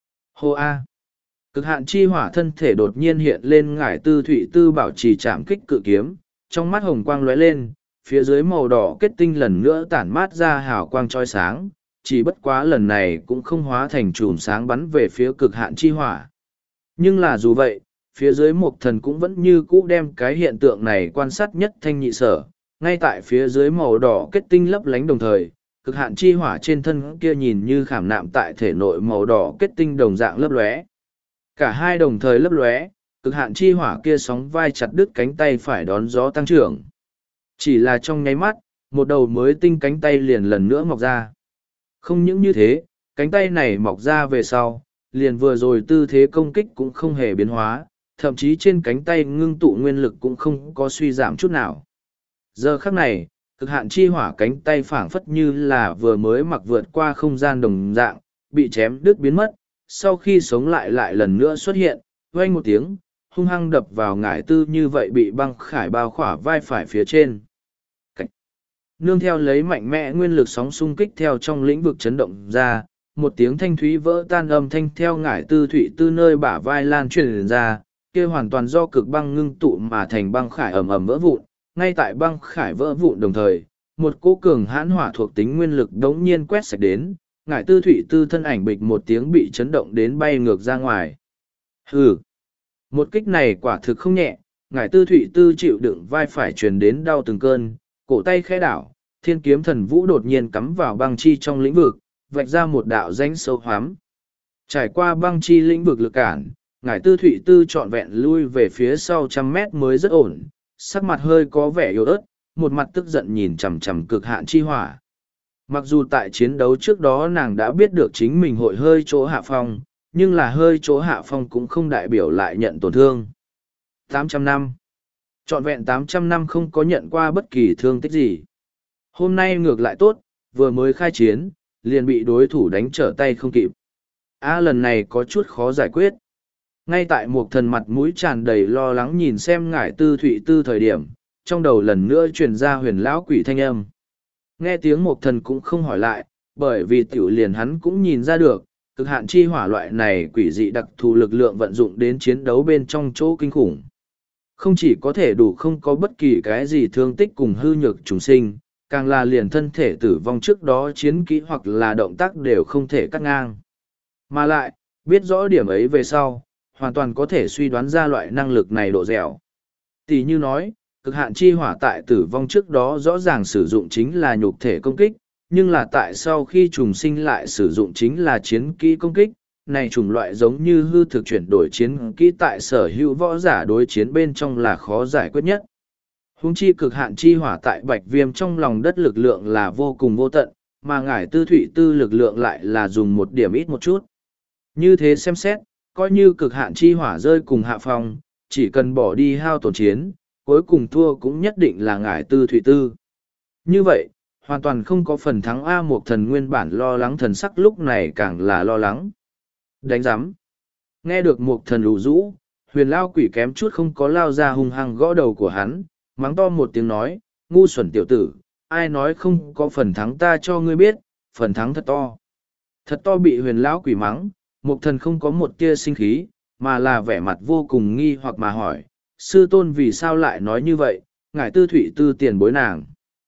Hô A. Cực hạn chi hỏa thân thể đột nhiên hiện lên ngải tư thụy tư bảo trì chạm kích cự kiếm, trong mắt hồng quang lóe lên, phía dưới màu đỏ kết tinh lần nữa tản mát ra hào quang trói sáng, chỉ bất quá lần này cũng không hóa thành chùm sáng bắn về phía cực hạn chi hỏa. Nhưng là dù vậy, phía dưới mộc thần cũng vẫn như cũ đem cái hiện tượng này quan sát nhất thanh nhị sở, ngay tại phía dưới màu đỏ kết tinh lấp lánh đồng thời, cực hạn chi hỏa trên thân kia nhìn như khảm nạm tại thể nội màu đỏ kết tinh đồng dạng lấp lóe. Cả hai đồng thời lấp lóe, cực hạn chi hỏa kia sóng vai chặt đứt cánh tay phải đón gió tăng trưởng. Chỉ là trong nháy mắt, một đầu mới tinh cánh tay liền lần nữa mọc ra. Không những như thế, cánh tay này mọc ra về sau, liền vừa rồi tư thế công kích cũng không hề biến hóa, thậm chí trên cánh tay ngưng tụ nguyên lực cũng không có suy giảm chút nào. Giờ khắc này, cực hạn chi hỏa cánh tay phảng phất như là vừa mới mặc vượt qua không gian đồng dạng, bị chém đứt biến mất, sau khi sống lại lại lần nữa xuất hiện, vang một tiếng, hung hăng đập vào ngải tư như vậy bị băng khải bao khỏa vai phải phía trên. Cảnh. Nương theo lấy mạnh mẽ nguyên lực sóng xung kích theo trong lĩnh vực chấn động ra, một tiếng thanh thúy vỡ tan âm thanh theo ngải tư thụy tư nơi bả vai lan truyền ra, kia hoàn toàn do cực băng ngưng tụ mà thành băng khải ầm ầm vỡ vụn, ngay tại băng khải vỡ vụn đồng thời, một cỗ cường hãn hỏa thuộc tính nguyên lực đống nhiên quét sạch đến, ngải tư thụy tư thân ảnh bịch một tiếng bị chấn động đến bay ngược ra ngoài. Hừ! Một kích này quả thực không nhẹ, ngải tư thụy tư chịu đựng vai phải truyền đến đau từng cơn, cổ tay khẽ đảo, thiên kiếm thần vũ đột nhiên cắm vào băng chi trong lĩnh vực, vạch ra một đạo rãnh sâu hoắm. Trải qua băng chi lĩnh vực lực cản, ngải tư thụy tư trọn vẹn lui về phía sau trăm mét mới rất ổn, sắc mặt hơi có vẻ yếu ớt, một mặt tức giận nhìn chằm chằm cực hạn chi hỏa. Mặc dù tại chiến đấu trước đó nàng đã biết được chính mình hội hơi chỗ hạ phong, nhưng là hơi chỗ hạ phong cũng không đại biểu lại nhận tổn thương. tám trăm năm. Trọn vẹn tám trăm năm không có nhận qua bất kỳ thương tích gì. Hôm nay ngược lại tốt, vừa mới khai chiến, liền bị đối thủ đánh trở tay không kịp. A lần này có chút khó giải quyết. Ngay tại một thần mặt mũi tràn đầy lo lắng nhìn xem ngải tư thụy tư thời điểm, trong đầu lần nữa truyền ra huyền lão quỷ thanh âm. Nghe tiếng một thần cũng không hỏi lại, bởi vì tiểu liền hắn cũng nhìn ra được, cực hạn chi hỏa loại này quỷ dị đặc thù lực lượng vận dụng đến chiến đấu bên trong chỗ kinh khủng. Không chỉ có thể đủ không có bất kỳ cái gì thương tích cùng hư nhược trùng sinh, càng là liền thân thể tử vong trước đó chiến kỹ hoặc là động tác đều không thể cắt ngang. Mà lại, biết rõ điểm ấy về sau, hoàn toàn có thể suy đoán ra loại năng lực này độ dẻo. Tỷ như nói, cực hạn chi hỏa tại tử vong trước đó rõ ràng sử dụng chính là nhục thể công kích, nhưng là tại sau khi trùng sinh lại sử dụng chính là chiến kỹ công kích, này chủng loại giống như hư thực chuyển đổi chiến kỹ tại sở hữu võ giả đối chiến bên trong là khó giải quyết nhất. Huống chi cực hạn chi hỏa tại bạch viêm trong lòng đất lực lượng là vô cùng vô tận, mà ngải tư thụy tư lực lượng lại là dùng một điểm ít một chút. Như thế xem xét, coi như cực hạn chi hỏa rơi cùng hạ phong, chỉ cần bỏ đi hao tổn chiến, cuối cùng thua cũng nhất định là ngải tư thụy tư. Như vậy, hoàn toàn không có phần thắng A một thần nguyên bản lo lắng thần sắc lúc này càng là lo lắng. Đánh giám. Nghe được một thần lù rũ, huyền lao quỷ kém chút không có lao ra hung hăng gõ đầu của hắn, mắng to một tiếng nói, ngu xuẩn tiểu tử, ai nói không có phần thắng ta cho ngươi biết, phần thắng thật to. Thật to bị huyền lão quỷ mắng, một thần không có một tia sinh khí, mà là vẻ mặt vô cùng nghi hoặc mà hỏi, sư tôn vì sao lại nói như vậy, ngải tư thụy tư tiền bối nàng.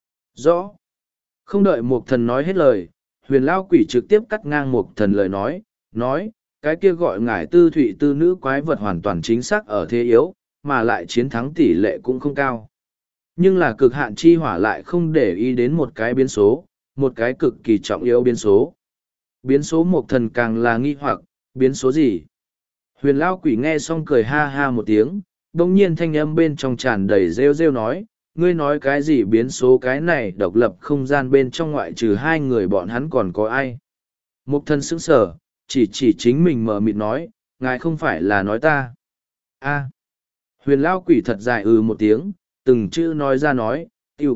Rõ. Không đợi một thần nói hết lời, huyền lão quỷ trực tiếp cắt ngang một thần lời nói, nói, cái kia gọi ngải tư thụy tư nữ quái vật hoàn toàn chính xác ở thế yếu, mà lại chiến thắng tỷ lệ cũng không cao. Nhưng là cực hạn chi hỏa lại không để ý đến một cái biến số, một cái cực kỳ trọng yếu biến số. Biến số một thần càng là nghi hoặc, biến số gì? Huyền lao quỷ nghe xong cười ha ha một tiếng, đồng nhiên thanh âm bên trong tràn đầy rêu rêu nói, ngươi nói cái gì biến số cái này độc lập không gian bên trong ngoại trừ hai người bọn hắn còn có ai? Một thần sững sở, chỉ chỉ chính mình mở mịt nói, ngài không phải là nói ta. A. Huyền lao quỷ thật dài ừ một tiếng, từng chữ nói ra nói, yêu,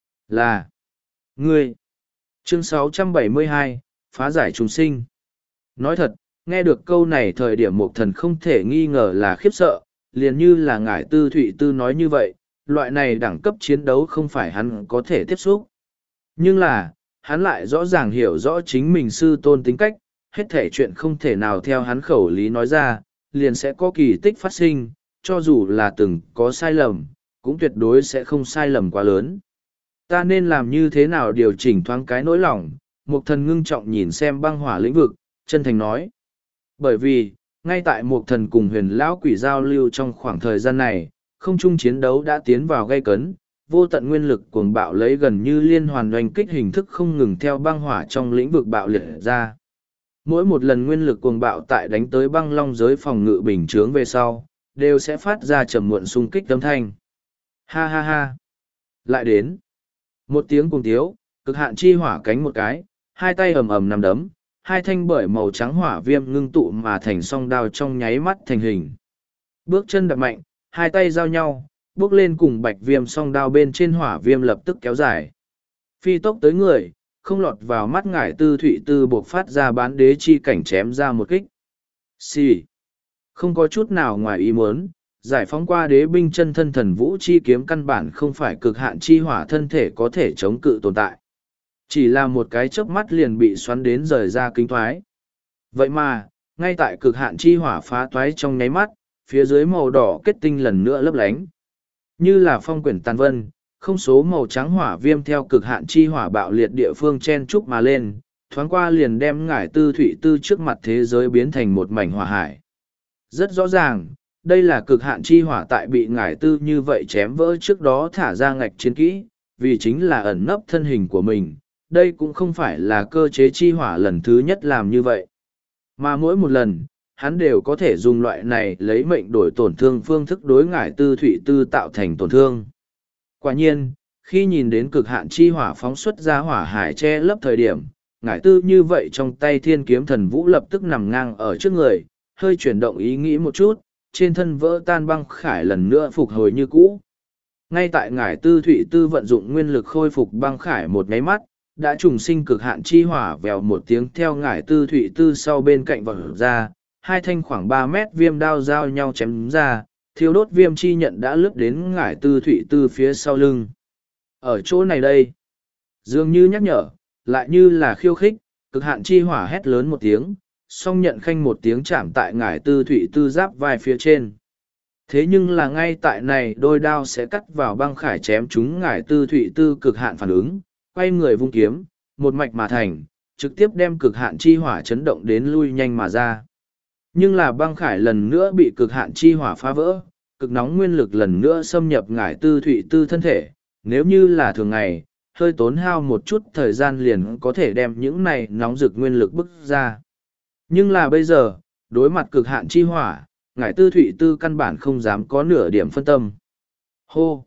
là, ngươi. Chương sáu trăm bảy mươi hai, phá giải trùng sinh. Nói thật, nghe được câu này thời điểm một thần không thể nghi ngờ là khiếp sợ, liền như là ngải tư thụy tư nói như vậy, loại này đẳng cấp chiến đấu không phải hắn có thể tiếp xúc. Nhưng là, hắn lại rõ ràng hiểu rõ chính mình sư tôn tính cách, hết thể chuyện không thể nào theo hắn khẩu lý nói ra, liền sẽ có kỳ tích phát sinh, cho dù là từng có sai lầm, cũng tuyệt đối sẽ không sai lầm quá lớn. Ta nên làm như thế nào điều chỉnh thoáng cái nỗi lòng, Mục Thần ngưng trọng nhìn xem băng hỏa lĩnh vực, chân thành nói. Bởi vì, ngay tại Mục Thần cùng huyền lão quỷ giao lưu trong khoảng thời gian này, không trung chiến đấu đã tiến vào gay cấn, vô tận nguyên lực cuồng bạo lấy gần như liên hoàn oanh kích hình thức không ngừng theo băng hỏa trong lĩnh vực bạo liệt ra. Mỗi một lần nguyên lực cuồng bạo tại đánh tới băng long giới phòng ngự bình chướng về sau, đều sẽ phát ra trầm muộn xung kích âm thanh. Ha ha ha! Lại đến! Một tiếng cùng tiếu, cực hạn chi hỏa cánh một cái, hai tay ầm ầm nằm đấm, hai thanh bởi màu trắng hỏa viêm ngưng tụ mà thành song đao trong nháy mắt thành hình. Bước chân đập mạnh, hai tay giao nhau, bước lên cùng bạch viêm song đao bên trên hỏa viêm lập tức kéo dài. Phi tốc tới người, không lọt vào mắt ngải tư thụy tư buộc phát ra bán đế chi cảnh chém ra một kích. Xì! Không có chút nào ngoài ý muốn, giải phóng qua đế binh chân thân thần vũ chi kiếm căn bản không phải cực hạn chi hỏa thân thể có thể chống cự tồn tại. Chỉ là một cái chớp mắt liền bị xoắn đến rời ra kinh thoái. Vậy mà, ngay tại cực hạn chi hỏa phá toái trong nháy mắt, phía dưới màu đỏ kết tinh lần nữa lấp lánh. Như là phong quyển tàn vân, không số màu trắng hỏa viêm theo cực hạn chi hỏa bạo liệt địa phương chen trúc mà lên, thoáng qua liền đem ngải tư thụy tư trước mặt thế giới biến thành một mảnh hỏa hải. Rất rõ ràng, đây là cực hạn chi hỏa tại bị ngải tư như vậy chém vỡ trước đó thả ra ngạch chiến kỹ, vì chính là ẩn nấp thân hình của mình. Đây cũng không phải là cơ chế chi hỏa lần thứ nhất làm như vậy. Mà mỗi một lần, hắn đều có thể dùng loại này lấy mệnh đổi tổn thương phương thức đối ngải tư thụy tư tạo thành tổn thương. Quả nhiên, khi nhìn đến cực hạn chi hỏa phóng xuất ra hỏa hải che lấp thời điểm, ngải tư như vậy trong tay thiên kiếm thần vũ lập tức nằm ngang ở trước người, hơi chuyển động ý nghĩ một chút, trên thân vỡ tan băng khải lần nữa phục hồi như cũ. Ngay tại ngải tư thụy tư vận dụng nguyên lực khôi phục băng khải một nháy mắt, đã trùng sinh cực hạn chi hỏa vèo một tiếng theo ngải tư thụy tư sau bên cạnh vọt ra, hai thanh khoảng ba mét viêm đao giao nhau chém ra, thiêu đốt viêm chi nhận đã lướt đến ngải tư thụy tư phía sau lưng. Ở chỗ này đây, dường như nhắc nhở, lại như là khiêu khích, cực hạn chi hỏa hét lớn một tiếng, song nhận khanh một tiếng chạm tại ngải tư thụy tư giáp vai phía trên. Thế nhưng là ngay tại này đôi đao sẽ cắt vào băng khải chém chúng ngải tư thụy tư cực hạn phản ứng, quay người vung kiếm, một mạch mà thành, trực tiếp đem cực hạn chi hỏa chấn động đến lui nhanh mà ra. Nhưng là băng khải lần nữa bị cực hạn chi hỏa phá vỡ, cực nóng nguyên lực lần nữa xâm nhập ngải tư thụy tư thân thể, nếu như là thường ngày, hơi tốn hao một chút thời gian liền có thể đem những này nóng rực nguyên lực bức ra. Nhưng là bây giờ, đối mặt cực hạn chi hỏa, ngải tư thụy tư căn bản không dám có nửa điểm phân tâm. Hô!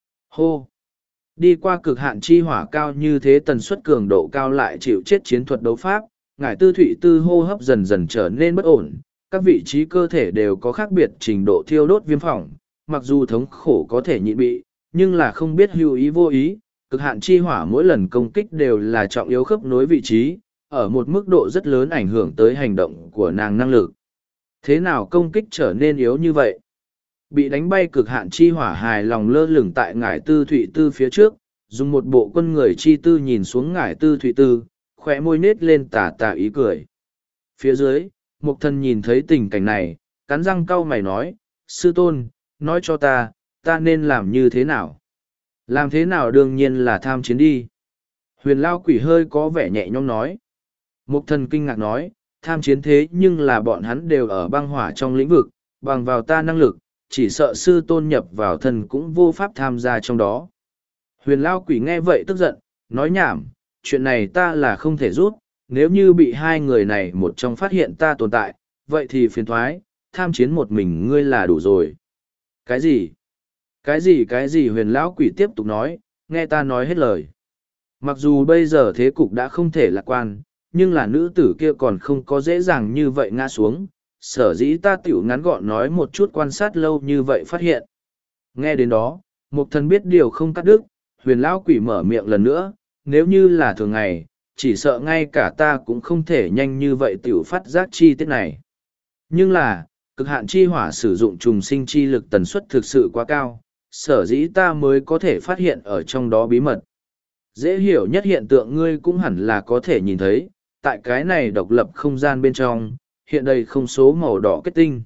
Hô! Đi qua cực hạn chi hỏa cao như thế tần suất cường độ cao lại chịu chết chiến thuật đấu pháp, ngải tư thụy tư hô hấp dần dần trở nên bất ổn, các vị trí cơ thể đều có khác biệt trình độ thiêu đốt viêm phỏng, mặc dù thống khổ có thể nhịn bị, nhưng là không biết hữu ý vô ý, cực hạn chi hỏa mỗi lần công kích đều là trọng yếu khớp nối vị trí, ở một mức độ rất lớn ảnh hưởng tới hành động của nàng năng lực. Thế nào công kích trở nên yếu như vậy? Bị đánh bay cực hạn chi hỏa hài lòng lơ lửng tại ngải tư thụy tư phía trước, dùng một bộ quân người chi tư nhìn xuống ngải tư thụy tư, khỏe môi nết lên tà tà ý cười. Phía dưới, Mục Thần nhìn thấy tình cảnh này, cắn răng cau mày nói, sư tôn, nói cho ta, ta nên làm như thế nào? Làm thế nào đương nhiên là tham chiến đi. Huyền Lao Quỷ hơi có vẻ nhẹ nhõm nói. Mục Thần kinh ngạc nói, tham chiến thế nhưng là bọn hắn đều ở băng hỏa trong lĩnh vực, bằng vào ta năng lực, chỉ sợ sư tôn nhập vào thần cũng vô pháp tham gia trong đó. Huyền Lao Quỷ nghe vậy tức giận, nói nhảm, chuyện này ta là không thể rút, nếu như bị hai người này một trong phát hiện ta tồn tại, vậy thì phiền thoái, tham chiến một mình ngươi là đủ rồi. Cái gì? Cái gì cái gì Huyền Lão Quỷ tiếp tục nói, nghe ta nói hết lời. Mặc dù bây giờ thế cục đã không thể lạc quan, nhưng là nữ tử kia còn không có dễ dàng như vậy ngã xuống, sở dĩ ta tiểu ngắn gọn nói một chút quan sát lâu như vậy phát hiện. Nghe đến đó, Mục Thần biết điều không cắt đứt, Huyền Lão Quỷ mở miệng lần nữa, nếu như là thường ngày, chỉ sợ ngay cả ta cũng không thể nhanh như vậy tiểu phát giác chi tiết này. Nhưng là, cực hạn chi hỏa sử dụng trùng sinh chi lực tần suất thực sự quá cao, sở dĩ ta mới có thể phát hiện ở trong đó bí mật. Dễ hiểu nhất hiện tượng ngươi cũng hẳn là có thể nhìn thấy, tại cái này độc lập không gian bên trong, hiện đầy không số màu đỏ kết tinh.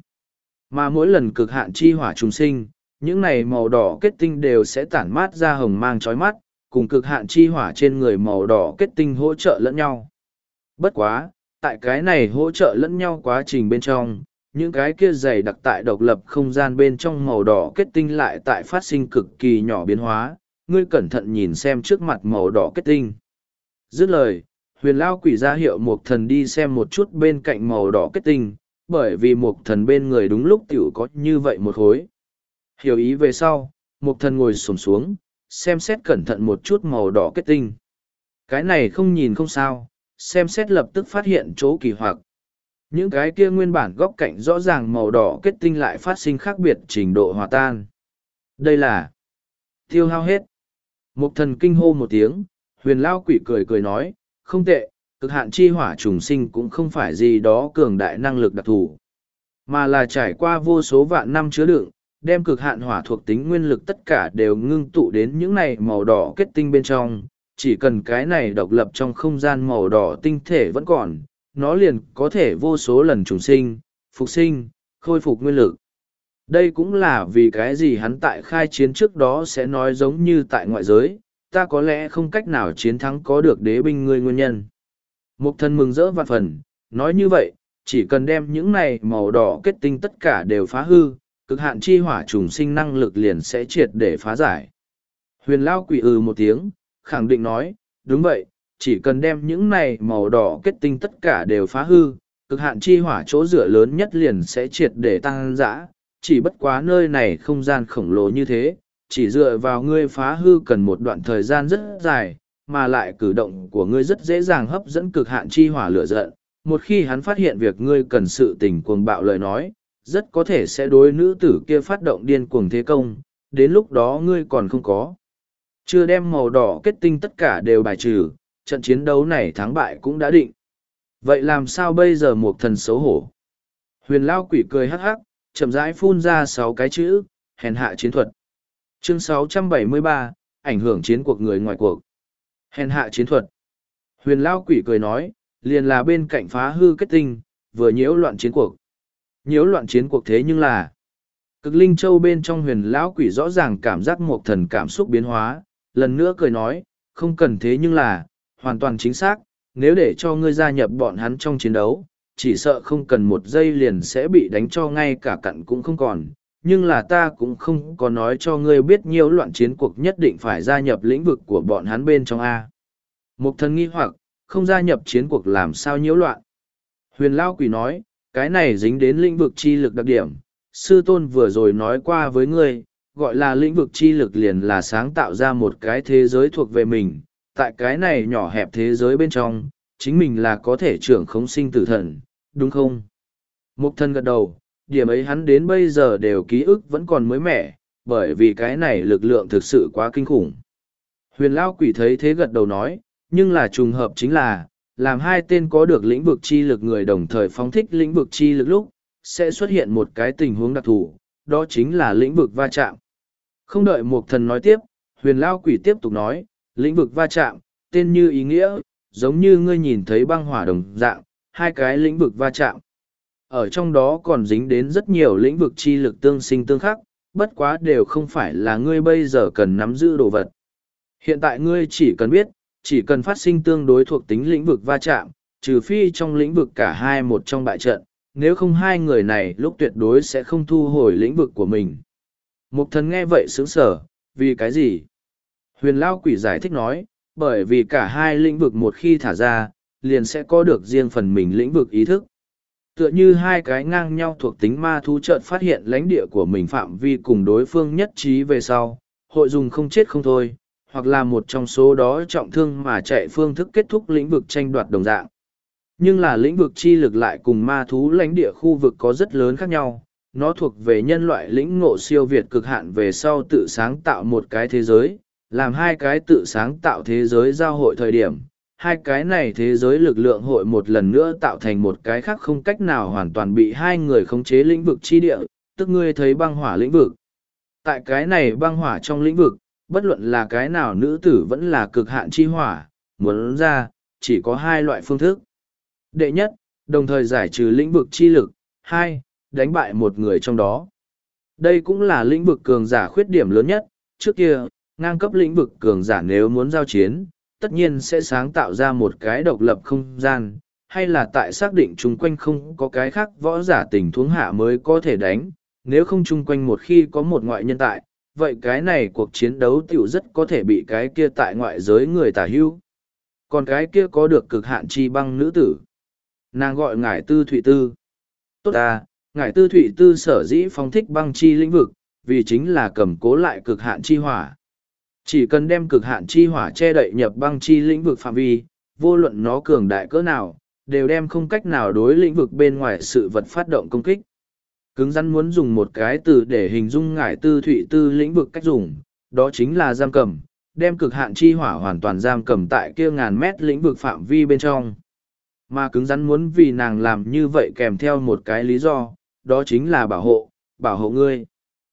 Mà mỗi lần cực hạn chi hỏa trùng sinh, những này màu đỏ kết tinh đều sẽ tản mát ra hồng mang chói mắt, cùng cực hạn chi hỏa trên người màu đỏ kết tinh hỗ trợ lẫn nhau. Bất quá, tại cái này hỗ trợ lẫn nhau quá trình bên trong, những cái kia dày đặc tại độc lập không gian bên trong màu đỏ kết tinh lại tại phát sinh cực kỳ nhỏ biến hóa, ngươi cẩn thận nhìn xem trước mặt màu đỏ kết tinh. Dứt lời, huyền lao quỷ ra hiệu mục thần đi xem một chút bên cạnh màu đỏ kết tinh, bởi vì mục thần bên người đúng lúc tiểu có như vậy một khối. Hiểu ý về sau, mục thần ngồi xổm xuống, xem xét cẩn thận một chút màu đỏ kết tinh. Cái này không nhìn không sao, xem xét lập tức phát hiện chỗ kỳ hoặc. Những cái kia nguyên bản góc cạnh rõ ràng màu đỏ kết tinh lại phát sinh khác biệt trình độ hòa tan. Đây là tiêu hao hết. Mục thần kinh hô một tiếng, huyền lao quỷ cười cười nói, không tệ, cực hạn chi hỏa trùng sinh cũng không phải gì đó cường đại năng lực đặc thù, mà là trải qua vô số vạn năm chứa đựng, đem cực hạn hỏa thuộc tính nguyên lực tất cả đều ngưng tụ đến những này màu đỏ kết tinh bên trong. Chỉ cần cái này độc lập trong không gian màu đỏ tinh thể vẫn còn, nó liền có thể vô số lần trùng sinh, phục sinh, khôi phục nguyên lực. Đây cũng là vì cái gì hắn tại khai chiến trước đó sẽ nói giống như tại ngoại giới, ta có lẽ không cách nào chiến thắng có được đế binh ngươi nguyên nhân. Mục thần mừng rỡ vạn phần, nói như vậy, chỉ cần đem những này màu đỏ kết tinh tất cả đều phá hư, cực hạn chi hỏa trùng sinh năng lực liền sẽ triệt để phá giải. Huyền lao quỷ ừ một tiếng, khẳng định nói, đúng vậy, chỉ cần đem những này màu đỏ kết tinh tất cả đều phá hư, cực hạn chi hỏa chỗ dựa lớn nhất liền sẽ triệt để tăng dã, chỉ bất quá nơi này không gian khổng lồ như thế, chỉ dựa vào ngươi phá hư cần một đoạn thời gian rất dài, mà lại cử động của ngươi rất dễ dàng hấp dẫn cực hạn chi hỏa lửa giận. Một khi hắn phát hiện việc ngươi cần sự tình cuồng bạo lời nói, rất có thể sẽ đối nữ tử kia phát động điên cuồng thế công, đến lúc đó ngươi còn không có. Chưa đem màu đỏ kết tinh tất cả đều bài trừ, trận chiến đấu này thắng bại cũng đã định. Vậy làm sao bây giờ một thần xấu hổ? Huyền lao quỷ cười hắc hắc, chậm rãi phun ra sáu cái chữ, hèn hạ chiến thuật. Chương sáu trăm bảy mươi ba, ảnh hưởng chiến cuộc người ngoài cuộc. Hèn hạ chiến thuật. Huyền lao quỷ cười nói, liền là bên cạnh phá hư kết tinh, vừa nhiễu loạn chiến cuộc. Nhiễu loạn chiến cuộc thế nhưng là Cực Linh Châu bên trong huyền lão quỷ rõ ràng cảm giác một thần cảm xúc biến hóa, lần nữa cười nói, không cần thế nhưng là, hoàn toàn chính xác, nếu để cho ngươi gia nhập bọn hắn trong chiến đấu, chỉ sợ không cần một giây liền sẽ bị đánh cho ngay cả cặn cũng không còn, nhưng là ta cũng không có nói cho ngươi biết nhiễu loạn chiến cuộc nhất định phải gia nhập lĩnh vực của bọn hắn bên trong A. Một thần nghi hoặc, không gia nhập chiến cuộc làm sao nhiễu loạn. Huyền lão quỷ nói, cái này dính đến lĩnh vực chi lực đặc điểm. Sư tôn vừa rồi nói qua với ngươi, gọi là lĩnh vực chi lực liền là sáng tạo ra một cái thế giới thuộc về mình, tại cái này nhỏ hẹp thế giới bên trong, chính mình là có thể trưởng khống sinh tử thần, đúng không? Mục thần gật đầu, điểm ấy hắn đến bây giờ đều ký ức vẫn còn mới mẻ, bởi vì cái này lực lượng thực sự quá kinh khủng. Huyền Lao Quỷ thấy thế gật đầu nói, nhưng là trùng hợp chính là, làm hai tên có được lĩnh vực chi lực người đồng thời phóng thích lĩnh vực chi lực lúc, sẽ xuất hiện một cái tình huống đặc thù, đó chính là lĩnh vực va chạm. Không đợi Mục Thần nói tiếp, Huyền Lao Quỷ tiếp tục nói, lĩnh vực va chạm, tên như ý nghĩa, giống như ngươi nhìn thấy băng hỏa đồng dạng, hai cái lĩnh vực va chạm. Ở trong đó còn dính đến rất nhiều lĩnh vực chi lực tương sinh tương khắc, bất quá đều không phải là ngươi bây giờ cần nắm giữ đồ vật. Hiện tại ngươi chỉ cần biết, chỉ cần phát sinh tương đối thuộc tính lĩnh vực va chạm, trừ phi trong lĩnh vực cả hai một trong bại trận, nếu không hai người này lúc tuyệt đối sẽ không thu hồi lĩnh vực của mình. Mục Thần nghe vậy sướng sở, vì cái gì? Huyền Lao Quỷ giải thích nói, bởi vì cả hai lĩnh vực một khi thả ra, liền sẽ có được riêng phần mình lĩnh vực ý thức. Tựa như hai cái ngang nhau thuộc tính ma thú chợt phát hiện lãnh địa của mình phạm vi cùng đối phương nhất trí về sau, hội dùng không chết không thôi, hoặc là một trong số đó trọng thương mà chạy phương thức kết thúc lĩnh vực tranh đoạt đồng dạng. Nhưng là lĩnh vực chi lực lại cùng ma thú lãnh địa khu vực có rất lớn khác nhau, nó thuộc về nhân loại lĩnh ngộ siêu việt cực hạn về sau tự sáng tạo một cái thế giới, làm hai cái tự sáng tạo thế giới giao hội thời điểm, hai cái này thế giới lực lượng hội một lần nữa tạo thành một cái khác không cách nào hoàn toàn bị hai người khống chế lĩnh vực chi địa, tức ngươi thấy băng hỏa lĩnh vực. Tại cái này băng hỏa trong lĩnh vực, bất luận là cái nào nữ tử vẫn là cực hạn chi hỏa, muốn ra, chỉ có hai loại phương thức. Đệ nhất, đồng thời giải trừ lĩnh vực chi lực, hai, đánh bại một người trong đó. Đây cũng là lĩnh vực cường giả khuyết điểm lớn nhất, trước kia, ngang cấp lĩnh vực cường giả nếu muốn giao chiến, tất nhiên sẽ sáng tạo ra một cái độc lập không gian, hay là tại xác định chung quanh không có cái khác võ giả tình huống hạ mới có thể đánh, nếu không chung quanh một khi có một ngoại nhân tại, vậy cái này cuộc chiến đấu tiểu rất có thể bị cái kia tại ngoại giới người tả hưu. Còn cái kia có được cực hạn chi băng nữ tử. Nàng gọi ngải tư thụy tư. Tốt à, ngải tư thụy tư sở dĩ phong thích băng chi lĩnh vực, vì chính là cầm cố lại cực hạn chi hỏa. Chỉ cần đem cực hạn chi hỏa che đậy nhập băng chi lĩnh vực phạm vi, vô luận nó cường đại cỡ nào, đều đem không cách nào đối lĩnh vực bên ngoài sự vật phát động công kích. Cứng rắn muốn dùng một cái từ để hình dung ngải tư thụy tư lĩnh vực cách dùng, đó chính là giam cầm, đem cực hạn chi hỏa hoàn toàn giam cầm tại kia ngàn mét lĩnh vực phạm vi bên trong. Mà cứng rắn muốn vì nàng làm như vậy kèm theo một cái lý do, đó chính là bảo hộ, bảo hộ ngươi.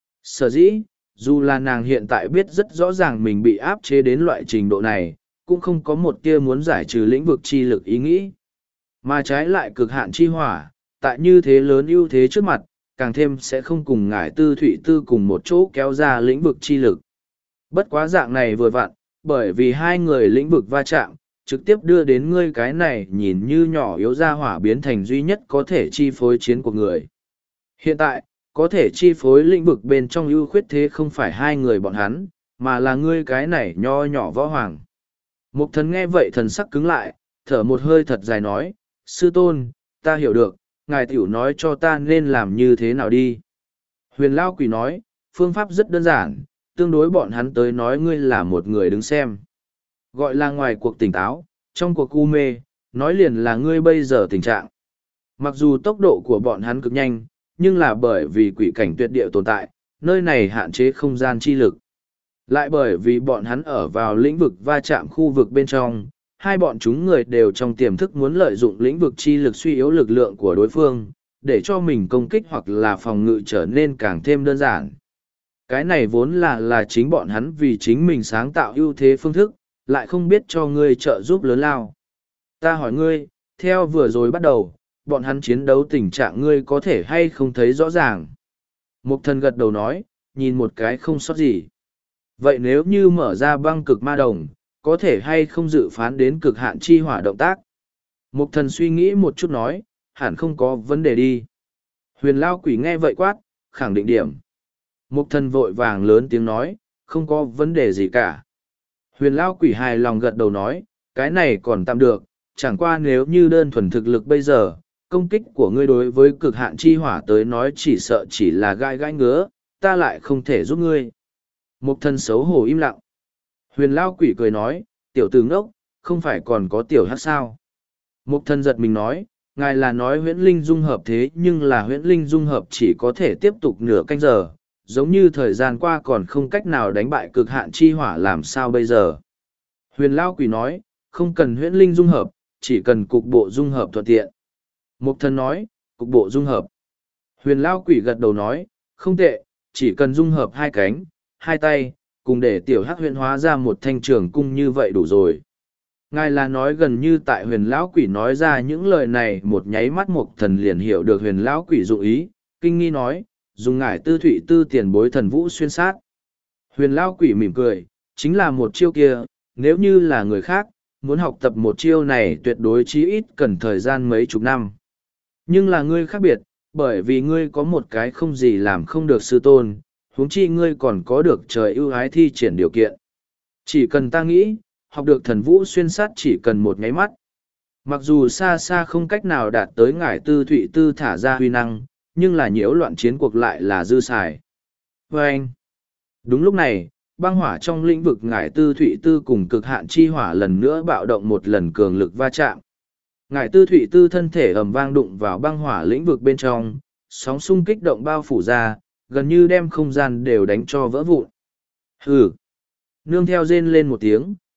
Sở dĩ, dù là nàng hiện tại biết rất rõ ràng mình bị áp chế đến loại trình độ này, cũng không có một tia muốn giải trừ lĩnh vực chi lực ý nghĩ. Mà trái lại cực hạn chi hỏa, tại như thế lớn ưu thế trước mặt, càng thêm sẽ không cùng ngải tư thụy tư cùng một chỗ kéo ra lĩnh vực chi lực. Bất quá dạng này vừa vặn, bởi vì hai người lĩnh vực va chạm, trực tiếp đưa đến ngươi cái này nhìn như nhỏ yếu ra hỏa biến thành duy nhất có thể chi phối chiến của người. Hiện tại, có thể chi phối lĩnh vực bên trong ưu khuyết thế không phải hai người bọn hắn, mà là ngươi cái này nho nhỏ võ hoàng. Mục thần nghe vậy thần sắc cứng lại, thở một hơi thật dài nói, sư tôn, ta hiểu được, ngài tiểu nói cho ta nên làm như thế nào đi. Huyền Lao Quỷ nói, phương pháp rất đơn giản, tương đối bọn hắn tới nói ngươi là một người đứng xem. Gọi là ngoài cuộc tỉnh táo, trong cuộc u mê, nói liền là ngươi bây giờ tình trạng. Mặc dù tốc độ của bọn hắn cực nhanh, nhưng là bởi vì quỷ cảnh tuyệt địa tồn tại, nơi này hạn chế không gian chi lực. Lại bởi vì bọn hắn ở vào lĩnh vực va chạm khu vực bên trong, hai bọn chúng người đều trong tiềm thức muốn lợi dụng lĩnh vực chi lực suy yếu lực lượng của đối phương, để cho mình công kích hoặc là phòng ngự trở nên càng thêm đơn giản. Cái này vốn là là chính bọn hắn vì chính mình sáng tạo ưu thế phương thức, lại không biết cho ngươi trợ giúp lớn lao. Ta hỏi ngươi, theo vừa rồi bắt đầu, bọn hắn chiến đấu tình trạng ngươi có thể hay không thấy rõ ràng. Mục thần gật đầu nói, nhìn một cái không sót gì. Vậy nếu như mở ra băng cực ma đồng, có thể hay không dự phán đến cực hạn chi hỏa động tác? Mục thần suy nghĩ một chút nói, hẳn không có vấn đề đi. Huyền Lao Quỷ nghe vậy quát, khẳng định điểm. Mục thần vội vàng lớn tiếng nói, không có vấn đề gì cả. Huyền Lao Quỷ hài lòng gật đầu nói, cái này còn tạm được, chẳng qua nếu như đơn thuần thực lực bây giờ, công kích của ngươi đối với cực hạn chi hỏa tới nói chỉ sợ chỉ là gai gai ngứa, ta lại không thể giúp ngươi. Mục thần xấu hổ im lặng. Huyền Lao Quỷ cười nói, tiểu tử ngốc, không phải còn có tiểu hát sao. Mục thần giật mình nói, ngài là nói huyễn linh dung hợp thế nhưng là huyễn linh dung hợp chỉ có thể tiếp tục nửa canh giờ, giống như thời gian qua còn không cách nào đánh bại cực hạn chi hỏa làm sao bây giờ. Huyền Lao Quỷ nói, không cần huyễn linh dung hợp, chỉ cần cục bộ dung hợp thuận tiện. Mục thần nói, cục bộ dung hợp. Huyền Lao Quỷ gật đầu nói, không tệ, chỉ cần dung hợp hai cánh, hai tay, cùng để tiểu hắc huyền hóa ra một thanh trường cung như vậy đủ rồi. Ngài là nói gần như tại huyền lão quỷ nói ra những lời này một nháy mắt mục thần liền hiểu được huyền lão quỷ dụng ý, kinh nghi nói, dùng ngải tư thụy tư tiền bối thần vũ xuyên sát. Huyền lão quỷ mỉm cười, chính là một chiêu kia, nếu như là người khác, muốn học tập một chiêu này tuyệt đối chí ít cần thời gian mấy chục năm. Nhưng là ngươi khác biệt, bởi vì ngươi có một cái không gì làm không được sư tôn, huống chi ngươi còn có được trời ưu ái thi triển điều kiện. Chỉ cần ta nghĩ, học được thần vũ xuyên sát chỉ cần một nháy mắt. Mặc dù xa xa không cách nào đạt tới ngải tư thụy tư thả ra huy năng, nhưng là nhiễu loạn chiến cuộc lại là dư xài. Và anh, đúng lúc này, băng hỏa trong lĩnh vực ngải tư thụy tư cùng cực hạn chi hỏa lần nữa bạo động một lần cường lực va chạm. Ngải tư thụy tư thân thể ầm vang đụng vào băng hỏa lĩnh vực bên trong, sóng xung kích động bao phủ ra, gần như đem không gian đều đánh cho vỡ vụn. Hừ! Nương theo rên lên một tiếng,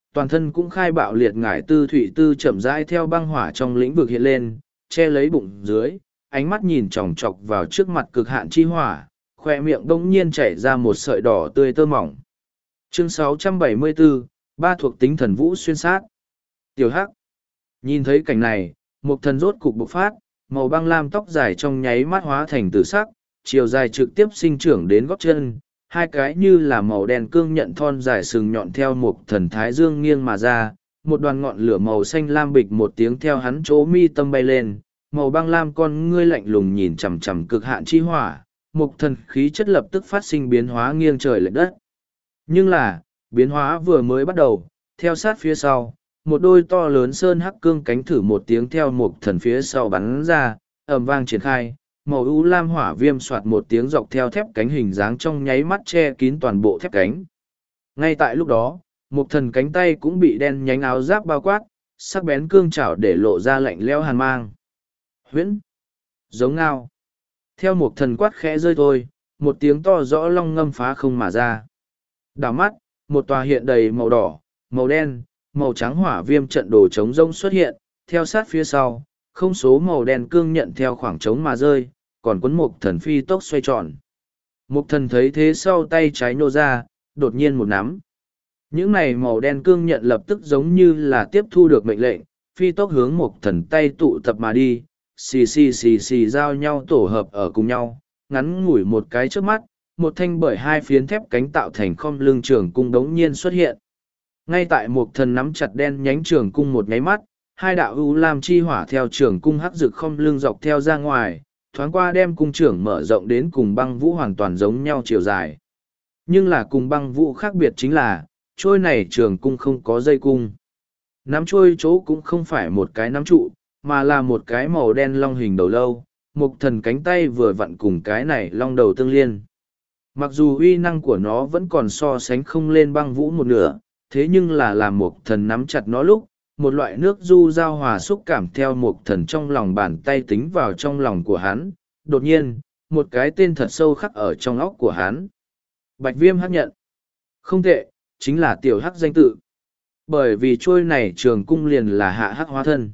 toàn thân cũng khai bạo liệt ngải tư thụy tư chậm rãi theo băng hỏa trong lĩnh vực hiện lên, che lấy bụng dưới, ánh mắt nhìn chòng chọc vào trước mặt cực hạn chi hỏa, khoe miệng đông nhiên chảy ra một sợi đỏ tươi tơ mỏng. Chương sáu trăm bảy mươi bốn, ba thuộc tính thần vũ xuyên sát. Tiểu Hắc. Nhìn thấy cảnh này, một thần rốt cục bộc phát, màu băng lam tóc dài trong nháy mắt hóa thành tử sắc, chiều dài trực tiếp sinh trưởng đến gót chân, hai cái như là màu đen cương nhận thon dài sừng nhọn theo một thần thái dương nghiêng mà ra, một đoàn ngọn lửa màu xanh lam bịch một tiếng theo hắn chỗ mi tâm bay lên, màu băng lam con ngươi lạnh lùng nhìn chằm chằm cực hạn chi hỏa, một thần khí chất lập tức phát sinh biến hóa nghiêng trời lệch đất. Nhưng là, biến hóa vừa mới bắt đầu, theo sát phía sau, một đôi to lớn sơn hắc cương cánh thử một tiếng theo một thần phía sau bắn ra, ầm vang triển khai, màu u lam hỏa viêm soạt một tiếng dọc theo thép cánh hình dáng trong nháy mắt che kín toàn bộ thép cánh. Ngay tại lúc đó, một thần cánh tay cũng bị đen nhánh áo giáp bao quát, sắc bén cương chảo để lộ ra lạnh lẽo hàn mang. Huyễn, giống ngao. Theo một thần quát khẽ rơi thôi, một tiếng to rõ long ngâm phá không mà ra. Đảo mắt, một tòa hiện đầy màu đỏ, màu đen, màu trắng hỏa viêm trận đồ trống rông xuất hiện, theo sát phía sau, không số màu đen cương nhận theo khoảng trống mà rơi, còn quấn một thần phi tốc xoay tròn. Một thần thấy thế sau tay trái nô ra, đột nhiên một nắm. Những này màu đen cương nhận lập tức giống như là tiếp thu được mệnh lệnh, phi tốc hướng một thần tay tụ tập mà đi, xì xì xì xì giao nhau tổ hợp ở cùng nhau, ngắn ngủi một cái trước mắt, một thanh bởi hai phiến thép cánh tạo thành khom lưng trường cung đống nhiên xuất hiện. Ngay tại một thần nắm chặt đen nhánh trường cung một nháy mắt, hai đạo ưu lam chi hỏa theo trường cung hắc rực khom lưng dọc theo ra ngoài, thoáng qua đem cung trưởng mở rộng đến cùng băng vũ hoàn toàn giống nhau chiều dài. Nhưng là cùng băng vũ khác biệt chính là, trôi này trường cung không có dây cung. Nắm trôi chỗ cũng không phải một cái nắm trụ, mà là một cái màu đen long hình đầu lâu, một thần cánh tay vừa vặn cùng cái này long đầu tương liên. Mặc dù uy năng của nó vẫn còn so sánh không lên băng vũ một nửa, thế nhưng là làm một thần nắm chặt nó lúc, một loại nước du giao hòa xúc cảm theo một thần trong lòng bàn tay tính vào trong lòng của hắn. Đột nhiên, một cái tên thật sâu khắc ở trong óc của hắn. Bạch Viêm Hắc nhận. Không tệ, chính là tiểu hắc danh tự. Bởi vì trôi này trường cung liền là hạ hắc hóa thân.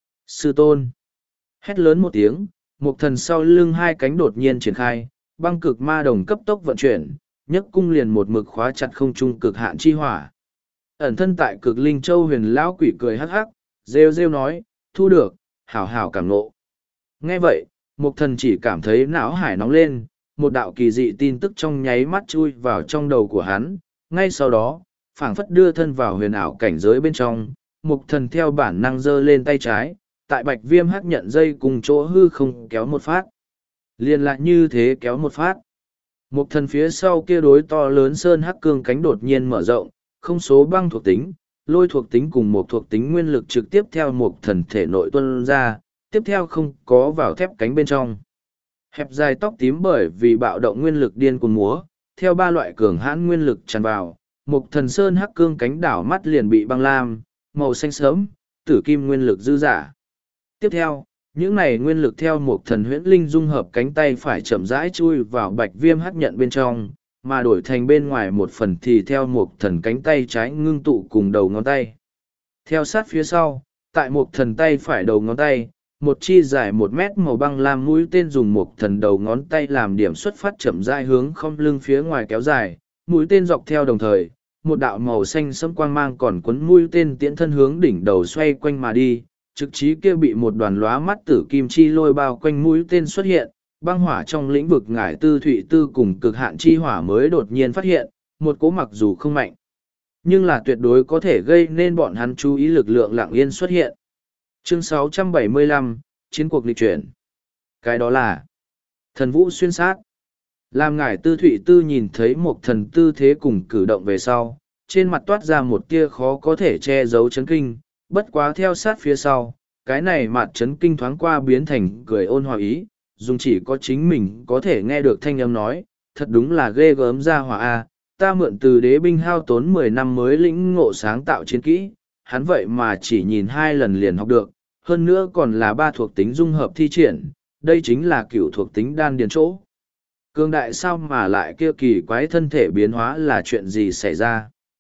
Sư tôn. Hét lớn một tiếng, một thần sau lưng hai cánh đột nhiên triển khai, băng cực ma đồng cấp tốc vận chuyển, nhấc cung liền một mực khóa chặt không trung cực hạn chi hỏa. Ẩn thân tại cực linh châu huyền lão quỷ cười hắc hắc, rêu rêu nói, thu được, hảo hảo cảm nộ. Nghe vậy, một thần chỉ cảm thấy não hải nóng lên, một đạo kỳ dị tin tức trong nháy mắt chui vào trong đầu của hắn. Ngay sau đó, phảng phất đưa thân vào huyền ảo cảnh giới bên trong, một thần theo bản năng giơ lên tay trái, tại Bạch Viêm Hắc nhận dây cùng chỗ hư không kéo một phát. Liền lại như thế kéo một phát. Một thần phía sau kia đối to lớn sơn hắc cương cánh đột nhiên mở rộng, không số băng thuộc tính, lôi thuộc tính cùng một thuộc tính nguyên lực trực tiếp theo một thần thể nội tuân ra, tiếp theo không có vào thép cánh bên trong. Hẹp dài tóc tím bởi vì bạo động nguyên lực điên cuồng múa, theo ba loại cường hãn nguyên lực tràn vào, một thần sơn hắc cương cánh đảo mắt liền bị băng lam, màu xanh sớm, tử kim nguyên lực dư giả. Tiếp theo, những này nguyên lực theo một thần huyễn linh dung hợp cánh tay phải chậm rãi chui vào Bạch Viêm Hắc nhận bên trong, mà đổi thành bên ngoài một phần thì theo một thần cánh tay trái ngưng tụ cùng đầu ngón tay. Theo sát phía sau, tại một thần tay phải đầu ngón tay, một chi dài một mét màu băng lam mũi tên dùng một thần đầu ngón tay làm điểm xuất phát chậm rãi hướng không lưng phía ngoài kéo dài, mũi tên dọc theo đồng thời, một đạo màu xanh sẫm quang mang còn quấn mũi tên tiễn thân hướng đỉnh đầu xoay quanh mà đi, trực chí kia bị một đoàn lóa mắt tử kim chi lôi bao quanh mũi tên xuất hiện. Băng hỏa trong lĩnh vực ngải tư thụy tư cùng cực hạn chi hỏa mới đột nhiên phát hiện, một cỗ mặc dù không mạnh, nhưng là tuyệt đối có thể gây nên bọn hắn chú ý lực lượng lặng yên xuất hiện. Chương sáu trăm bảy mươi lăm, Chiến cuộc lịch chuyển. Cái đó là thần vũ xuyên sát. Làm ngải tư thụy tư nhìn thấy một thần tư thế cùng cử động về sau, trên mặt toát ra một tia khó có thể che giấu chấn kinh, bất quá theo sát phía sau, cái này mặt chấn kinh thoáng qua biến thành cười ôn hòa ý. Dùng chỉ có chính mình có thể nghe được thanh âm nói, thật đúng là ghê gớm ra hỏa A, ta mượn từ đế binh hao tốn mười năm mới lĩnh ngộ sáng tạo chiến kỹ, hắn vậy mà chỉ nhìn hai lần liền học được, hơn nữa còn là ba thuộc tính dung hợp thi triển, đây chính là cửu thuộc tính đan điền chỗ. Cương đại sao mà lại kia kỳ quái thân thể biến hóa là chuyện gì xảy ra?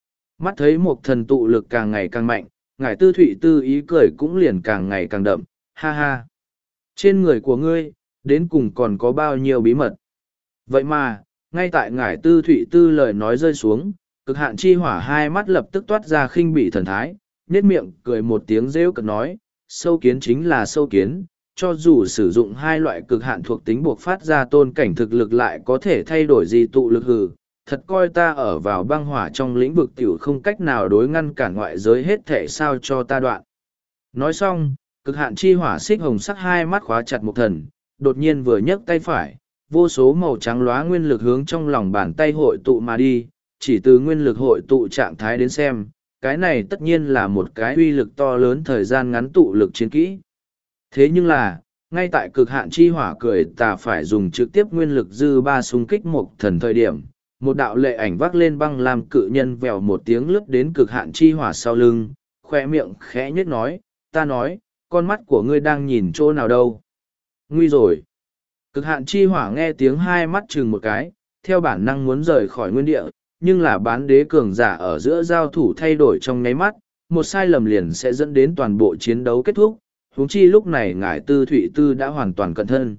Mắt thấy một thần tụ lực càng ngày càng mạnh, ngải tư thụy tư ý cười cũng liền càng ngày càng đậm, ha ha. Trên người của ngươi, đến cùng còn có bao nhiêu bí mật. Vậy mà, ngay tại ngải tư thụy tư lời nói rơi xuống, cực hạn chi hỏa hai mắt lập tức toát ra khinh bỉ thần thái, nết miệng cười một tiếng rêu cực nói, sâu kiến chính là sâu kiến, cho dù sử dụng hai loại cực hạn thuộc tính buộc phát ra tôn cảnh thực lực lại có thể thay đổi gì tụ lực hừ, thật coi ta ở vào băng hỏa trong lĩnh vực tiểu không cách nào đối ngăn cản ngoại giới hết thể sao cho ta đoạn. Nói xong, cực hạn chi hỏa xích hồng sắc hai mắt khóa chặt một thần, đột nhiên vừa nhấc tay phải, vô số màu trắng lóa nguyên lực hướng trong lòng bàn tay hội tụ mà đi, chỉ từ nguyên lực hội tụ trạng thái đến xem, cái này tất nhiên là một cái uy lực to lớn thời gian ngắn tụ lực chiến kỹ. Thế nhưng là, ngay tại cực hạn chi hỏa cười tà phải dùng trực tiếp nguyên lực dư ba xung kích một thần thời điểm, một đạo lệ ảnh vác lên băng làm cự nhân vèo một tiếng lướt đến cực hạn chi hỏa sau lưng, khoe miệng khẽ nhếch nói, ta nói, con mắt của ngươi đang nhìn chỗ nào đâu. Nguy rồi. Cực hạn chi hỏa nghe tiếng hai mắt chừng một cái, theo bản năng muốn rời khỏi nguyên địa, nhưng là bán đế cường giả ở giữa giao thủ thay đổi trong nháy mắt, một sai lầm liền sẽ dẫn đến toàn bộ chiến đấu kết thúc, huống chi lúc này ngải tư thụy tư đã hoàn toàn cận thân.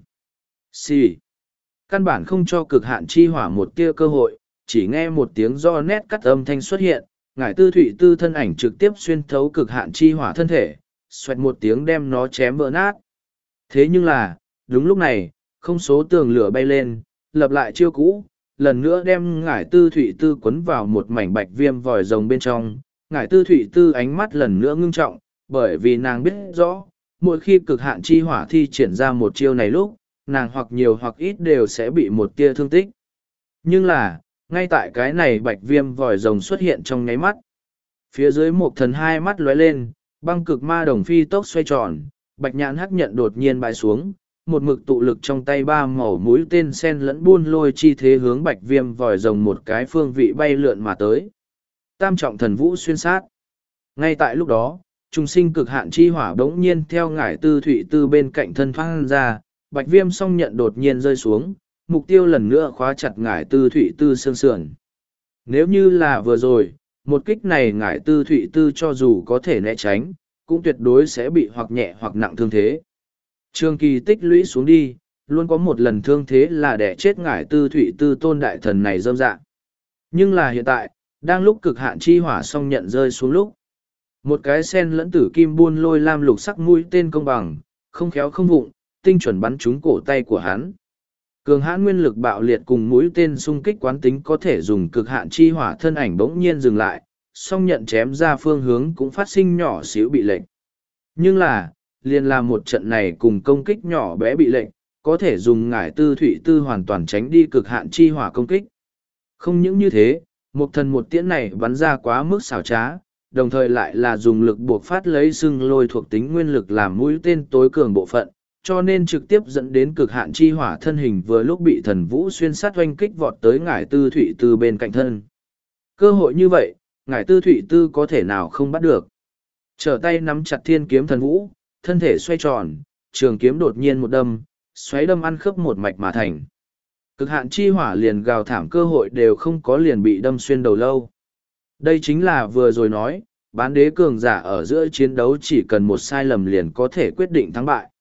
Xì. Căn bản không cho cực hạn chi hỏa một tia cơ hội, chỉ nghe một tiếng do nét cắt âm thanh xuất hiện, ngải tư thụy tư thân ảnh trực tiếp xuyên thấu cực hạn chi hỏa thân thể, xoẹt một tiếng đem nó chém vỡ nát. Thế nhưng là, đúng lúc này, không số tường lửa bay lên, lập lại chiêu cũ, lần nữa đem ngải tư thụy tư quấn vào một mảnh bạch viêm vòi rồng bên trong. Ngải tư thụy tư ánh mắt lần nữa ngưng trọng, bởi vì nàng biết rõ, mỗi khi cực hạn chi hỏa thi triển ra một chiêu này lúc, nàng hoặc nhiều hoặc ít đều sẽ bị một tia thương tích. Nhưng là, ngay tại cái này bạch viêm vòi rồng xuất hiện trong nháy mắt. Phía dưới một thần hai mắt lóe lên, băng cực ma đồng phi tốc xoay tròn, bạch nhãn hắc nhận đột nhiên bại xuống, một mực tụ lực trong tay ba màu mũi tên sen lẫn buôn lôi chi thế hướng bạch viêm vòi rồng một cái phương vị bay lượn mà tới. Tam trọng thần vũ xuyên sát. Ngay tại lúc đó, trùng sinh cực hạn chi hỏa bỗng nhiên theo ngải tư thụy tư bên cạnh thân thoát ra, bạch viêm song nhận đột nhiên rơi xuống, mục tiêu lần nữa khóa chặt ngải tư thụy tư xương sườn. Nếu như là vừa rồi, một kích này ngải tư thụy tư cho dù có thể né tránh, cũng tuyệt đối sẽ bị hoặc nhẹ hoặc nặng thương thế. Trường kỳ tích lũy xuống đi, luôn có một lần thương thế là để chết ngải tư thụy tư tôn đại thần này dâm dạ. Nhưng là hiện tại, đang lúc cực hạn chi hỏa song nhận rơi xuống lúc, một cái sen lẫn tử kim buôn lôi lam lục sắc mũi tên công bằng, không khéo không vụng, tinh chuẩn bắn trúng cổ tay của hắn. Cường hãn nguyên lực bạo liệt cùng mũi tên xung kích quán tính có thể dùng cực hạn chi hỏa thân ảnh bỗng nhiên dừng lại, song nhận chém ra phương hướng cũng phát sinh nhỏ xíu bị lệnh. Nhưng là, liền làm một trận này cùng công kích nhỏ bé bị lệnh, có thể dùng ngải tư thụy tư hoàn toàn tránh đi cực hạn chi hỏa công kích. Không những như thế, một thần một tiễn này bắn ra quá mức xảo trá, đồng thời lại là dùng lực buộc phát lấy xưng lôi thuộc tính nguyên lực làm mũi tên tối cường bộ phận, cho nên trực tiếp dẫn đến cực hạn chi hỏa thân hình vừa lúc bị thần vũ xuyên sát oanh kích vọt tới ngải tư thụy tư bên cạnh thân. Cơ hội như vậy, ngải tư thụy tư có thể nào không bắt được. Trở tay nắm chặt thiên kiếm thần vũ, thân thể xoay tròn, trường kiếm đột nhiên một đâm, xoáy đâm ăn khớp một mạch mà thành. Cực hạn chi hỏa liền gào thảm cơ hội đều không có liền bị đâm xuyên đầu lâu. Đây chính là vừa rồi nói, bán đế cường giả ở giữa chiến đấu chỉ cần một sai lầm liền có thể quyết định thắng bại.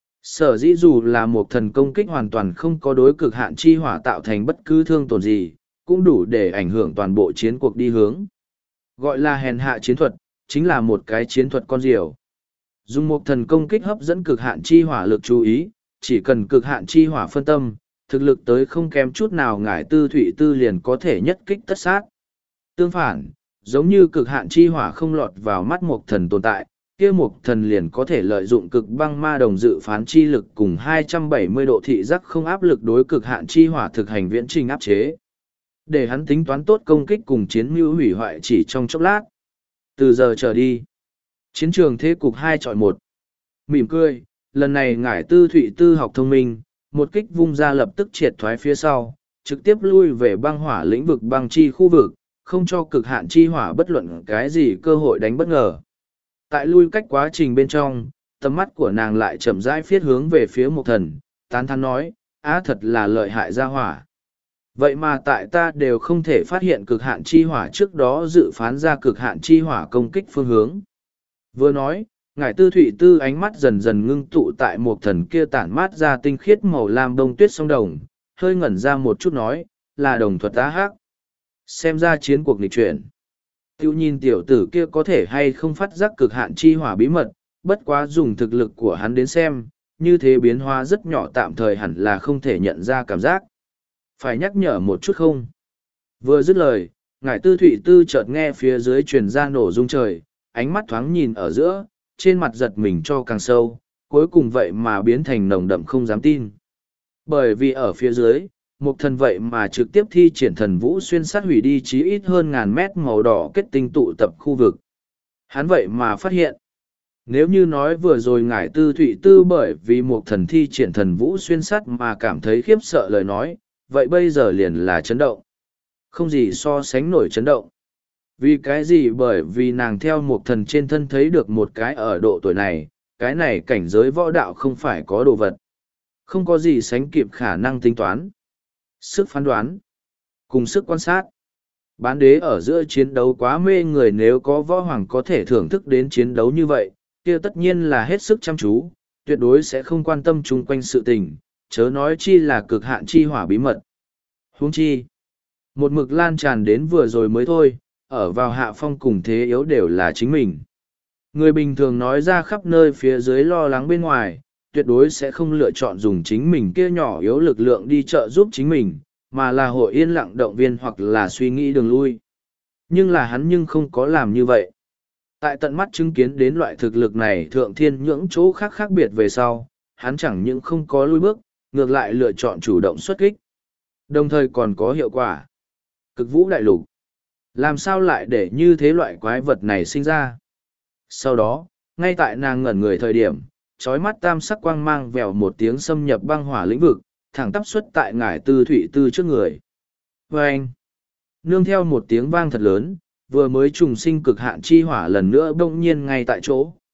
Sở dĩ dù là một thần công kích hoàn toàn không có đối cực hạn chi hỏa tạo thành bất cứ thương tổn gì, cũng đủ để ảnh hưởng toàn bộ chiến cuộc đi hướng. Gọi là hèn hạ chiến thuật, chính là một cái chiến thuật con diều. Dùng một thần công kích hấp dẫn cực hạn chi hỏa lực chú ý, chỉ cần cực hạn chi hỏa phân tâm, thực lực tới không kém chút nào ngải tư thụy tư liền có thể nhất kích tất sát. Tương phản, giống như cực hạn chi hỏa không lọt vào mắt một thần tồn tại, kia một thần liền có thể lợi dụng cực băng ma đồng dự phán chi lực cùng hai trăm bảy mươi độ thị giác không áp lực đối cực hạn chi hỏa thực hành viễn trình áp chế. Để hắn tính toán tốt công kích cùng chiến mưu hủy hoại chỉ trong chốc lát. Từ giờ trở đi, chiến trường thế cục hai chọi một. Mỉm cười, lần này ngải tư thụy tư học thông minh, một kích vung ra lập tức triệt thoái phía sau, trực tiếp lui về băng hỏa lĩnh vực băng chi khu vực, không cho cực hạn chi hỏa bất luận cái gì cơ hội đánh bất ngờ. Tại lui cách quá trình bên trong, tầm mắt của nàng lại chậm rãi phiết hướng về phía một thần, tán thán nói, á thật là lợi hại ra hỏa. Vậy mà tại ta đều không thể phát hiện cực hạn chi hỏa trước đó dự phán ra cực hạn chi hỏa công kích phương hướng. Vừa nói, ngải tư thụy tư ánh mắt dần dần ngưng tụ tại một thần kia tản mát ra tinh khiết màu lam đông tuyết sông đồng, hơi ngẩn ra một chút nói, là đồng thuật á hắc. Xem ra chiến cuộc nghịch chuyển. Tiêu nhìn tiểu tử kia có thể hay không phát giác cực hạn chi hỏa bí mật, bất quá dùng thực lực của hắn đến xem, như thế biến hóa rất nhỏ tạm thời hẳn là không thể nhận ra cảm giác. Phải nhắc nhở một chút không? Vừa dứt lời, ngải tư thụy tư chợt nghe phía dưới truyền ra nổ rung trời, ánh mắt thoáng nhìn ở giữa, trên mặt giật mình cho càng sâu, cuối cùng vậy mà biến thành nồng đậm không dám tin. Bởi vì ở phía dưới, một thần vậy mà trực tiếp thi triển thần vũ xuyên sát hủy đi chí ít hơn ngàn mét màu đỏ kết tinh tụ tập khu vực. Hắn vậy mà phát hiện. Nếu như nói vừa rồi ngải tư thụy tư bởi vì một thần thi triển thần vũ xuyên sát mà cảm thấy khiếp sợ lời nói, vậy bây giờ liền là chấn động. Không gì so sánh nổi chấn động. Vì cái gì? Bởi vì nàng theo một thần trên thân thấy được một cái ở độ tuổi này, cái này cảnh giới võ đạo không phải có đồ vật. Không có gì sánh kịp khả năng tính toán, sức phán đoán, cùng sức quan sát. Bán đế ở giữa chiến đấu quá mê người, nếu có võ hoàng có thể thưởng thức đến chiến đấu như vậy, kia tất nhiên là hết sức chăm chú, tuyệt đối sẽ không quan tâm chung quanh sự tình, chớ nói chi là cực hạn chi hỏa bí mật. Huống chi, một mực lan tràn đến vừa rồi mới thôi, ở vào hạ phong cùng thế yếu đều là chính mình. Người bình thường nói ra khắp nơi phía dưới lo lắng bên ngoài, tuyệt đối sẽ không lựa chọn dùng chính mình kia nhỏ yếu lực lượng đi trợ giúp chính mình, mà là hội yên lặng động viên hoặc là suy nghĩ đường lui. Nhưng là hắn nhưng không có làm như vậy. Tại tận mắt chứng kiến đến loại thực lực này thượng thiên những chỗ khác khác biệt về sau, hắn chẳng những không có lui bước, ngược lại lựa chọn chủ động xuất kích. Đồng thời còn có hiệu quả. Cực vũ đại lục. Làm sao lại để như thế loại quái vật này sinh ra? Sau đó, ngay tại nàng ngẩn người thời điểm, trói mắt tam sắc quang mang vèo một tiếng xâm nhập băng hỏa lĩnh vực, thẳng tắp xuất tại ngải tư thụy tư trước người. Và anh, nương theo một tiếng vang thật lớn, vừa mới trùng sinh cực hạn chi hỏa lần nữa bỗng nhiên ngay tại chỗ.